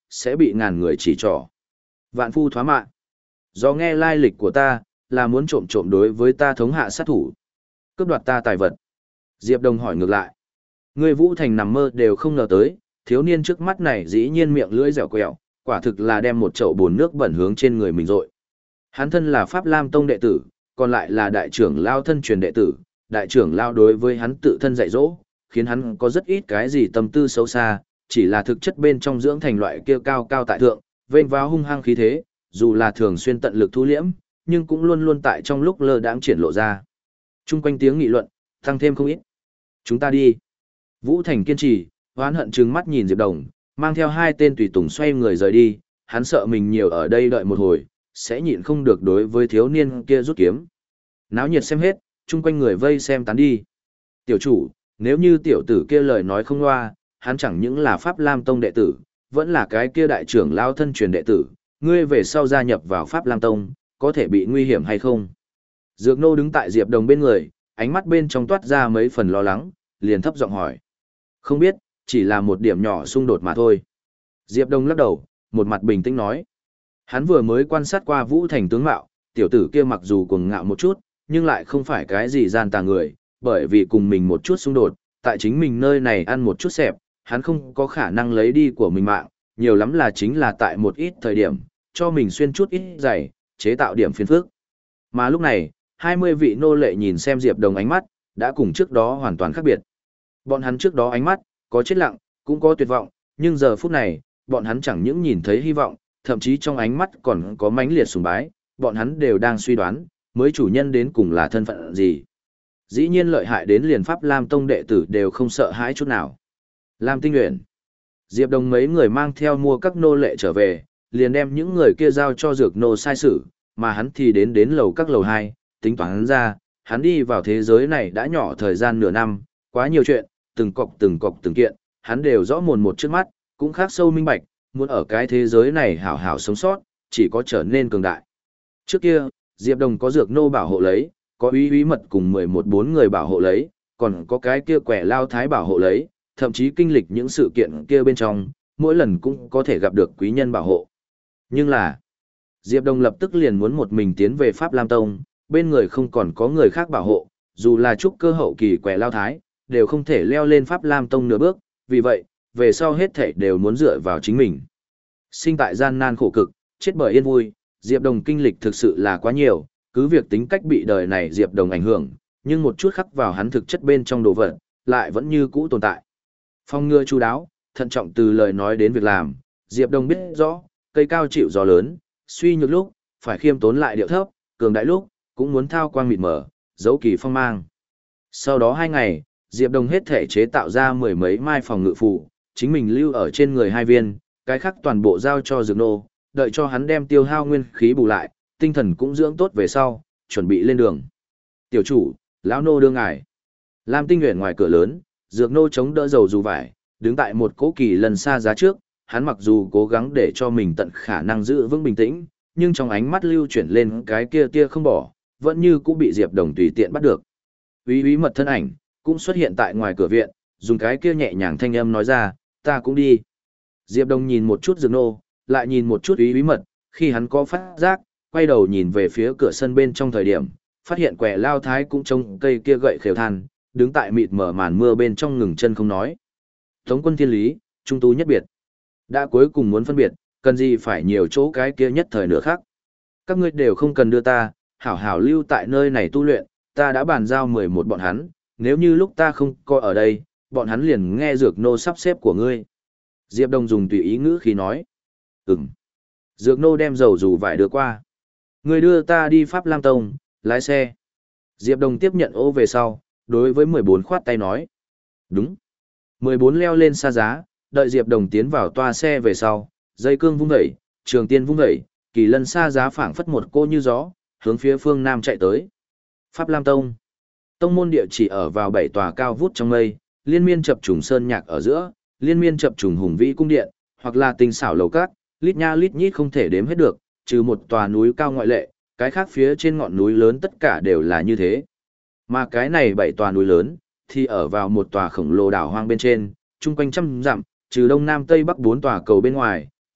sẽ bị ngàn người chỉ trỏ. Vạn phu thoá mạ. Do nghe lai lịch của ta, là muốn trộm trộm đối với ta thống hạ sát thủ. Cướp đoạt ta tài vật. Diệp Đồng hỏi ngược lại. Người Vũ Thành nằm mơ đều không ngờ tới, thiếu niên trước mắt này dĩ nhiên miệng lưỡi dẻo quẹo, quả thực là đem một chậu bồn nước bẩn hướng trên người mình rội. Hắn thân là Pháp Lam Tông đệ tử, còn lại là đại trưởng lao thân truyền đệ tử, đại trưởng lao đối với hắn tự thân dạy dỗ, khiến hắn có rất ít cái gì tâm tư xấu xa, chỉ là thực chất bên trong dưỡng thành loại kia cao cao tại thượng, vênh váo hung hăng khí thế, dù là thường xuyên tận lực thu liễm, nhưng cũng luôn luôn tại trong lúc lơ đãng triển lộ ra. Trung quanh tiếng nghị luận, tăng thêm không ít. Chúng ta đi. Vũ Thành kiên trì, hoán hận trừng mắt nhìn Diệp Đồng, mang theo hai tên tùy tùng xoay người rời đi, hắn sợ mình nhiều ở đây đợi một hồi, sẽ nhịn không được đối với thiếu niên kia rút kiếm. Náo nhiệt xem hết, chung quanh người vây xem tán đi. Tiểu chủ, nếu như tiểu tử kia lời nói không loa, hắn chẳng những là Pháp Lam Tông đệ tử, vẫn là cái kia đại trưởng lao thân truyền đệ tử, ngươi về sau gia nhập vào Pháp Lam Tông, có thể bị nguy hiểm hay không? Dược Nô đứng tại Diệp Đồng bên người, ánh mắt bên trong toát ra mấy phần lo lắng, liền thấp giọng hỏi. Không biết, chỉ là một điểm nhỏ xung đột mà thôi. Diệp Đồng lắc đầu, một mặt bình tĩnh nói. Hắn vừa mới quan sát qua Vũ Thành tướng mạo, tiểu tử kia mặc dù cuồng ngạo một chút, nhưng lại không phải cái gì gian tà người, bởi vì cùng mình một chút xung đột, tại chính mình nơi này ăn một chút xẹp, hắn không có khả năng lấy đi của mình mạng, nhiều lắm là chính là tại một ít thời điểm, cho mình xuyên chút ít giày, chế tạo điểm phiền phức. Mà lúc này, hai mươi vị nô lệ nhìn xem Diệp Đồng ánh mắt, đã cùng trước đó hoàn toàn khác biệt. Bọn hắn trước đó ánh mắt, có chết lặng, cũng có tuyệt vọng, nhưng giờ phút này, bọn hắn chẳng những nhìn thấy hy vọng, thậm chí trong ánh mắt còn có mãnh liệt sùng bái, bọn hắn đều đang suy đoán, mới chủ nhân đến cùng là thân phận gì. Dĩ nhiên lợi hại đến liền Pháp Lam Tông đệ tử đều không sợ hãi chút nào. Lam Tinh Uyển. Diệp Đồng mấy người mang theo mua các nô lệ trở về, liền đem những người kia giao cho Dược Nô sai sử, mà hắn thì đến đến lầu các lầu hai, tính toán hắn ra, hắn đi vào thế giới này đã nhỏ thời gian nửa năm, quá nhiều chuyện, từng cọc từng cọc từng kiện, hắn đều rõ mồn một trước mắt, cũng khác sâu minh bạch, muốn ở cái thế giới này hảo hảo sống sót, chỉ có trở nên cường đại. Trước kia, Diệp Đồng có Dược Nô bảo hộ lấy, có Úy Úy Mật cùng mười một bốn người bảo hộ lấy, còn có cái kia quẻ lao thái bảo hộ lấy, thậm chí kinh lịch những sự kiện kia bên trong, mỗi lần cũng có thể gặp được quý nhân bảo hộ. Nhưng là, Diệp Đồng lập tức liền muốn một mình tiến về Pháp Lam Tông, bên người không còn có người khác bảo hộ, dù là trúc cơ hậu kỳ quẻ lao thái, đều không thể leo lên Pháp Lam Tông nửa bước, vì vậy, về sau hết thảy đều muốn dựa vào chính mình. Sinh tại gian nan khổ cực, chết bởi yên vui, Diệp Đồng kinh lịch thực sự là quá nhiều, cứ việc tính cách bị đời này Diệp Đồng ảnh hưởng, nhưng một chút khắc vào hắn thực chất bên trong đồ vật, lại vẫn như cũ tồn tại. Phong ngừa chu đáo, thận trọng từ lời nói đến việc làm, Diệp Đồng biết rõ, cây cao chịu gió lớn, suy nhược lúc, phải khiêm tốn lại điệu thấp, cường đại lúc, cũng muốn thao quang mịt mờ, dấu kỳ phong mang. Sau đó hai ngày, Diệp Đồng hết thể chế tạo ra mười mấy mai phòng ngự phù, chính mình lưu ở trên người hai viên, cái khác toàn bộ giao cho Dược Nô, đợi cho hắn đem tiêu hao nguyên khí bù lại, tinh thần cũng dưỡng tốt về sau, chuẩn bị lên đường. Tiểu chủ, lão nô đưa ngài. Lam Tinh Uyển ngoài cửa lớn, Dược Nô chống đỡ dầu dù vải, đứng tại một cỗ kỳ lần xa giá trước, hắn mặc dù cố gắng để cho mình tận khả năng giữ vững bình tĩnh, nhưng trong ánh mắt lưu chuyển lên cái kia tia không bỏ, vẫn như cũng bị Diệp Đồng tùy tiện bắt được. Úy Úy Mật thân ảnh cũng xuất hiện tại ngoài cửa viện, dùng cái kia nhẹ nhàng thanh âm nói ra, ta cũng đi. Diệp Đồng nhìn một chút Dược Nô, lại nhìn một chút Úy Úy Mật, khi hắn có phát giác, quay đầu nhìn về phía cửa sân bên trong thời điểm, phát hiện quẻ lao thái cũng trông cây kia gậy khều than, đứng tại mịt mở màn mưa bên trong ngừng chân không nói. Tống quân thiên lý, trung tú nhất biệt. Đã cuối cùng muốn phân biệt, cần gì phải nhiều chỗ cái kia nhất thời nữa khác. Các ngươi đều không cần đưa ta, hảo hảo lưu tại nơi này tu luyện, ta đã bàn giao mười một bọn hắn, nếu như lúc ta không coi ở đây, bọn hắn liền nghe Dược Nô sắp xếp của ngươi. Diệp Đồng dùng tùy ý ngữ khí nói. Ừm. Dược Nô đem dầu dù vải đưa qua. Ngươi đưa ta đi Pháp Lam Tông, lái xe. Diệp Đồng tiếp nhận ô về sau, đối với mười bốn khoát tay nói. Đúng. mười bốn leo lên xa giá, đợi Diệp Đồng tiến vào toa xe về sau, dây cương vung vẩy, trường tiên vung vẩy, kỳ lân xa giá phảng phất một cô như gió, hướng phía phương nam chạy tới. Pháp Lam Tông. Tông môn địa chỉ ở vào bảy tòa cao vút trong mây, liên miên chập trùng sơn nhạc ở giữa, liên miên chập trùng hùng vĩ cung điện, hoặc là tinh xảo lầu cát, lít nha lít nhít không thể đếm hết được, trừ một tòa núi cao ngoại lệ, cái khác phía trên ngọn núi lớn tất cả đều là như thế. Mà cái này bảy tòa núi lớn, thì ở vào một tòa khổng lồ đảo hoang bên trên, chung quanh trăm dặm, trừ đông nam tây bắc bốn tòa cầu bên ngoài,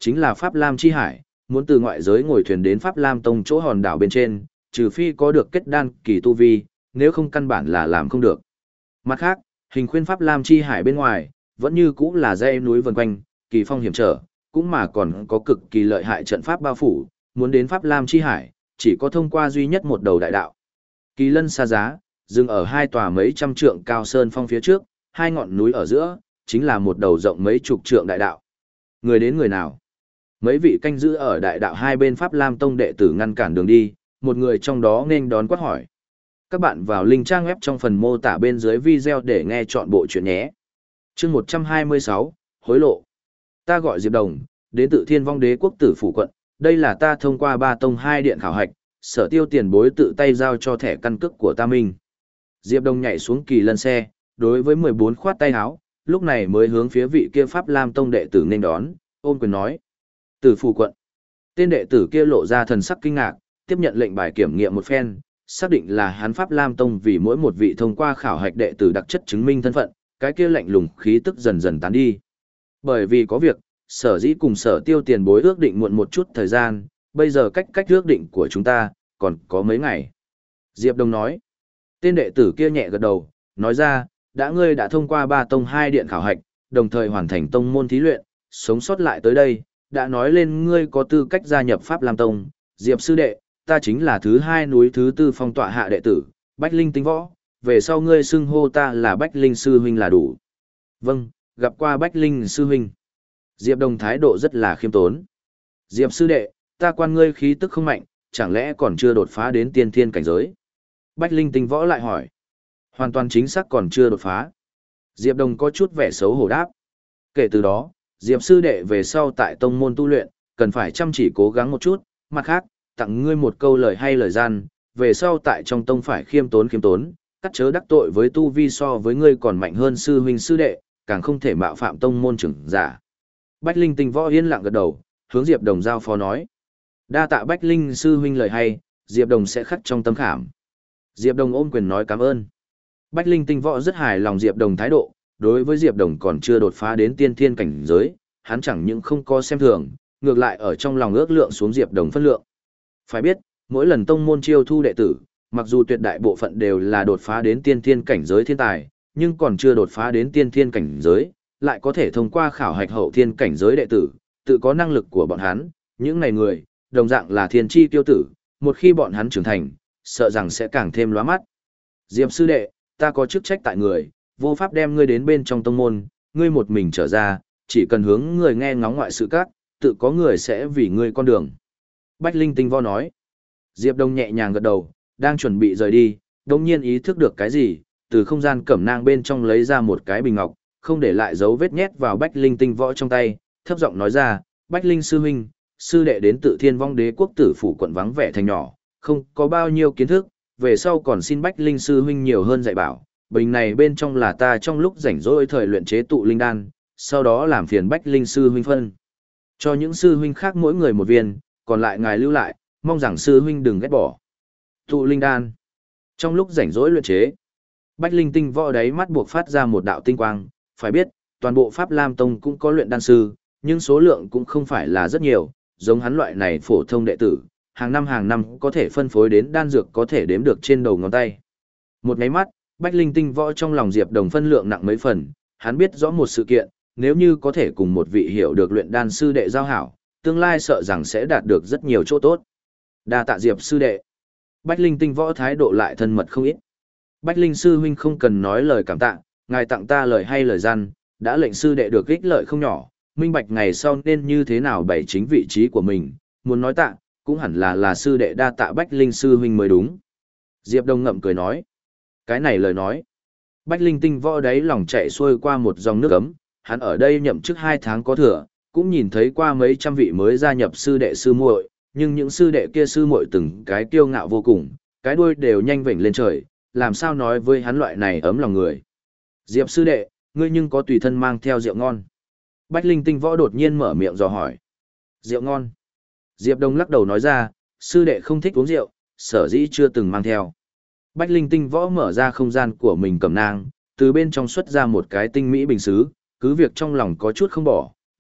chính là Pháp Lam Chi Hải, muốn từ ngoại giới ngồi thuyền đến Pháp Lam Tông chỗ hòn đảo bên trên, trừ phi có được kết đan kỳ tu vi, nếu không căn bản là làm không được. Mặt khác, hình khuyên Pháp Lam Chi Hải bên ngoài, vẫn như cũ là dãy núi vần quanh, kỳ phong hiểm trở, cũng mà còn có cực kỳ lợi hại trận pháp bao phủ, muốn đến Pháp Lam Chi Hải, chỉ có thông qua duy nhất một đầu đại đạo. Kỳ lân xa giá, dừng ở hai tòa mấy trăm trượng cao sơn phong phía trước, hai ngọn núi ở giữa, chính là một đầu rộng mấy chục trượng đại đạo. Người đến người nào? Mấy vị canh giữ ở đại đạo hai bên Pháp Lam Tông đệ tử ngăn cản đường đi, một người trong đó nên đón quát hỏi. Các bạn vào link trang web trong phần mô tả bên dưới video để nghe chọn bộ chuyện nhé. Chương một trăm hai mươi sáu, hối lộ. Ta gọi Diệp Đồng, đến từ Thiên Vong Đế quốc Tử Phủ quận, đây là ta thông qua ba tông hai điện khảo hạch, Sở Tiêu tiền bối tự tay giao cho thẻ căn cước của ta minh. Diệp Đồng nhảy xuống kỳ lân xe, đối với mười bốn khoát tay áo, lúc này mới hướng phía vị kia Pháp Lam Tông đệ tử nên đón, ôm quyền nói. Tử Phủ quận. Tên đệ tử kia lộ ra thần sắc kinh ngạc, tiếp nhận lệnh bài kiểm nghiệm một phen, xác định là hắn Pháp Lam Tông vì mỗi một vị thông qua khảo hạch đệ tử đặc chất chứng minh thân phận, cái kia lạnh lùng khí tức dần dần tán đi. Bởi vì có việc, Sở Dĩ cùng Sở Tiêu tiền bối ước định muộn một chút thời gian, bây giờ cách cách ước định của chúng ta, còn có mấy ngày. Diệp Đông nói. Tên đệ tử kia nhẹ gật đầu, nói ra, đã ngươi đã thông qua ba tông hai điện khảo hạch, đồng thời hoàn thành tông môn thí luyện, sống sót lại tới đây, đã nói lên ngươi có tư cách gia nhập Pháp Lam Tông, Diệp sư đệ, ta chính là thứ hai núi thứ tư phong tọa hạ đệ tử, Bách Linh Tinh Võ, về sau ngươi xưng hô ta là Bách Linh sư huynh là đủ. Vâng, gặp qua Bách Linh sư huynh. Diệp Đồng thái độ rất là khiêm tốn. Diệp sư đệ, ta quan ngươi khí tức không mạnh, chẳng lẽ còn chưa đột phá đến tiên thiên cảnh giới? Bách Linh Tinh Võ lại hỏi. Hoàn toàn chính xác còn chưa đột phá. Diệp Đồng có chút vẻ xấu hổ đáp. Kể từ đó, Diệp sư đệ về sau tại tông môn tu luyện, cần phải chăm chỉ cố gắng một chút, mặt khác, tặng ngươi một câu lời hay lời gian, về sau tại trong tông phải khiêm tốn khiêm tốn, cắt chớ đắc tội với tu vi so với ngươi còn mạnh hơn sư huynh sư đệ, càng không thể mạo phạm tông môn trưởng giả. Bách Linh Tinh Võ yên lặng gật đầu, hướng Diệp Đồng giao phó nói. Đa tạ Bách Linh sư huynh lời hay, Diệp Đồng sẽ khắc trong tâm khảm. Diệp Đồng ôm quyền nói cảm ơn. Bách Linh Tinh Võ rất hài lòng Diệp Đồng thái độ, đối với Diệp Đồng còn chưa đột phá đến tiên thiên cảnh giới, hắn chẳng những không có xem thường, ngược lại ở trong lòng ước lượng xuống Diệp Đồng phân lượng. Phải biết, mỗi lần tông môn chiêu thu đệ tử, mặc dù tuyệt đại bộ phận đều là đột phá đến tiên thiên cảnh giới thiên tài, nhưng còn chưa đột phá đến tiên thiên cảnh giới, lại có thể thông qua khảo hạch hậu thiên cảnh giới đệ tử, tự có năng lực của bọn hắn, những này người, đồng dạng là thiên chi tiêu tử, một khi bọn hắn trưởng thành, sợ rằng sẽ càng thêm lóa mắt. Diệp sư đệ, ta có chức trách tại người, vô pháp đem ngươi đến bên trong tông môn, ngươi một mình trở ra, chỉ cần hướng người nghe ngóng ngoại sự các, tự có người sẽ vì ngươi con đường. Bách Linh Tinh Võ nói. Diệp Đông nhẹ nhàng gật đầu, đang chuẩn bị rời đi, đồng nhiên ý thức được cái gì, từ không gian cẩm nang bên trong lấy ra một cái bình ngọc, không để lại dấu vết nhét vào Bách Linh Tinh Võ trong tay, thấp giọng nói ra, Bách Linh sư huynh, sư đệ đến tự Thiên Vong Đế quốc Tử Phủ quận vắng vẻ thành nhỏ, không có bao nhiêu kiến thức, về sau còn xin Bách Linh sư huynh nhiều hơn dạy bảo, bình này bên trong là ta trong lúc rảnh rỗi thời luyện chế tụ linh đan, sau đó làm phiền Bách Linh sư huynh phân cho những sư huynh khác mỗi người một viên, còn lại ngài lưu lại, mong rằng sư huynh đừng ghét bỏ. Tụ linh đan. Trong lúc rảnh rỗi luyện chế, Bách Linh Tinh Võ đáy mắt buộc phát ra một đạo tinh quang, phải biết, toàn bộ Pháp Lam Tông cũng có luyện đan sư, nhưng số lượng cũng không phải là rất nhiều, giống hắn loại này phổ thông đệ tử, hàng năm hàng năm có thể phân phối đến đan dược có thể đếm được trên đầu ngón tay. Một nháy mắt, Bách Linh Tinh Võ trong lòng Diệp Đồng phân lượng nặng mấy phần, hắn biết rõ một sự kiện, nếu như có thể cùng một vị hiểu được luyện đan sư đệ giao hảo, tương lai sợ rằng sẽ đạt được rất nhiều chỗ tốt. Đa tạ Diệp sư đệ. Bách Linh Tinh Võ thái độ lại thân mật không ít. Bách Linh sư huynh không cần nói lời cảm tạ, ngài tặng ta lời hay lời gian, đã lệnh sư đệ được ích lợi không nhỏ, minh bạch ngày sau nên như thế nào bày chính vị trí của mình, muốn nói tạ, cũng hẳn là là sư đệ đa tạ Bách Linh sư huynh mới đúng. Diệp Đông ngậm cười nói. Cái này lời nói. Bách Linh Tinh Võ đáy lòng chạy xuôi qua một dòng nước ấm, hắn ở đây nhậm chức hai tháng có thừa, cũng nhìn thấy qua mấy trăm vị mới gia nhập sư đệ sư muội, nhưng những sư đệ kia sư muội từng cái kiêu ngạo vô cùng, cái đuôi đều nhanh vểnh lên trời, làm sao nói với hắn loại này ấm lòng người. Diệp sư đệ, ngươi nhưng có tùy thân mang theo rượu ngon. Bách Linh Tinh Võ đột nhiên mở miệng dò hỏi. Rượu ngon. Diệp Đông lắc đầu nói ra, sư đệ không thích uống rượu, sở dĩ chưa từng mang theo. Bách Linh Tinh Võ mở ra không gian của mình cầm nang, từ bên trong xuất ra một cái tinh mỹ bình xứ, cứ việc trong lòng có chút không bỏ,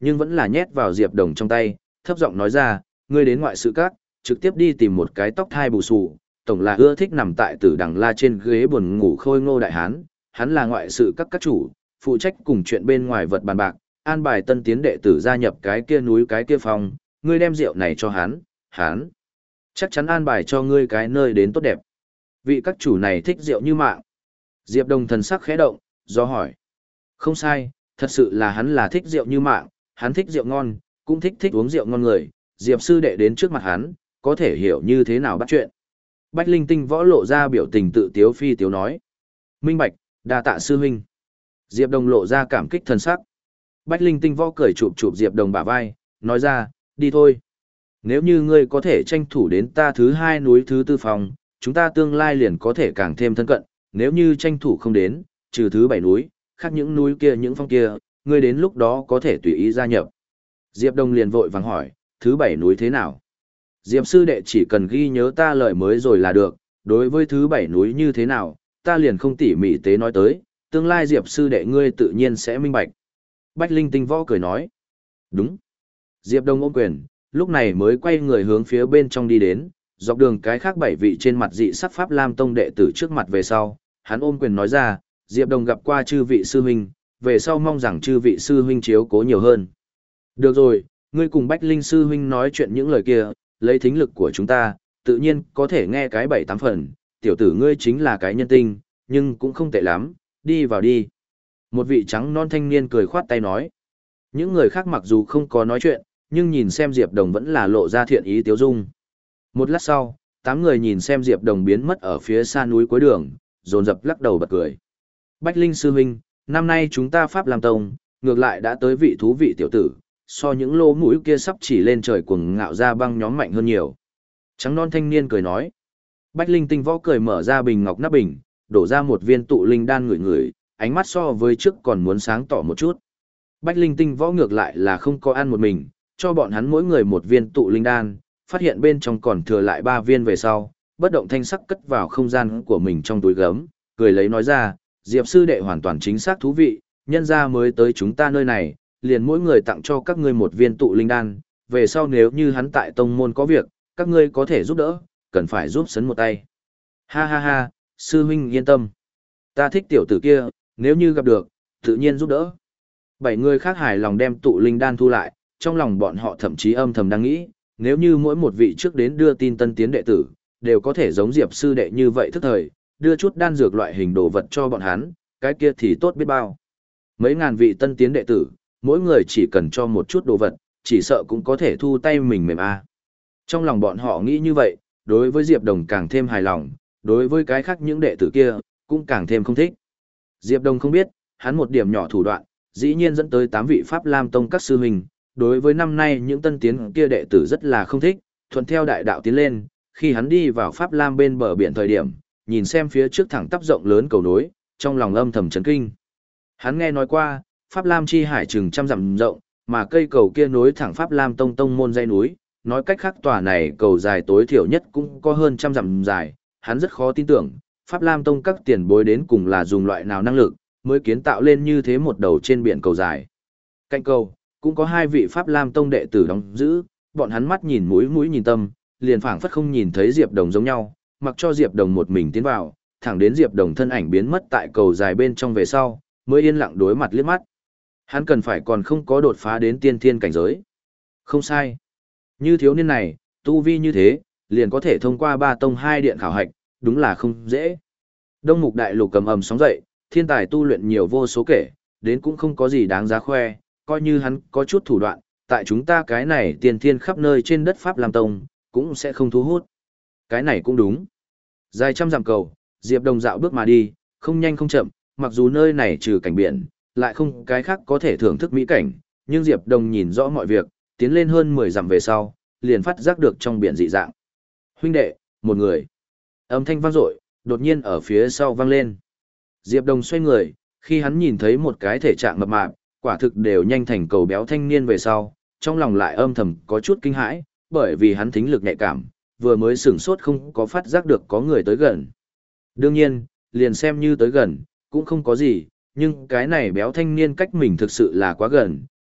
nhưng vẫn là nhét vào Diệp Đồng trong tay, thấp giọng nói ra, ngươi đến ngoại sự các, trực tiếp đi tìm một cái tóc thai bù xù, tổng là ưa thích nằm tại tử đằng la trên ghế buồn ngủ khôi ngô đại hán, hắn là ngoại sự các các chủ, phụ trách cùng chuyện bên ngoài vật bàn bạc, an bài tân tiến đệ tử gia nhập cái kia núi cái kia phòng, ngươi đem rượu này cho hắn, hắn chắc chắn an bài cho ngươi cái nơi đến tốt đẹp. Vị các chủ này thích rượu như mạng. Diệp Đồng thần sắc khẽ động, do hỏi. Không sai, thật sự là hắn là thích rượu như mạng, hắn thích rượu ngon, cũng thích thích uống rượu ngon người, Diệp sư đệ đến trước mặt hắn, có thể hiểu như thế nào bắt chuyện. Bách Linh Tinh Võ lộ ra biểu tình tự tiếu phi tiếu nói. Minh bạch, đa tạ sư huynh. Diệp Đồng lộ ra cảm kích thần sắc. Bách Linh Tinh Võ cười chụp chụp Diệp Đồng bả vai, nói ra, đi thôi. Nếu như ngươi có thể tranh thủ đến ta thứ hai núi thứ tư phòng, chúng ta tương lai liền có thể càng thêm thân cận, nếu như tranh thủ không đến, trừ thứ bảy núi, khác những núi kia những phong kia, ngươi đến lúc đó có thể tùy ý gia nhập. Diệp Đông liền vội vàng hỏi, thứ bảy núi thế nào? Diệp sư đệ chỉ cần ghi nhớ ta lời mới rồi là được, đối với thứ bảy núi như thế nào, ta liền không tỉ mỉ tế nói tới, tương lai Diệp sư đệ ngươi tự nhiên sẽ minh bạch. Bách Linh Tinh Võ cười nói, đúng. Diệp Đông ôm quyền, lúc này mới quay người hướng phía bên trong đi đến, dọc đường cái khác bảy vị trên mặt dị sắc Pháp Lam Tông đệ tử trước mặt về sau, hắn ôm quyền nói ra, Diệp Đồng gặp qua chư vị sư huynh, về sau mong rằng chư vị sư huynh chiếu cố nhiều hơn. Được rồi, ngươi cùng Bách Linh sư huynh nói chuyện những lời kia, lấy thính lực của chúng ta, tự nhiên có thể nghe cái bảy tám phần, tiểu tử ngươi chính là cái nhân tinh, nhưng cũng không tệ lắm, đi vào đi. Một vị trắng non thanh niên cười khoát tay nói. Những người khác mặc dù không có nói chuyện, nhưng nhìn xem Diệp Đồng vẫn là lộ ra thiện ý tiếu dung. Một lát sau, tám người nhìn xem Diệp Đồng biến mất ở phía xa núi cuối đường, dồn dập lắc đầu bật cười. Bách Linh sư huynh, năm nay chúng ta Pháp Lam Tông, ngược lại đã tới vị thú vị tiểu tử, so những lô mũi kia sắp chỉ lên trời cuồng ngạo ra băng nhóm mạnh hơn nhiều. Trắng non thanh niên cười nói. Bách Linh Tinh Võ cười mở ra bình ngọc nắp bình, đổ ra một viên tụ linh đan ngửi ngửi, ánh mắt so với trước còn muốn sáng tỏ một chút. Bách Linh Tinh Võ ngược lại là không có ăn một mình, cho bọn hắn mỗi người một viên tụ linh đan, phát hiện bên trong còn thừa lại ba viên về sau, bất động thanh sắc cất vào không gian của mình trong túi gấm, cười lấy nói ra, Diệp sư đệ hoàn toàn chính xác thú vị, nhân ra mới tới chúng ta nơi này, liền mỗi người tặng cho các ngươi một viên tụ linh đan, về sau nếu như hắn tại tông môn có việc, các ngươi có thể giúp đỡ, cần phải giúp sấn một tay. Ha ha ha, sư huynh yên tâm. Ta thích tiểu tử kia, nếu như gặp được, tự nhiên giúp đỡ. Bảy người khác hài lòng đem tụ linh đan thu lại, trong lòng bọn họ thậm chí âm thầm đang nghĩ, nếu như mỗi một vị trước đến đưa tin tân tiến đệ tử, đều có thể giống Diệp sư đệ như vậy thức thời, đưa chút đan dược loại hình đồ vật cho bọn hắn, cái kia thì tốt biết bao. Mấy ngàn vị tân tiến đệ tử, mỗi người chỉ cần cho một chút đồ vật, chỉ sợ cũng có thể thu tay mình mềm a. Trong lòng bọn họ nghĩ như vậy, đối với Diệp Đồng càng thêm hài lòng, đối với cái khác những đệ tử kia, cũng càng thêm không thích. Diệp Đồng không biết, hắn một điểm nhỏ thủ đoạn, dĩ nhiên dẫn tới tám vị Pháp Lam Tông các sư huynh, đối với năm nay những tân tiến kia đệ tử rất là không thích, thuận theo đại đạo tiến lên, khi hắn đi vào Pháp Lam bên bờ biển thời điểm, nhìn xem phía trước thẳng tắp rộng lớn cầu nối, trong lòng âm thầm chấn kinh. Hắn nghe nói qua, Pháp Lam chi hải chừng trăm dặm rộng, mà cây cầu kia nối thẳng Pháp Lam Tông tông môn dãy núi, nói cách khác tòa này cầu dài tối thiểu nhất cũng có hơn trăm dặm dài, hắn rất khó tin tưởng, Pháp Lam Tông các tiền bối đến cùng là dùng loại nào năng lực, mới kiến tạo lên như thế một đầu trên biển cầu dài. Cạnh cầu, cũng có hai vị Pháp Lam Tông đệ tử đóng giữ, bọn hắn mắt nhìn mũi mũi nhìn tâm, liền phảng phất không nhìn thấy Diệp Đồng giống nhau, mặc cho Diệp Đồng một mình tiến vào, thẳng đến Diệp Đồng thân ảnh biến mất tại cầu dài bên trong về sau, mới yên lặng đối mặt liếc mắt. Hắn cần phải còn không có đột phá đến tiên thiên cảnh giới. Không sai. Như thiếu niên này, tu vi như thế, liền có thể thông qua ba tông hai điện khảo hạch, đúng là không dễ. Đông Mục Đại Lục cầm ầm sóng dậy, thiên tài tu luyện nhiều vô số kể, đến cũng không có gì đáng giá khoe, coi như hắn có chút thủ đoạn, tại chúng ta cái này tiên thiên khắp nơi trên đất Pháp Lam Tông, cũng sẽ không thu hút. Cái này cũng đúng. Dài trăm dặm cầu, Diệp Đồng dạo bước mà đi, không nhanh không chậm, mặc dù nơi này trừ cảnh biển, lại không cái khác có thể thưởng thức mỹ cảnh, nhưng Diệp Đồng nhìn rõ mọi việc, tiến lên hơn mười dặm về sau, liền phát giác được trong biển dị dạng. Huynh đệ, một người. Âm thanh vang dội, đột nhiên ở phía sau vang lên. Diệp Đồng xoay người, khi hắn nhìn thấy một cái thể trạng mập mạp, quả thực đều nhanh thành cầu béo thanh niên về sau, trong lòng lại âm thầm có chút kinh hãi, bởi vì hắn thính lực nhạy cảm, vừa mới sửng sốt không có phát giác được có người tới gần. Đương nhiên, liền xem như tới gần, cũng không có gì, nhưng cái này béo thanh niên cách mình thực sự là quá gần,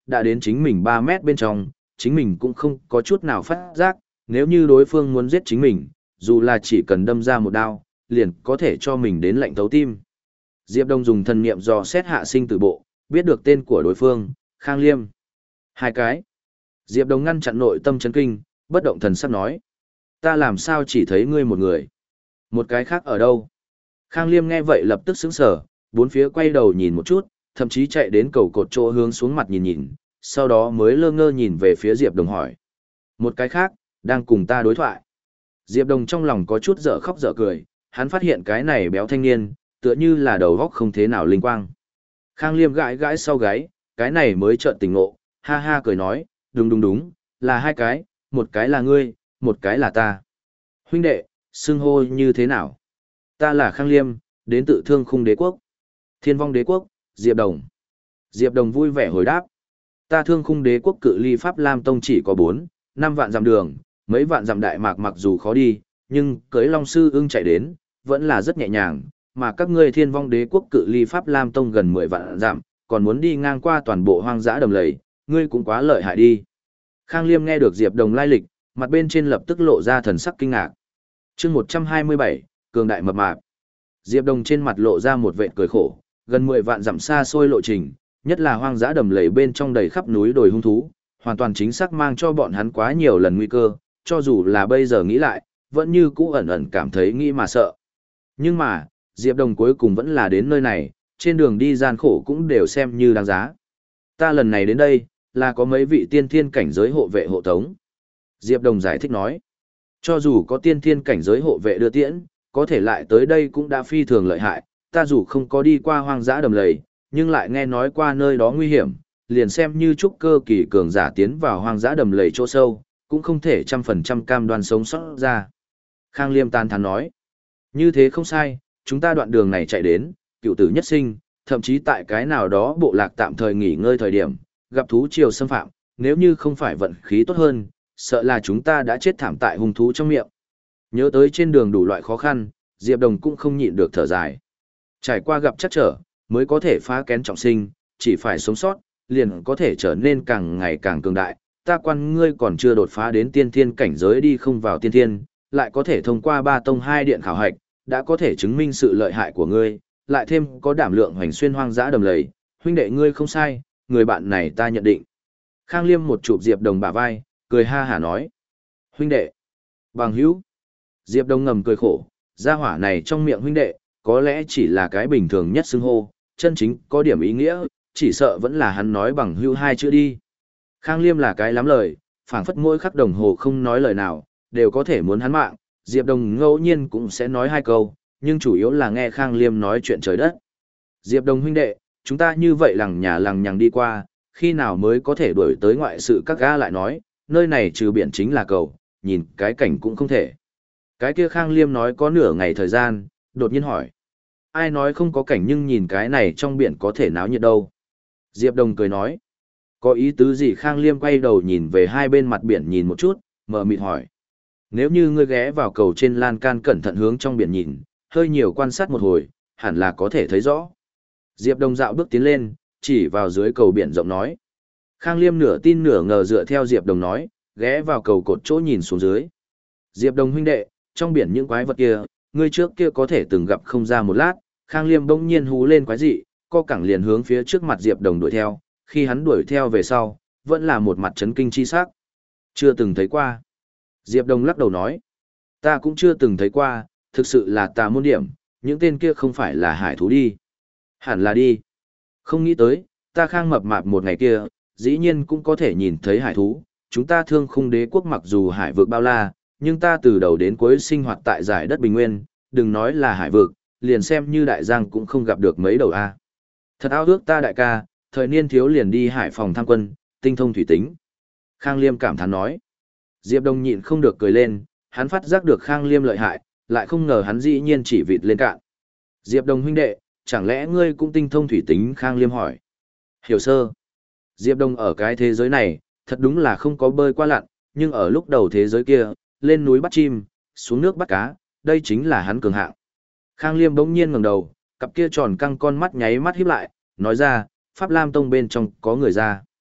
đã đến chính mình ba mét bên trong, chính mình cũng không có chút nào phát giác, nếu như đối phương muốn giết chính mình, dù là chỉ cần đâm ra một đao, liền có thể cho mình đến lạnh thấu tim. Diệp Đông dùng thần niệm dò xét hạ sinh tử bộ, biết được tên của đối phương, Khang Liêm. Hai cái. Diệp Đông ngăn chặn nội tâm chấn kinh, bất động thần sắc nói. Ta làm sao chỉ thấy ngươi một người? Một cái khác ở đâu? Khang Liêm nghe vậy lập tức sững sờ, bốn phía quay đầu nhìn một chút, thậm chí chạy đến cầu cột chỗ hướng xuống mặt nhìn nhìn, sau đó mới lơ ngơ nhìn về phía Diệp Đông hỏi. Một cái khác, đang cùng ta đối thoại. Diệp Đông trong lòng có chút dở khóc dở cười, hắn phát hiện cái này béo thanh niên, tựa như là đầu góc không thế nào linh quang. Khang Liêm gãi gãi sau gáy, cái này mới chợt tỉnh ngộ, ha ha cười nói, đúng đúng đúng, là hai cái, một cái là ngươi, một cái là ta. Huynh đệ, xưng hô như thế nào? Ta là Khang Liêm, đến tự Thương Khung Đế quốc. Thiên Vong Đế quốc, Diệp Đồng. Diệp Đồng vui vẻ hồi đáp. Ta Thương Khung Đế quốc cự ly Pháp Lam Tông chỉ có bốn, năm vạn dặm đường, mấy vạn dặm đại mạc mặc dù khó đi, nhưng cưới Long Sư ưng chạy đến, vẫn là rất nhẹ nhàng, mà các ngươi Thiên Vong Đế quốc cự ly Pháp Lam Tông gần mười vạn dặm, còn muốn đi ngang qua toàn bộ hoang dã đầm lầy, ngươi cũng quá lợi hại đi. Khang Liêm nghe được Diệp Đồng lai lịch, mặt bên trên lập tức lộ ra thần sắc kinh ngạc. Chương một trăm hai mươi bảy, cường đại mập mạp. Diệp Đồng trên mặt lộ ra một vệt cười khổ, gần mười vạn dặm xa xôi lộ trình, nhất là hoang dã đầm lầy bên trong đầy khắp núi đồi hung thú, hoàn toàn chính xác mang cho bọn hắn quá nhiều lần nguy cơ, cho dù là bây giờ nghĩ lại, vẫn như cũ ẩn ẩn cảm thấy nghĩ mà sợ. Nhưng mà, Diệp Đồng cuối cùng vẫn là đến nơi này, trên đường đi gian khổ cũng đều xem như đáng giá. Ta lần này đến đây, là có mấy vị tiên thiên cảnh giới hộ vệ hộ tống. Diệp Đồng giải thích nói, cho dù có tiên thiên cảnh giới hộ vệ đưa tiễn, có thể lại tới đây cũng đã phi thường lợi hại, ta dù không có đi qua hoang dã đầm lầy, nhưng lại nghe nói qua nơi đó nguy hiểm, liền xem như trúc cơ kỳ cường giả tiến vào hoang dã đầm lầy chỗ sâu, cũng không thể trăm phần trăm cam đoan sống sót ra. Khang Liêm tán thán nói, như thế không sai, chúng ta đoạn đường này chạy đến, cựu tử nhất sinh, thậm chí tại cái nào đó bộ lạc tạm thời nghỉ ngơi thời điểm, gặp thú triều xâm phạm, nếu như không phải vận khí tốt hơn, sợ là chúng ta đã chết thảm tại hung thú trong miệng. Nhớ tới trên đường đủ loại khó khăn, Diệp Đồng cũng không nhịn được thở dài. Trải qua gặp chắc trở, mới có thể phá kén trọng sinh, chỉ phải sống sót, liền có thể trở nên càng ngày càng cường đại. Ta quan ngươi còn chưa đột phá đến tiên thiên cảnh giới đi không vào tiên thiên, lại có thể thông qua ba tông hai điện khảo hạch, đã có thể chứng minh sự lợi hại của ngươi, lại thêm có đảm lượng hoành xuyên hoang dã đầm lầy, huynh đệ ngươi không sai, người bạn này ta nhận định. Khang Liêm một chụp Diệp Đồng bả vai, cười ha hả nói. Huynh đệ, bằng hữu. Diệp Đồng ngầm cười khổ, gia hỏa này trong miệng huynh đệ, có lẽ chỉ là cái bình thường nhất xưng hô, chân chính có điểm ý nghĩa, chỉ sợ vẫn là hắn nói bằng hữu hai chữ đi. Khang Liêm là cái lắm lời, phảng phất mỗi khắc đồng hồ không nói lời nào, đều có thể muốn hắn mạng, Diệp Đồng ngẫu nhiên cũng sẽ nói hai câu, nhưng chủ yếu là nghe Khang Liêm nói chuyện trời đất. Diệp Đồng huynh đệ, chúng ta như vậy lằng nhà lằng nhằng đi qua, khi nào mới có thể đuổi tới ngoại sự các gã lại nói, nơi này trừ biển chính là cầu, nhìn cái cảnh cũng không thể. Cái kia Khang Liêm nói có nửa ngày thời gian, đột nhiên hỏi. Ai nói không có cảnh nhưng nhìn cái này trong biển có thể náo nhiệt đâu. Diệp Đồng cười nói. Có ý tứ gì? Khang Liêm quay đầu nhìn về hai bên mặt biển nhìn một chút, mờ mịt hỏi. Nếu như ngươi ghé vào cầu trên lan can cẩn thận hướng trong biển nhìn, hơi nhiều quan sát một hồi, hẳn là có thể thấy rõ. Diệp Đồng dạo bước tiến lên, chỉ vào dưới cầu biển rộng nói. Khang Liêm nửa tin nửa ngờ dựa theo Diệp Đồng nói, ghé vào cầu cột chỗ nhìn xuống dưới. Diệp Đồng huynh đệ, trong biển những quái vật kia, ngươi trước kia có thể từng gặp không ra một lát. Khang Liêm bỗng nhiên hú lên quái dị, co cẳng liền hướng phía trước mặt Diệp Đồng đuổi theo, khi hắn đuổi theo về sau, vẫn là một mặt chấn kinh chi sắc. Chưa từng thấy qua. Diệp Đồng lắc đầu nói, ta cũng chưa từng thấy qua, thực sự là tà môn điểm, những tên kia không phải là hải thú đi. Hẳn là đi. Không nghĩ tới, ta Khang mập mạp một ngày kia, dĩ nhiên cũng có thể nhìn thấy hải thú, chúng ta Thương Khung Đế quốc mặc dù hải vực bao la, nhưng ta từ đầu đến cuối sinh hoạt tại giải đất bình nguyên, đừng nói là hải vực, liền xem như đại giang cũng không gặp được mấy đầu a. Thật ao ước ta đại ca, thời niên thiếu liền đi Hải Phòng tham quân, tinh thông thủy tính. Khang Liêm cảm thán nói. Diệp Đồng nhịn không được cười lên, hắn phát giác được Khang Liêm lợi hại, lại không ngờ hắn dĩ nhiên chỉ vịt lên cạn. Diệp Đồng huynh đệ, chẳng lẽ ngươi cũng tinh thông thủy tính? Khang Liêm hỏi. Hiểu sơ. Diệp Đồng ở cái thế giới này, thật đúng là không có bơi qua lặn, nhưng ở lúc đầu thế giới kia, lên núi bắt chim, xuống nước bắt cá, đây chính là hắn cường hạng. Khang Liêm bỗng nhiên ngẩng đầu, cặp kia tròn căng con mắt nháy mắt híp lại, nói ra, Pháp Lam Tông bên trong có người ra.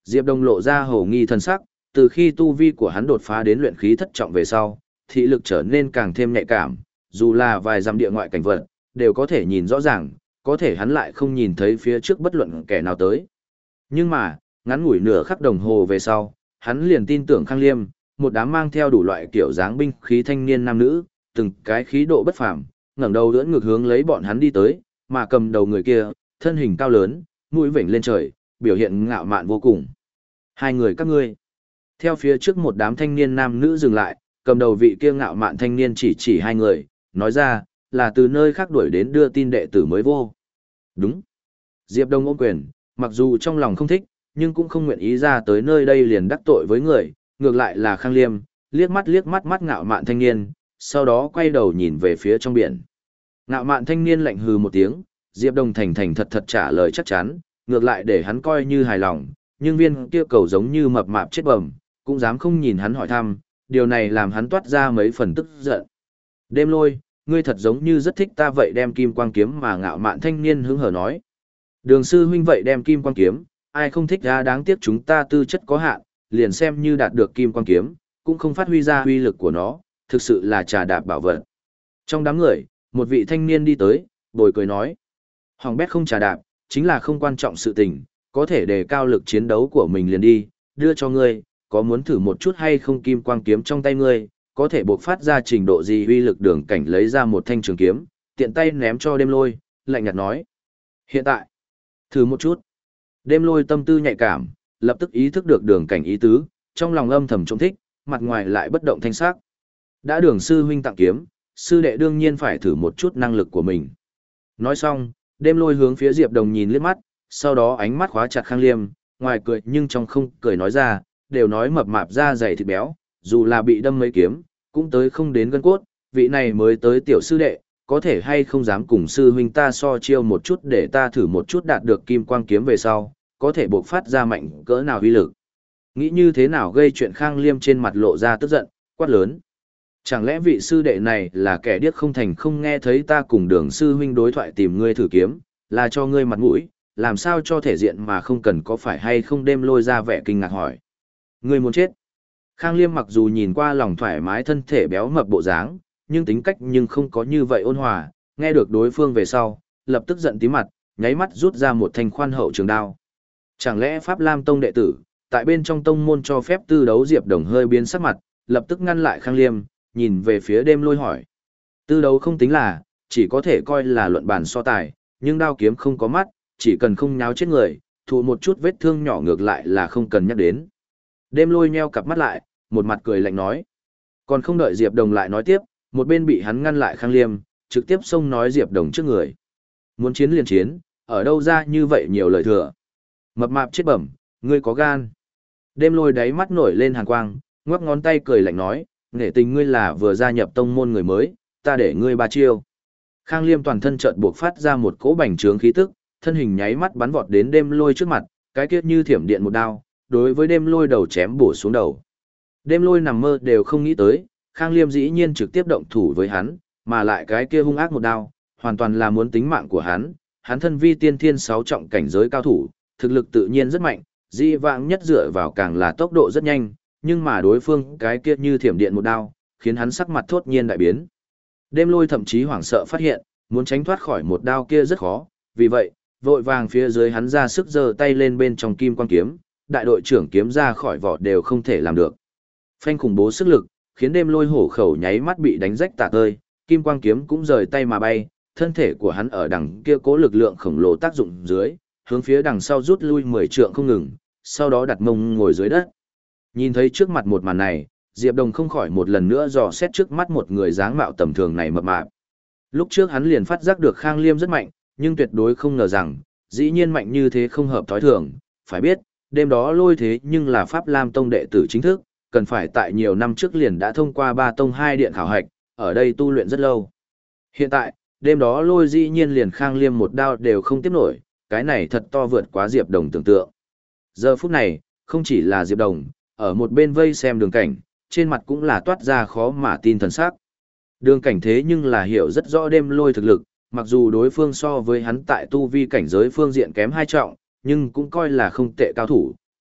Diệp Đồng lộ ra hổ nghi thần sắc, từ khi tu vi của hắn đột phá đến luyện khí thất trọng về sau, thị lực trở nên càng thêm nhạy cảm, dù là vài dặm địa ngoại cảnh vật, đều có thể nhìn rõ ràng, có thể hắn lại không nhìn thấy phía trước bất luận kẻ nào tới. Nhưng mà, ngắn ngủi nửa khắc đồng hồ về sau, hắn liền tin tưởng Khang Liêm, một đám mang theo đủ loại kiểu dáng binh khí thanh niên nam nữ, từng cái khí độ bất phàm, ngẩng đầu đỡ ngược hướng lấy bọn hắn đi tới, mà cầm đầu người kia, thân hình cao lớn, mũi vểnh lên trời, biểu hiện ngạo mạn vô cùng. Hai người các ngươi. Theo phía trước một đám thanh niên nam nữ dừng lại, cầm đầu vị kia ngạo mạn thanh niên chỉ chỉ hai người, nói ra, là từ nơi khác đuổi đến đưa tin đệ tử mới vô. Đúng. Diệp Đông ôm quyền, mặc dù trong lòng không thích, nhưng cũng không nguyện ý ra tới nơi đây liền đắc tội với người, ngược lại là Khang Liêm, liếc mắt liếc mắt mắt ngạo mạn thanh niên, sau đó quay đầu nhìn về phía trong biển. Ngạo mạn thanh niên lạnh hừ một tiếng, Diệp Đông thành thành thật thật trả lời chắc chắn, ngược lại để hắn coi như hài lòng, nhưng viên kia cầu giống như mập mạp chết bầm, cũng dám không nhìn hắn hỏi thăm, điều này làm hắn toát ra mấy phần tức giận. Đêm Lôi, ngươi thật giống như rất thích ta vậy đem kim quang kiếm mà ngạo mạn thanh niên hứng hở nói. Đường sư huynh vậy đem kim quang kiếm, ai không thích ra đáng tiếc chúng ta tư chất có hạn, liền xem như đạt được kim quang kiếm, cũng không phát huy ra huy lực của nó, thực sự là trà đạp bảo vật. Trong đám người, một vị thanh niên đi tới, bồi cười nói. Hoàng bét không trà đạp, chính là không quan trọng sự tình, có thể đề cao lực chiến đấu của mình liền đi, đưa cho ngươi, có muốn thử một chút hay không kim quang kiếm trong tay ngươi, có thể buộc phát ra trình độ gì uy lực đường cảnh lấy ra một thanh trường kiếm, tiện tay ném cho Đêm Lôi, lạnh nhạt nói. Hiện tại, thử một chút. Đêm Lôi tâm tư nhạy cảm, lập tức ý thức được đường cảnh ý tứ, trong lòng âm thầm trông thích, mặt ngoài lại bất động thanh sắc. Đã đường sư huynh tặng kiếm, sư đệ đương nhiên phải thử một chút năng lực của mình. Nói xong, Đêm Lôi hướng phía Diệp Đồng nhìn liếc mắt, sau đó ánh mắt khóa chặt Khang Liêm, ngoài cười nhưng trong không cười nói ra, đều nói mập mạp da dày thịt béo, dù là bị đâm mấy kiếm, cũng tới không đến gân cốt, vị này mới tới tiểu sư đệ, có thể hay không dám cùng sư huynh ta so chiêu một chút để ta thử một chút đạt được kim quang kiếm về sau, có thể bộc phát ra mạnh cỡ nào uy lực. Nghĩ như thế nào gây chuyện Khang Liêm trên mặt lộ ra tức giận, quát lớn. Chẳng lẽ vị sư đệ này là kẻ điếc không thành không nghe thấy ta cùng đường sư huynh đối thoại tìm ngươi thử kiếm, là cho ngươi mặt mũi, làm sao cho thể diện mà không cần có phải hay không Đêm Lôi ra vẻ kinh ngạc hỏi. Ngươi muốn chết. Khang Liêm mặc dù nhìn qua lòng thoải mái thân thể béo mập bộ dáng, nhưng tính cách nhưng không có như vậy ôn hòa, nghe được đối phương về sau, lập tức giận tím mặt, nháy mắt rút ra một thanh khoan hậu trường đao. Chẳng lẽ Pháp Lam Tông đệ tử, tại bên trong tông môn cho phép tư đấu Diệp Đồng hơi biến sắc mặt, lập tức ngăn lại Khang Liêm, nhìn về phía Đêm Lôi hỏi. Tư đấu không tính là, chỉ có thể coi là luận bàn so tài, nhưng đao kiếm không có mắt, chỉ cần không nháo chết người, thụ một chút vết thương nhỏ ngược lại là không cần nhắc đến. Đêm Lôi nheo cặp mắt lại, một mặt cười lạnh nói. Còn không đợi Diệp Đồng lại nói tiếp, một bên bị hắn ngăn lại Khang Liêm, trực tiếp xông nói Diệp Đồng trước người. Muốn chiến liền chiến, ở đâu ra như vậy nhiều lời thừa. Mập mạp chết bẩm, ngươi có gan. Đêm Lôi đáy mắt nổi lên hàn quang, ngoắc ngón tay cười lạnh nói, nể tình ngươi là vừa gia nhập tông môn người mới, ta để ngươi ba chiêu. Khang Liêm toàn thân chợt buộc phát ra một cỗ bành trướng khí tức, thân hình nháy mắt bắn vọt đến Đêm Lôi trước mặt, cái kiết như thiểm điện một đao, đối với Đêm Lôi đầu chém bổ xuống đầu. Đêm Lôi nằm mơ đều không nghĩ tới, Khang Liêm dĩ nhiên trực tiếp động thủ với hắn, mà lại cái kia hung ác một đao, hoàn toàn là muốn tính mạng của hắn. Hắn thân vi tiên thiên sáu trọng cảnh giới cao thủ, thực lực tự nhiên rất mạnh, dĩ vãng nhất dựa vào càng là tốc độ rất nhanh, nhưng mà đối phương cái kia như thiểm điện một đao, khiến hắn sắc mặt thốt nhiên đại biến. Đêm Lôi thậm chí hoảng sợ phát hiện, muốn tránh thoát khỏi một đao kia rất khó, vì vậy, vội vàng phía dưới hắn ra sức giơ tay lên bên trong kim quang kiếm, đại đội trưởng kiếm ra khỏi vỏ đều không thể làm được. Phanh khủng bố sức lực, khiến Đêm Lôi hổ khẩu nháy mắt bị đánh rách tả tơi, kim quang kiếm cũng rời tay mà bay, thân thể của hắn ở đằng kia cố lực lượng khổng lồ tác dụng dưới, hướng phía đằng sau rút lui mười trượng không ngừng, sau đó đặt mông ngồi dưới đất. Nhìn thấy trước mặt một màn này, Diệp Đồng không khỏi một lần nữa dò xét trước mắt một người dáng mạo tầm thường này mập mạp. Lúc trước hắn liền phát giác được Khang Liêm rất mạnh, nhưng tuyệt đối không ngờ rằng, dĩ nhiên mạnh như thế không hợp thói thường, phải biết, đêm đó Lôi thế nhưng là Pháp Lam Tông đệ tử chính thức, cần phải tại nhiều năm trước liền đã thông qua ba tông hai điện khảo hạch, ở đây tu luyện rất lâu. Hiện tại, đêm đó Lôi dĩ nhiên liền Khang Liêm một đao đều không tiếp nổi, cái này thật to vượt quá Diệp Đồng tưởng tượng. Giờ phút này, không chỉ là Diệp Đồng, ở một bên vây xem Đường Cảnh, trên mặt cũng là toát ra khó mà tin thần sắc. Đường Cảnh thế nhưng là hiểu rất rõ Đêm Lôi thực lực, mặc dù đối phương so với hắn tại tu vi cảnh giới phương diện kém hai trọng, nhưng cũng coi là không tệ cao thủ,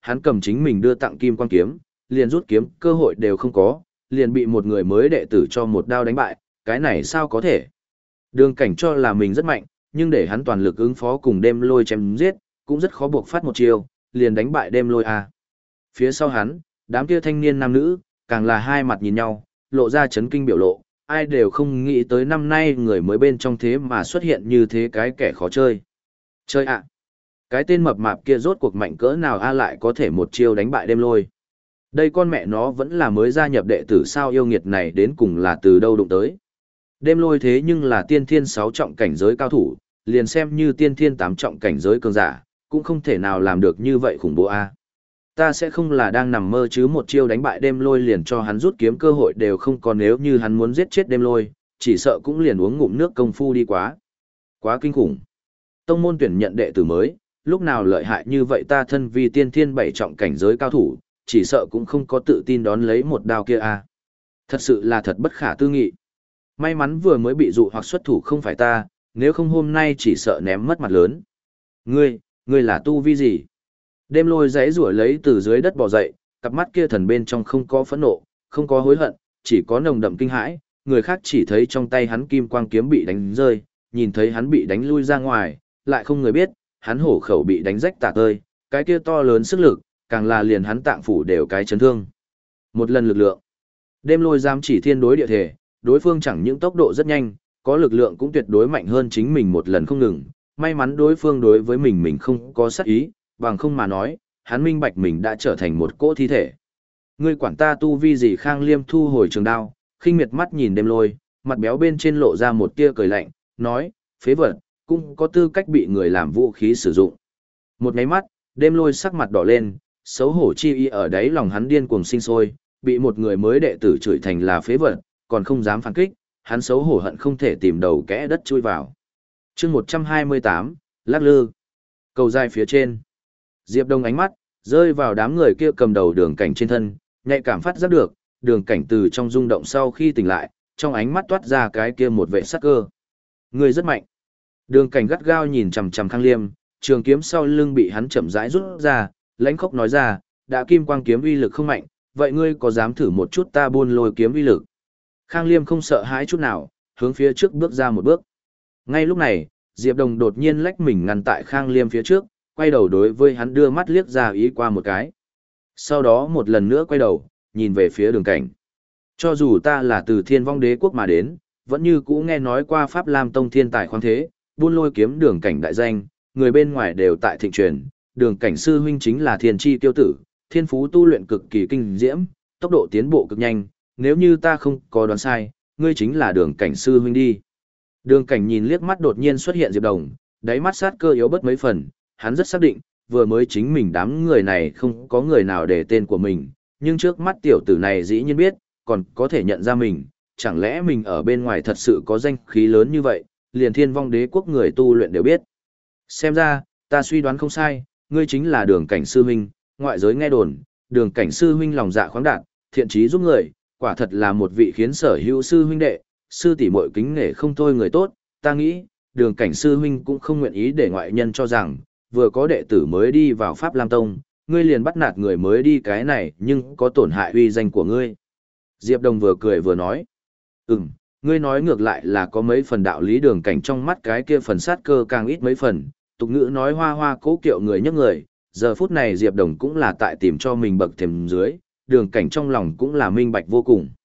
hắn cầm chính mình đưa tặng kim quang kiếm, liền rút kiếm cơ hội đều không có, liền bị một người mới đệ tử cho một đao đánh bại, cái này sao có thể. Đường cảnh cho là mình rất mạnh, nhưng để hắn toàn lực ứng phó cùng đêm lôi chém giết, cũng rất khó buộc phát một chiêu, liền đánh bại đêm lôi a. Phía sau hắn, đám kia thanh niên nam nữ, càng là hai mặt nhìn nhau, lộ ra chấn kinh biểu lộ, ai đều không nghĩ tới năm nay người mới bên trong thế mà xuất hiện như thế cái kẻ khó chơi. Chơi ạ! Cái tên mập mạp kia rốt cuộc mạnh cỡ nào a lại có thể một chiêu đánh bại đêm lôi. Đây con mẹ nó vẫn là mới gia nhập đệ tử sao yêu nghiệt này đến cùng là từ đâu đụng tới. Đêm lôi thế nhưng là tiên thiên sáu trọng cảnh giới cao thủ, liền xem như tiên thiên tám trọng cảnh giới cường giả, cũng không thể nào làm được như vậy khủng bố a. Ta sẽ không là đang nằm mơ chứ một chiêu đánh bại đêm lôi liền cho hắn rút kiếm cơ hội đều không có nếu như hắn muốn giết chết đêm lôi, chỉ sợ cũng liền uống ngụm nước công phu đi quá. Quá kinh khủng. Tông môn tuyển nhận đệ tử mới, lúc nào lợi hại như vậy ta thân vì tiên thiên bảy trọng cảnh giới cao thủ, chỉ sợ cũng không có tự tin đón lấy một đao kia a. Thật sự là thật bất khả tư nghị. May mắn vừa mới bị dụ hoặc xuất thủ không phải ta, nếu không hôm nay chỉ sợ ném mất mặt lớn. Ngươi, ngươi là tu vi gì? Đêm lôi giãy rủa lấy từ dưới đất bò dậy, cặp mắt kia thần bên trong không có phẫn nộ, không có hối hận, chỉ có nồng đậm kinh hãi, người khác chỉ thấy trong tay hắn kim quang kiếm bị đánh rơi, nhìn thấy hắn bị đánh lui ra ngoài, lại không người biết, hắn hổ khẩu bị đánh rách tả tơi, cái kia to lớn sức lực, càng là liền hắn tạng phủ đều cái chấn thương. Một lần lực lượng. Đêm lôi dám chỉ thiên đối địa thể, đối phương chẳng những tốc độ rất nhanh, có lực lượng cũng tuyệt đối mạnh hơn chính mình một lần không ngừng, may mắn đối phương đối với mình mình không có sát ý, bằng không mà nói, hắn minh bạch mình đã trở thành một cỗ thi thể. Ngươi quản ta tu vi gì Khang Liêm thu hồi trường đao, khinh miệt mắt nhìn đêm lôi, mặt béo bên trên lộ ra một tia cười lạnh, nói, phế vật, cũng có tư cách bị người làm vũ khí sử dụng. Một nháy mắt, đêm lôi sắc mặt đỏ lên, xấu hổ chi ý ở đáy lòng hắn điên cuồng sinh sôi, bị một người mới đệ tử chửi thành là phế vật, còn không dám phản kích, hắn xấu hổ hận không thể tìm đầu kẽ đất chui vào. chương một trăm hai mươi tám, lắc lư. Cầu dài phía trên. Diệp Đông ánh mắt, rơi vào đám người kia cầm đầu đường cảnh trên thân, nhạy cảm phát giác được, đường cảnh từ trong rung động sau khi tỉnh lại, trong ánh mắt toát ra cái kia một vệ sắc cơ. Người rất mạnh. Đường cảnh gắt gao nhìn chằm chằm Khang Liêm, trường kiếm sau lưng bị hắn chậm rãi rút ra, lãnh khốc nói ra, đã kim quang kiếm uy lực không mạnh, vậy ngươi có dám thử một chút ta buôn lôi kiếm uy lực? Khang Liêm không sợ hãi chút nào, hướng phía trước bước ra một bước. Ngay lúc này, Diệp Đồng đột nhiên lách mình ngăn tại Khang Liêm phía trước, quay đầu đối với hắn đưa mắt liếc ra ý qua một cái. Sau đó một lần nữa quay đầu, nhìn về phía đường cảnh. Cho dù ta là từ Thiên Vong Đế quốc mà đến, vẫn như cũ nghe nói qua Pháp Lam Tông thiên tài khoáng thế, buôn lôi kiếm đường cảnh đại danh, người bên ngoài đều tại thịnh truyền, đường cảnh sư huynh chính là thiên chi tiêu tử, thiên phú tu luyện cực kỳ kinh diễm, tốc độ tiến bộ cực nhanh, nếu như ta không có đoán sai, ngươi chính là đường cảnh sư huynh đi. Đường cảnh nhìn liếc mắt đột nhiên xuất hiện Diệp Đồng, đáy mắt sát cơ yếu bớt mấy phần, hắn rất xác định, vừa mới chính mình đám người này không có người nào để tên của mình, nhưng trước mắt tiểu tử này dĩ nhiên biết, còn có thể nhận ra mình, chẳng lẽ mình ở bên ngoài thật sự có danh khí lớn như vậy, liền Thiên Vong Đế quốc người tu luyện đều biết. Xem ra, ta suy đoán không sai, ngươi chính là đường cảnh sư huynh, ngoại giới nghe đồn, đường cảnh sư huynh lòng dạ khoáng đạt, thiện trí giúp người, quả thật là một vị khiến sở hữu sư huynh đệ, sư tỷ muội kính nể không thôi người tốt, ta nghĩ, đường cảnh sư huynh cũng không nguyện ý để ngoại nhân cho rằng, vừa có đệ tử mới đi vào Pháp Lam Tông, ngươi liền bắt nạt người mới đi cái này nhưng có tổn hại uy danh của ngươi. Diệp Đồng vừa cười vừa nói, ừm, ngươi nói ngược lại là có mấy phần đạo lý đường cảnh trong mắt cái kia phần sát cơ càng ít mấy phần, tục ngữ nói hoa hoa cố kiệu người nhấc người, giờ phút này Diệp Đồng cũng là tại tìm cho mình bậc thềm dưới, đường cảnh trong lòng cũng là minh bạch vô cùng.